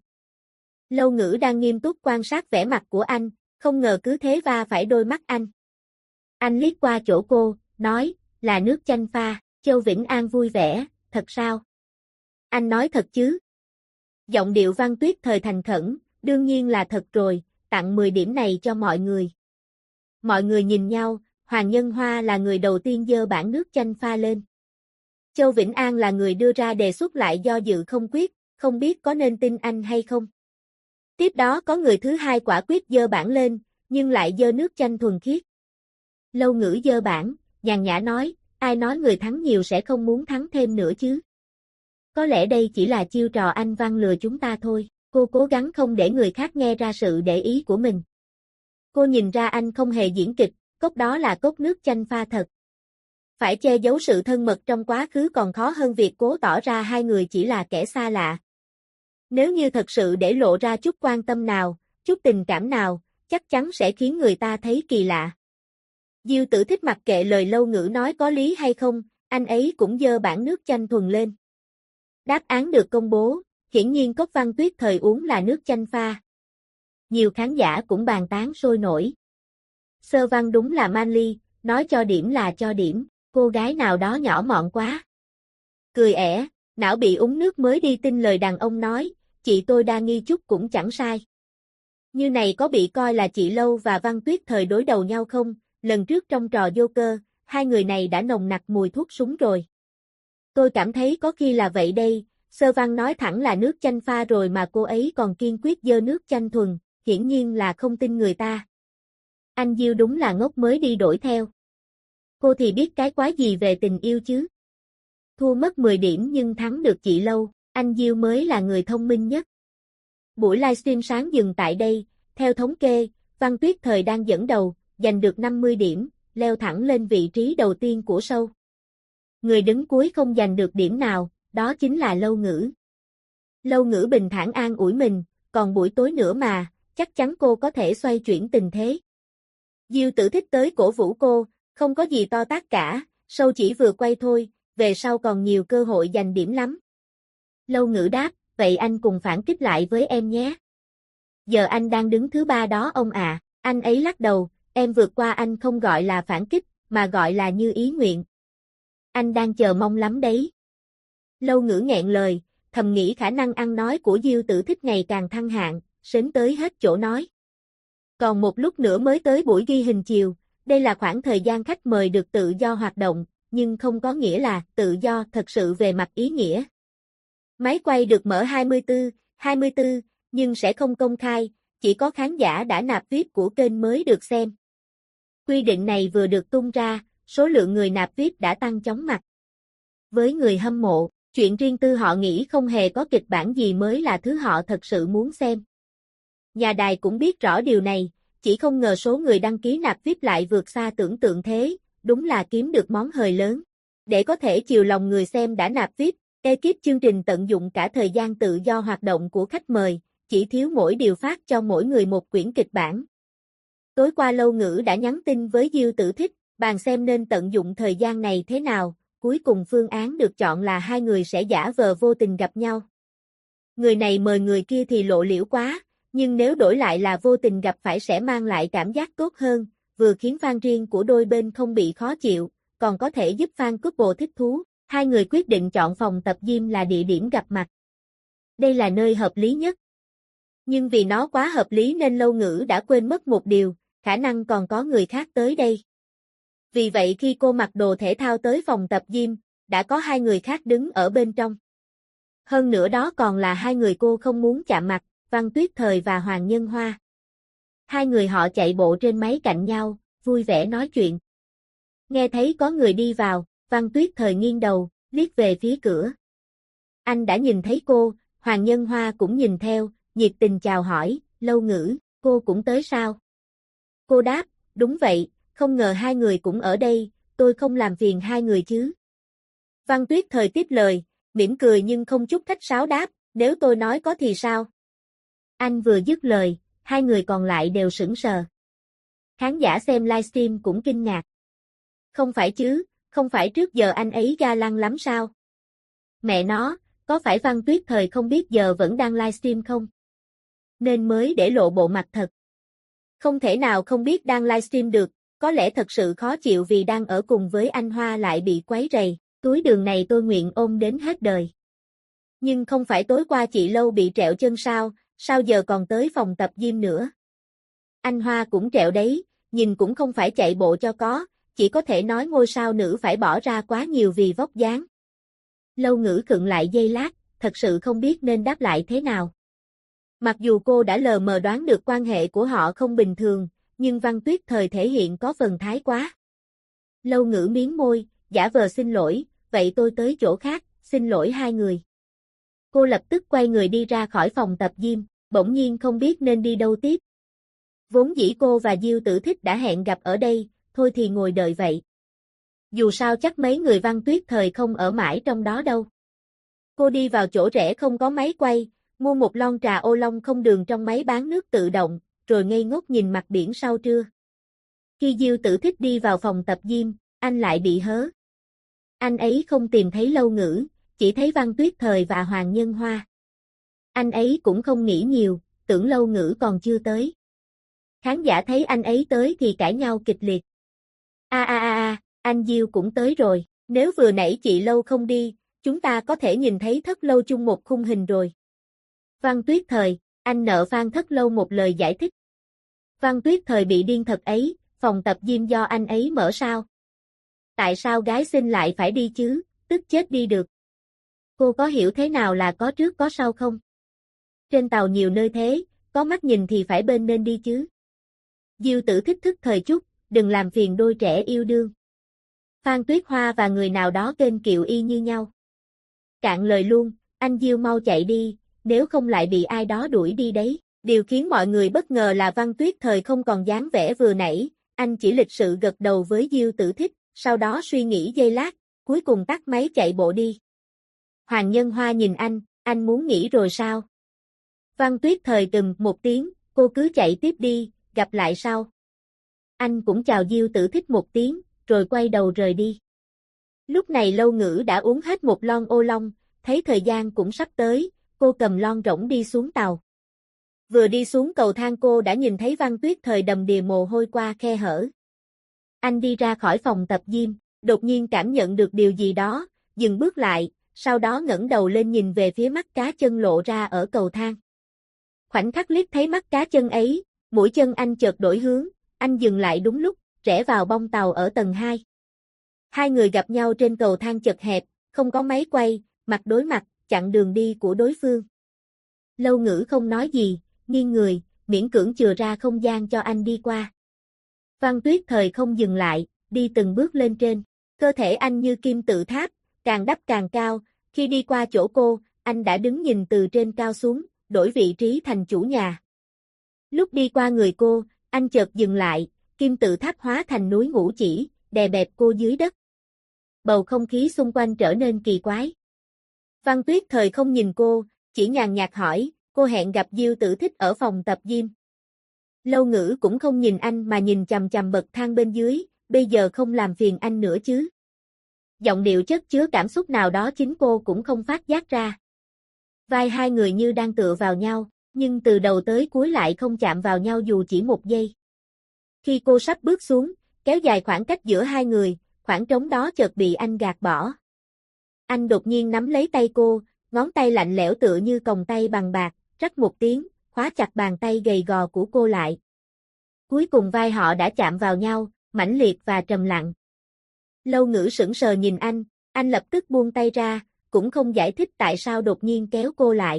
Lâu Ngữ đang nghiêm túc quan sát vẻ mặt của anh, không ngờ cứ thế va phải đôi mắt anh. Anh liếc qua chỗ cô, nói, là nước chanh pha. Châu Vĩnh An vui vẻ, thật sao? Anh nói thật chứ? Giọng điệu Văn Tuyết Thời thành khẩn, đương nhiên là thật rồi, tặng 10 điểm này cho mọi người. Mọi người nhìn nhau, Hoàng Nhân Hoa là người đầu tiên giơ bảng nước chanh pha lên. Châu Vĩnh An là người đưa ra đề xuất lại do dự không quyết, không biết có nên tin anh hay không. Tiếp đó có người thứ hai quả quyết giơ bảng lên, nhưng lại giơ nước chanh thuần khiết. Lâu Ngữ giơ bảng, nhàn nhã nói, ai nói người thắng nhiều sẽ không muốn thắng thêm nữa chứ. Có lẽ đây chỉ là chiêu trò anh Văn lừa chúng ta thôi, cô cố gắng không để người khác nghe ra sự để ý của mình. Cô nhìn ra anh không hề diễn kịch, cốc đó là cốc nước chanh pha thật. Phải che giấu sự thân mật trong quá khứ còn khó hơn việc cố tỏ ra hai người chỉ là kẻ xa lạ. Nếu như thật sự để lộ ra chút quan tâm nào, chút tình cảm nào, chắc chắn sẽ khiến người ta thấy kỳ lạ. Diêu Tử Thích mặc kệ lời Lâu Ngữ nói có lý hay không, anh ấy cũng giơ bảng nước chanh thuần lên. Đáp án được công bố, hiển nhiên cốc Văn Tuyết Thời uống là nước chanh pha. Nhiều khán giả cũng bàn tán sôi nổi. Sơ Văn đúng là manly, nói cho điểm là cho điểm, cô gái nào đó nhỏ mọn quá. Cười ẻ, não bị uống nước mới đi tin lời đàn ông nói, chị tôi đa nghi chút cũng chẳng sai. Như này có bị coi là chị Lâu và Văn Tuyết Thời đối đầu nhau không? Lần trước trong trò Joker, hai người này đã nồng nặc mùi thuốc súng rồi. Tôi cảm thấy có khi là vậy đây, Sơ Văn nói thẳng là nước chanh pha rồi mà cô ấy còn kiên quyết giơ nước chanh thuần, hiển nhiên là không tin người ta. Anh Diêu đúng là ngốc mới đi đổi theo. Cô thì biết cái quái gì về tình yêu chứ. Thua mất 10 điểm nhưng thắng được chị Lâu, anh Diêu mới là người thông minh nhất. Buổi livestream sáng dừng tại đây, theo thống kê, Văn Tuyết Thời đang dẫn đầu, giành được 50 điểm, leo thẳng lên vị trí đầu tiên của show. Người đứng cuối không giành được điểm nào, đó chính là Lâu Ngữ. Lâu Ngữ bình thản an ủi mình, còn buổi tối nữa mà, chắc chắn cô có thể xoay chuyển tình thế. Diêu Tử Thích tới cổ vũ cô, không có gì to tát cả, show chỉ vừa quay thôi, về sau còn nhiều cơ hội giành điểm lắm. Lâu Ngữ đáp, vậy anh cùng phản kích lại với em nhé. Giờ anh đang đứng thứ 3 đó ông ạ, anh ấy lắc đầu, em vượt qua anh không gọi là phản kích, mà gọi là như ý nguyện. Anh đang chờ mong lắm đấy. Lâu Ngữ nghẹn lời, thầm nghĩ khả năng ăn nói của Diêu Tử Thích ngày càng thăng hạng, sến tới hết chỗ nói. Còn một lúc nữa mới tới buổi ghi hình chiều, đây là khoảng thời gian khách mời được tự do hoạt động, nhưng không có nghĩa là tự do thật sự về mặt ý nghĩa. Máy quay được mở 24, nhưng sẽ không công khai, chỉ có khán giả đã nạp VIP của kênh mới được xem. Quy định này vừa được tung ra, số lượng người nạp VIP đã tăng chóng mặt. Với người hâm mộ, chuyện riêng tư họ nghĩ không hề có kịch bản gì mới là thứ họ thật sự muốn xem. Nhà đài cũng biết rõ điều này, chỉ không ngờ số người đăng ký nạp VIP lại vượt xa tưởng tượng thế, đúng là kiếm được món hời lớn. Để có thể chiều lòng người xem đã nạp VIP, ekip chương trình tận dụng cả thời gian tự do hoạt động của khách mời, chỉ thiếu mỗi điều phát cho mỗi người một quyển kịch bản. Tối qua Lâu Ngữ đã nhắn tin với Diêu Tử Thích, bàn xem nên tận dụng thời gian này thế nào, cuối cùng phương án được chọn là hai người sẽ giả vờ vô tình gặp nhau. Người này mời người kia thì lộ liễu quá, nhưng nếu đổi lại là vô tình gặp phải sẽ mang lại cảm giác tốt hơn, vừa khiến fan riêng của đôi bên không bị khó chịu, còn có thể giúp fan couple thích thú. Hai người quyết định chọn phòng tập gym là địa điểm gặp mặt. Đây là nơi hợp lý nhất. Nhưng vì nó quá hợp lý nên Lâu Ngữ đã quên mất một điều, khả năng còn có người khác tới đây. Vì vậy khi cô mặc đồ thể thao tới phòng tập gym, đã có hai người khác đứng ở bên trong. Hơn nữa đó còn là hai người cô không muốn chạm mặt, Văn Tuyết Thời và Hoàng Nhân Hoa. Hai người họ chạy bộ trên máy cạnh nhau, vui vẻ nói chuyện. Nghe thấy có người đi vào, Văn Tuyết Thời nghiêng đầu, liếc về phía cửa. Anh đã nhìn thấy cô, Hoàng Nhân Hoa cũng nhìn theo, nhiệt tình chào hỏi, Lâu Ngữ, cô cũng tới sao? Cô đáp, đúng vậy, không ngờ hai người cũng ở đây, tôi không làm phiền hai người chứ. Văn Tuyết Thời tiếp lời, mỉm cười nhưng không chút khách sáo đáp, nếu tôi nói có thì sao? Anh vừa dứt lời, hai người còn lại đều sững sờ. Khán giả xem livestream cũng kinh ngạc. Không phải chứ, không phải trước giờ anh ấy ga lăng lắm sao? Mẹ nó, có phải Văn Tuyết Thời không biết giờ vẫn đang livestream không? Nên mới để lộ bộ mặt thật. Không thể nào không biết đang livestream được, có lẽ thật sự khó chịu vì đang ở cùng với anh Hoa lại bị quấy rầy, túi đường này tôi nguyện ôm đến hết đời. Nhưng không phải tối qua chị Lâu bị trẹo chân sao giờ còn tới phòng tập gym nữa? Anh Hoa cũng trẹo đấy, nhìn cũng không phải chạy bộ cho có, chỉ có thể nói ngôi sao nữ phải bỏ ra quá nhiều vì vóc dáng. Lâu Ngữ khựng lại giây lát, thật sự không biết nên đáp lại thế nào. Mặc dù cô đã lờ mờ đoán được quan hệ của họ không bình thường, nhưng Văn Tuyết Thời thể hiện có phần thái quá. Lâu Ngữ miếm môi, giả vờ xin lỗi, vậy tôi tới chỗ khác, xin lỗi hai người. Cô lập tức quay người đi ra khỏi phòng tập gym, bỗng nhiên không biết nên đi đâu tiếp. Vốn dĩ cô và Diêu Tử Thích đã hẹn gặp ở đây, thôi thì ngồi đợi vậy. Dù sao chắc mấy người Văn Tuyết Thời không ở mãi trong đó đâu. Cô đi vào chỗ rẻ không có máy quay, mua một lon trà ô long không đường trong máy bán nước tự động, rồi ngây ngốc nhìn mặt biển sau trưa. Khi Diêu Tử Thích đi vào phòng tập gym, anh lại bị hớ. Anh ấy không tìm thấy Lâu Ngữ, chỉ thấy Văn Tuyết Thời và Hoàng Nhân Hoa. Anh ấy cũng không nghĩ nhiều, tưởng Lâu Ngữ còn chưa tới. Khán giả thấy anh ấy tới thì cãi nhau kịch liệt. Anh Diêu cũng tới rồi, nếu vừa nãy chị Lâu không đi, chúng ta có thể nhìn thấy Thất Lâu chung một khung hình rồi. Văn Tuyết Thời, anh nợ Phan Thất Lâu một lời giải thích. Văn Tuyết Thời bị điên thật ấy, phòng tập gym do anh ấy mở sao? Tại sao gái xinh lại phải đi chứ, tức chết đi được. Cô có hiểu thế nào là có trước có sau không? Trên tàu nhiều nơi thế, có mắt nhìn thì phải bên nên đi chứ. Diêu Tử Thích thức thời chút, đừng làm phiền đôi trẻ yêu đương. Phan Tuyết Hoa và người nào đó kênh kiệu y như nhau. Cạn lời luôn, anh Diêu mau chạy đi, nếu không lại bị ai đó đuổi đi đấy. Điều khiến mọi người bất ngờ là Văn Tuyết Thời không còn dáng vẻ vừa nãy, anh chỉ lịch sự gật đầu với Diêu Tử Thích, sau đó suy nghĩ giây lát, cuối cùng tắt máy chạy bộ đi. Hoàng Nhân Hoa nhìn anh muốn nghỉ rồi sao? Văn Tuyết Thời một tiếng, cô cứ chạy tiếp đi, gặp lại sau. Anh cũng chào Diêu Tử Thích một tiếng, rồi quay đầu rời đi. Lúc này Lâu Ngữ đã uống hết một lon ô long, thấy thời gian cũng sắp tới, cô cầm lon rỗng đi xuống tàu. Vừa đi xuống cầu thang cô đã nhìn thấy Văn Tuyết Thời đầm đìa mồ hôi qua khe hở. Anh đi ra khỏi phòng tập gym, đột nhiên cảm nhận được điều gì đó, dừng bước lại, sau đó ngẩng đầu lên nhìn về phía mắt cá chân lộ ra ở cầu thang. Khoảnh khắc liếc thấy mắt cá chân ấy, mũi chân anh chợt đổi hướng, anh dừng lại đúng lúc, rẽ vào bong tàu ở tầng 2. Hai người gặp nhau trên cầu thang chật hẹp, không có máy quay, mặt đối mặt, chặn đường đi của đối phương. Lâu Ngữ không nói gì, nghiêng người, miễn cưỡng chừa ra không gian cho anh đi qua. Văn Tuyết Thời không dừng lại, đi từng bước lên trên. Cơ thể anh như kim tự tháp, càng đắp càng cao, khi đi qua chỗ cô, anh đã đứng nhìn từ trên cao xuống, đổi vị trí thành chủ nhà. Lúc đi qua người cô, anh chợt dừng lại, kim tự tháp hóa thành núi ngũ chỉ, đè bẹp cô dưới đất. Bầu không khí xung quanh trở nên kỳ quái. Văn Tuyết Thời không nhìn cô, chỉ nhàn nhạt hỏi, cô hẹn gặp Diêu Tử Thích ở phòng tập gym. Lâu Ngữ cũng không nhìn anh mà nhìn chằm chằm bậc thang bên dưới, bây giờ không làm phiền anh nữa chứ. Giọng điệu chất chứa cảm xúc nào đó chính cô cũng không phát giác ra. Vai hai người như đang tựa vào nhau, nhưng từ đầu tới cuối lại không chạm vào nhau dù chỉ một giây. Khi cô sắp bước xuống, kéo dài khoảng cách giữa hai người, khoảng trống đó chợt bị anh gạt bỏ. Anh đột nhiên nắm lấy tay cô, ngón tay lạnh lẽo tựa như còng tay bằng bạc, rắc một tiếng, khóa chặt bàn tay gầy gò của cô lại. Cuối cùng vai họ đã chạm vào nhau, mãnh liệt và trầm lặng. Lâu Ngữ sững sờ nhìn anh lập tức buông tay ra, cũng không giải thích tại sao đột nhiên kéo cô lại.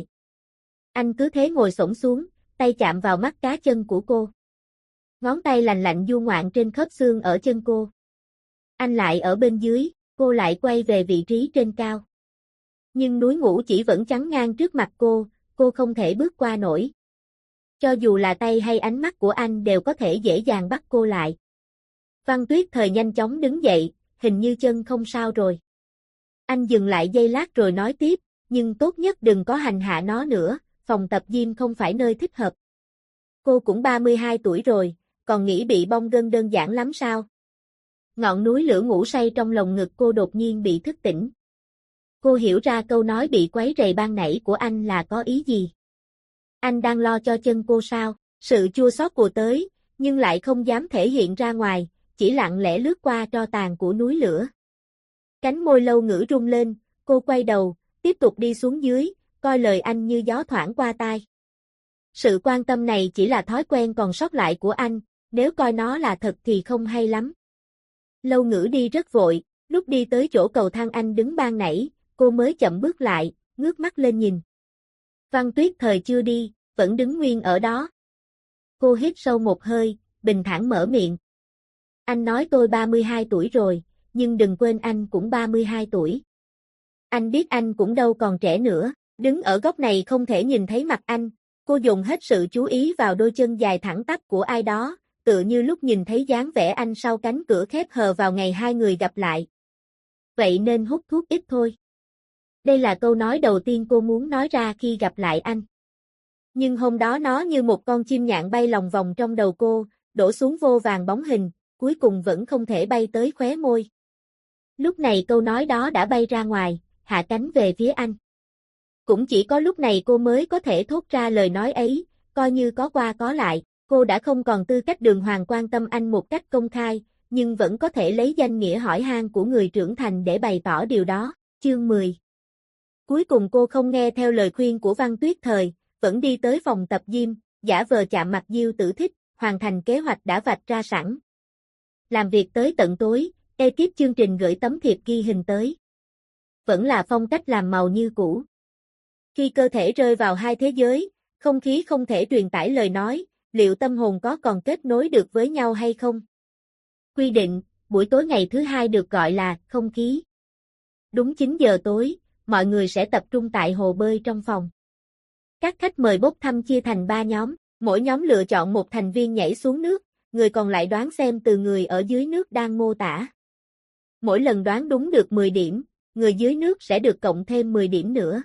Anh cứ thế ngồi xổm xuống, tay chạm vào mắt cá chân của cô. Ngón tay lành lạnh du ngoạn trên khớp xương ở chân cô. Anh lại ở bên dưới, cô lại quay về vị trí trên cao. Nhưng núi ngũ chỉ vẫn chắn ngang trước mặt cô không thể bước qua nổi. Cho dù là tay hay ánh mắt của anh đều có thể dễ dàng bắt cô lại. Văn Tuyết Thời nhanh chóng đứng dậy, hình như chân không sao rồi. Anh dừng lại giây lát rồi nói tiếp, nhưng tốt nhất đừng có hành hạ nó nữa, phòng tập gym không phải nơi thích hợp. Cô cũng 32 tuổi rồi, còn nghĩ bị bong gân đơn giản lắm sao? Ngọn núi lửa ngủ say trong lồng ngực cô đột nhiên bị thức tỉnh. Cô hiểu ra câu nói bị quấy rầy ban nãy của anh là có ý gì. Anh đang lo cho chân cô sao? Sự chua xót của tới, nhưng lại không dám thể hiện ra ngoài, chỉ lặng lẽ lướt qua tro tàn của núi lửa. Cánh môi Lâu Ngữ rung lên, cô quay đầu, tiếp tục đi xuống dưới, coi lời anh như gió thoảng qua tai. Sự quan tâm này chỉ là thói quen còn sót lại của anh, nếu coi nó là thật thì không hay lắm. Lâu Ngữ đi rất vội, lúc đi tới chỗ cầu thang anh đứng ban nãy, cô mới chậm bước lại, ngước mắt lên nhìn. Văn Tuyết Thời chưa đi, vẫn đứng nguyên ở đó. Cô hít sâu một hơi, bình thản mở miệng. Anh nói tôi 32 tuổi rồi, nhưng đừng quên anh cũng 32 tuổi. Anh biết anh cũng đâu còn trẻ nữa, đứng ở góc này không thể nhìn thấy mặt anh, cô dùng hết sự chú ý vào đôi chân dài thẳng tắp của ai đó, tựa như lúc nhìn thấy dáng vẻ anh sau cánh cửa khép hờ vào ngày hai người gặp lại. Vậy nên hút thuốc ít thôi. Đây là câu nói đầu tiên cô muốn nói ra khi gặp lại anh. Nhưng hôm đó nó như một con chim nhạn bay lòng vòng trong đầu cô, đổ xuống vô vàn bóng hình, cuối cùng vẫn không thể bay tới khóe môi. Lúc này câu nói đó đã bay ra ngoài, hạ cánh về phía anh. Cũng chỉ có lúc này cô mới có thể thốt ra lời nói ấy, coi như có qua có lại, cô đã không còn tư cách đường hoàng quan tâm anh một cách công khai, nhưng vẫn có thể lấy danh nghĩa hỏi han của người trưởng thành để bày tỏ điều đó. Chương 10. Cuối cùng cô không nghe theo lời khuyên của Văn Tuyết Thời, vẫn đi tới phòng tập gym, giả vờ chạm mặt Diêu Tử Thích, hoàn thành kế hoạch đã vạch ra sẵn. Làm việc tới tận tối, ekip chương trình gửi tấm thiệp ghi hình tới. Vẫn là phong cách làm màu như cũ. Khi cơ thể rơi vào hai thế giới, không khí không thể truyền tải lời nói, liệu tâm hồn có còn kết nối được với nhau hay không? Quy định, buổi tối ngày thứ hai được gọi là không khí. Đúng 9 giờ tối, mọi người sẽ tập trung tại hồ bơi trong phòng. Các khách mời bốc thăm chia thành 3 nhóm, mỗi nhóm lựa chọn một thành viên nhảy xuống nước, người còn lại đoán xem từ người ở dưới nước đang mô tả. Mỗi lần đoán đúng được 10 điểm, người dưới nước sẽ được cộng thêm 10 điểm nữa.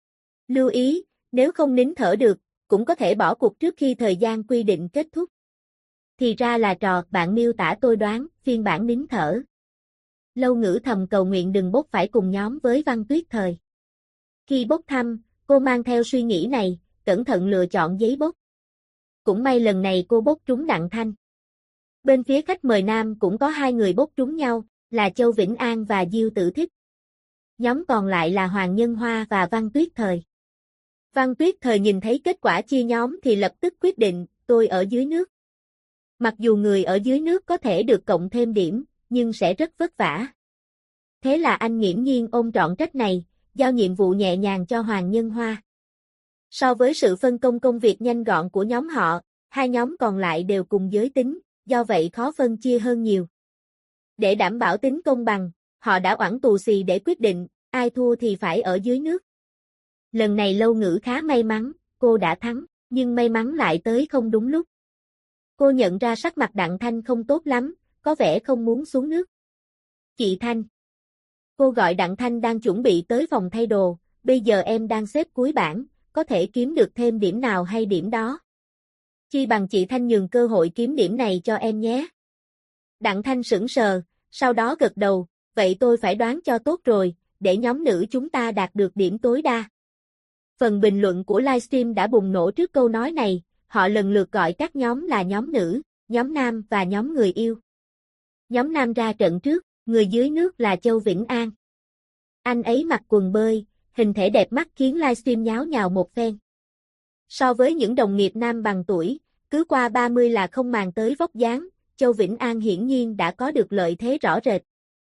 Lưu ý, nếu không nín thở được, cũng có thể bỏ cuộc trước khi thời gian quy định kết thúc. Thì ra là trò bạn miêu tả tôi đoán, phiên bản nín thở. Lâu Ngữ thầm cầu nguyện đừng bốc phải cùng nhóm với Văn Tuyết Thời. Khi bốc thăm, cô mang theo suy nghĩ này, cẩn thận lựa chọn giấy bốc. Cũng may lần này cô bốc trúng Đặng Thanh. Bên phía khách mời nam cũng có 2 người bốc trúng nhau, là Châu Vĩnh An và Diêu Tử Thích. Nhóm còn lại là Hoàng Nhân Hoa và Văn Tuyết Thời. Văn Tuyết Thời nhìn thấy kết quả chia nhóm thì lập tức quyết định, tôi ở dưới nước. Mặc dù người ở dưới nước có thể được cộng thêm điểm, nhưng sẽ rất vất vả. Thế là anh nghiễm nhiên ôm trọn trách này, giao nhiệm vụ nhẹ nhàng cho Hoàng Nhân Hoa. So với sự phân công công việc nhanh gọn của nhóm họ, hai nhóm còn lại đều cùng giới tính, do vậy khó phân chia hơn nhiều. Để đảm bảo tính công bằng, họ đã oẳn tù xì để quyết định, ai thua thì phải ở dưới nước. Lần này Lâu Ngữ khá may mắn, cô đã thắng, nhưng may mắn lại tới không đúng lúc. Cô nhận ra sắc mặt Đặng Thanh không tốt lắm, có vẻ không muốn xuống nước. Chị Thanh. Cô gọi Đặng Thanh đang chuẩn bị tới phòng thay đồ, bây giờ em đang xếp cuối bảng, có thể kiếm được thêm điểm nào hay điểm đó. Chi bằng chị Thanh nhường cơ hội kiếm điểm này cho em nhé. Đặng Thanh sững sờ, sau đó gật đầu, vậy tôi phải đoán cho tốt rồi, để nhóm nữ chúng ta đạt được điểm tối đa. Phần bình luận của livestream đã bùng nổ trước câu nói này, họ lần lượt gọi các nhóm là nhóm nữ, nhóm nam và nhóm người yêu. Nhóm nam ra trận trước, người dưới nước là Châu Vĩnh An. Anh ấy mặc quần bơi, hình thể đẹp mắt khiến livestream nháo nhào một phen. So với những đồng nghiệp nam bằng tuổi, cứ qua 30 là không màng tới vóc dáng, Châu Vĩnh An hiển nhiên đã có được lợi thế rõ rệt.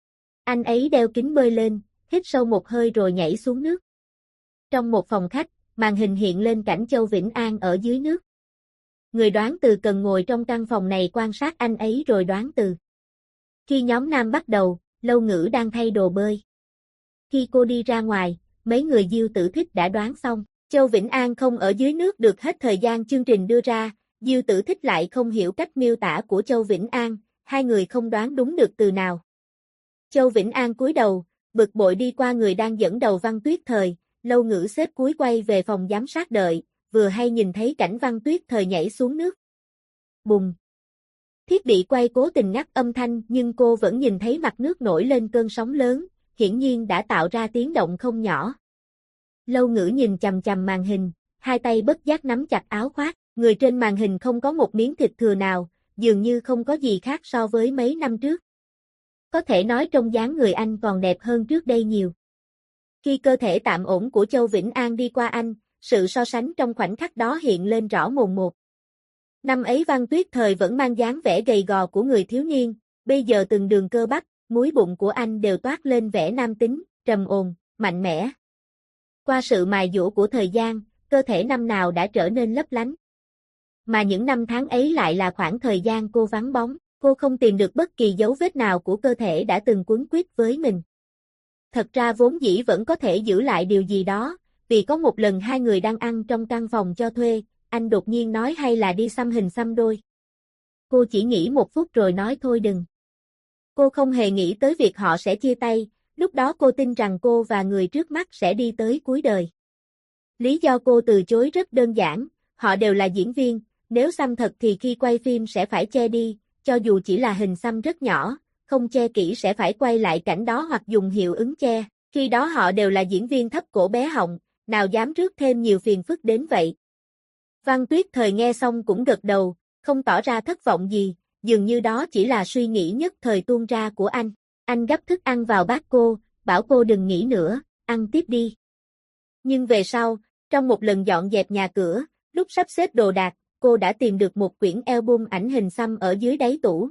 Anh ấy đeo kính bơi lên, hít sâu một hơi rồi nhảy xuống nước. Trong một phòng khách, màn hình hiện lên cảnh Châu Vĩnh An ở dưới nước. Người đoán từ cần ngồi trong căn phòng này quan sát anh ấy rồi đoán từ. Khi nhóm nam bắt đầu, Lâu Ngữ đang thay đồ bơi. Khi cô đi ra ngoài, mấy người Diêu Tử Thích đã đoán xong. Châu Vĩnh An không ở dưới nước được hết thời gian chương trình đưa ra, Diêu Tử Thích lại không hiểu cách miêu tả của Châu Vĩnh An, hai người không đoán đúng được từ nào. Châu Vĩnh An cúi đầu, bực bội đi qua người đang dẫn đầu Văn Tuyết Thời, Lâu Ngữ xếp cuối quay về phòng giám sát đợi, vừa hay nhìn thấy cảnh Văn Tuyết Thời nhảy xuống nước. Bùng! Thiết bị quay cố tình ngắt âm thanh nhưng cô vẫn nhìn thấy mặt nước nổi lên cơn sóng lớn, hiển nhiên đã tạo ra tiếng động không nhỏ. Lâu Ngữ nhìn chằm chằm màn hình, hai tay bất giác nắm chặt áo khoác, người trên màn hình không có một miếng thịt thừa nào, dường như không có gì khác so với mấy năm trước. Có thể nói trong dáng người anh còn đẹp hơn trước đây nhiều. Khi cơ thể tạm ổn của Châu Vĩnh An đi qua anh, sự so sánh trong khoảnh khắc đó hiện lên rõ mồn một. Năm ấy Văn Tuyết Thời vẫn mang dáng vẻ gầy gò của người thiếu niên, bây giờ từng đường cơ bắp, múi bụng của anh đều toát lên vẻ nam tính, trầm ổn, mạnh mẽ. Qua sự mài dũa của thời gian, cơ thể năm nào đã trở nên lấp lánh. Mà những năm tháng ấy lại là khoảng thời gian cô vắng bóng, cô không tìm được bất kỳ dấu vết nào của cơ thể đã từng quấn quýt với mình. Thật ra vốn dĩ vẫn có thể giữ lại điều gì đó, vì có một lần hai người đang ăn trong căn phòng cho thuê, anh đột nhiên nói hay là đi xăm hình xăm đôi. Cô chỉ nghĩ một phút rồi nói thôi đừng. Cô không hề nghĩ tới việc họ sẽ chia tay, lúc đó cô tin rằng cô và người trước mắt sẽ đi tới cuối đời. Lý do cô từ chối rất đơn giản, họ đều là diễn viên, nếu xăm thật thì khi quay phim sẽ phải che đi, cho dù chỉ là hình xăm rất nhỏ, không che kỹ sẽ phải quay lại cảnh đó hoặc dùng hiệu ứng che, khi đó họ đều là diễn viên thấp cổ bé họng, nào dám rước thêm nhiều phiền phức đến vậy. Văn Tuyết Thời nghe xong cũng gật đầu, không tỏ ra thất vọng gì, dường như đó chỉ là suy nghĩ nhất thời tuôn ra của anh. Anh gắp thức ăn vào bát cô, bảo cô đừng nghĩ nữa, ăn tiếp đi. Nhưng về sau, trong một lần dọn dẹp nhà cửa, lúc sắp xếp đồ đạc, cô đã tìm được một quyển album ảnh hình xăm ở dưới đáy tủ.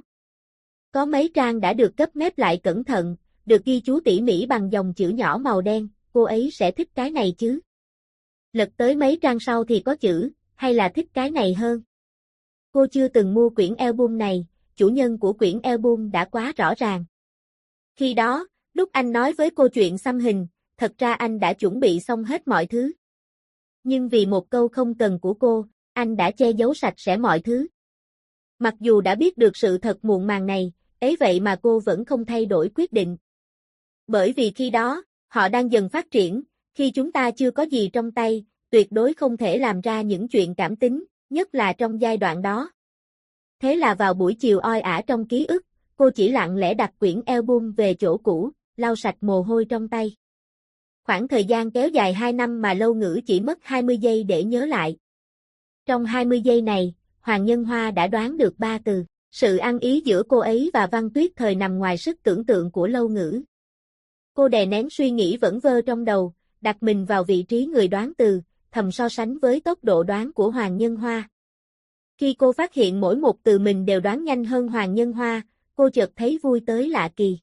Có mấy trang đã được cấp mép lại cẩn thận, được ghi chú tỉ mỉ bằng dòng chữ nhỏ màu đen, cô ấy sẽ thích cái này chứ. Lật tới mấy trang sau thì có chữ, hay là thích cái này hơn. Cô chưa từng mua quyển album này, chủ nhân của quyển album đã quá rõ ràng. Khi đó, lúc anh nói với cô chuyện xăm hình, thật ra anh đã chuẩn bị xong hết mọi thứ. Nhưng vì một câu không cần của cô, anh đã che giấu sạch sẽ mọi thứ. Mặc dù đã biết được sự thật muộn màng này, ấy vậy mà cô vẫn không thay đổi quyết định. Bởi vì khi đó, họ đang dần phát triển, khi chúng ta chưa có gì trong tay, tuyệt đối không thể làm ra những chuyện cảm tính, nhất là trong giai đoạn đó. Thế là vào buổi chiều oi ả trong ký ức, cô chỉ lặng lẽ đặt quyển album về chỗ cũ, lau sạch mồ hôi trong tay. Khoảng thời gian kéo dài 2 năm mà Lâu Ngữ chỉ mất 20 giây để nhớ lại. Trong 20 giây này, Hoàng Nhân Hoa đã đoán được 3 từ. Sự ăn ý giữa cô ấy và Văn Tuyết Thời nằm ngoài sức tưởng tượng của Lâu Ngữ. Cô đè nén suy nghĩ vẩn vơ trong đầu, đặt mình vào vị trí người đoán từ, thầm so sánh với tốc độ đoán của Hoàng Nhân Hoa. Khi cô phát hiện mỗi một từ mình đều đoán nhanh hơn Hoàng Nhân Hoa, cô chợt thấy vui tới lạ kỳ.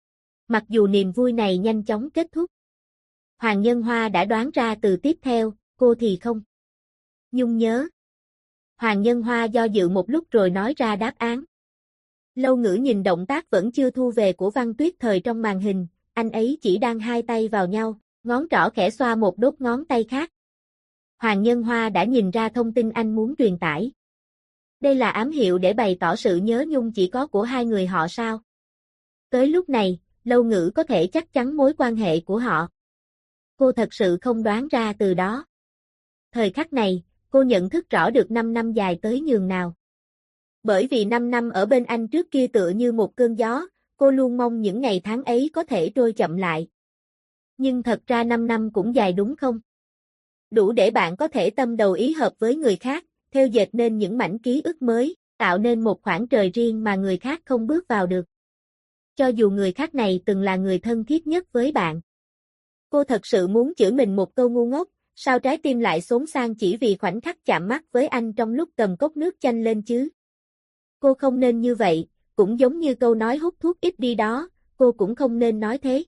Mặc dù niềm vui này nhanh chóng kết thúc. Hoàng Nhân Hoa đã đoán ra từ tiếp theo, cô thì không. Nhung nhớ. Hoàng Nhân Hoa do dự một lúc rồi nói ra đáp án. Lâu Ngữ nhìn động tác vẫn chưa thu về của Văn Tuyết Thời trong màn hình, anh ấy chỉ đang hai tay vào nhau, ngón trỏ khẽ xoa một đốt ngón tay khác. Hoàng Nhân Hoa đã nhìn ra thông tin anh muốn truyền tải. Đây là ám hiệu để bày tỏ sự nhớ nhung chỉ có của hai người họ sao? Tới lúc này, Lâu Ngữ có thể chắc chắn mối quan hệ của họ. Cô thật sự không đoán ra từ đó. Thời khắc này, cô nhận thức rõ được 5 năm dài tới nhường nào. Bởi vì 5 năm ở bên anh trước kia tựa như một cơn gió, cô luôn mong những ngày tháng ấy có thể trôi chậm lại. Nhưng thật ra 5 năm cũng dài đúng không? Đủ để bạn có thể tâm đầu ý hợp với người khác, theo dệt nên những mảnh ký ức mới, tạo nên một khoảng trời riêng mà người khác không bước vào được. Cho dù người khác này từng là người thân thiết nhất với bạn. Cô thật sự muốn chửi mình một câu ngu ngốc, sao trái tim lại xốn sang chỉ vì khoảnh khắc chạm mắt với anh trong lúc cầm cốc nước chanh lên chứ? Cô không nên như vậy, cũng giống như câu nói hút thuốc ít đi đó, cô cũng không nên nói thế.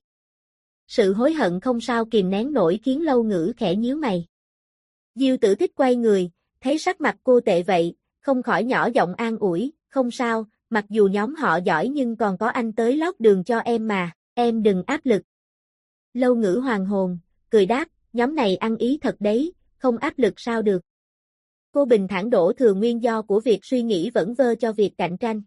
Sự hối hận không sao kìm nén nổi khiến Lâu Ngữ khẽ nhíu mày. Diêu Tử Thích quay người, thấy sắc mặt cô tệ vậy, không khỏi nhỏ giọng an ủi, không sao, mặc dù nhóm họ giỏi nhưng còn có anh tới lót đường cho em mà, em đừng áp lực. Lâu Ngữ hoàn hồn, cười đáp, nhóm này ăn ý thật đấy, không áp lực sao được. Cô bình thản đổ thừa nguyên do của việc suy nghĩ vẩn vơ cho việc cạnh tranh.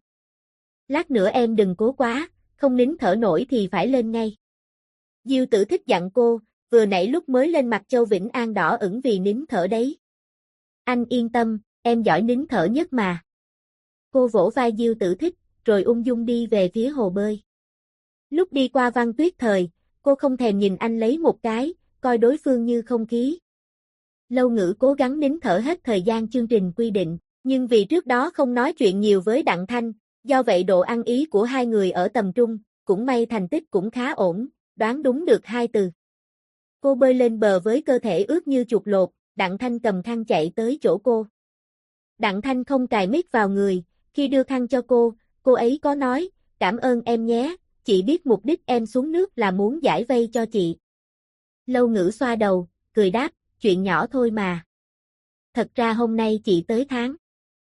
Lát nữa em đừng cố quá, không nín thở nổi thì phải lên ngay. Diêu Tử Thích dặn cô, vừa nãy lúc mới lên mặt Châu Vĩnh An đỏ ửng vì nín thở đấy. Anh yên tâm, em giỏi nín thở nhất mà. Cô vỗ vai Diêu Tử Thích, rồi ung dung đi về phía hồ bơi. Lúc đi qua Văn Tuyết Thời, cô không thèm nhìn anh lấy một cái, coi đối phương như không khí. Lâu Ngữ cố gắng nín thở hết thời gian chương trình quy định, nhưng vì trước đó không nói chuyện nhiều với Đặng Thanh, do vậy độ ăn ý của hai người ở tầm trung, cũng may thành tích cũng khá ổn, đoán đúng được 2 từ. Cô bơi lên bờ với cơ thể ướt như chuột lột, Đặng Thanh cầm khăn chạy tới chỗ cô. Đặng Thanh không cài mic vào người, khi đưa khăn cho cô ấy có nói, cảm ơn em nhé, chị biết mục đích em xuống nước là muốn giải vây cho chị. Lâu Ngữ xoa đầu, cười đáp, chuyện nhỏ thôi mà. Thật ra hôm nay chị tới tháng.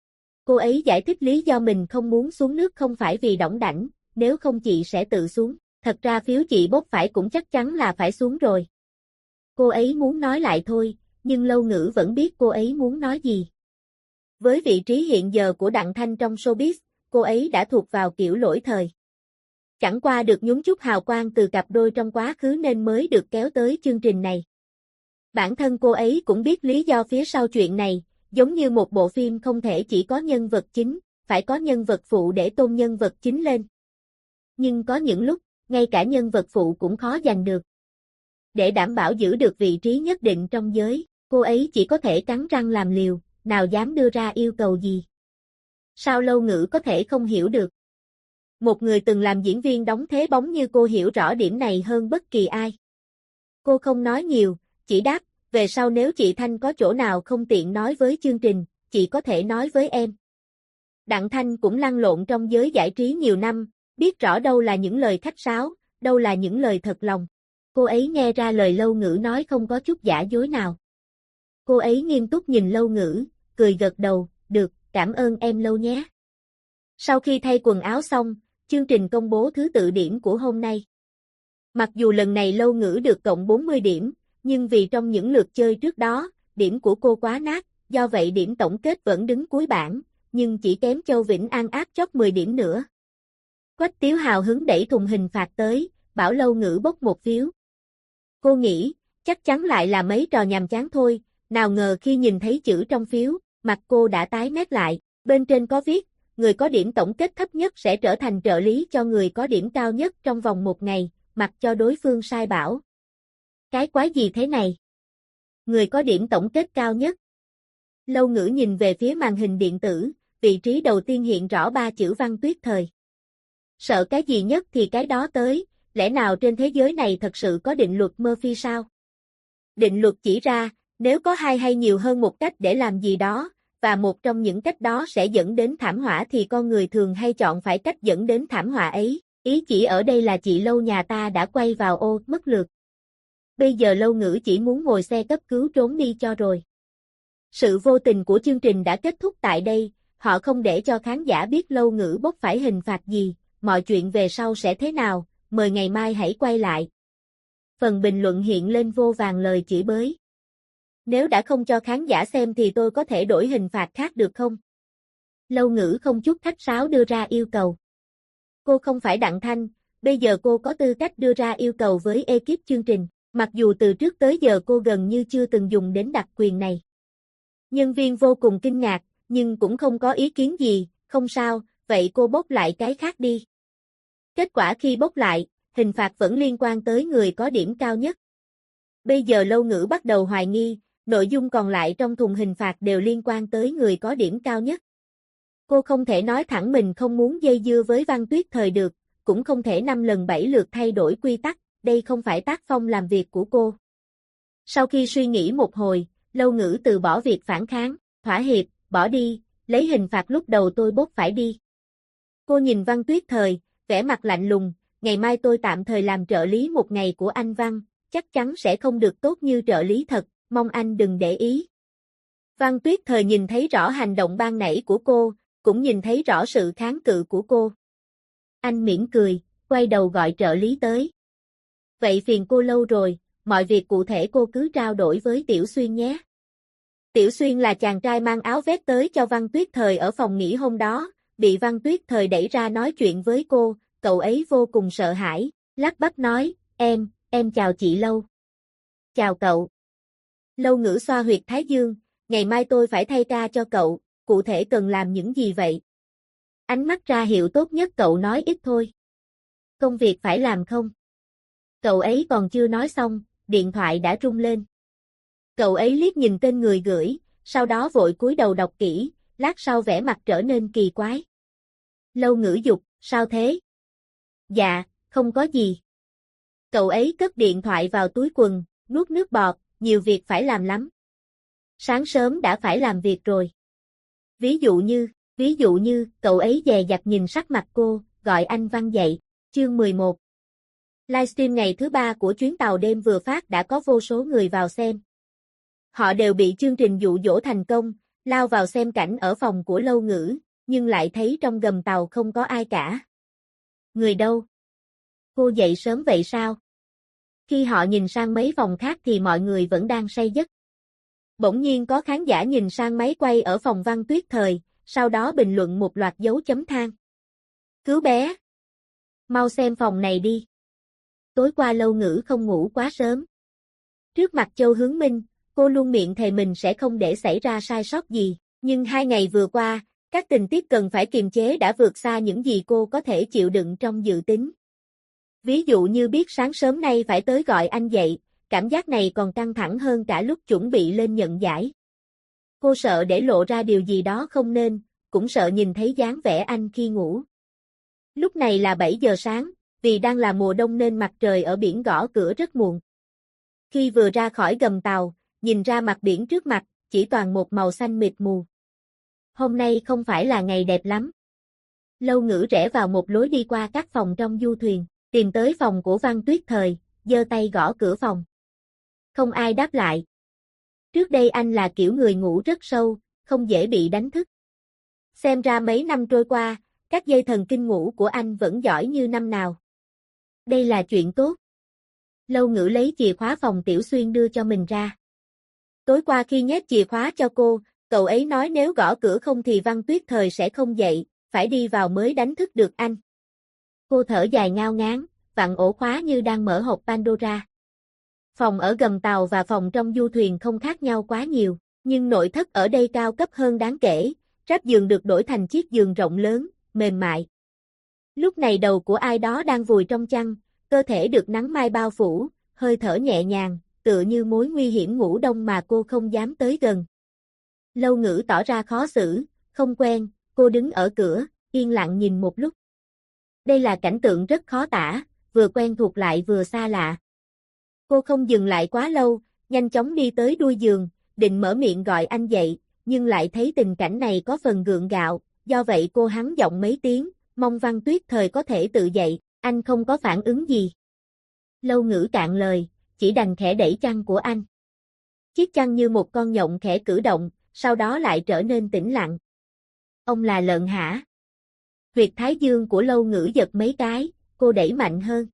Cô ấy giải thích lý do mình không muốn xuống nước không phải vì đỏng đảnh, nếu không chị sẽ tự xuống, thật ra phiếu chị bốc phải cũng chắc chắn là phải xuống rồi. Cô ấy muốn nói lại thôi, nhưng Lâu Ngữ vẫn biết cô ấy muốn nói gì. Với vị trí hiện giờ của Đặng Thanh trong showbiz, cô ấy đã thuộc vào kiểu lỗi thời. Chẳng qua được nhúng chút hào quang từ cặp đôi trong quá khứ nên mới được kéo tới chương trình này. Bản thân cô ấy cũng biết lý do phía sau chuyện này, giống như một bộ phim không thể chỉ có nhân vật chính, phải có nhân vật phụ để tôn nhân vật chính lên. Nhưng có những lúc, ngay cả nhân vật phụ cũng khó giành được. Để đảm bảo giữ được vị trí nhất định trong giới, cô ấy chỉ có thể cắn răng làm liều, nào dám đưa ra yêu cầu gì. Sao Lâu Ngữ có thể không hiểu được? Một người từng làm diễn viên đóng thế bóng như cô hiểu rõ điểm này hơn bất kỳ ai. Cô không nói nhiều, chỉ đáp, về sau nếu chị Thanh có chỗ nào không tiện nói với chương trình, chị có thể nói với em. Đặng Thanh cũng lăn lộn trong giới giải trí nhiều năm, biết rõ đâu là những lời khách sáo, đâu là những lời thật lòng. Cô ấy nghe ra lời Lâu Ngữ nói không có chút giả dối nào. Cô ấy nghiêm túc nhìn Lâu Ngữ, cười gật đầu, được, cảm ơn em Lâu nhé. Sau khi thay quần áo xong, chương trình công bố thứ tự điểm của hôm nay. Mặc dù lần này Lâu Ngữ được cộng 40 điểm, nhưng vì trong những lượt chơi trước đó, điểm của cô quá nát, do vậy điểm tổng kết vẫn đứng cuối bảng, nhưng chỉ kém Châu Vĩnh An áp chót 10 điểm nữa. Quách Tiếu hào hứng đẩy thùng hình phạt tới, bảo Lâu Ngữ bốc một phiếu. Cô nghĩ, chắc chắn lại là mấy trò nhàm chán thôi, nào ngờ khi nhìn thấy chữ trong phiếu, mặt cô đã tái mét lại, bên trên có viết, người có điểm tổng kết thấp nhất sẽ trở thành trợ lý cho người có điểm cao nhất trong vòng 1 ngày, mặc cho đối phương sai bảo. Cái quái gì thế này? Người có điểm tổng kết cao nhất. Lâu Ngữ nhìn về phía màn hình điện tử, vị trí đầu tiên hiện rõ 3 chữ Văn Tuyết Thời. Sợ cái gì nhất thì cái đó tới, lẽ nào trên thế giới này thật sự có định luật Murphy sao? Định luật chỉ ra, nếu có hai hay nhiều hơn một cách để làm gì đó, và một trong những cách đó sẽ dẫn đến thảm họa thì con người thường hay chọn phải cách dẫn đến thảm họa ấy. Ý chỉ ở đây là chị Lâu nhà ta đã quay vào ô mất lượt. Bây giờ Lâu Ngữ chỉ muốn ngồi xe cấp cứu trốn đi cho rồi. Sự vô tình của chương trình đã kết thúc tại đây, họ không để cho khán giả biết Lâu Ngữ bốc phải hình phạt gì, mọi chuyện về sau sẽ thế nào, mời ngày mai hãy quay lại. Phần bình luận hiện lên vô vàn lời chửi bới. Nếu đã không cho khán giả xem thì tôi có thể đổi hình phạt khác được không? Lâu Ngữ không chút khách sáo đưa ra yêu cầu. Cô không phải Đặng Thanh, bây giờ cô có tư cách đưa ra yêu cầu với ekip chương trình, mặc dù từ trước tới giờ cô gần như chưa từng dùng đến đặc quyền này. Nhân viên vô cùng kinh ngạc, nhưng cũng không có ý kiến gì, không sao, vậy cô bốc lại cái khác đi. Kết quả khi bốc lại, hình phạt vẫn liên quan tới người có điểm cao nhất. Bây giờ Lâu Ngữ bắt đầu hoài nghi, nội dung còn lại trong thùng hình phạt đều liên quan tới người có điểm cao nhất. Cô không thể nói thẳng mình không muốn dây dưa với Văn Tuyết Thời được, cũng không thể 5 lần 7 lượt thay đổi quy tắc, đây không phải tác phong làm việc của cô. Sau khi suy nghĩ một hồi, Lâu Ngữ từ bỏ việc phản kháng, thỏa hiệp, bỏ đi, lấy hình phạt lúc đầu tôi bốc phải đi. Cô nhìn Văn Tuyết Thời, vẻ mặt lạnh lùng, ngày mai tôi tạm thời làm trợ lý một ngày của anh Văn, chắc chắn sẽ không được tốt như trợ lý thật, mong anh đừng để ý. Văn Tuyết Thời nhìn thấy rõ hành động ban nãy của cô, cũng nhìn thấy rõ sự kháng cự của cô. Anh mỉm cười, quay đầu gọi trợ lý tới. Vậy phiền cô lâu rồi, mọi việc cụ thể cô cứ trao đổi với Tiểu Xuyên nhé. Tiểu Xuyên là chàng trai mang áo vest tới cho Văn Tuyết Thời ở phòng nghỉ hôm đó, bị Văn Tuyết Thời đẩy ra nói chuyện với cô, cậu ấy vô cùng sợ hãi, lắp bắp nói, em chào chị Lâu. Chào cậu. Lâu Ngữ xoa huyệt thái dương, ngày mai tôi phải thay ca cho cậu, cụ thể cần làm những gì vậy? Ánh mắt ra hiệu tốt nhất cậu nói ít thôi. Công việc phải làm không? Cậu ấy còn chưa nói xong, điện thoại đã rung lên. Cậu ấy liếc nhìn tên người gửi, sau đó vội cúi đầu đọc kỹ, lát sau vẻ mặt trở nên kỳ quái. Lâu Ngữ dục, sao thế? Dạ, không có gì. Cậu ấy cất điện thoại vào túi quần, nuốt nước bọt, nhiều việc phải làm lắm. Sáng sớm đã phải làm việc rồi. Ví dụ như, cậu ấy dè dặt nhìn sắc mặt cô, gọi anh Văn dậy. Chương 11. Livestream ngày thứ 3 của chuyến tàu đêm vừa phát đã có vô số người vào xem. Họ đều bị chương trình dụ dỗ thành công, lao vào xem cảnh ở phòng của Lâu Ngữ, nhưng lại thấy trong gầm tàu không có ai cả. Người đâu? Cô dậy sớm vậy sao? Khi họ nhìn sang mấy phòng khác thì mọi người vẫn đang say giấc. Bỗng nhiên có khán giả nhìn sang máy quay ở phòng Văn Tuyết Thời, sau đó bình luận một loạt dấu chấm than. Cứu bé! Mau xem phòng này đi. Tối qua Lâu Ngữ không ngủ quá sớm. Trước mặt Châu Hướng Minh, cô luôn miệng thề mình sẽ không để xảy ra sai sót gì, nhưng 2 ngày vừa qua, các tình tiết cần phải kiềm chế đã vượt xa những gì cô có thể chịu đựng trong dự tính. Ví dụ như biết sáng sớm nay phải tới gọi anh dậy, cảm giác này còn căng thẳng hơn cả lúc chuẩn bị lên nhận giải. Cô sợ để lộ ra điều gì đó không nên, cũng sợ nhìn thấy dáng vẻ anh khi ngủ. Lúc này là 7 giờ sáng, vì đang là mùa đông nên mặt trời ở biển gõ cửa rất muộn. Khi vừa ra khỏi gầm tàu, nhìn ra mặt biển trước mặt, chỉ toàn một màu xanh mịt mù. Hôm nay không phải là ngày đẹp lắm. Lâu Ngữ rẽ vào một lối đi qua các phòng trong du thuyền, tìm tới phòng của Văn Tuyết Thời, giơ tay gõ cửa phòng. Không ai đáp lại. Trước đây anh là kiểu người ngủ rất sâu, không dễ bị đánh thức. Xem ra mấy năm trôi qua, các dây thần kinh ngủ của anh vẫn giỏi như năm nào. Đây là chuyện tốt. Lâu Ngữ lấy chìa khóa phòng Tiểu Xuyên đưa cho mình ra. Tối qua khi nhét chìa khóa cho cô, cậu ấy nói nếu gõ cửa không thì Văn Tuyết Thời sẽ không dậy, phải đi vào mới đánh thức được anh. Cô thở dài ngao ngán, vặn ổ khóa như đang mở hộp Pandora. Phòng ở gầm tàu và phòng trong du thuyền không khác nhau quá nhiều, nhưng nội thất ở đây cao cấp hơn đáng kể, ráp giường được đổi thành chiếc giường rộng lớn, mềm mại. Lúc này đầu của ai đó đang vùi trong chăn, cơ thể được nắng mai bao phủ, hơi thở nhẹ nhàng, tựa như mối nguy hiểm ngủ đông mà cô không dám tới gần. Lâu Ngữ tỏ ra khó xử, không quen, cô đứng ở cửa, yên lặng nhìn một lúc. Đây là cảnh tượng rất khó tả, vừa quen thuộc lại vừa xa lạ. Cô không dừng lại quá lâu, nhanh chóng đi tới đuôi giường, định mở miệng gọi anh dậy, nhưng lại thấy tình cảnh này có phần gượng gạo, do vậy cô hắn giọng mấy tiếng, mong Văn Tuyết Thời có thể tự dậy, anh không có phản ứng gì. Lâu Ngữ cạn lời, chỉ đành khẽ đẩy chăn của anh. Chiếc chăn như một con nhộng khẽ cử động, sau đó lại trở nên tĩnh lặng. Ông là lợn hả? Huyệt thái dương của Lâu Ngữ giật mấy cái, cô đẩy mạnh hơn.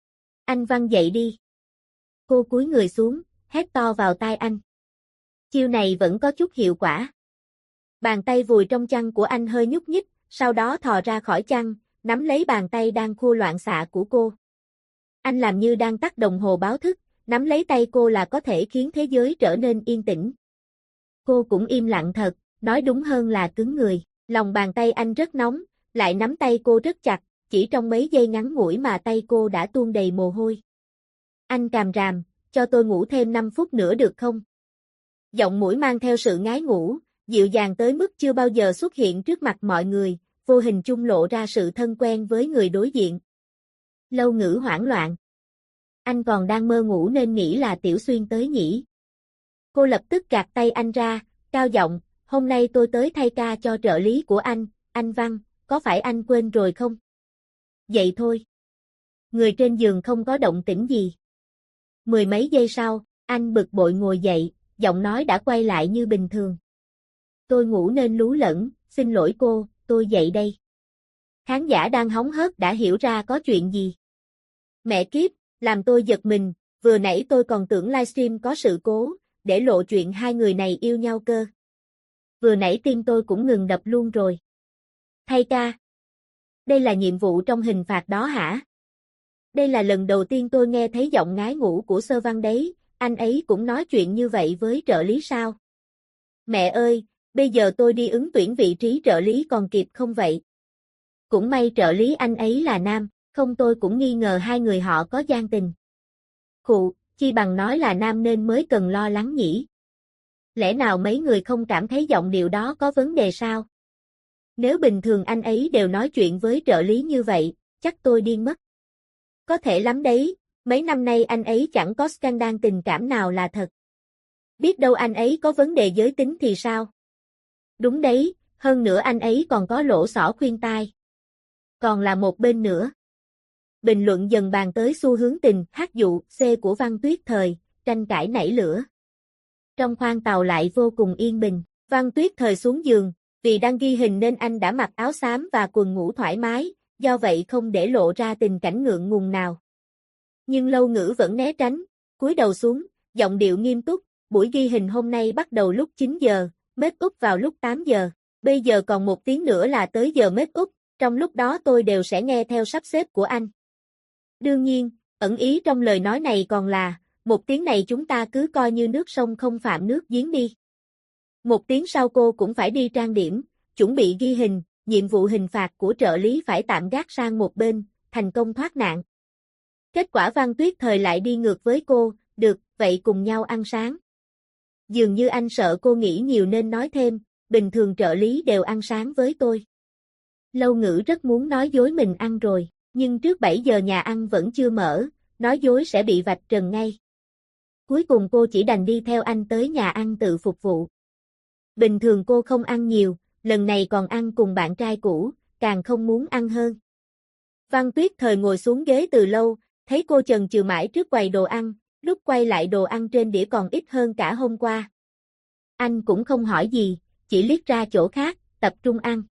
Anh Văn dậy đi. Cô cúi người xuống, hét to vào tai anh. Chiêu này vẫn có chút hiệu quả. Bàn tay vùi trong chăn của anh hơi nhúc nhích, sau đó thò ra khỏi chăn, nắm lấy bàn tay đang khua loạn xạ của cô. Anh làm như đang tắt đồng hồ báo thức, nắm lấy tay cô là có thể khiến thế giới trở nên yên tĩnh. Cô cũng im lặng thật, nói đúng hơn là cứng người. Lòng bàn tay anh rất nóng, lại nắm tay cô rất chặt, chỉ trong mấy giây ngắn ngủi mà tay cô đã tuôn đầy mồ hôi. Anh càm ràm, cho tôi ngủ thêm 5 phút nữa được không? Giọng mũi mang theo sự ngái ngủ, dịu dàng tới mức chưa bao giờ xuất hiện trước mặt mọi người, vô hình chung lộ ra sự thân quen với người đối diện. Lâu Ngữ hoảng loạn. Anh còn đang mơ ngủ nên nghĩ là Tiểu Xuyên tới nhỉ. Cô lập tức gạt tay anh ra, cao giọng, hôm nay tôi tới thay ca cho trợ lý của anh Văn, có phải anh quên rồi không? Vậy thôi. Người trên giường không có động tĩnh gì. Mười mấy giây sau, anh bực bội ngồi dậy, giọng nói đã quay lại như bình thường. Tôi ngủ nên lú lẫn, xin lỗi cô, tôi dậy đây. Khán giả đang hóng hớt đã hiểu ra có chuyện gì. Mẹ kiếp, làm tôi giật mình, vừa nãy tôi còn tưởng livestream có sự cố, để lộ chuyện hai người này yêu nhau cơ. Vừa nãy tim tôi cũng ngừng đập luôn rồi. Thay ca. Đây là nhiệm vụ trong hình phạt đó hả? Đây là lần đầu tiên tôi nghe thấy giọng ngái ngủ của Sơ Văn đấy, anh ấy cũng nói chuyện như vậy với trợ lý sao? Mẹ ơi, bây giờ tôi đi ứng tuyển vị trí trợ lý còn kịp không vậy? Cũng may trợ lý anh ấy là nam, không tôi cũng nghi ngờ hai người họ có gian tình. Khụ, chi bằng nói là nam nên mới cần lo lắng nhỉ? Lẽ nào mấy người không cảm thấy giọng điệu đó có vấn đề sao? Nếu bình thường anh ấy đều nói chuyện với trợ lý như vậy, chắc tôi điên mất. Có thể lắm đấy, mấy năm nay anh ấy chẳng có scandal tình cảm nào là thật. Biết đâu anh ấy có vấn đề giới tính thì sao? Đúng đấy, hơn nữa anh ấy còn có lỗ xỏ khuyên tai. Còn là một bên nữa. Bình luận dần bàn tới xu hướng tình hát dụ C của Văn Tuyết Thời, tranh cãi nảy lửa. Trong khoang tàu lại vô cùng yên bình, Văn Tuyết Thời xuống giường, vì đang ghi hình nên anh đã mặc áo xám và quần ngủ thoải mái, do vậy không để lộ ra tình cảnh ngượng ngùng nào. Nhưng Lâu Ngữ vẫn né tránh, cúi đầu xuống, giọng điệu nghiêm túc, buổi ghi hình hôm nay bắt đầu lúc 9 giờ, make up vào lúc 8 giờ, bây giờ còn 1 tiếng nữa là tới giờ make up, trong lúc đó tôi đều sẽ nghe theo sắp xếp của anh. Đương nhiên, ẩn ý trong lời nói này còn là, 1 tiếng này chúng ta cứ coi như nước sông không phạm nước giếng đi. 1 tiếng sau cô cũng phải đi trang điểm, chuẩn bị ghi hình, nhiệm vụ hình phạt của trợ lý phải tạm gác sang một bên, thành công thoát nạn. Kết quả Văn Tuyết Thời lại đi ngược với cô, được, vậy cùng nhau ăn sáng. Dường như anh sợ cô nghĩ nhiều nên nói thêm, bình thường trợ lý đều ăn sáng với tôi. Lâu Ngữ rất muốn nói dối mình ăn rồi, nhưng trước 7 giờ nhà ăn vẫn chưa mở, nói dối sẽ bị vạch trần ngay. Cuối cùng cô chỉ đành đi theo anh tới nhà ăn tự phục vụ. Bình thường cô không ăn nhiều, lần này còn ăn cùng bạn trai cũ, càng không muốn ăn hơn. Văn Tuyết Thời ngồi xuống ghế từ lâu, thấy cô chần chừ mãi trước quầy đồ ăn, lúc quay lại đồ ăn trên đĩa còn ít hơn cả hôm qua. Anh cũng không hỏi gì, chỉ liếc ra chỗ khác, tập trung ăn.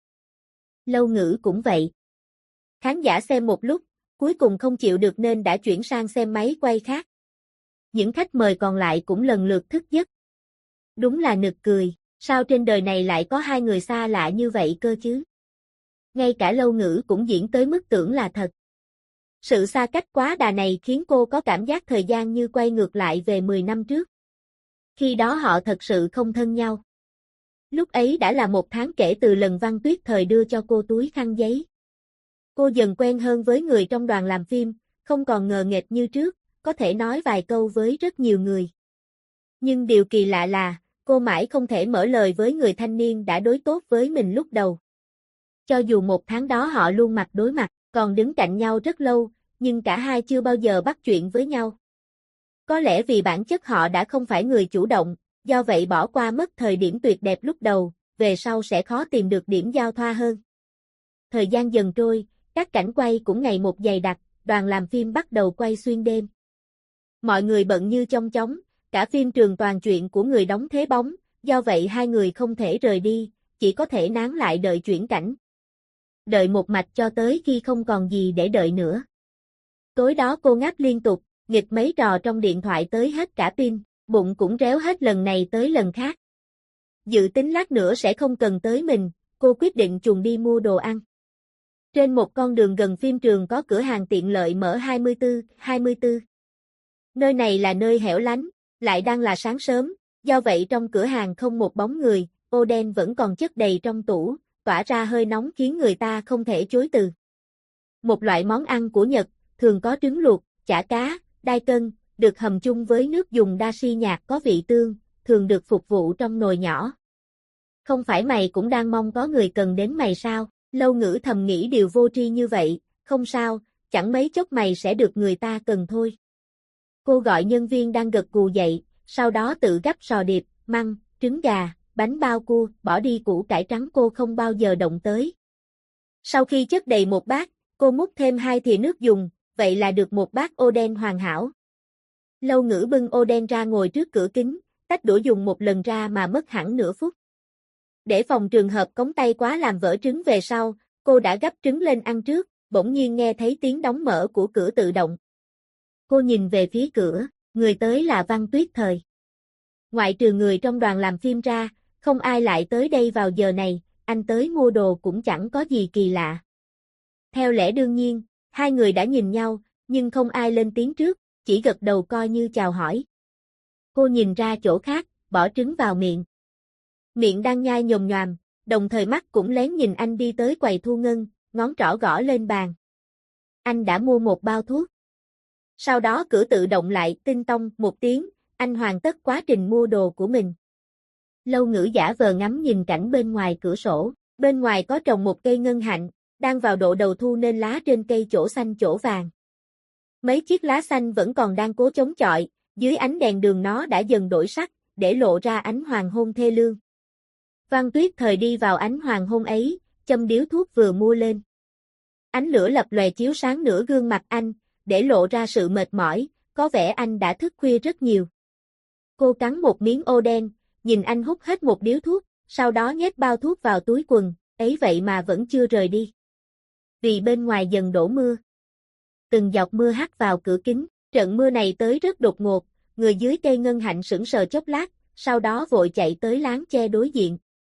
Lâu Ngữ cũng vậy. Khán giả xem một lúc, cuối cùng không chịu được nên đã chuyển sang xem máy quay khác. Những khách mời còn lại cũng lần lượt thức giấc. Đúng là nực cười, sao trên đời này lại có hai người xa lạ như vậy cơ chứ? Ngay cả Lâu Ngữ cũng diễn tới mức tưởng là thật. Sự xa cách quá đà này khiến cô có cảm giác thời gian như quay ngược lại về 10 năm trước. Khi đó họ thật sự không thân nhau. Lúc ấy đã là 1 tháng kể từ lần Văn Tuyết Thời đưa cho cô túi khăn giấy. Cô dần quen hơn với người trong đoàn làm phim, không còn ngờ nghệch như trước, có thể nói vài câu với rất nhiều người. Nhưng điều kỳ lạ là, cô mãi không thể mở lời với người thanh niên đã đối tốt với mình lúc đầu. Cho dù 1 tháng đó họ luôn mặt đối mặt, còn đứng cạnh nhau rất lâu, nhưng cả hai chưa bao giờ bắt chuyện với nhau. Có lẽ vì bản chất họ đã không phải người chủ động, do vậy bỏ qua mất thời điểm tuyệt đẹp lúc đầu, về sau sẽ khó tìm được điểm giao thoa hơn. Thời gian dần trôi, các cảnh quay cũng ngày một dày đặc, đoàn làm phim bắt đầu quay xuyên đêm. Mọi người bận như chong chóng, cả phim trường toàn chuyện của người đóng thế bóng, do vậy hai người không thể rời đi, chỉ có thể nán lại đợi chuyển cảnh. Đợi một mạch cho tới khi không còn gì để đợi nữa. Tối đó cô ngáp liên tục, nghịch mấy trò trong điện thoại tới hết cả pin, bụng cũng réo hết lần này tới lần khác. Dự tính lát nữa sẽ không cần tới mình, cô quyết định chuồn đi mua đồ ăn. Trên một con đường gần phim trường có cửa hàng tiện lợi mở 24/24. Nơi này là nơi hẻo lánh, lại đang là sáng sớm, do vậy trong cửa hàng không một bóng người, ô đen vẫn còn chất đầy trong tủ, tỏa ra hơi nóng khiến người ta không thể chối từ. Một loại món ăn của Nhật, thường có trứng luộc, chả cá, đai cân, được hầm chung với nước dùng dashi nhạt có vị tương, thường được phục vụ trong nồi nhỏ. Không phải mày cũng đang mong có người cần đến mày sao? Lâu Ngữ thầm nghĩ điều vô tri như vậy, không sao, chẳng mấy chốc mày sẽ được người ta cần thôi. Cô gọi nhân viên đang gật gù dậy, sau đó tự gắp sò điệp, măng, trứng gà, bánh bao cua, bỏ đi củ cải trắng cô không bao giờ động tới. Sau khi chất đầy một bát, cô múc thêm 2 thìa nước dùng, vậy là được một bát ô đen hoàn hảo. Lâu Ngữ bưng ô đen ra ngồi trước cửa kính, tách đũa dùng một lần ra mà mất hẳn nửa phút. Để phòng trường hợp cống tay quá làm vỡ trứng về sau, cô đã gắp trứng lên ăn trước, bỗng nhiên nghe thấy tiếng đóng mở của cửa tự động. Cô nhìn về phía cửa, người tới là Văn Tuyết Thời. Ngoại trừ người trong đoàn làm phim ra, không ai lại tới đây vào giờ này, anh tới mua đồ cũng chẳng có gì kỳ lạ. Theo lẽ đương nhiên, hai người đã nhìn nhau, nhưng không ai lên tiếng trước, chỉ gật đầu coi như chào hỏi. Cô nhìn ra chỗ khác, bỏ trứng vào miệng. Miệng đang nhai nhồm nhoàm, đồng thời mắt cũng lén nhìn anh đi tới quầy thu ngân, ngón trỏ gõ lên bàn. Anh đã mua một bao thuốc. Sau đó cửa tự động lại tinh tông một tiếng, anh hoàn tất quá trình mua đồ của mình. Lâu Ngữ giả vờ ngắm nhìn cảnh bên ngoài cửa sổ, bên ngoài có trồng một cây ngân hạnh, đang vào độ đầu thu nên lá trên cây chỗ xanh chỗ vàng. Mấy chiếc lá xanh vẫn còn đang cố chống chọi, dưới ánh đèn đường nó đã dần đổi sắc, để lộ ra ánh hoàng hôn thê lương. Văn Tuyết Thời đi vào ánh hoàng hôn ấy, châm điếu thuốc vừa mua lên. Ánh lửa lập lòe chiếu sáng nửa gương mặt anh, để lộ ra sự mệt mỏi, có vẻ anh đã thức khuya rất nhiều. Cô cắn một miếng ô đen, nhìn anh hút hết một điếu thuốc, sau đó nhét bao thuốc vào túi quần, ấy vậy mà vẫn chưa rời đi. Vì bên ngoài dần đổ mưa. Từng giọt mưa hắt vào cửa kính, trận mưa này tới rất đột ngột, người dưới cây ngân hạnh sững sờ chốc lát, sau đó vội chạy tới láng che đối diện.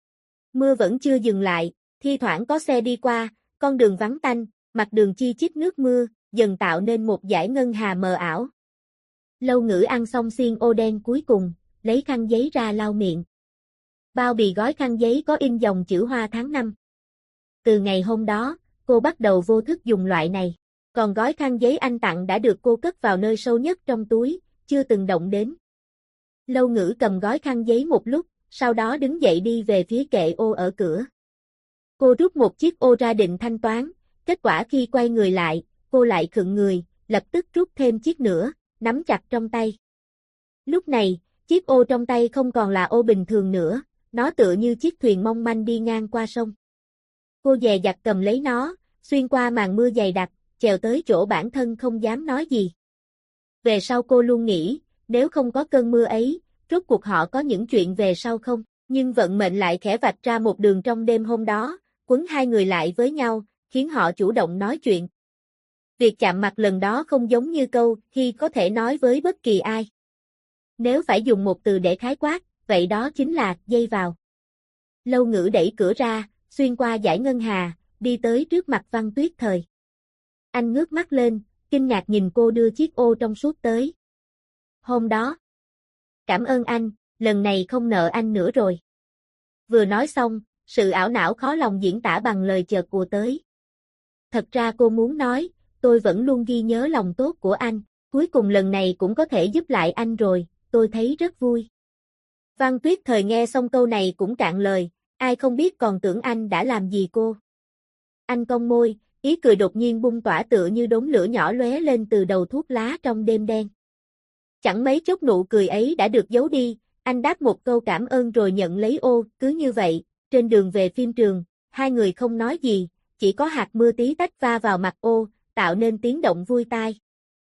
Mưa vẫn chưa dừng lại, thi thoảng có xe đi qua, con đường vắng tanh, mặt đường chi chít nước mưa, dần tạo nên một dải ngân hà mờ ảo. Lâu Ngữ ăn xong xiên ô đen cuối cùng, lấy khăn giấy ra lau miệng. Bao bì gói khăn giấy có in dòng chữ Hoa tháng 5. Từ ngày hôm đó, cô bắt đầu vô thức dùng loại này. Còn gói khăn giấy anh tặng đã được cô cất vào nơi sâu nhất trong túi, chưa từng động đến. Lâu Ngữ cầm gói khăn giấy một lúc, sau đó đứng dậy đi về phía kệ ô ở cửa. Cô rút một chiếc ô ra định thanh toán, kết quả khi quay người lại, cô lại khựng người, lập tức rút thêm chiếc nữa, nắm chặt trong tay. Lúc này, chiếc ô trong tay không còn là ô bình thường nữa, nó tựa như chiếc thuyền mong manh đi ngang qua sông. Cô dè dặt cầm lấy nó, xuyên qua màn mưa dày đặc, chèo tới chỗ bản thân không dám nói gì. Về sau cô luôn nghĩ, nếu không có cơn mưa ấy, rốt cuộc họ có những chuyện về sau không? Nhưng vận mệnh lại khẽ vạch ra một đường trong đêm hôm đó, quấn hai người lại với nhau, khiến họ chủ động nói chuyện. Việc chạm mặt lần đó không giống như câu khi có thể nói với bất kỳ ai. Nếu phải dùng một từ để khái quát, vậy đó chính là dây vào. Lâu Ngữ đẩy cửa ra, xuyên qua dải ngân hà, đi tới trước mặt Văn Tuyết Thời. Anh ngước mắt lên, kinh ngạc nhìn cô đưa chiếc ô trong suốt tới. Hôm đó. Cảm ơn anh, lần này không nợ anh nữa rồi. Vừa nói xong, sự ảo não khó lòng diễn tả bằng lời chợt ùa tới. Thật ra cô muốn nói, tôi vẫn luôn ghi nhớ lòng tốt của anh, cuối cùng lần này cũng có thể giúp lại anh rồi, tôi thấy rất vui. Văn Tuyết Thời nghe xong câu này cũng cạn lời, ai không biết còn tưởng anh đã làm gì cô. Anh cong môi, ý cười đột nhiên bung tỏa tựa như đốm lửa nhỏ lóe lên từ đầu thuốc lá trong đêm đen. Chẳng mấy chốc nụ cười ấy đã được giấu đi, anh đáp một câu cảm ơn rồi nhận lấy ô, cứ như vậy, trên đường về phim trường, hai người không nói gì, chỉ có hạt mưa tí tách va vào mặt ô, tạo nên tiếng động vui tai.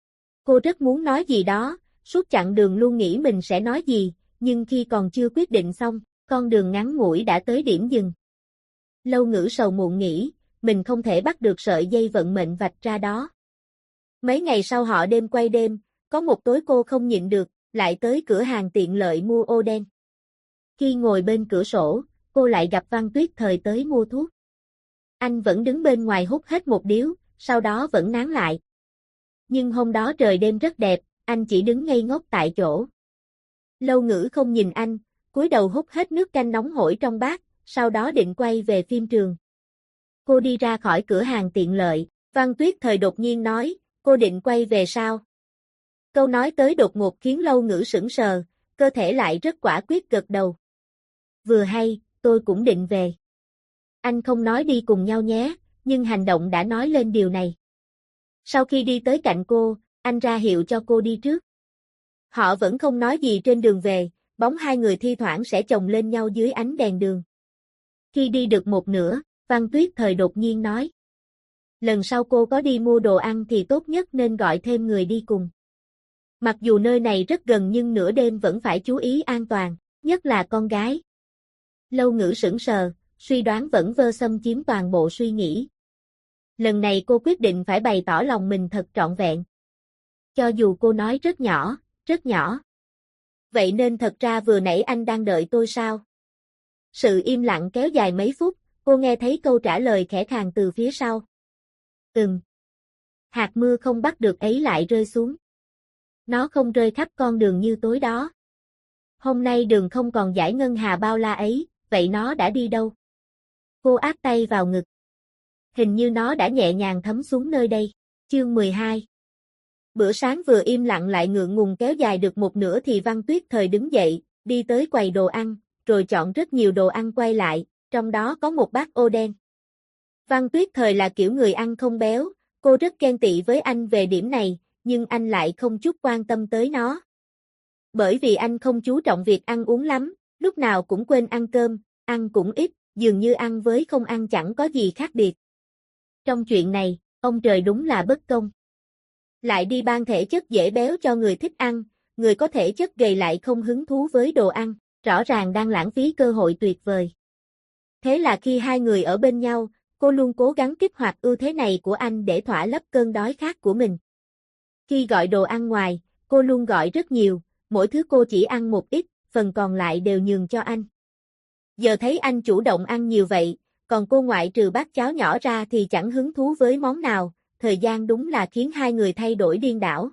Cô rất muốn nói gì đó, suốt chặng đường luôn nghĩ mình sẽ nói gì, nhưng khi còn chưa quyết định xong, con đường ngắn ngủi đã tới điểm dừng. Lâu Ngữ sầu muộn nghĩ, mình không thể bắt được sợi dây vận mệnh vạch ra đó. Mấy ngày sau họ đêm quay đêm, có một tối cô không nhịn được, lại tới cửa hàng tiện lợi mua ô đen. Khi ngồi bên cửa sổ, cô lại gặp Văn Tuyết Thời tới mua thuốc. Anh vẫn đứng bên ngoài hút hết một điếu, sau đó vẫn nán lại. Nhưng hôm đó trời đêm rất đẹp, anh chỉ đứng ngây ngốc tại chỗ. Lâu Ngữ không nhìn anh, cúi đầu hút hết nước canh nóng hổi trong bát, sau đó định quay về phim trường. Cô đi ra khỏi cửa hàng tiện lợi, Văn Tuyết Thời đột nhiên nói, cô định quay về sao? Câu nói tới đột ngột khiến Lâu Ngữ sững sờ, cơ thể lại rất quả quyết gật đầu. Vừa hay, tôi cũng định về. Anh không nói đi cùng nhau nhé, nhưng hành động đã nói lên điều này. Sau khi đi tới cạnh cô, anh ra hiệu cho cô đi trước. Họ vẫn không nói gì trên đường về, bóng hai người thi thoảng sẽ chồng lên nhau dưới ánh đèn đường. Khi đi được một nửa, Văn Tuyết Thời đột nhiên nói. Lần sau cô có đi mua đồ ăn thì tốt nhất nên gọi thêm người đi cùng. Mặc dù nơi này rất gần nhưng nửa đêm vẫn phải chú ý an toàn, nhất là con gái. Lâu Ngữ sững sờ, suy đoán vẫn vơ xâm chiếm toàn bộ suy nghĩ. Lần này cô quyết định phải bày tỏ lòng mình thật trọn vẹn. Cho dù cô nói rất nhỏ, rất nhỏ. Vậy nên thật ra vừa nãy anh đang đợi tôi sao? Sự im lặng kéo dài mấy phút, cô nghe thấy câu trả lời khẽ khàng từ phía sau. Hạt mưa không bắt được ấy lại rơi xuống. Nó không rơi khắp con đường như tối đó. Hôm nay đường không còn dải ngân hà bao la ấy, vậy nó đã đi đâu? Cô áp tay vào ngực. Hình như nó đã nhẹ nhàng thấm xuống nơi đây. Chương 12. Bữa sáng vừa im lặng lại ngượng ngùng kéo dài được một nửa thì Văn Tuyết Thời đứng dậy, đi tới quầy đồ ăn, rồi chọn rất nhiều đồ ăn quay lại, trong đó có một bát ô đen. Văn Tuyết Thời là kiểu người ăn không béo, cô rất ghen tị với anh về điểm này, nhưng anh lại không chút quan tâm tới nó. Bởi vì anh không chú trọng việc ăn uống lắm, lúc nào cũng quên ăn cơm, ăn cũng ít, dường như ăn với không ăn chẳng có gì khác biệt. Trong chuyện này, ông trời đúng là bất công. Lại đi ban thể chất dễ béo cho người thích ăn, người có thể chất gầy lại không hứng thú với đồ ăn, rõ ràng đang lãng phí cơ hội tuyệt vời. Thế là khi hai người ở bên nhau, cô luôn cố gắng kích hoạt ưu thế này của anh để thỏa lấp cơn đói khát của mình. Khi gọi đồ ăn ngoài, cô luôn gọi rất nhiều, mỗi thứ cô chỉ ăn một ít, phần còn lại đều nhường cho anh. Giờ thấy anh chủ động ăn nhiều vậy, còn cô ngoại trừ bát cháo nhỏ ra thì chẳng hứng thú với món nào, thời gian đúng là khiến hai người thay đổi điên đảo.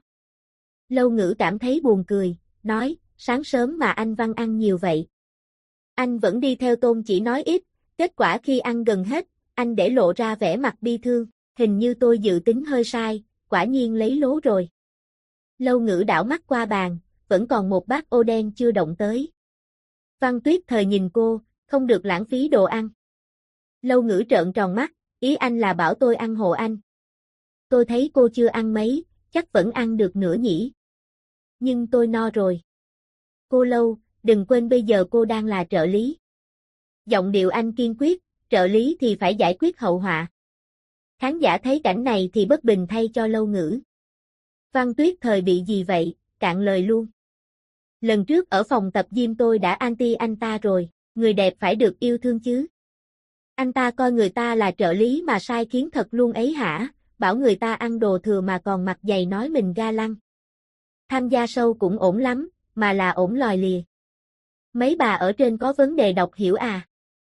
Lâu Ngữ cảm thấy buồn cười, nói, sáng sớm mà anh Văn ăn nhiều vậy. Anh vẫn đi theo Tôn chỉ nói ít, kết quả khi ăn gần hết, anh để lộ ra vẻ mặt bi thương, hình như tôi dự tính hơi sai, quả nhiên lấy lố rồi. Lâu Ngữ đảo mắt qua bàn, vẫn còn một bát ô đen chưa động tới. Văn Tuyết Thời nhìn cô, không được lãng phí đồ ăn. Lâu Ngữ trợn tròn mắt, ý anh là bảo tôi ăn hộ anh. Tôi thấy cô chưa ăn mấy, chắc vẫn ăn được nửa nhỉ. Nhưng tôi no rồi. Cô Lâu, đừng quên bây giờ cô đang là trợ lý. Giọng điệu anh kiên quyết, trợ lý thì phải giải quyết hậu họa. Khán giả thấy cảnh này thì bất bình thay cho Lâu Ngữ. Văn Tuyết Thời bị gì vậy, cạn lời luôn. Lần trước ở phòng tập gym tôi đã anti anh ta rồi, người đẹp phải được yêu thương chứ. Anh ta coi người ta là trợ lý mà sai khiến thật luôn ấy hả, bảo người ta ăn đồ thừa mà còn mặt dày nói mình ga lăng. Tham gia show cũng ổn lắm, mà là ổn lòi lìa. Mấy bà ở trên có vấn đề đọc hiểu à?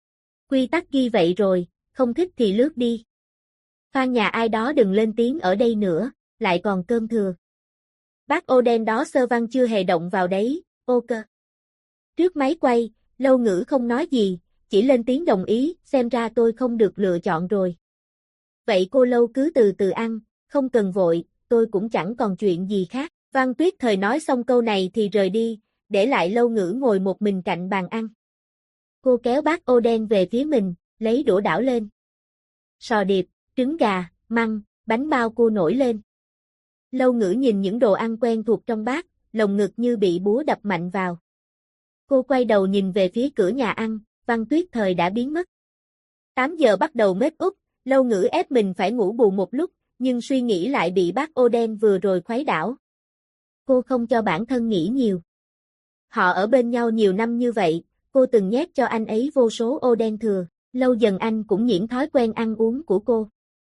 Quy tắc ghi vậy rồi, không thích thì lướt đi. Fan nhà ai đó đừng lên tiếng ở đây nữa, lại còn cơm thừa. Bác ô đen đó Sơ Văn chưa hề động vào đấy, ô cơ. Trước máy quay, Lâu Ngữ không nói gì, chỉ lên tiếng đồng ý, xem ra tôi không được lựa chọn rồi. Vậy cô Lâu cứ từ từ ăn, không cần vội, tôi cũng chẳng còn chuyện gì khác. Văn Tuyết Thời nói xong câu này thì rời đi, để lại Lâu Ngữ ngồi một mình cạnh bàn ăn. Cô kéo bát ô đen về phía mình, lấy đũa đảo lên. Sò điệp, trứng gà, măng, bánh bao cua nổi lên. Lâu Ngữ nhìn những đồ ăn quen thuộc trong bát, lồng ngực như bị búa đập mạnh vào. Cô quay đầu nhìn về phía cửa nhà ăn, Văn Tuyết Thời đã biến mất. 8 giờ bắt đầu make up, Lâu Ngữ ép mình phải ngủ bù một lúc, nhưng suy nghĩ lại bị bát ô đen vừa rồi khuấy đảo. Cô không cho bản thân nghĩ nhiều. Họ ở bên nhau nhiều năm như vậy, cô từng nhét cho anh ấy vô số ô đen thừa, lâu dần anh cũng nhiễm thói quen ăn uống của cô.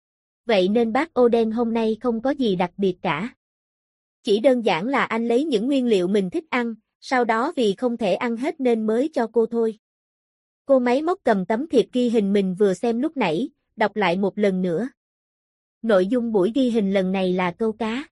Vậy nên bát ô đen hôm nay không có gì đặc biệt cả. Chỉ đơn giản là anh lấy những nguyên liệu mình thích ăn, sau đó vì không thể ăn hết nên mới cho cô thôi. Cô máy móc cầm tấm thiệp ghi hình mình vừa xem lúc nãy, đọc lại một lần nữa. Nội dung buổi ghi hình lần này là câu cá.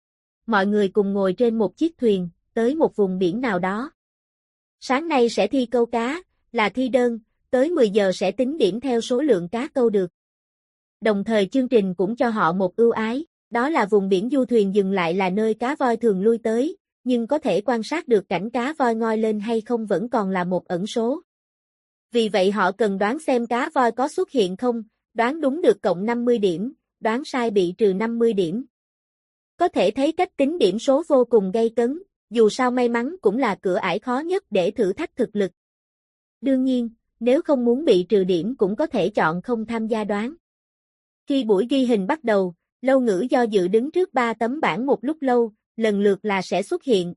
Mọi người cùng ngồi trên một chiếc thuyền, tới một vùng biển nào đó. Sáng nay sẽ thi câu cá, là thi đơn, tới 10 giờ sẽ tính điểm theo số lượng cá câu được. Đồng thời chương trình cũng cho họ một ưu ái, đó là vùng biển du thuyền dừng lại là nơi cá voi thường lui tới, nhưng có thể quan sát được cảnh cá voi ngoi lên hay không vẫn còn là một ẩn số. Vì vậy họ cần đoán xem cá voi có xuất hiện không, đoán đúng được cộng 50 điểm, đoán sai bị trừ 50 điểm. Có thể thấy cách tính điểm số vô cùng gay cấn, dù sao may mắn cũng là cửa ải khó nhất để thử thách thực lực. Đương nhiên, nếu không muốn bị trừ điểm cũng có thể chọn không tham gia đoán. Khi buổi ghi hình bắt đầu, Lâu Ngữ do dự đứng trước 3 tấm bảng một lúc lâu, lần lượt là sẽ xuất hiện,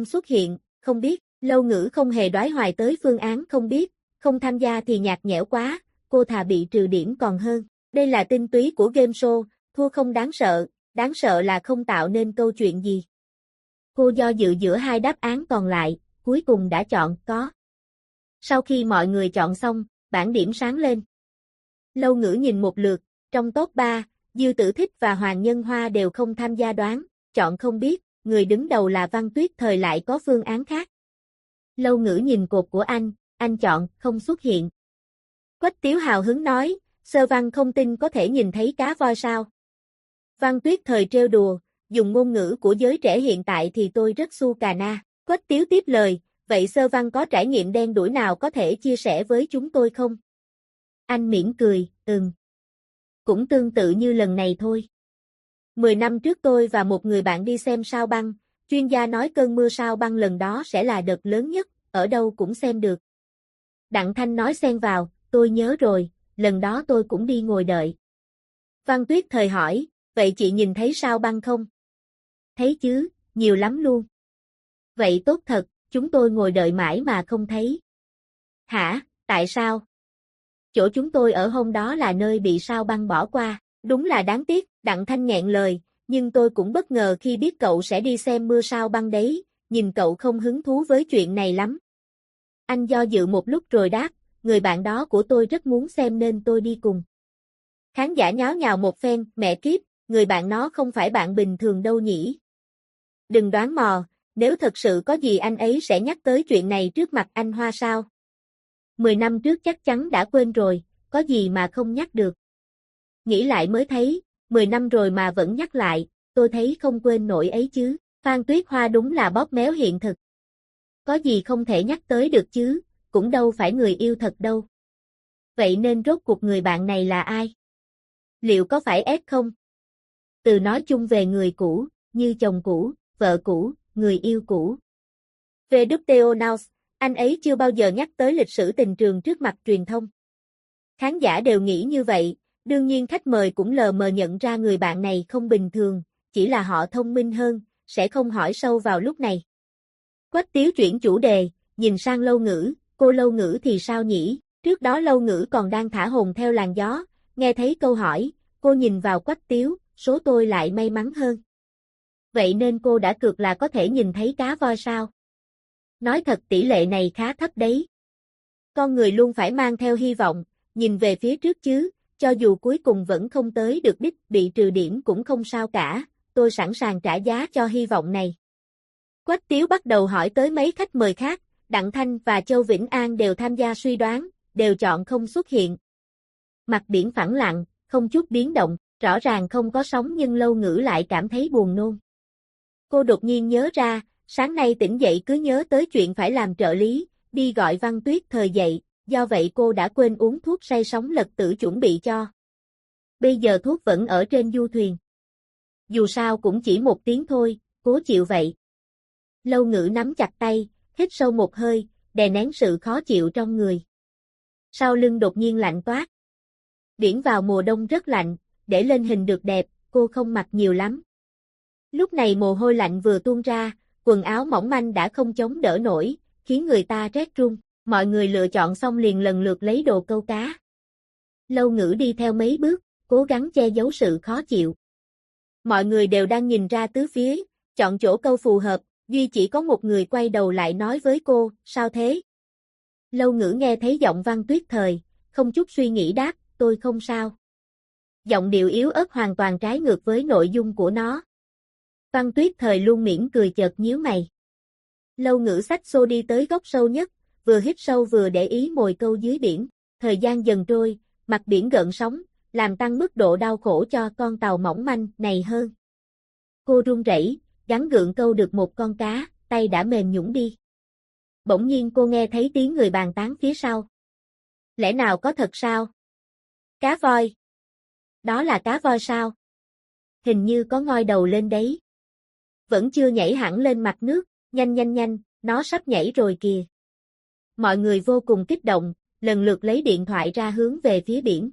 không biết. Lâu Ngữ không hề đoái hoài tới phương án không biết, không tham gia thì nhạt nhẽo quá, cô thà bị trừ điểm còn hơn. Đây là tinh túy của game show, thua không đáng sợ là không tạo nên câu chuyện gì. Cô do dự giữa hai đáp án còn lại, cuối cùng đã chọn có. Sau khi mọi người chọn xong, bảng điểm sáng lên. Lâu Ngữ nhìn một lượt, trong top 3, Dư Tử Thích và Hoàng Nhân Hoa đều không tham gia đoán, chọn không biết, người đứng đầu là Văn Tuyết Thời lại có phương án khác. Lâu Ngữ nhìn cột của anh chọn không xuất hiện. Quách Tiếu hào hứng nói, Sơ Văn không tin có thể nhìn thấy cá voi sao. Văn Tuyết Thời trêu đùa, dùng ngôn ngữ của giới trẻ hiện tại thì tôi rất su cà na. Quách Tiếu tiếp lời, vậy Sơ Văn có trải nghiệm đen đủi nào có thể chia sẻ với chúng tôi không? Anh mỉm cười, cũng tương tự như lần này thôi. 10 năm trước tôi và một người bạn đi xem sao băng, chuyên gia nói cơn mưa sao băng lần đó sẽ là đợt lớn nhất, ở đâu cũng xem được. Đặng Thanh nói xen vào, tôi nhớ rồi, lần đó tôi cũng đi ngồi đợi. Văn Tuyết Thời hỏi, vậy chị nhìn thấy sao băng không? Thấy chứ, nhiều lắm luôn. Vậy tốt thật, chúng tôi ngồi đợi mãi mà không thấy. Hả, tại sao? Chỗ chúng tôi ở hôm đó là nơi bị sao băng bỏ qua, đúng là đáng tiếc, Đặng Thanh nghẹn lời, nhưng tôi cũng bất ngờ khi biết cậu sẽ đi xem mưa sao băng đấy, nhìn cậu không hứng thú với chuyện này lắm. Anh do dự một lúc rồi đáp, người bạn đó của tôi rất muốn xem nên tôi đi cùng. Khán giả nháo nhào một phen, mẹ kiếp, người bạn nó không phải bạn bình thường đâu nhỉ. Đừng đoán mò, nếu thật sự có gì anh ấy sẽ nhắc tới chuyện này trước mặt anh Hoa sao. 10 năm trước chắc chắn đã quên rồi, có gì mà không nhắc được. Nghĩ lại mới thấy, 10 năm rồi mà vẫn nhắc lại, tôi thấy không quên nổi ấy chứ. Phan Tuyết Hoa đúng là bóp méo hiện thực. Có gì không thể nhắc tới được chứ, cũng đâu phải người yêu thật đâu. Vậy nên rốt cuộc người bạn này là ai? Liệu có phải S không? Từ nói chung về người cũ, như chồng cũ, vợ cũ, người yêu cũ. VWTO Nows, anh ấy chưa bao giờ nhắc tới lịch sử tình trường trước mặt truyền thông. Khán giả đều nghĩ như vậy, đương nhiên khách mời cũng lờ mờ nhận ra người bạn này không bình thường, chỉ là họ thông minh hơn, sẽ không hỏi sâu vào lúc này. Quách Tiếu chuyển chủ đề, nhìn sang Lâu Ngữ, cô Lâu Ngữ thì sao nhỉ? Trước đó Lâu Ngữ còn đang thả hồn theo làn gió, nghe thấy câu hỏi, cô nhìn vào Quách Tiếu, số tôi lại may mắn hơn. Vậy nên cô đã cược là có thể nhìn thấy cá voi sao? Nói thật tỷ lệ này khá thấp đấy. Con người luôn phải mang theo hy vọng, nhìn về phía trước chứ, cho dù cuối cùng vẫn không tới được đích, bị trừ điểm cũng không sao cả, tôi sẵn sàng trả giá cho hy vọng này. Quách Tiếu bắt đầu hỏi tới mấy khách mời khác, Đặng Thanh và Châu Vĩnh An đều tham gia suy đoán, đều chọn không xuất hiện. Mặt biển phẳng lặng, không chút biến động, rõ ràng không có sóng nhưng Lâu Ngữ lại cảm thấy buồn nôn. Cô đột nhiên nhớ ra, sáng nay tỉnh dậy cứ nhớ tới chuyện phải làm trợ lý, đi gọi Văn Tuyết Thời dậy, do vậy cô đã quên uống thuốc say sóng lật tử chuẩn bị cho. Bây giờ thuốc vẫn ở trên du thuyền. Dù sao cũng chỉ 1 tiếng thôi, cố chịu vậy. Lâu Ngữ nắm chặt tay, hít sâu một hơi, đè nén sự khó chịu trong người. Sau lưng đột nhiên lạnh toát. Biển vào mùa đông rất lạnh, để lên hình được đẹp, cô không mặc nhiều lắm. Lúc này mồ hôi lạnh vừa tuôn ra, quần áo mỏng manh đã không chống đỡ nổi, khiến người ta rét run. Mọi người lựa chọn xong liền lần lượt lấy đồ câu cá. Lâu Ngữ đi theo mấy bước, cố gắng che giấu sự khó chịu. Mọi người đều đang nhìn ra tứ phía, chọn chỗ câu phù hợp, duy chỉ có một người quay đầu lại nói với cô, sao thế? Lâu Ngữ nghe thấy giọng Văn Tuyết Thời, không chút suy nghĩ đáp, tôi không sao. Giọng điệu yếu ớt hoàn toàn trái ngược với nội dung của nó. Văn Tuyết Thời luôn mỉm cười chợt nhíu mày. Lâu Ngữ xách xô đi tới góc sâu nhất, vừa hít sâu vừa để ý mồi câu dưới biển. Thời gian dần trôi, mặt biển gợn sóng, làm tăng mức độ đau khổ cho con tàu mỏng manh này hơn. Cô run rẩy, gắng gượng câu được một con cá, tay đã mềm nhũn đi. Bỗng nhiên cô nghe thấy tiếng người bàn tán phía sau. Lẽ nào có thật sao? Cá voi. Đó là cá voi sao? Hình như có ngoi đầu lên đấy. Vẫn chưa nhảy hẳn lên mặt nước, nhanh, nó sắp nhảy rồi kìa. Mọi người vô cùng kích động, lần lượt lấy điện thoại ra hướng về phía biển.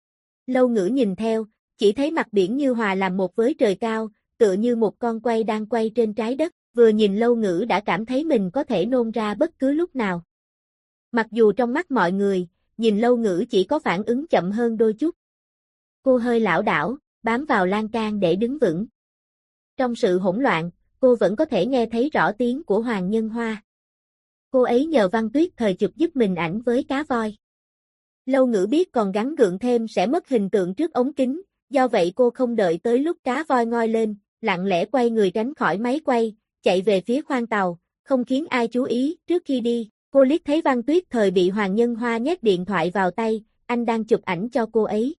Lâu Ngữ nhìn theo, chỉ thấy mặt biển như hòa làm một với trời cao, tựa như một con quay đang quay trên trái đất, vừa nhìn Lâu Ngữ đã cảm thấy mình có thể nôn ra bất cứ lúc nào. Mặc dù trong mắt mọi người, nhìn Lâu Ngữ chỉ có phản ứng chậm hơn đôi chút. Cô hơi lảo đảo, bám vào lan can để đứng vững. Trong sự hỗn loạn, cô vẫn có thể nghe thấy rõ tiếng của Hoàng Nhân Hoa. Cô ấy nhờ Văn Tuyết Thời chụp giúp mình ảnh với cá voi. Lâu Ngữ biết còn gắng gượng thêm sẽ mất hình tượng trước ống kính, do vậy cô không đợi tới lúc cá voi ngoi lên, lặng lẽ quay người tránh khỏi máy quay, chạy về phía khoang tàu, không khiến ai chú ý. Trước khi đi, cô liếc thấy Văn Tuyết Thời bị Hoàng Nhân Hoa nhét điện thoại vào tay, anh đang chụp ảnh cho cô ấy.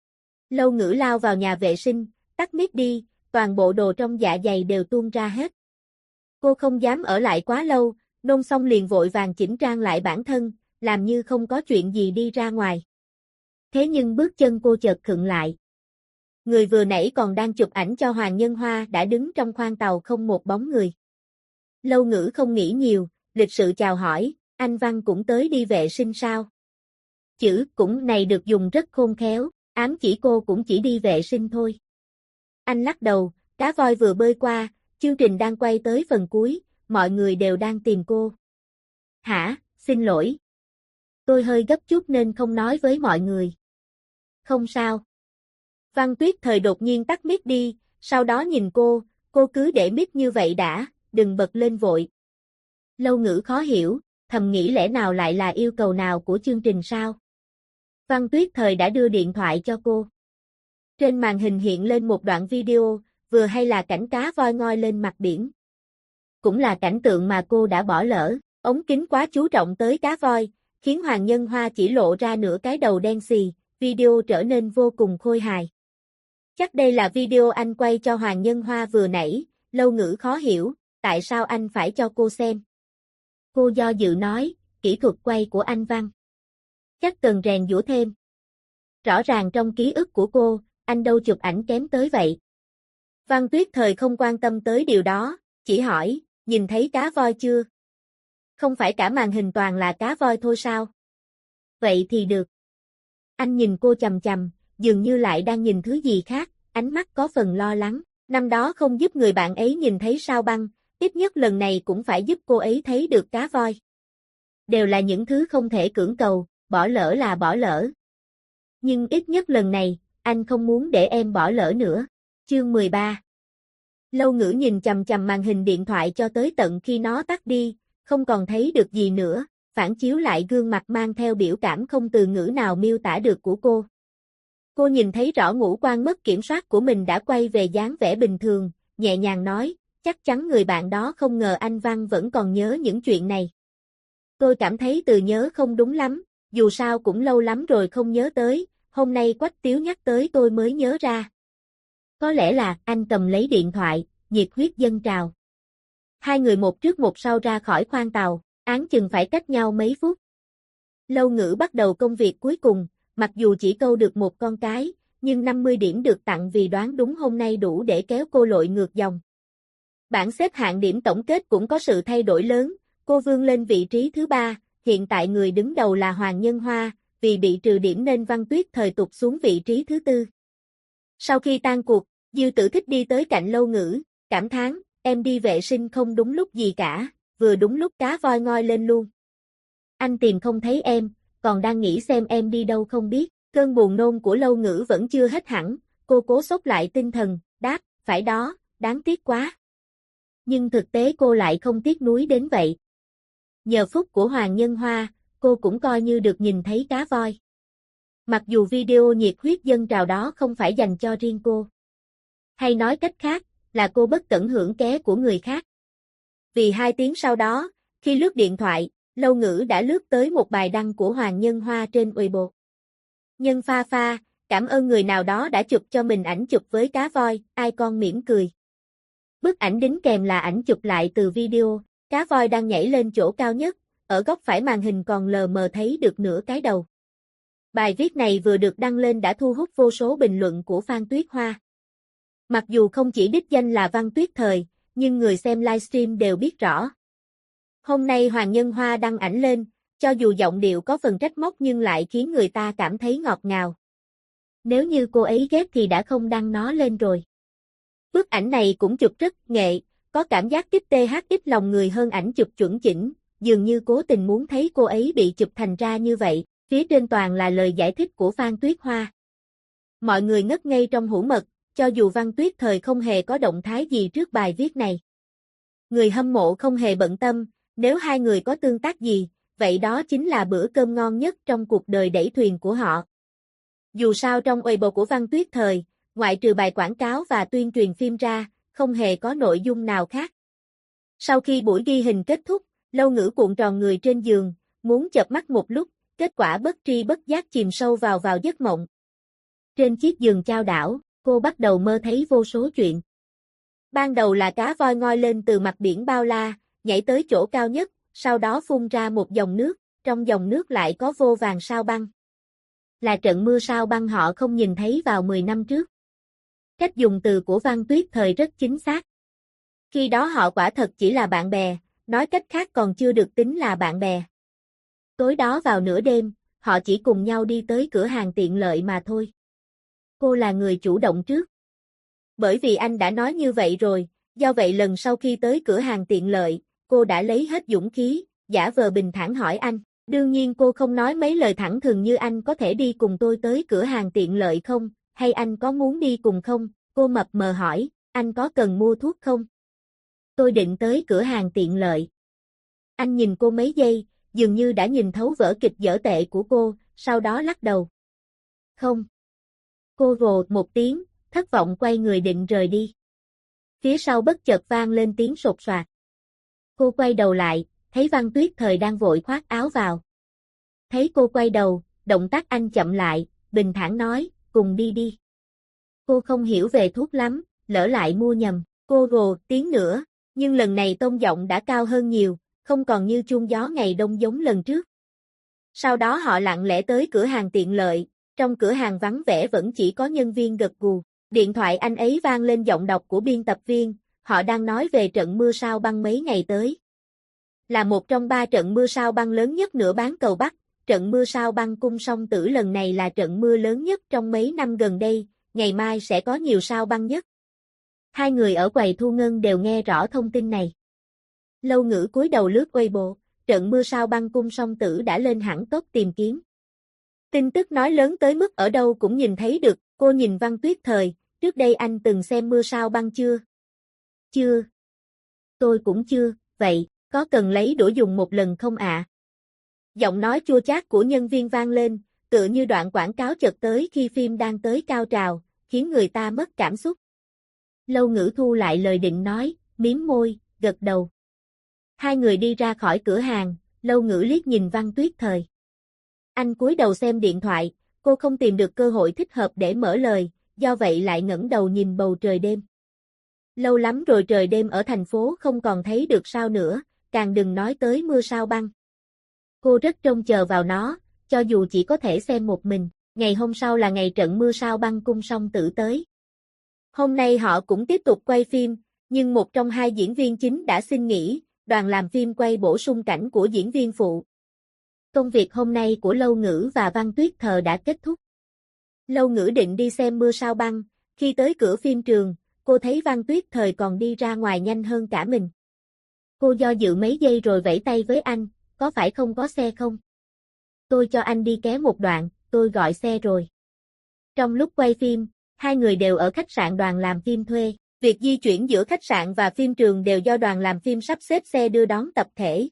Lâu Ngữ lao vào nhà vệ sinh, tắt mic đi, toàn bộ đồ trong dạ dày đều tuôn ra hết. Cô không dám ở lại quá lâu, nôn xong liền vội vàng chỉnh trang lại bản thân, làm như không có chuyện gì đi ra ngoài. Thế nhưng bước chân cô chợt khựng lại. Người vừa nãy còn đang chụp ảnh cho Hoàng Nhân Hoa đã đứng trong khoang tàu không một bóng người. Lâu Ngữ không nghĩ nhiều, lịch sự chào hỏi, anh Văn cũng tới đi vệ sinh sao? Chữ cũng này được dùng rất khôn khéo, ám chỉ cô cũng chỉ đi vệ sinh thôi. Anh lắc đầu, cá voi vừa bơi qua, chương trình đang quay tới phần cuối, mọi người đều đang tìm cô. Hả, xin lỗi. Tôi hơi gấp chút nên không nói với mọi người. Không sao. Văn Tuyết Thời đột nhiên tắt mic đi, sau đó nhìn cô cứ để mic như vậy đã, đừng bật lên vội. Lâu Ngữ khó hiểu, thầm nghĩ lẽ nào lại là yêu cầu nào của chương trình sao? Văn Tuyết Thời đã đưa điện thoại cho cô. Trên màn hình hiện lên một đoạn video, vừa hay là cảnh cá voi ngoi lên mặt biển. Cũng là cảnh tượng mà cô đã bỏ lỡ, ống kính quá chú trọng tới cá voi, khiến Hoàng Nhân Hoa chỉ lộ ra nửa cái đầu đen xì, video trở nên vô cùng khôi hài. Chắc đây là video anh quay cho Hoàng Nhân Hoa vừa nãy, Lâu Ngữ khó hiểu, tại sao anh phải cho cô xem. Cô do dự nói, kỹ thuật quay của anh Văn. Chắc cần rèn giũa thêm. Rõ ràng trong ký ức của cô, anh đâu chụp ảnh kém tới vậy. Văn Tuyết Thời không quan tâm tới điều đó, chỉ hỏi, nhìn thấy cá voi chưa? Không phải cả màn hình toàn là cá voi thôi sao? Vậy thì được. Anh nhìn cô chằm chằm, dường như lại đang nhìn thứ gì khác, ánh mắt có phần lo lắng. Năm đó không giúp người bạn ấy nhìn thấy sao băng, ít nhất lần này cũng phải giúp cô ấy thấy được cá voi. Đều là những thứ không thể cưỡng cầu, bỏ lỡ là bỏ lỡ. Nhưng ít nhất lần này, anh không muốn để em bỏ lỡ nữa. Chương 13. Lâu Ngữ nhìn chằm chằm màn hình điện thoại cho tới tận khi nó tắt đi, không còn thấy được gì nữa, phản chiếu lại gương mặt mang theo biểu cảm không từ ngữ nào miêu tả được của cô. Cô nhìn thấy rõ ngũ quan mất kiểm soát của mình đã quay về dáng vẻ bình thường, nhẹ nhàng nói, chắc chắn người bạn đó không ngờ anh Văn vẫn còn nhớ những chuyện này. Tôi cảm thấy từ nhớ không đúng lắm, dù sao cũng lâu lắm rồi không nhớ tới, hôm nay Quách Tiếu nhắc tới tôi mới nhớ ra. Có lẽ là anh cầm lấy điện thoại, nhiệt huyết dâng trào. Hai người một trước một sau ra khỏi khoang tàu, áng chừng phải cách nhau mấy phút. Lâu Ngữ bắt đầu công việc cuối cùng, mặc dù chỉ câu được một con cái, nhưng 50 điểm được tặng vì đoán đúng hôm nay đủ để kéo cô lội ngược dòng. Bảng xếp hạng điểm tổng kết cũng có sự thay đổi lớn, cô vươn lên vị trí thứ 3, hiện tại người đứng đầu là Hoàng Nhân Hoa, vì bị trừ điểm nên Văn Tuyết Thời tụt xuống vị trí thứ 4. Sau khi tan cuộc, Diêu Tử Thích đi tới cạnh Lâu Ngữ, cảm thán, em đi vệ sinh không đúng lúc gì cả, vừa đúng lúc cá voi ngoi lên luôn. Anh tìm không thấy em, còn đang nghĩ xem em đi đâu không biết. Cơn buồn nôn của Lâu Ngữ vẫn chưa hết hẳn, cô cố xốc lại tinh thần, đáp, phải đó, đáng tiếc quá. Nhưng thực tế cô lại không tiếc nuối đến vậy. Nhờ phúc của Hoàng Nhân Hoa, cô cũng coi như được nhìn thấy cá voi. Mặc dù video nhiệt huyết dâng trào đó không phải dành cho riêng cô. Hay nói cách khác, là cô bất cẩn hưởng ké của người khác. Vì 2 tiếng sau đó, khi lướt điện thoại, Lâu Ngữ đã lướt tới một bài đăng của Hoàng Nhân Hoa trên Weibo. Nhân pha pha, cảm ơn người nào đó đã chụp cho mình ảnh chụp với cá voi, ai con mỉm cười. Bức ảnh đính kèm là ảnh chụp lại từ video, cá voi đang nhảy lên chỗ cao nhất, ở góc phải màn hình còn lờ mờ thấy được nửa cái đầu. Bài viết này vừa được đăng lên đã thu hút vô số bình luận của fan Tuyết Hoa. Mặc dù không chỉ đích danh là Văn Tuyết Thời, nhưng người xem livestream đều biết rõ. Hôm nay Hoàng Nhân Hoa đăng ảnh lên, cho dù giọng điệu có phần trách móc nhưng lại khiến người ta cảm thấy ngọt ngào. Nếu như cô ấy ghét thì đã không đăng nó lên rồi. Bức ảnh này cũng chụp rất nghệ, có cảm giác XTH lòng người hơn ảnh chụp chuẩn chỉnh, dường như cố tình muốn thấy cô ấy bị chụp thành ra như vậy, phía trên toàn là lời giải thích của fan Tuyết Hoa. Mọi người ngất ngây trong hũ mật, cho dù Văn Tuyết Thời không hề có động thái gì trước bài viết này. Người hâm mộ không hề bận tâm, nếu hai người có tương tác gì, vậy đó chính là bữa cơm ngon nhất trong cuộc đời đẩy thuyền của họ. Dù sao trong Weibo của Văn Tuyết Thời, ngoại trừ bài quảng cáo và tuyên truyền phim ra, không hề có nội dung nào khác. Sau khi buổi ghi hình kết thúc, Lâu Ngữ cuộn tròn người trên giường, muốn chợp mắt một lúc, kết quả bất tri bất giác chìm sâu vào giấc mộng. Trên chiếc giường chao đảo, cô bắt đầu mơ thấy vô số chuyện. Ban đầu là cá voi ngoi lên từ mặt biển bao la, nhảy tới chỗ cao nhất, sau đó phun ra một dòng nước, trong dòng nước lại có vô vàn sao băng. Là trận mưa sao băng họ không nhìn thấy vào 10 năm trước. Cách dùng từ của Văn Tuyết Thời rất chính xác. Khi đó họ quả thật chỉ là bạn bè, nói cách khác còn chưa được tính là bạn bè. Tối đó vào nửa đêm, họ chỉ cùng nhau đi tới cửa hàng tiện lợi mà thôi. Cô là người chủ động trước. Bởi vì anh đã nói như vậy rồi, do vậy lần sau khi tới cửa hàng tiện lợi, cô đã lấy hết dũng khí, giả vờ bình thản hỏi anh. Đương nhiên cô không nói mấy lời thẳng thừng như anh có thể đi cùng tôi tới cửa hàng tiện lợi không, hay anh có muốn đi cùng không, cô mập mờ hỏi, anh có cần mua thuốc không? Tôi định tới cửa hàng tiện lợi. Anh nhìn cô mấy giây, dường như đã nhìn thấu vở kịch dở tệ của cô, sau đó lắc đầu. Không. Cô rồ một tiếng, thất vọng quay người định rời đi. Phía sau bất chợt vang lên tiếng sột soạt. Cô quay đầu lại, thấy Văn Tuyết Thời đang vội khoác áo vào. Thấy cô quay đầu, động tác anh chậm lại, bình thản nói, cùng đi đi. Cô không hiểu về thuốc lắm, lỡ lại mua nhầm. Cô rồ tiếng nữa, nhưng lần này tông giọng đã cao hơn nhiều, không còn như chuông gió ngày đông giống lần trước. Sau đó họ lặng lẽ tới cửa hàng tiện lợi, trong cửa hàng vắng vẻ vẫn chỉ có nhân viên gật gù. Điện thoại anh ấy vang lên giọng đọc của biên tập viên, họ đang nói về trận mưa sao băng mấy ngày tới. Là một trong 3 trận mưa sao băng lớn nhất nửa bán cầu Bắc, trận mưa sao băng Cung Song Tử lần này là trận mưa lớn nhất trong mấy năm gần đây, ngày mai sẽ có nhiều sao băng nhất. Hai người ở quầy thu ngân đều nghe rõ thông tin này. Lâu Ngữ cúi đầu lướt Weibo, trận mưa sao băng Cung Song Tử đã lên hẳn top tìm kiếm. Tin tức nói lớn tới mức ở đâu cũng nhìn thấy được, cô nhìn Văn Tuyết Thời, trước đây anh từng xem mưa sao băng chưa? Chưa. Tôi cũng chưa, vậy, có cần lấy đũa dùng một lần không ạ? Giọng nói chua chát của nhân viên vang lên, tựa như đoạn quảng cáo chợt tới khi phim đang tới cao trào, khiến người ta mất cảm xúc. Lâu Ngữ thu lại lời định nói, mím môi, gật đầu. Hai người đi ra khỏi cửa hàng, Lâu Ngữ liếc nhìn Văn Tuyết Thời. Anh cúi đầu xem điện thoại, cô không tìm được cơ hội thích hợp để mở lời, do vậy lại ngẩng đầu nhìn bầu trời đêm. Lâu lắm rồi trời đêm ở thành phố không còn thấy được sao nữa, càng đừng nói tới mưa sao băng. Cô rất trông chờ vào nó, cho dù chỉ có thể xem một mình. Ngày hôm sau là ngày trận mưa sao băng Cung Song Tử tới. Hôm nay họ cũng tiếp tục quay phim, nhưng một trong 2 diễn viên chính đã xin nghỉ, đoàn làm phim quay bổ sung cảnh của diễn viên phụ. Công việc hôm nay của Lâu Ngữ và Văn Tuyết Thời đã kết thúc. Lâu Ngữ định đi xem mưa sao băng, khi tới cửa phim trường, cô thấy Văn Tuyết Thời còn đi ra ngoài nhanh hơn cả mình. Cô do dự mấy giây rồi vẫy tay với anh, có phải không có xe không? Tôi cho anh đi ké một đoạn, tôi gọi xe rồi. Trong lúc quay phim, hai người đều ở khách sạn đoàn làm phim thuê. Việc di chuyển giữa khách sạn và phim trường đều do đoàn làm phim sắp xếp xe đưa đón tập thể.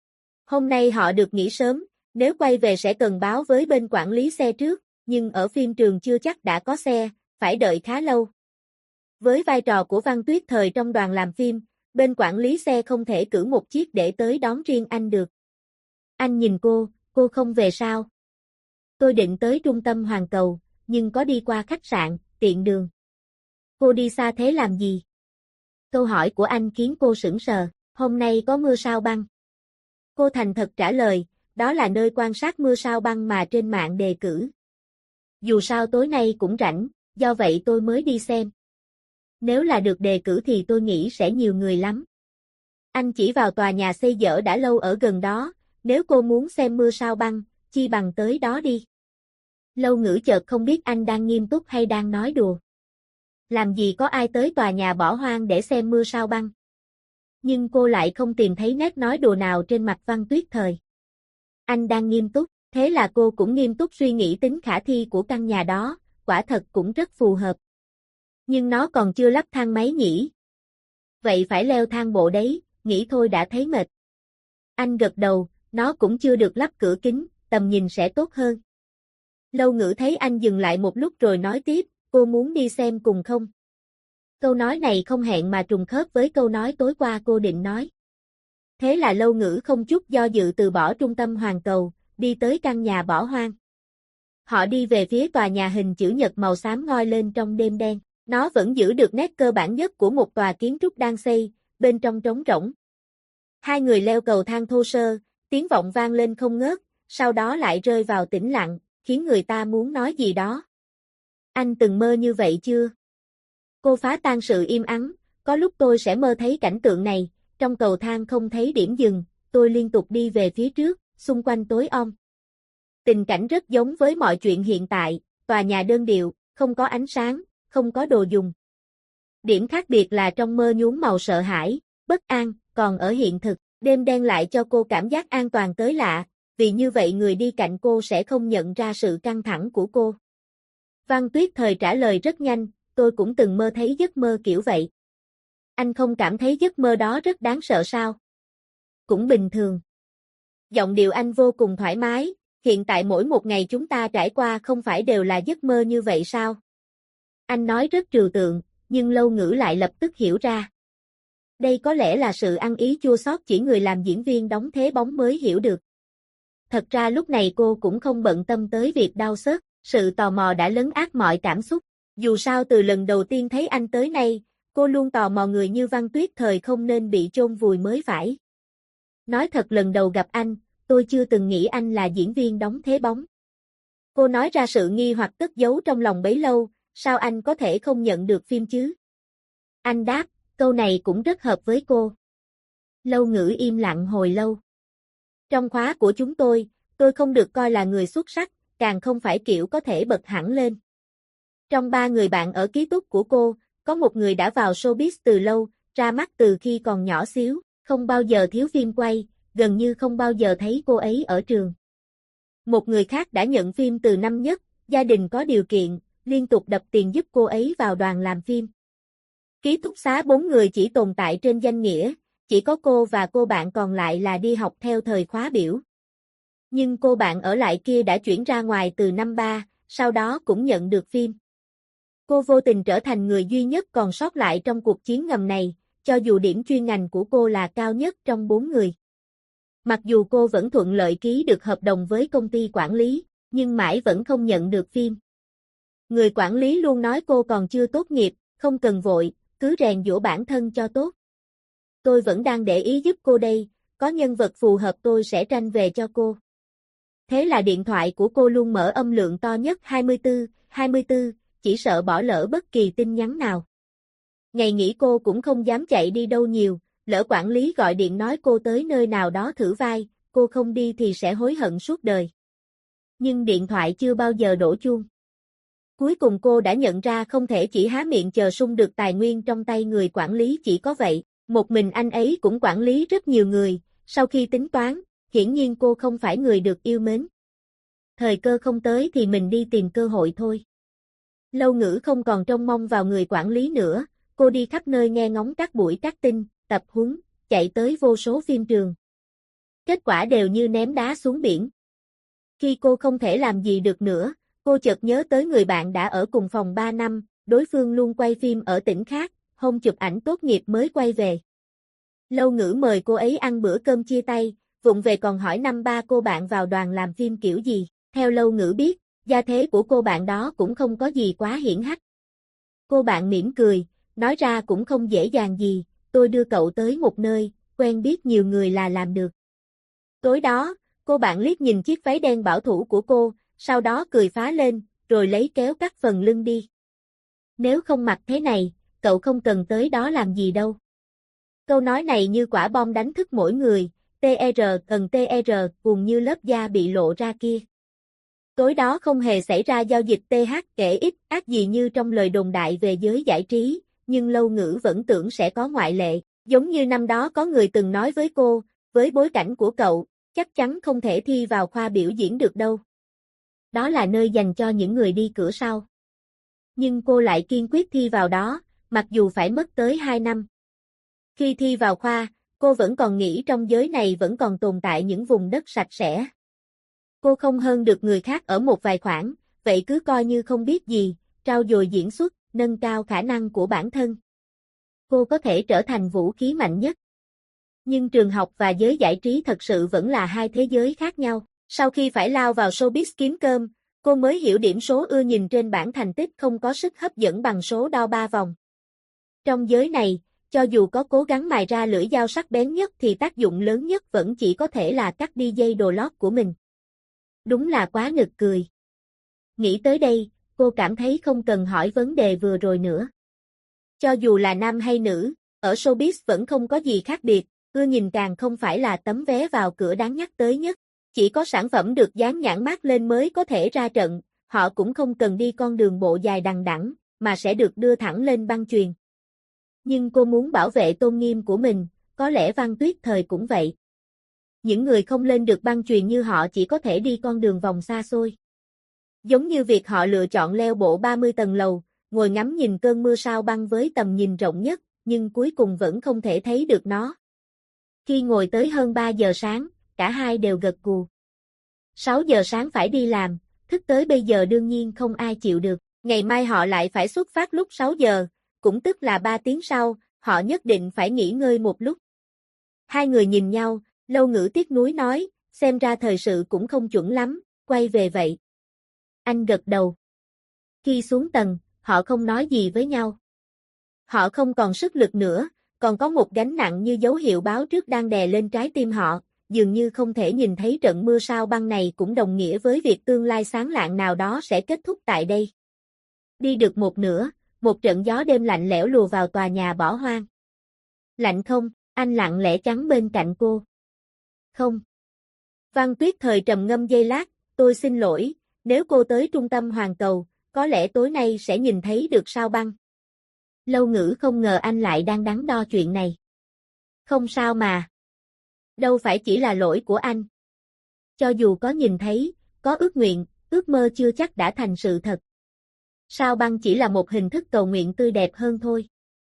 Hôm nay họ được nghỉ sớm, nếu quay về sẽ cần báo với bên quản lý xe trước, nhưng ở phim trường chưa chắc đã có xe, phải đợi khá lâu. Với vai trò của Văn Tuyết Thời trong đoàn làm phim, bên quản lý xe không thể cử một chiếc để tới đón riêng anh được. Anh nhìn cô không về sao? Tôi định tới trung tâm Hoàng Cầu, nhưng có đi qua khách sạn, tiện đường. Cô đi xa thế làm gì? Câu hỏi của anh khiến cô sững sờ, hôm nay có mưa sao băng. Cô thành thật trả lời, đó là nơi quan sát mưa sao băng mà trên mạng đề cử. Dù sao tối nay cũng rảnh, do vậy tôi mới đi xem. Nếu là được đề cử thì tôi nghĩ sẽ nhiều người lắm. Anh chỉ vào tòa nhà xây dở đã lâu ở gần đó, nếu cô muốn xem mưa sao băng, chi bằng tới đó đi. Lâu Ngữ chợt không biết anh đang nghiêm túc hay đang nói đùa. Làm gì có ai tới tòa nhà bỏ hoang để xem mưa sao băng. Nhưng cô lại không tìm thấy nét nói đùa nào trên mặt Văn Tuyết Thời. Anh đang nghiêm túc, thế là cô cũng nghiêm túc suy nghĩ tính khả thi của căn nhà đó, quả thật cũng rất phù hợp. Nhưng nó còn chưa lắp thang máy nhỉ? Vậy phải leo thang bộ đấy, nghĩ thôi đã thấy mệt. Anh gật đầu, nó cũng chưa được lắp cửa kính, tầm nhìn sẽ tốt hơn. Lâu Ngữ thấy anh dừng lại một lúc rồi nói tiếp, cô muốn đi xem cùng không? Câu nói này không hẹn mà trùng khớp với câu nói tối qua cô định nói. Thế là Lâu Ngữ không chút do dự từ bỏ trung tâm Hoàng Cầu, đi tới căn nhà bỏ hoang. Họ đi về phía tòa nhà hình chữ nhật màu xám ngoi lên trong đêm đen. Nó vẫn giữ được nét cơ bản nhất của một tòa kiến trúc đang xây, bên trong trống rỗng. Hai người leo cầu thang thô sơ, tiếng vọng vang lên không ngớt, sau đó lại rơi vào tĩnh lặng, khiến người ta muốn nói gì đó. Anh từng mơ như vậy chưa? Cô phá tan sự im ắng, có lúc tôi sẽ mơ thấy cảnh tượng này, trong cầu thang không thấy điểm dừng, tôi liên tục đi về phía trước, xung quanh tối om. Tình cảnh rất giống với mọi chuyện hiện tại, tòa nhà đơn điệu, không có ánh sáng, không có đồ dùng. Điểm khác biệt là trong mơ nhuốm màu sợ hãi, bất an, còn ở hiện thực, đêm đen lại cho cô cảm giác an toàn tới lạ, vì như vậy người đi cạnh cô sẽ không nhận ra sự căng thẳng của cô. Văn Tuyết Thời trả lời rất nhanh, tôi cũng từng mơ thấy giấc mơ kiểu vậy. Anh không cảm thấy giấc mơ đó rất đáng sợ sao? Cũng bình thường. Giọng điệu anh vô cùng thoải mái, hiện tại mỗi một ngày chúng ta trải qua không phải đều là giấc mơ như vậy sao? Anh nói rất trừu tượng, nhưng Lâu Ngữ lại lập tức hiểu ra. Đây có lẽ là sự ăn ý chua xót chỉ người làm diễn viên đóng thế bóng mới hiểu được. Thật ra lúc này cô cũng không bận tâm tới việc đau xót, sự tò mò đã lấn át mọi cảm xúc. Dù sao từ lần đầu tiên thấy anh tới nay, cô luôn tò mò người như Văn Tuyết Thời không nên bị chôn vùi mới phải. Nói thật lần đầu gặp anh, tôi chưa từng nghĩ anh là diễn viên đóng thế bóng. Cô nói ra sự nghi hoặc cất giấu trong lòng bấy lâu, sao anh có thể không nhận được phim chứ? Anh đáp, câu này cũng rất hợp với cô. Lâu Ngữ im lặng hồi lâu. Trong khóa của chúng tôi không được coi là người xuất sắc, càng không phải kiểu có thể bật hẳn lên. Trong 3 người bạn ở ký túc của cô, có một người đã vào showbiz từ lâu, ra mắt từ khi còn nhỏ xíu, không bao giờ thiếu phim quay, gần như không bao giờ thấy cô ấy ở trường. Một người khác đã nhận phim từ năm nhất, gia đình có điều kiện, liên tục đập tiền giúp cô ấy vào đoàn làm phim. Ký túc xá 4 người chỉ tồn tại trên danh nghĩa, chỉ có cô và cô bạn còn lại là đi học theo thời khóa biểu. Nhưng cô bạn ở lại kia đã chuyển ra ngoài từ năm 3, sau đó cũng nhận được phim. Cô vô tình trở thành người duy nhất còn sót lại trong cuộc chiến ngầm này, cho dù điểm chuyên ngành của cô là cao nhất trong 4 người. Mặc dù cô vẫn thuận lợi ký được hợp đồng với công ty quản lý, nhưng mãi vẫn không nhận được phim. Người quản lý luôn nói cô còn chưa tốt nghiệp, không cần vội, cứ rèn giũa bản thân cho tốt. Tôi vẫn đang để ý giúp cô đây, có nhân vật phù hợp tôi sẽ tranh về cho cô. Thế là điện thoại của cô luôn mở âm lượng to nhất 24, chỉ sợ bỏ lỡ bất kỳ tin nhắn nào. Ngày nghỉ cô cũng không dám chạy đi đâu nhiều, lỡ quản lý gọi điện nói cô tới nơi nào đó thử vai, cô không đi thì sẽ hối hận suốt đời. Nhưng điện thoại chưa bao giờ đổ chuông. Cuối cùng cô đã nhận ra không thể chỉ há miệng chờ sung được tài nguyên trong tay người quản lý chỉ có vậy, một mình anh ấy cũng quản lý rất nhiều người, sau khi tính toán, hiển nhiên cô không phải người được yêu mến. Thời cơ không tới thì mình đi tìm cơ hội thôi. Lâu Ngữ không còn trông mong vào người quản lý nữa, cô đi khắp nơi nghe ngóng các buổi casting, tập huấn, chạy tới vô số phim trường. Kết quả đều như ném đá xuống biển. Khi cô không thể làm gì được nữa, cô chợt nhớ tới người bạn đã ở cùng phòng 3 năm, đối phương luôn quay phim ở tỉnh khác, hôm chụp ảnh tốt nghiệp mới quay về. Lâu Ngữ mời cô ấy ăn bữa cơm chia tay, vụng về còn hỏi năm ba cô bạn vào đoàn làm phim kiểu gì. Theo Lâu Ngữ biết, gia thế của cô bạn đó cũng không có gì quá hiển hách. Cô bạn mỉm cười, nói ra cũng không dễ dàng gì, tôi đưa cậu tới một nơi, quen biết nhiều người là làm được. Tối đó, cô bạn liếc nhìn chiếc váy đen bảo thủ của cô, sau đó cười phá lên, rồi lấy kéo cắt phần lưng đi. Nếu không mặc thế này, cậu không cần tới đó làm gì đâu. Câu nói này như quả bom đánh thức mỗi người, TR cùng như lớp da bị lộ ra kia. Tối đó không hề xảy ra giao dịch THX gì như trong lời đồn đại về giới giải trí, nhưng Lâu Ngữ vẫn tưởng sẽ có ngoại lệ, giống như năm đó có người từng nói với cô, với bối cảnh của cậu, chắc chắn không thể thi vào khoa biểu diễn được đâu. Đó là nơi dành cho những người đi cửa sau. Nhưng cô lại kiên quyết thi vào đó, mặc dù phải mất tới 2 năm. Khi thi vào khoa, cô vẫn còn nghĩ trong giới này vẫn còn tồn tại những vùng đất sạch sẽ. Cô không hơn được người khác ở một vài khoản, vậy cứ coi như không biết gì, trau dồi diễn xuất, nâng cao khả năng của bản thân. Cô có thể trở thành vũ khí mạnh nhất. Nhưng trường học và giới giải trí thật sự vẫn là hai thế giới khác nhau. Sau khi phải lao vào showbiz kiếm cơm, cô mới hiểu điểm số ưa nhìn trên bảng thành tích không có sức hấp dẫn bằng số đo 3 vòng. Trong giới này, cho dù có cố gắng mài ra lưỡi dao sắc bén nhất thì tác dụng lớn nhất vẫn chỉ có thể là cắt đi dây đồ lót của mình. Đúng là quá nực cười. Nghĩ tới đây, cô cảm thấy không cần hỏi vấn đề vừa rồi nữa. Cho dù là nam hay nữ, ở showbiz vẫn không có gì khác biệt, ưa nhìn càng không phải là tấm vé vào cửa đáng nhắc tới nhất. Chỉ có sản phẩm được dán nhãn mác lên mới có thể ra trận, họ cũng không cần đi con đường bộ dài đằng đẵng, mà sẽ được đưa thẳng lên băng chuyền. Nhưng cô muốn bảo vệ tôn nghiêm của mình, có lẽ Văn Tuyết Thời cũng vậy. Những người không lên được băng chuyền như họ chỉ có thể đi con đường vòng xa xôi. Giống như việc họ lựa chọn leo bộ 30 tầng lầu, ngồi ngắm nhìn cơn mưa sao băng với tầm nhìn rộng nhất, nhưng cuối cùng vẫn không thể thấy được nó. Khi ngồi tới hơn 3 giờ sáng, cả hai đều gật gù. 6 giờ sáng phải đi làm, thức tới bây giờ đương nhiên không ai chịu được. Ngày mai họ lại phải xuất phát lúc 6 giờ, cũng tức là 3 tiếng sau, họ nhất định phải nghỉ ngơi một lúc. Hai người nhìn nhau, Lâu Ngữ tiếc nuối nói, xem ra thời sự cũng không chuẩn lắm, quay về vậy. Anh gật đầu. Khi xuống tầng, họ không nói gì với nhau. Họ không còn sức lực nữa, còn có một gánh nặng như dấu hiệu báo trước đang đè lên trái tim họ, dường như không thể nhìn thấy trận mưa sao băng này cũng đồng nghĩa với việc tương lai sáng lạng nào đó sẽ kết thúc tại đây. Đi được một nửa, một trận gió đêm lạnh lẽo lùa vào tòa nhà bỏ hoang. Lạnh không? Anh lặng lẽ chắn bên cạnh cô. Không. Văn Tuyết Thời trầm ngâm giây lát, tôi xin lỗi, nếu cô tới trung tâm hoàn cầu, có lẽ tối nay sẽ nhìn thấy được sao băng. Lâu Ngữ không ngờ anh lại đang đắn đo chuyện này. Không sao mà. Đâu phải chỉ là lỗi của anh. Cho dù có nhìn thấy, có ước nguyện, ước mơ chưa chắc đã thành sự thật. Sao băng chỉ là một hình thức cầu nguyện tươi đẹp hơn thôi.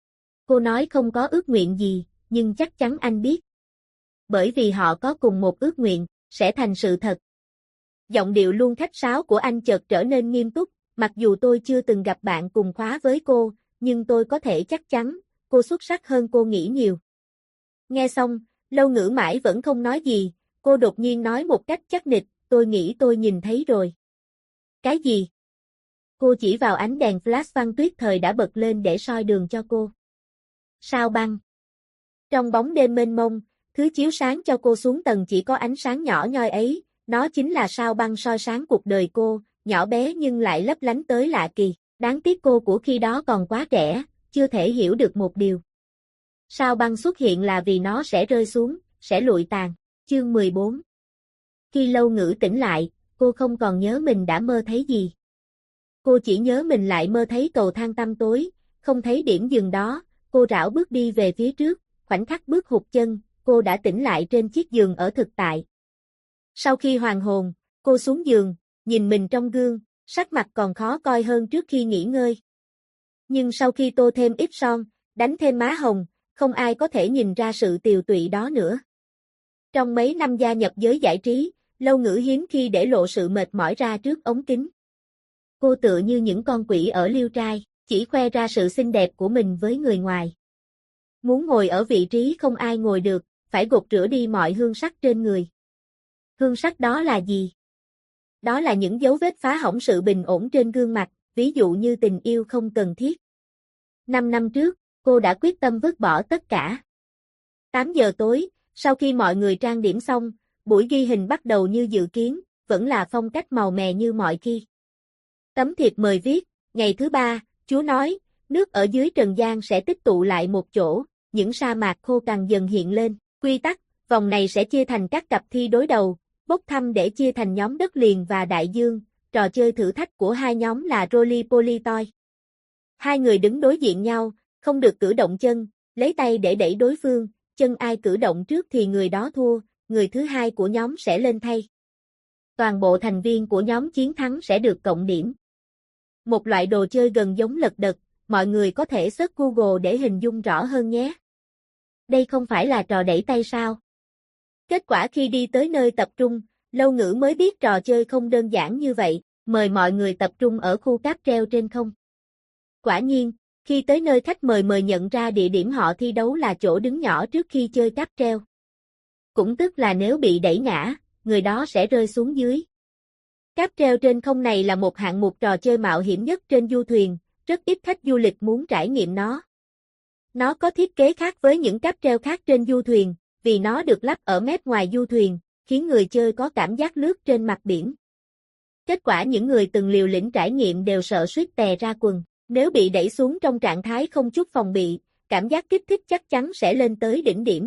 Cô nói không có ước nguyện gì, nhưng chắc chắn anh biết. Bởi vì họ có cùng một ước nguyện, sẽ thành sự thật. Giọng điệu luôn khách sáo của anh chợt trở nên nghiêm túc, mặc dù tôi chưa từng gặp bạn cùng khóa với cô, nhưng tôi có thể chắc chắn, cô xuất sắc hơn cô nghĩ nhiều. Nghe xong, Lâu Ngữ mãi vẫn không nói gì, cô đột nhiên nói một cách chắc nịch, tôi nghĩ tôi nhìn thấy rồi. Cái gì? Cô chỉ vào ánh đèn flash Văn Tuyết Thời đã bật lên để soi đường cho cô. Sao băng? Trong bóng đêm mênh mông, thứ chiếu sáng cho cô xuống tầng chỉ có ánh sáng nhỏ nhoi ấy, nó chính là sao băng soi sáng cuộc đời cô, nhỏ bé nhưng lại lấp lánh tới lạ kỳ. Đáng tiếc cô của khi đó còn quá trẻ, chưa thể hiểu được một điều. Sao băng xuất hiện là vì nó sẽ rơi xuống, sẽ lụi tàn. Chương 14. Khi Lâu Ngữ tỉnh lại, cô không còn nhớ mình đã mơ thấy gì. Cô chỉ nhớ mình lại mơ thấy cầu thang tăm tối, không thấy điểm dừng đó, cô rảo bước đi về phía trước, khoảnh khắc bước hụt chân, cô đã tỉnh lại trên chiếc giường ở thực tại. Sau khi hoàn hồn, cô xuống giường, nhìn mình trong gương, sắc mặt còn khó coi hơn trước khi nghỉ ngơi. Nhưng sau khi tô thêm ít son, đánh thêm má hồng, không ai có thể nhìn ra sự tiều tụy đó nữa. Trong mấy năm gia nhập giới giải trí, Lâu Ngữ hiếm khi để lộ sự mệt mỏi ra trước ống kính. Cô tựa như những con quỷ ở liêu trai, chỉ khoe ra sự xinh đẹp của mình với người ngoài. Muốn ngồi ở vị trí không ai ngồi được, phải gột rửa đi mọi hương sắc trên người. Hương sắc đó là gì? Đó là những dấu vết phá hỏng sự bình ổn trên gương mặt, ví dụ như tình yêu không cần thiết. 5 năm trước, cô đã quyết tâm vứt bỏ tất cả. 8 giờ tối, sau khi mọi người trang điểm xong, buổi ghi hình bắt đầu như dự kiến, vẫn là phong cách màu mè như mọi khi. Tấm thiệp mời viết, ngày thứ 3, Chúa nói, nước ở dưới trần gian sẽ tích tụ lại một chỗ, những sa mạc khô cằn dần hiện lên. Quy tắc, vòng này sẽ chia thành các cặp thi đối đầu, bốc thăm để chia thành nhóm đất liền và đại dương, trò chơi thử thách của hai nhóm là Roly Poly Toy. Hai người đứng đối diện nhau, không được cử động chân, lấy tay để đẩy đối phương, chân ai cử động trước thì người đó thua, người thứ hai của nhóm sẽ lên thay. Toàn bộ thành viên của nhóm chiến thắng sẽ được cộng điểm. Một loại đồ chơi gần giống lật đật, mọi người có thể search Google để hình dung rõ hơn nhé. Đây không phải là trò đẩy tay sao? Kết quả khi đi tới nơi tập trung, Lâu Ngữ mới biết trò chơi không đơn giản như vậy, mời mọi người tập trung ở khu cáp treo trên không. Quả nhiên, khi tới nơi khách mời nhận ra địa điểm họ thi đấu là chỗ đứng nhỏ trước khi chơi cáp treo. Cũng tức là nếu bị đẩy ngã, người đó sẽ rơi xuống dưới. Cáp treo trên không này là một hạng mục trò chơi mạo hiểm nhất trên du thuyền, rất ít khách du lịch muốn trải nghiệm nó. Nó có thiết kế khác với những cáp treo khác trên du thuyền, vì nó được lắp ở mép ngoài du thuyền, khiến người chơi có cảm giác lướt trên mặt biển. Kết quả những người từng liều lĩnh trải nghiệm đều sợ suýt tè ra quần. Nếu bị đẩy xuống trong trạng thái không chút phòng bị, cảm giác kích thích chắc chắn sẽ lên tới đỉnh điểm.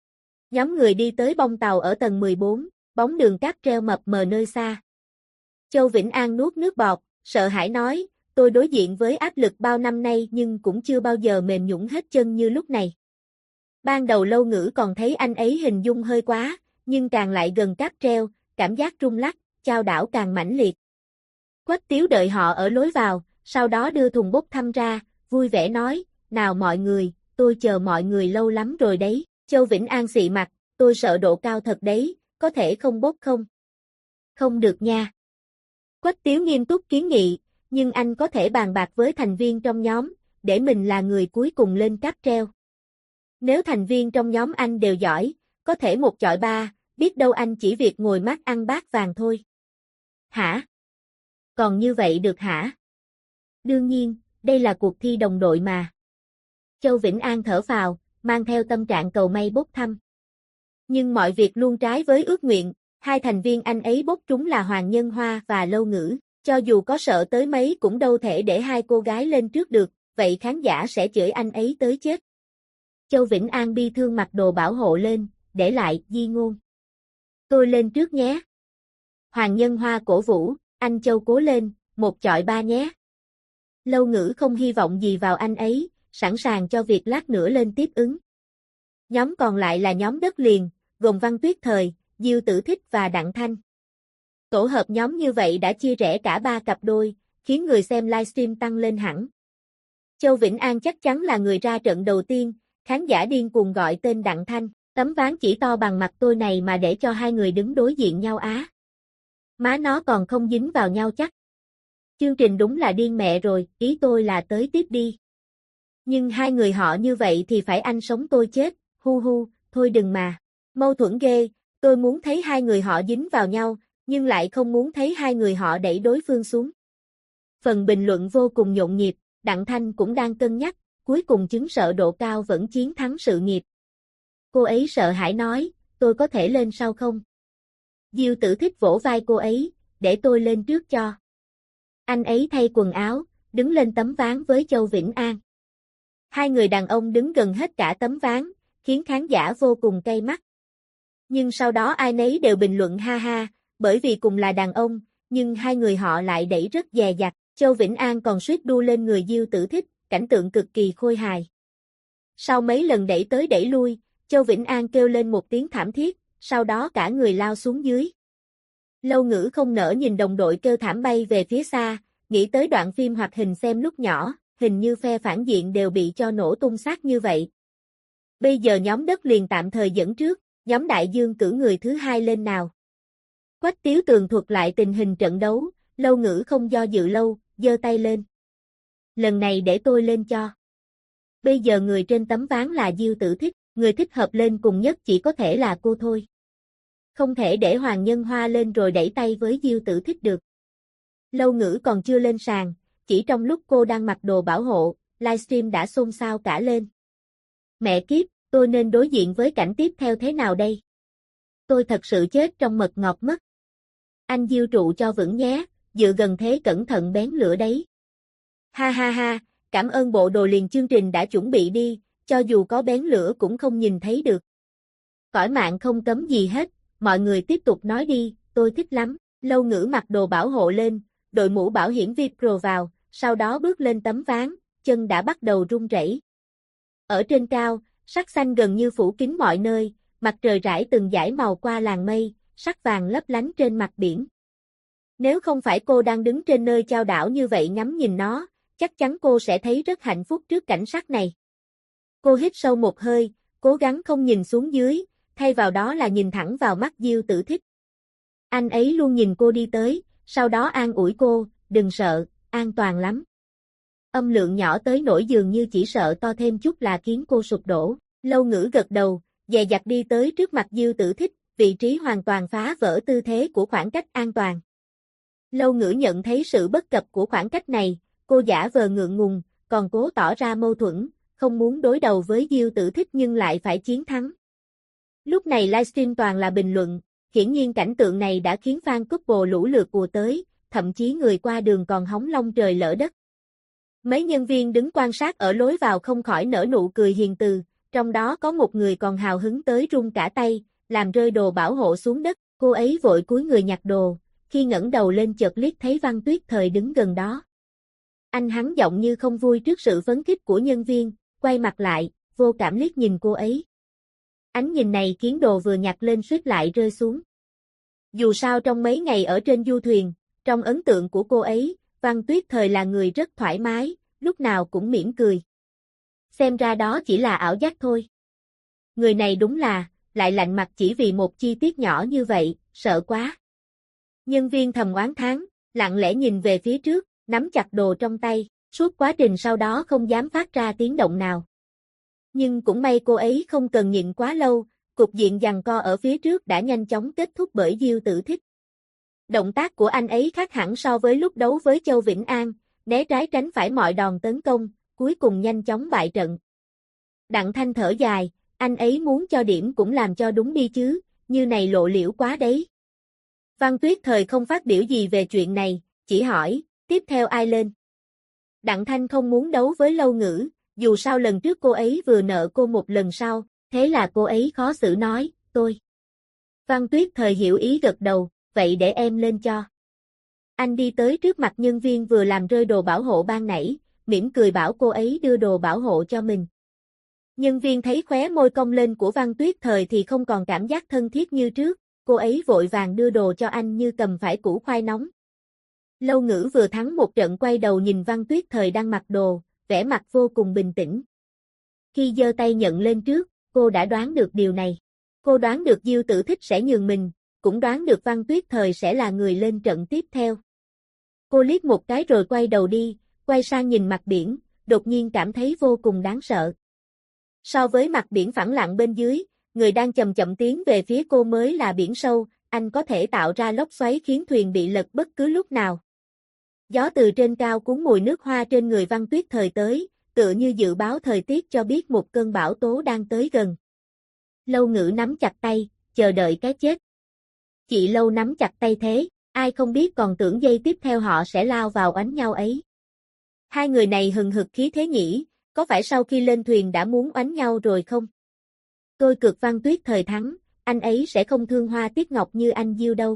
Nhóm người đi tới bông tàu ở tầng 14, bóng đường cáp treo mập mờ nơi xa. Châu Vĩnh An nuốt nước bọt, sợ hãi nói, tôi đối diện với áp lực bao năm nay nhưng cũng chưa bao giờ mềm nhũn hết chân như lúc này. Ban đầu Lâu Ngữ còn thấy anh ấy hình dung hơi quá, nhưng càng lại gần cáp treo, cảm giác rung lắc, chao đảo càng mãnh liệt. Quách Tiếu đợi họ ở lối vào, sau đó đưa thùng bốc thăm ra, vui vẻ nói, nào mọi người, tôi chờ mọi người lâu lắm rồi đấy. Châu Vĩnh An xị mặt, tôi sợ độ cao thật đấy, có thể không bốc không? Không được nha. Quách Tiếu nghiêm túc kiến nghị, nhưng anh có thể bàn bạc với thành viên trong nhóm, để mình là người cuối cùng lên cáp treo. Nếu thành viên trong nhóm anh đều giỏi, có thể một chọi ba, biết đâu anh chỉ việc ngồi mắt ăn bát vàng thôi. Hả? Còn như vậy được hả? Đương nhiên, đây là cuộc thi đồng đội mà. Châu Vĩnh An thở phào, mang theo tâm trạng cầu may bốc thăm. Nhưng mọi việc luôn trái với ước nguyện, hai thành viên anh ấy bốc trúng là Hoàng Nhân Hoa và Lâu Ngữ, cho dù có sợ tới mấy cũng đâu thể để hai cô gái lên trước được, vậy khán giả sẽ chửi anh ấy tới chết. Châu Vĩnh An bi thương mặc đồ bảo hộ lên, để lại di ngôn. Tôi lên trước nhé. Hoàng Nhân Hoa cổ vũ, anh Châu cố lên, một chọi ba nhé. Lâu Ngữ không hy vọng gì vào anh ấy, sẵn sàng cho việc lát nữa lên tiếp ứng. Nhóm còn lại là nhóm đất liền, gồm Văn Tuyết Thời, Diêu Tử Thích và Đặng Thanh. Tổ hợp nhóm như vậy đã chia rẽ cả ba cặp đôi, khiến người xem livestream tăng lên hẳn. Châu Vĩnh An chắc chắn là người ra trận đầu tiên, khán giả điên cuồng gọi tên Đặng Thanh, tấm ván chỉ to bằng mặt tôi này mà để cho hai người đứng đối diện nhau á. Má nó còn không dính vào nhau chắc. Chương trình đúng là điên mẹ rồi, ý tôi là tới tiếp đi. Nhưng hai người họ như vậy thì phải anh sống tôi chết, hu hu, thôi đừng mà. Mâu thuẫn ghê, tôi muốn thấy hai người họ dính vào nhau, nhưng lại không muốn thấy hai người họ đẩy đối phương xuống. Phần bình luận vô cùng nhộn nhịp, Đặng Thanh cũng đang cân nhắc, cuối cùng chứng sợ độ cao vẫn chiến thắng sự nghiệp. Cô ấy sợ hãi nói, tôi có thể lên sau không? Diêu Tử Thích vỗ vai cô ấy, để tôi lên trước cho. Anh ấy thay quần áo, đứng lên tấm ván với Châu Vĩnh An. Hai người đàn ông đứng gần hết cả tấm ván, khiến khán giả vô cùng cay mắt. Nhưng sau đó ai nấy đều bình luận ha ha, bởi vì cùng là đàn ông, nhưng hai người họ lại đẩy rất dè dặt. Châu Vĩnh An còn suýt đu lên người Diêu Tử Thích, cảnh tượng cực kỳ khôi hài. Sau mấy lần đẩy tới đẩy lui, Châu Vĩnh An kêu lên một tiếng thảm thiết, sau đó cả người lao xuống dưới. Lâu Ngữ không nỡ nhìn đồng đội kêu thảm bay về phía xa, nghĩ tới đoạn phim hoạt hình xem lúc nhỏ, hình như phe phản diện đều bị cho nổ tung xác như vậy. Bây giờ nhóm đất liền tạm thời dẫn trước, nhóm đại dương cử người thứ hai lên nào. Quách Tiếu tường thuật lại tình hình trận đấu, Lâu Ngữ không do dự lâu, giơ tay lên. Lần này để tôi lên cho. Bây giờ người trên tấm ván là Diêu Tử Thích, người thích hợp lên cùng nhất chỉ có thể là cô thôi. Không thể để Hoàng Nhân Hoa lên rồi đẩy tay với Diêu Tử Thích được. Lâu Ngữ còn chưa lên sàn, chỉ trong lúc cô đang mặc đồ bảo hộ, livestream đã xôn xao cả lên. Mẹ kiếp, tôi nên đối diện với cảnh tiếp theo thế nào đây? Tôi thật sự chết trong mật ngọt mất. Anh Diêu trụ cho vững nhé, dựa gần thế cẩn thận bén lửa đấy. Ha ha ha, cảm ơn bộ đồ liền chương trình đã chuẩn bị đi, cho dù có bén lửa cũng không nhìn thấy được. Cõi mạng không cấm gì hết, mọi người tiếp tục nói đi, tôi thích lắm. Lâu Ngữ mặc đồ bảo hộ lên, đội mũ bảo hiểm Vipro vào, sau đó bước lên tấm ván, chân đã bắt đầu run rẩy. Ở trên cao, sắc xanh gần như phủ kín mọi nơi, mặt trời rải từng dải màu qua làn mây, sắc vàng lấp lánh trên mặt biển. Nếu không phải cô đang đứng trên nơi chao đảo như vậy ngắm nhìn nó, chắc chắn cô sẽ thấy rất hạnh phúc trước cảnh sắc này. Cô hít sâu một hơi, cố gắng không nhìn xuống dưới, thay vào đó là nhìn thẳng vào mắt Diêu Tử Thích. Anh ấy luôn nhìn cô đi tới, sau đó an ủi cô, đừng sợ, an toàn lắm. Âm lượng nhỏ tới nỗi dường như chỉ sợ to thêm chút là khiến cô sụp đổ. Lâu Ngữ gật đầu, dè dặt đi tới trước mặt Diêu Tử Thích, vị trí hoàn toàn phá vỡ tư thế của khoảng cách an toàn. Lâu Ngữ nhận thấy sự bất cập của khoảng cách này, cô giả vờ ngượng ngùng, còn cố tỏ ra mâu thuẫn, không muốn đối đầu với Diêu Tử Thích nhưng lại phải chiến thắng. Lúc này livestream toàn là bình luận, hiển nhiên cảnh tượng này đã khiến fan couple lũ lượt ùa tới, thậm chí người qua đường còn hóng long trời lỡ đất. Mấy nhân viên đứng quan sát ở lối vào không khỏi nở nụ cười hiền từ, trong đó có một người còn hào hứng tới run cả tay, làm rơi đồ bảo hộ xuống đất, cô ấy vội cúi người nhặt đồ, khi ngẩng đầu lên chợt liếc thấy Văn Tuyết Thời đứng gần đó. Anh hắn giọng như không vui trước sự phấn khích của nhân viên, quay mặt lại, vô cảm liếc nhìn cô ấy. Ánh nhìn này khiến đồ vừa nhặt lên suýt lại rơi xuống. Dù sao trong mấy ngày ở trên du thuyền, trong ấn tượng của cô ấy, Văn Tuyết Thời là người rất thoải mái, lúc nào cũng mỉm cười. Xem ra đó chỉ là ảo giác thôi. Người này đúng là, lại lạnh mặt chỉ vì một chi tiết nhỏ như vậy, sợ quá. Nhân viên thầm oán thán, lặng lẽ nhìn về phía trước, nắm chặt đồ trong tay, suốt quá trình sau đó không dám phát ra tiếng động nào. Nhưng cũng may cô ấy không cần nhịn quá lâu, cục diện giằng co ở phía trước đã nhanh chóng kết thúc bởi Diêu Tử Thích. Động tác của anh ấy khác hẳn so với lúc đấu với Châu Vĩnh An, né trái tránh phải mọi đòn tấn công, cuối cùng nhanh chóng bại trận. Đặng Thanh thở dài, anh ấy muốn cho điểm cũng làm cho đúng đi chứ, như này lộ liễu quá đấy. Văn Tuyết Thời không phát biểu gì về chuyện này, chỉ hỏi, tiếp theo ai lên? Đặng Thanh không muốn đấu với Lâu Ngữ, dù sao lần trước cô ấy vừa nợ cô một lần sau, thế là cô ấy khó xử nói, tôi. Văn Tuyết Thời hiểu ý gật đầu, vậy để em lên cho. Anh đi tới trước mặt nhân viên vừa làm rơi đồ bảo hộ ban nãy, mỉm cười bảo cô ấy đưa đồ bảo hộ cho mình. Nhân viên thấy khóe môi cong lên của Văn Tuyết Thời thì không còn cảm giác thân thiết như trước, cô ấy vội vàng đưa đồ cho anh như cầm phải củ khoai nóng. Lâu Ngữ vừa thắng một trận quay đầu nhìn Văn Tuyết Thời đang mặc đồ, vẻ mặt vô cùng bình tĩnh. Khi giơ tay nhận lên trước, cô đã đoán được điều này. Cô đoán được Diêu Tử Thích sẽ nhường mình, cũng đoán được Văn Tuyết Thời sẽ là người lên trận tiếp theo. Cô liếc một cái rồi quay đầu đi, quay sang nhìn mặt biển, đột nhiên cảm thấy vô cùng đáng sợ. So với mặt biển phẳng lặng bên dưới, người đang chậm chậm tiến về phía cô mới là biển sâu, anh có thể tạo ra lốc xoáy khiến thuyền bị lật bất cứ lúc nào. Gió từ trên cao cuốn mùi nước hoa trên người Văn Tuyết Thời tới, tựa như dự báo thời tiết cho biết một cơn bão tố đang tới gần. Lâu Ngữ nắm chặt tay, chờ đợi cái chết. Chị Lâu nắm chặt tay thế, ai không biết còn tưởng giây tiếp theo họ sẽ lao vào oánh nhau ấy. Hai người này hừng hực khí thế nhỉ, có phải sau khi lên thuyền đã muốn oánh nhau rồi không? Tôi cược Văn Tuyết Thời thắng, anh ấy sẽ không thương hoa tiếc ngọc như anh Diêu đâu.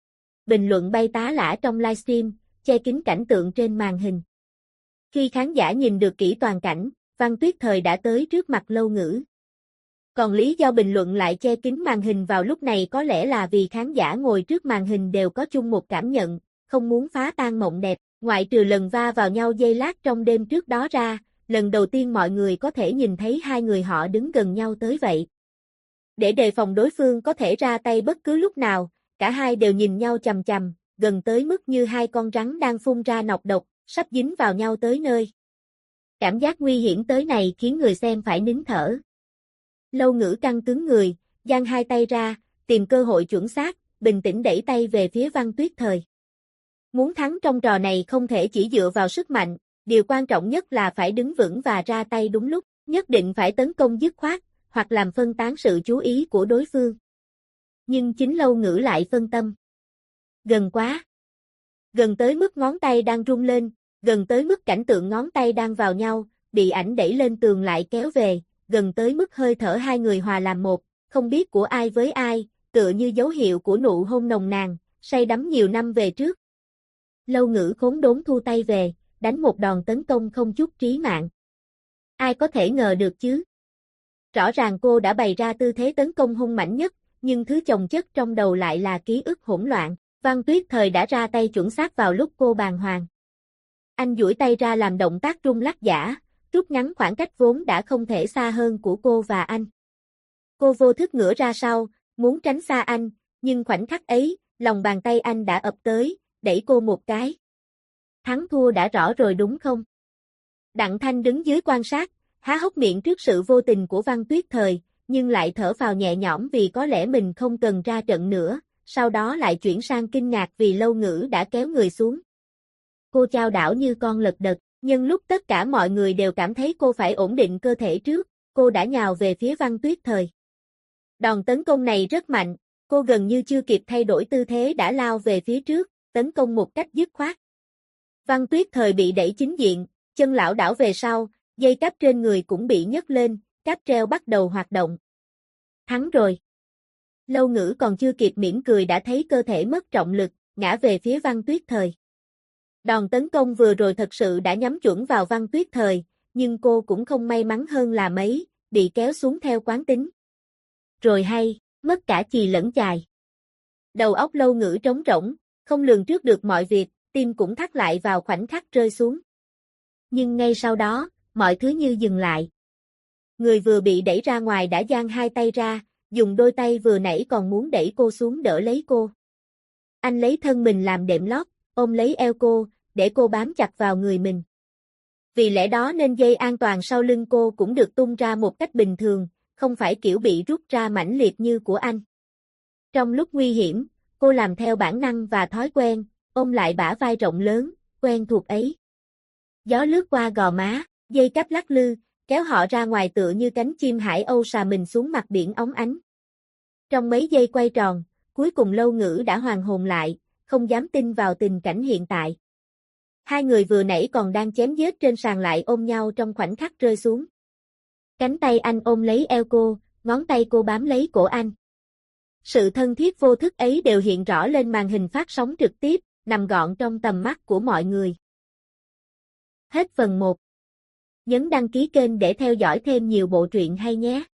Bình luận bay tá lả trong livestream, che kín cảnh tượng trên màn hình. Khi khán giả nhìn được kỹ toàn cảnh, Văn Tuyết Thời đã tới trước mặt Lâu Ngữ. Còn lý do bình luận lại che kín màn hình vào lúc này có lẽ là vì khán giả ngồi trước màn hình đều có chung một cảm nhận, không muốn phá tan mộng đẹp, ngoại trừ lần va vào nhau giây lát trong đêm trước đó ra, lần đầu tiên mọi người có thể nhìn thấy hai người họ đứng gần nhau tới vậy. Để đề phòng đối phương có thể ra tay bất cứ lúc nào, cả hai đều nhìn nhau chằm chằm, gần tới mức như hai con rắn đang phun ra nọc độc, sắp dính vào nhau tới nơi. Cảm giác nguy hiểm tới này khiến người xem phải nín thở. Lâu Ngữ căng cứng người, giang hai tay ra, tìm cơ hội chuẩn xác, bình tĩnh đẩy tay về phía Văn Tuyết Thời. Muốn thắng trong trò này không thể chỉ dựa vào sức mạnh, điều quan trọng nhất là phải đứng vững và ra tay đúng lúc, nhất định phải tấn công dứt khoát, hoặc làm phân tán sự chú ý của đối phương. Nhưng chính Lâu Ngữ lại phân tâm. Gần quá. Gần tới mức ngón tay đang rung lên, gần tới mức cảnh tượng ngón tay đang vào nhau, bị ảnh đẩy lên tường lại kéo về, gần tới mức hơi thở hai người hòa làm một, không biết của ai với ai, tựa như dấu hiệu của nụ hôn nồng nàn, say đắm nhiều năm về trước. Lâu Ngữ khốn đốn thu tay về, đánh một đòn tấn công không chút trí mạng. Ai có thể ngờ được chứ? Rõ ràng cô đã bày ra tư thế tấn công hung mãnh nhất, nhưng thứ chồng chất trong đầu lại là ký ức hỗn loạn. Văn Tuyết Thời đã ra tay chuẩn xác vào lúc cô bàng hoàng. Anh duỗi tay ra làm động tác rung lắc giả, rút ngắn khoảng cách vốn đã không thể xa hơn của cô và anh. Cô vô thức ngửa ra sau, muốn tránh xa anh, nhưng khoảnh khắc ấy, lòng bàn tay anh đã ập tới, đẩy cô một cái. Thắng thua đã rõ rồi đúng không? Đặng Thanh đứng dưới quan sát, há hốc miệng trước sự vô tình của Văn Tuyết Thời, nhưng lại thở phào nhẹ nhõm vì có lẽ mình không cần ra trận nữa, sau đó lại chuyển sang kinh ngạc vì Lâu Ngữ đã kéo người xuống. Cô chao đảo như con lật đật, nhưng lúc tất cả mọi người đều cảm thấy cô phải ổn định cơ thể trước, cô đã nhào về phía Văn Tuyết Thời. Đòn tấn công này rất mạnh, cô gần như chưa kịp thay đổi tư thế đã lao về phía trước, tấn công một cách dứt khoát. Văn Tuyết Thời bị đẩy chính diện, chân lảo đảo về sau, dây cáp trên người cũng bị nhấc lên, cáp treo bắt đầu hoạt động. Thắng rồi. Lâu Ngữ còn chưa kịp mỉm cười đã thấy cơ thể mất trọng lực, ngã về phía Văn Tuyết Thời. Đòn tấn công vừa rồi thật sự đã nhắm chuẩn vào Văn Tuyết Thời, nhưng cô cũng không may mắn hơn là mấy, bị kéo xuống theo quán tính. Rồi hay, mất cả chì lẫn chài. Đầu óc Lâu Ngữ trống rỗng, không lường trước được mọi việc, tim cũng thắt lại vào khoảnh khắc rơi xuống. Nhưng ngay sau đó, mọi thứ như dừng lại. Người vừa bị đẩy ra ngoài đã giang hai tay ra, dùng đôi tay vừa nãy còn muốn đẩy cô xuống đỡ lấy cô. Anh lấy thân mình làm đệm lót, ôm lấy eo cô, để cô bám chặt vào người mình. Vì lẽ đó nên dây an toàn sau lưng cô cũng được tung ra một cách bình thường, không phải kiểu bị rút ra mãnh liệt như của anh. Trong lúc nguy hiểm, cô làm theo bản năng và thói quen, ôm lại bả vai rộng lớn, quen thuộc ấy. Gió lướt qua gò má, dây cáp lắc lư, kéo họ ra ngoài tựa như cánh chim hải âu xà mình xuống mặt biển óng ánh. Trong mấy giây quay tròn, cuối cùng Lâu Ngữ đã hoàn hồn lại, không dám tin vào tình cảnh hiện tại. Hai người vừa nãy còn đang chém giết trên sàn lại ôm nhau trong khoảnh khắc rơi xuống. Cánh tay anh ôm lấy eo cô, ngón tay cô bám lấy cổ anh. Sự thân thiết vô thức ấy đều hiện rõ lên màn hình phát sóng trực tiếp, nằm gọn trong tầm mắt của mọi người. Hết phần 1. Nhấn đăng ký kênh để theo dõi thêm nhiều bộ truyện hay nhé.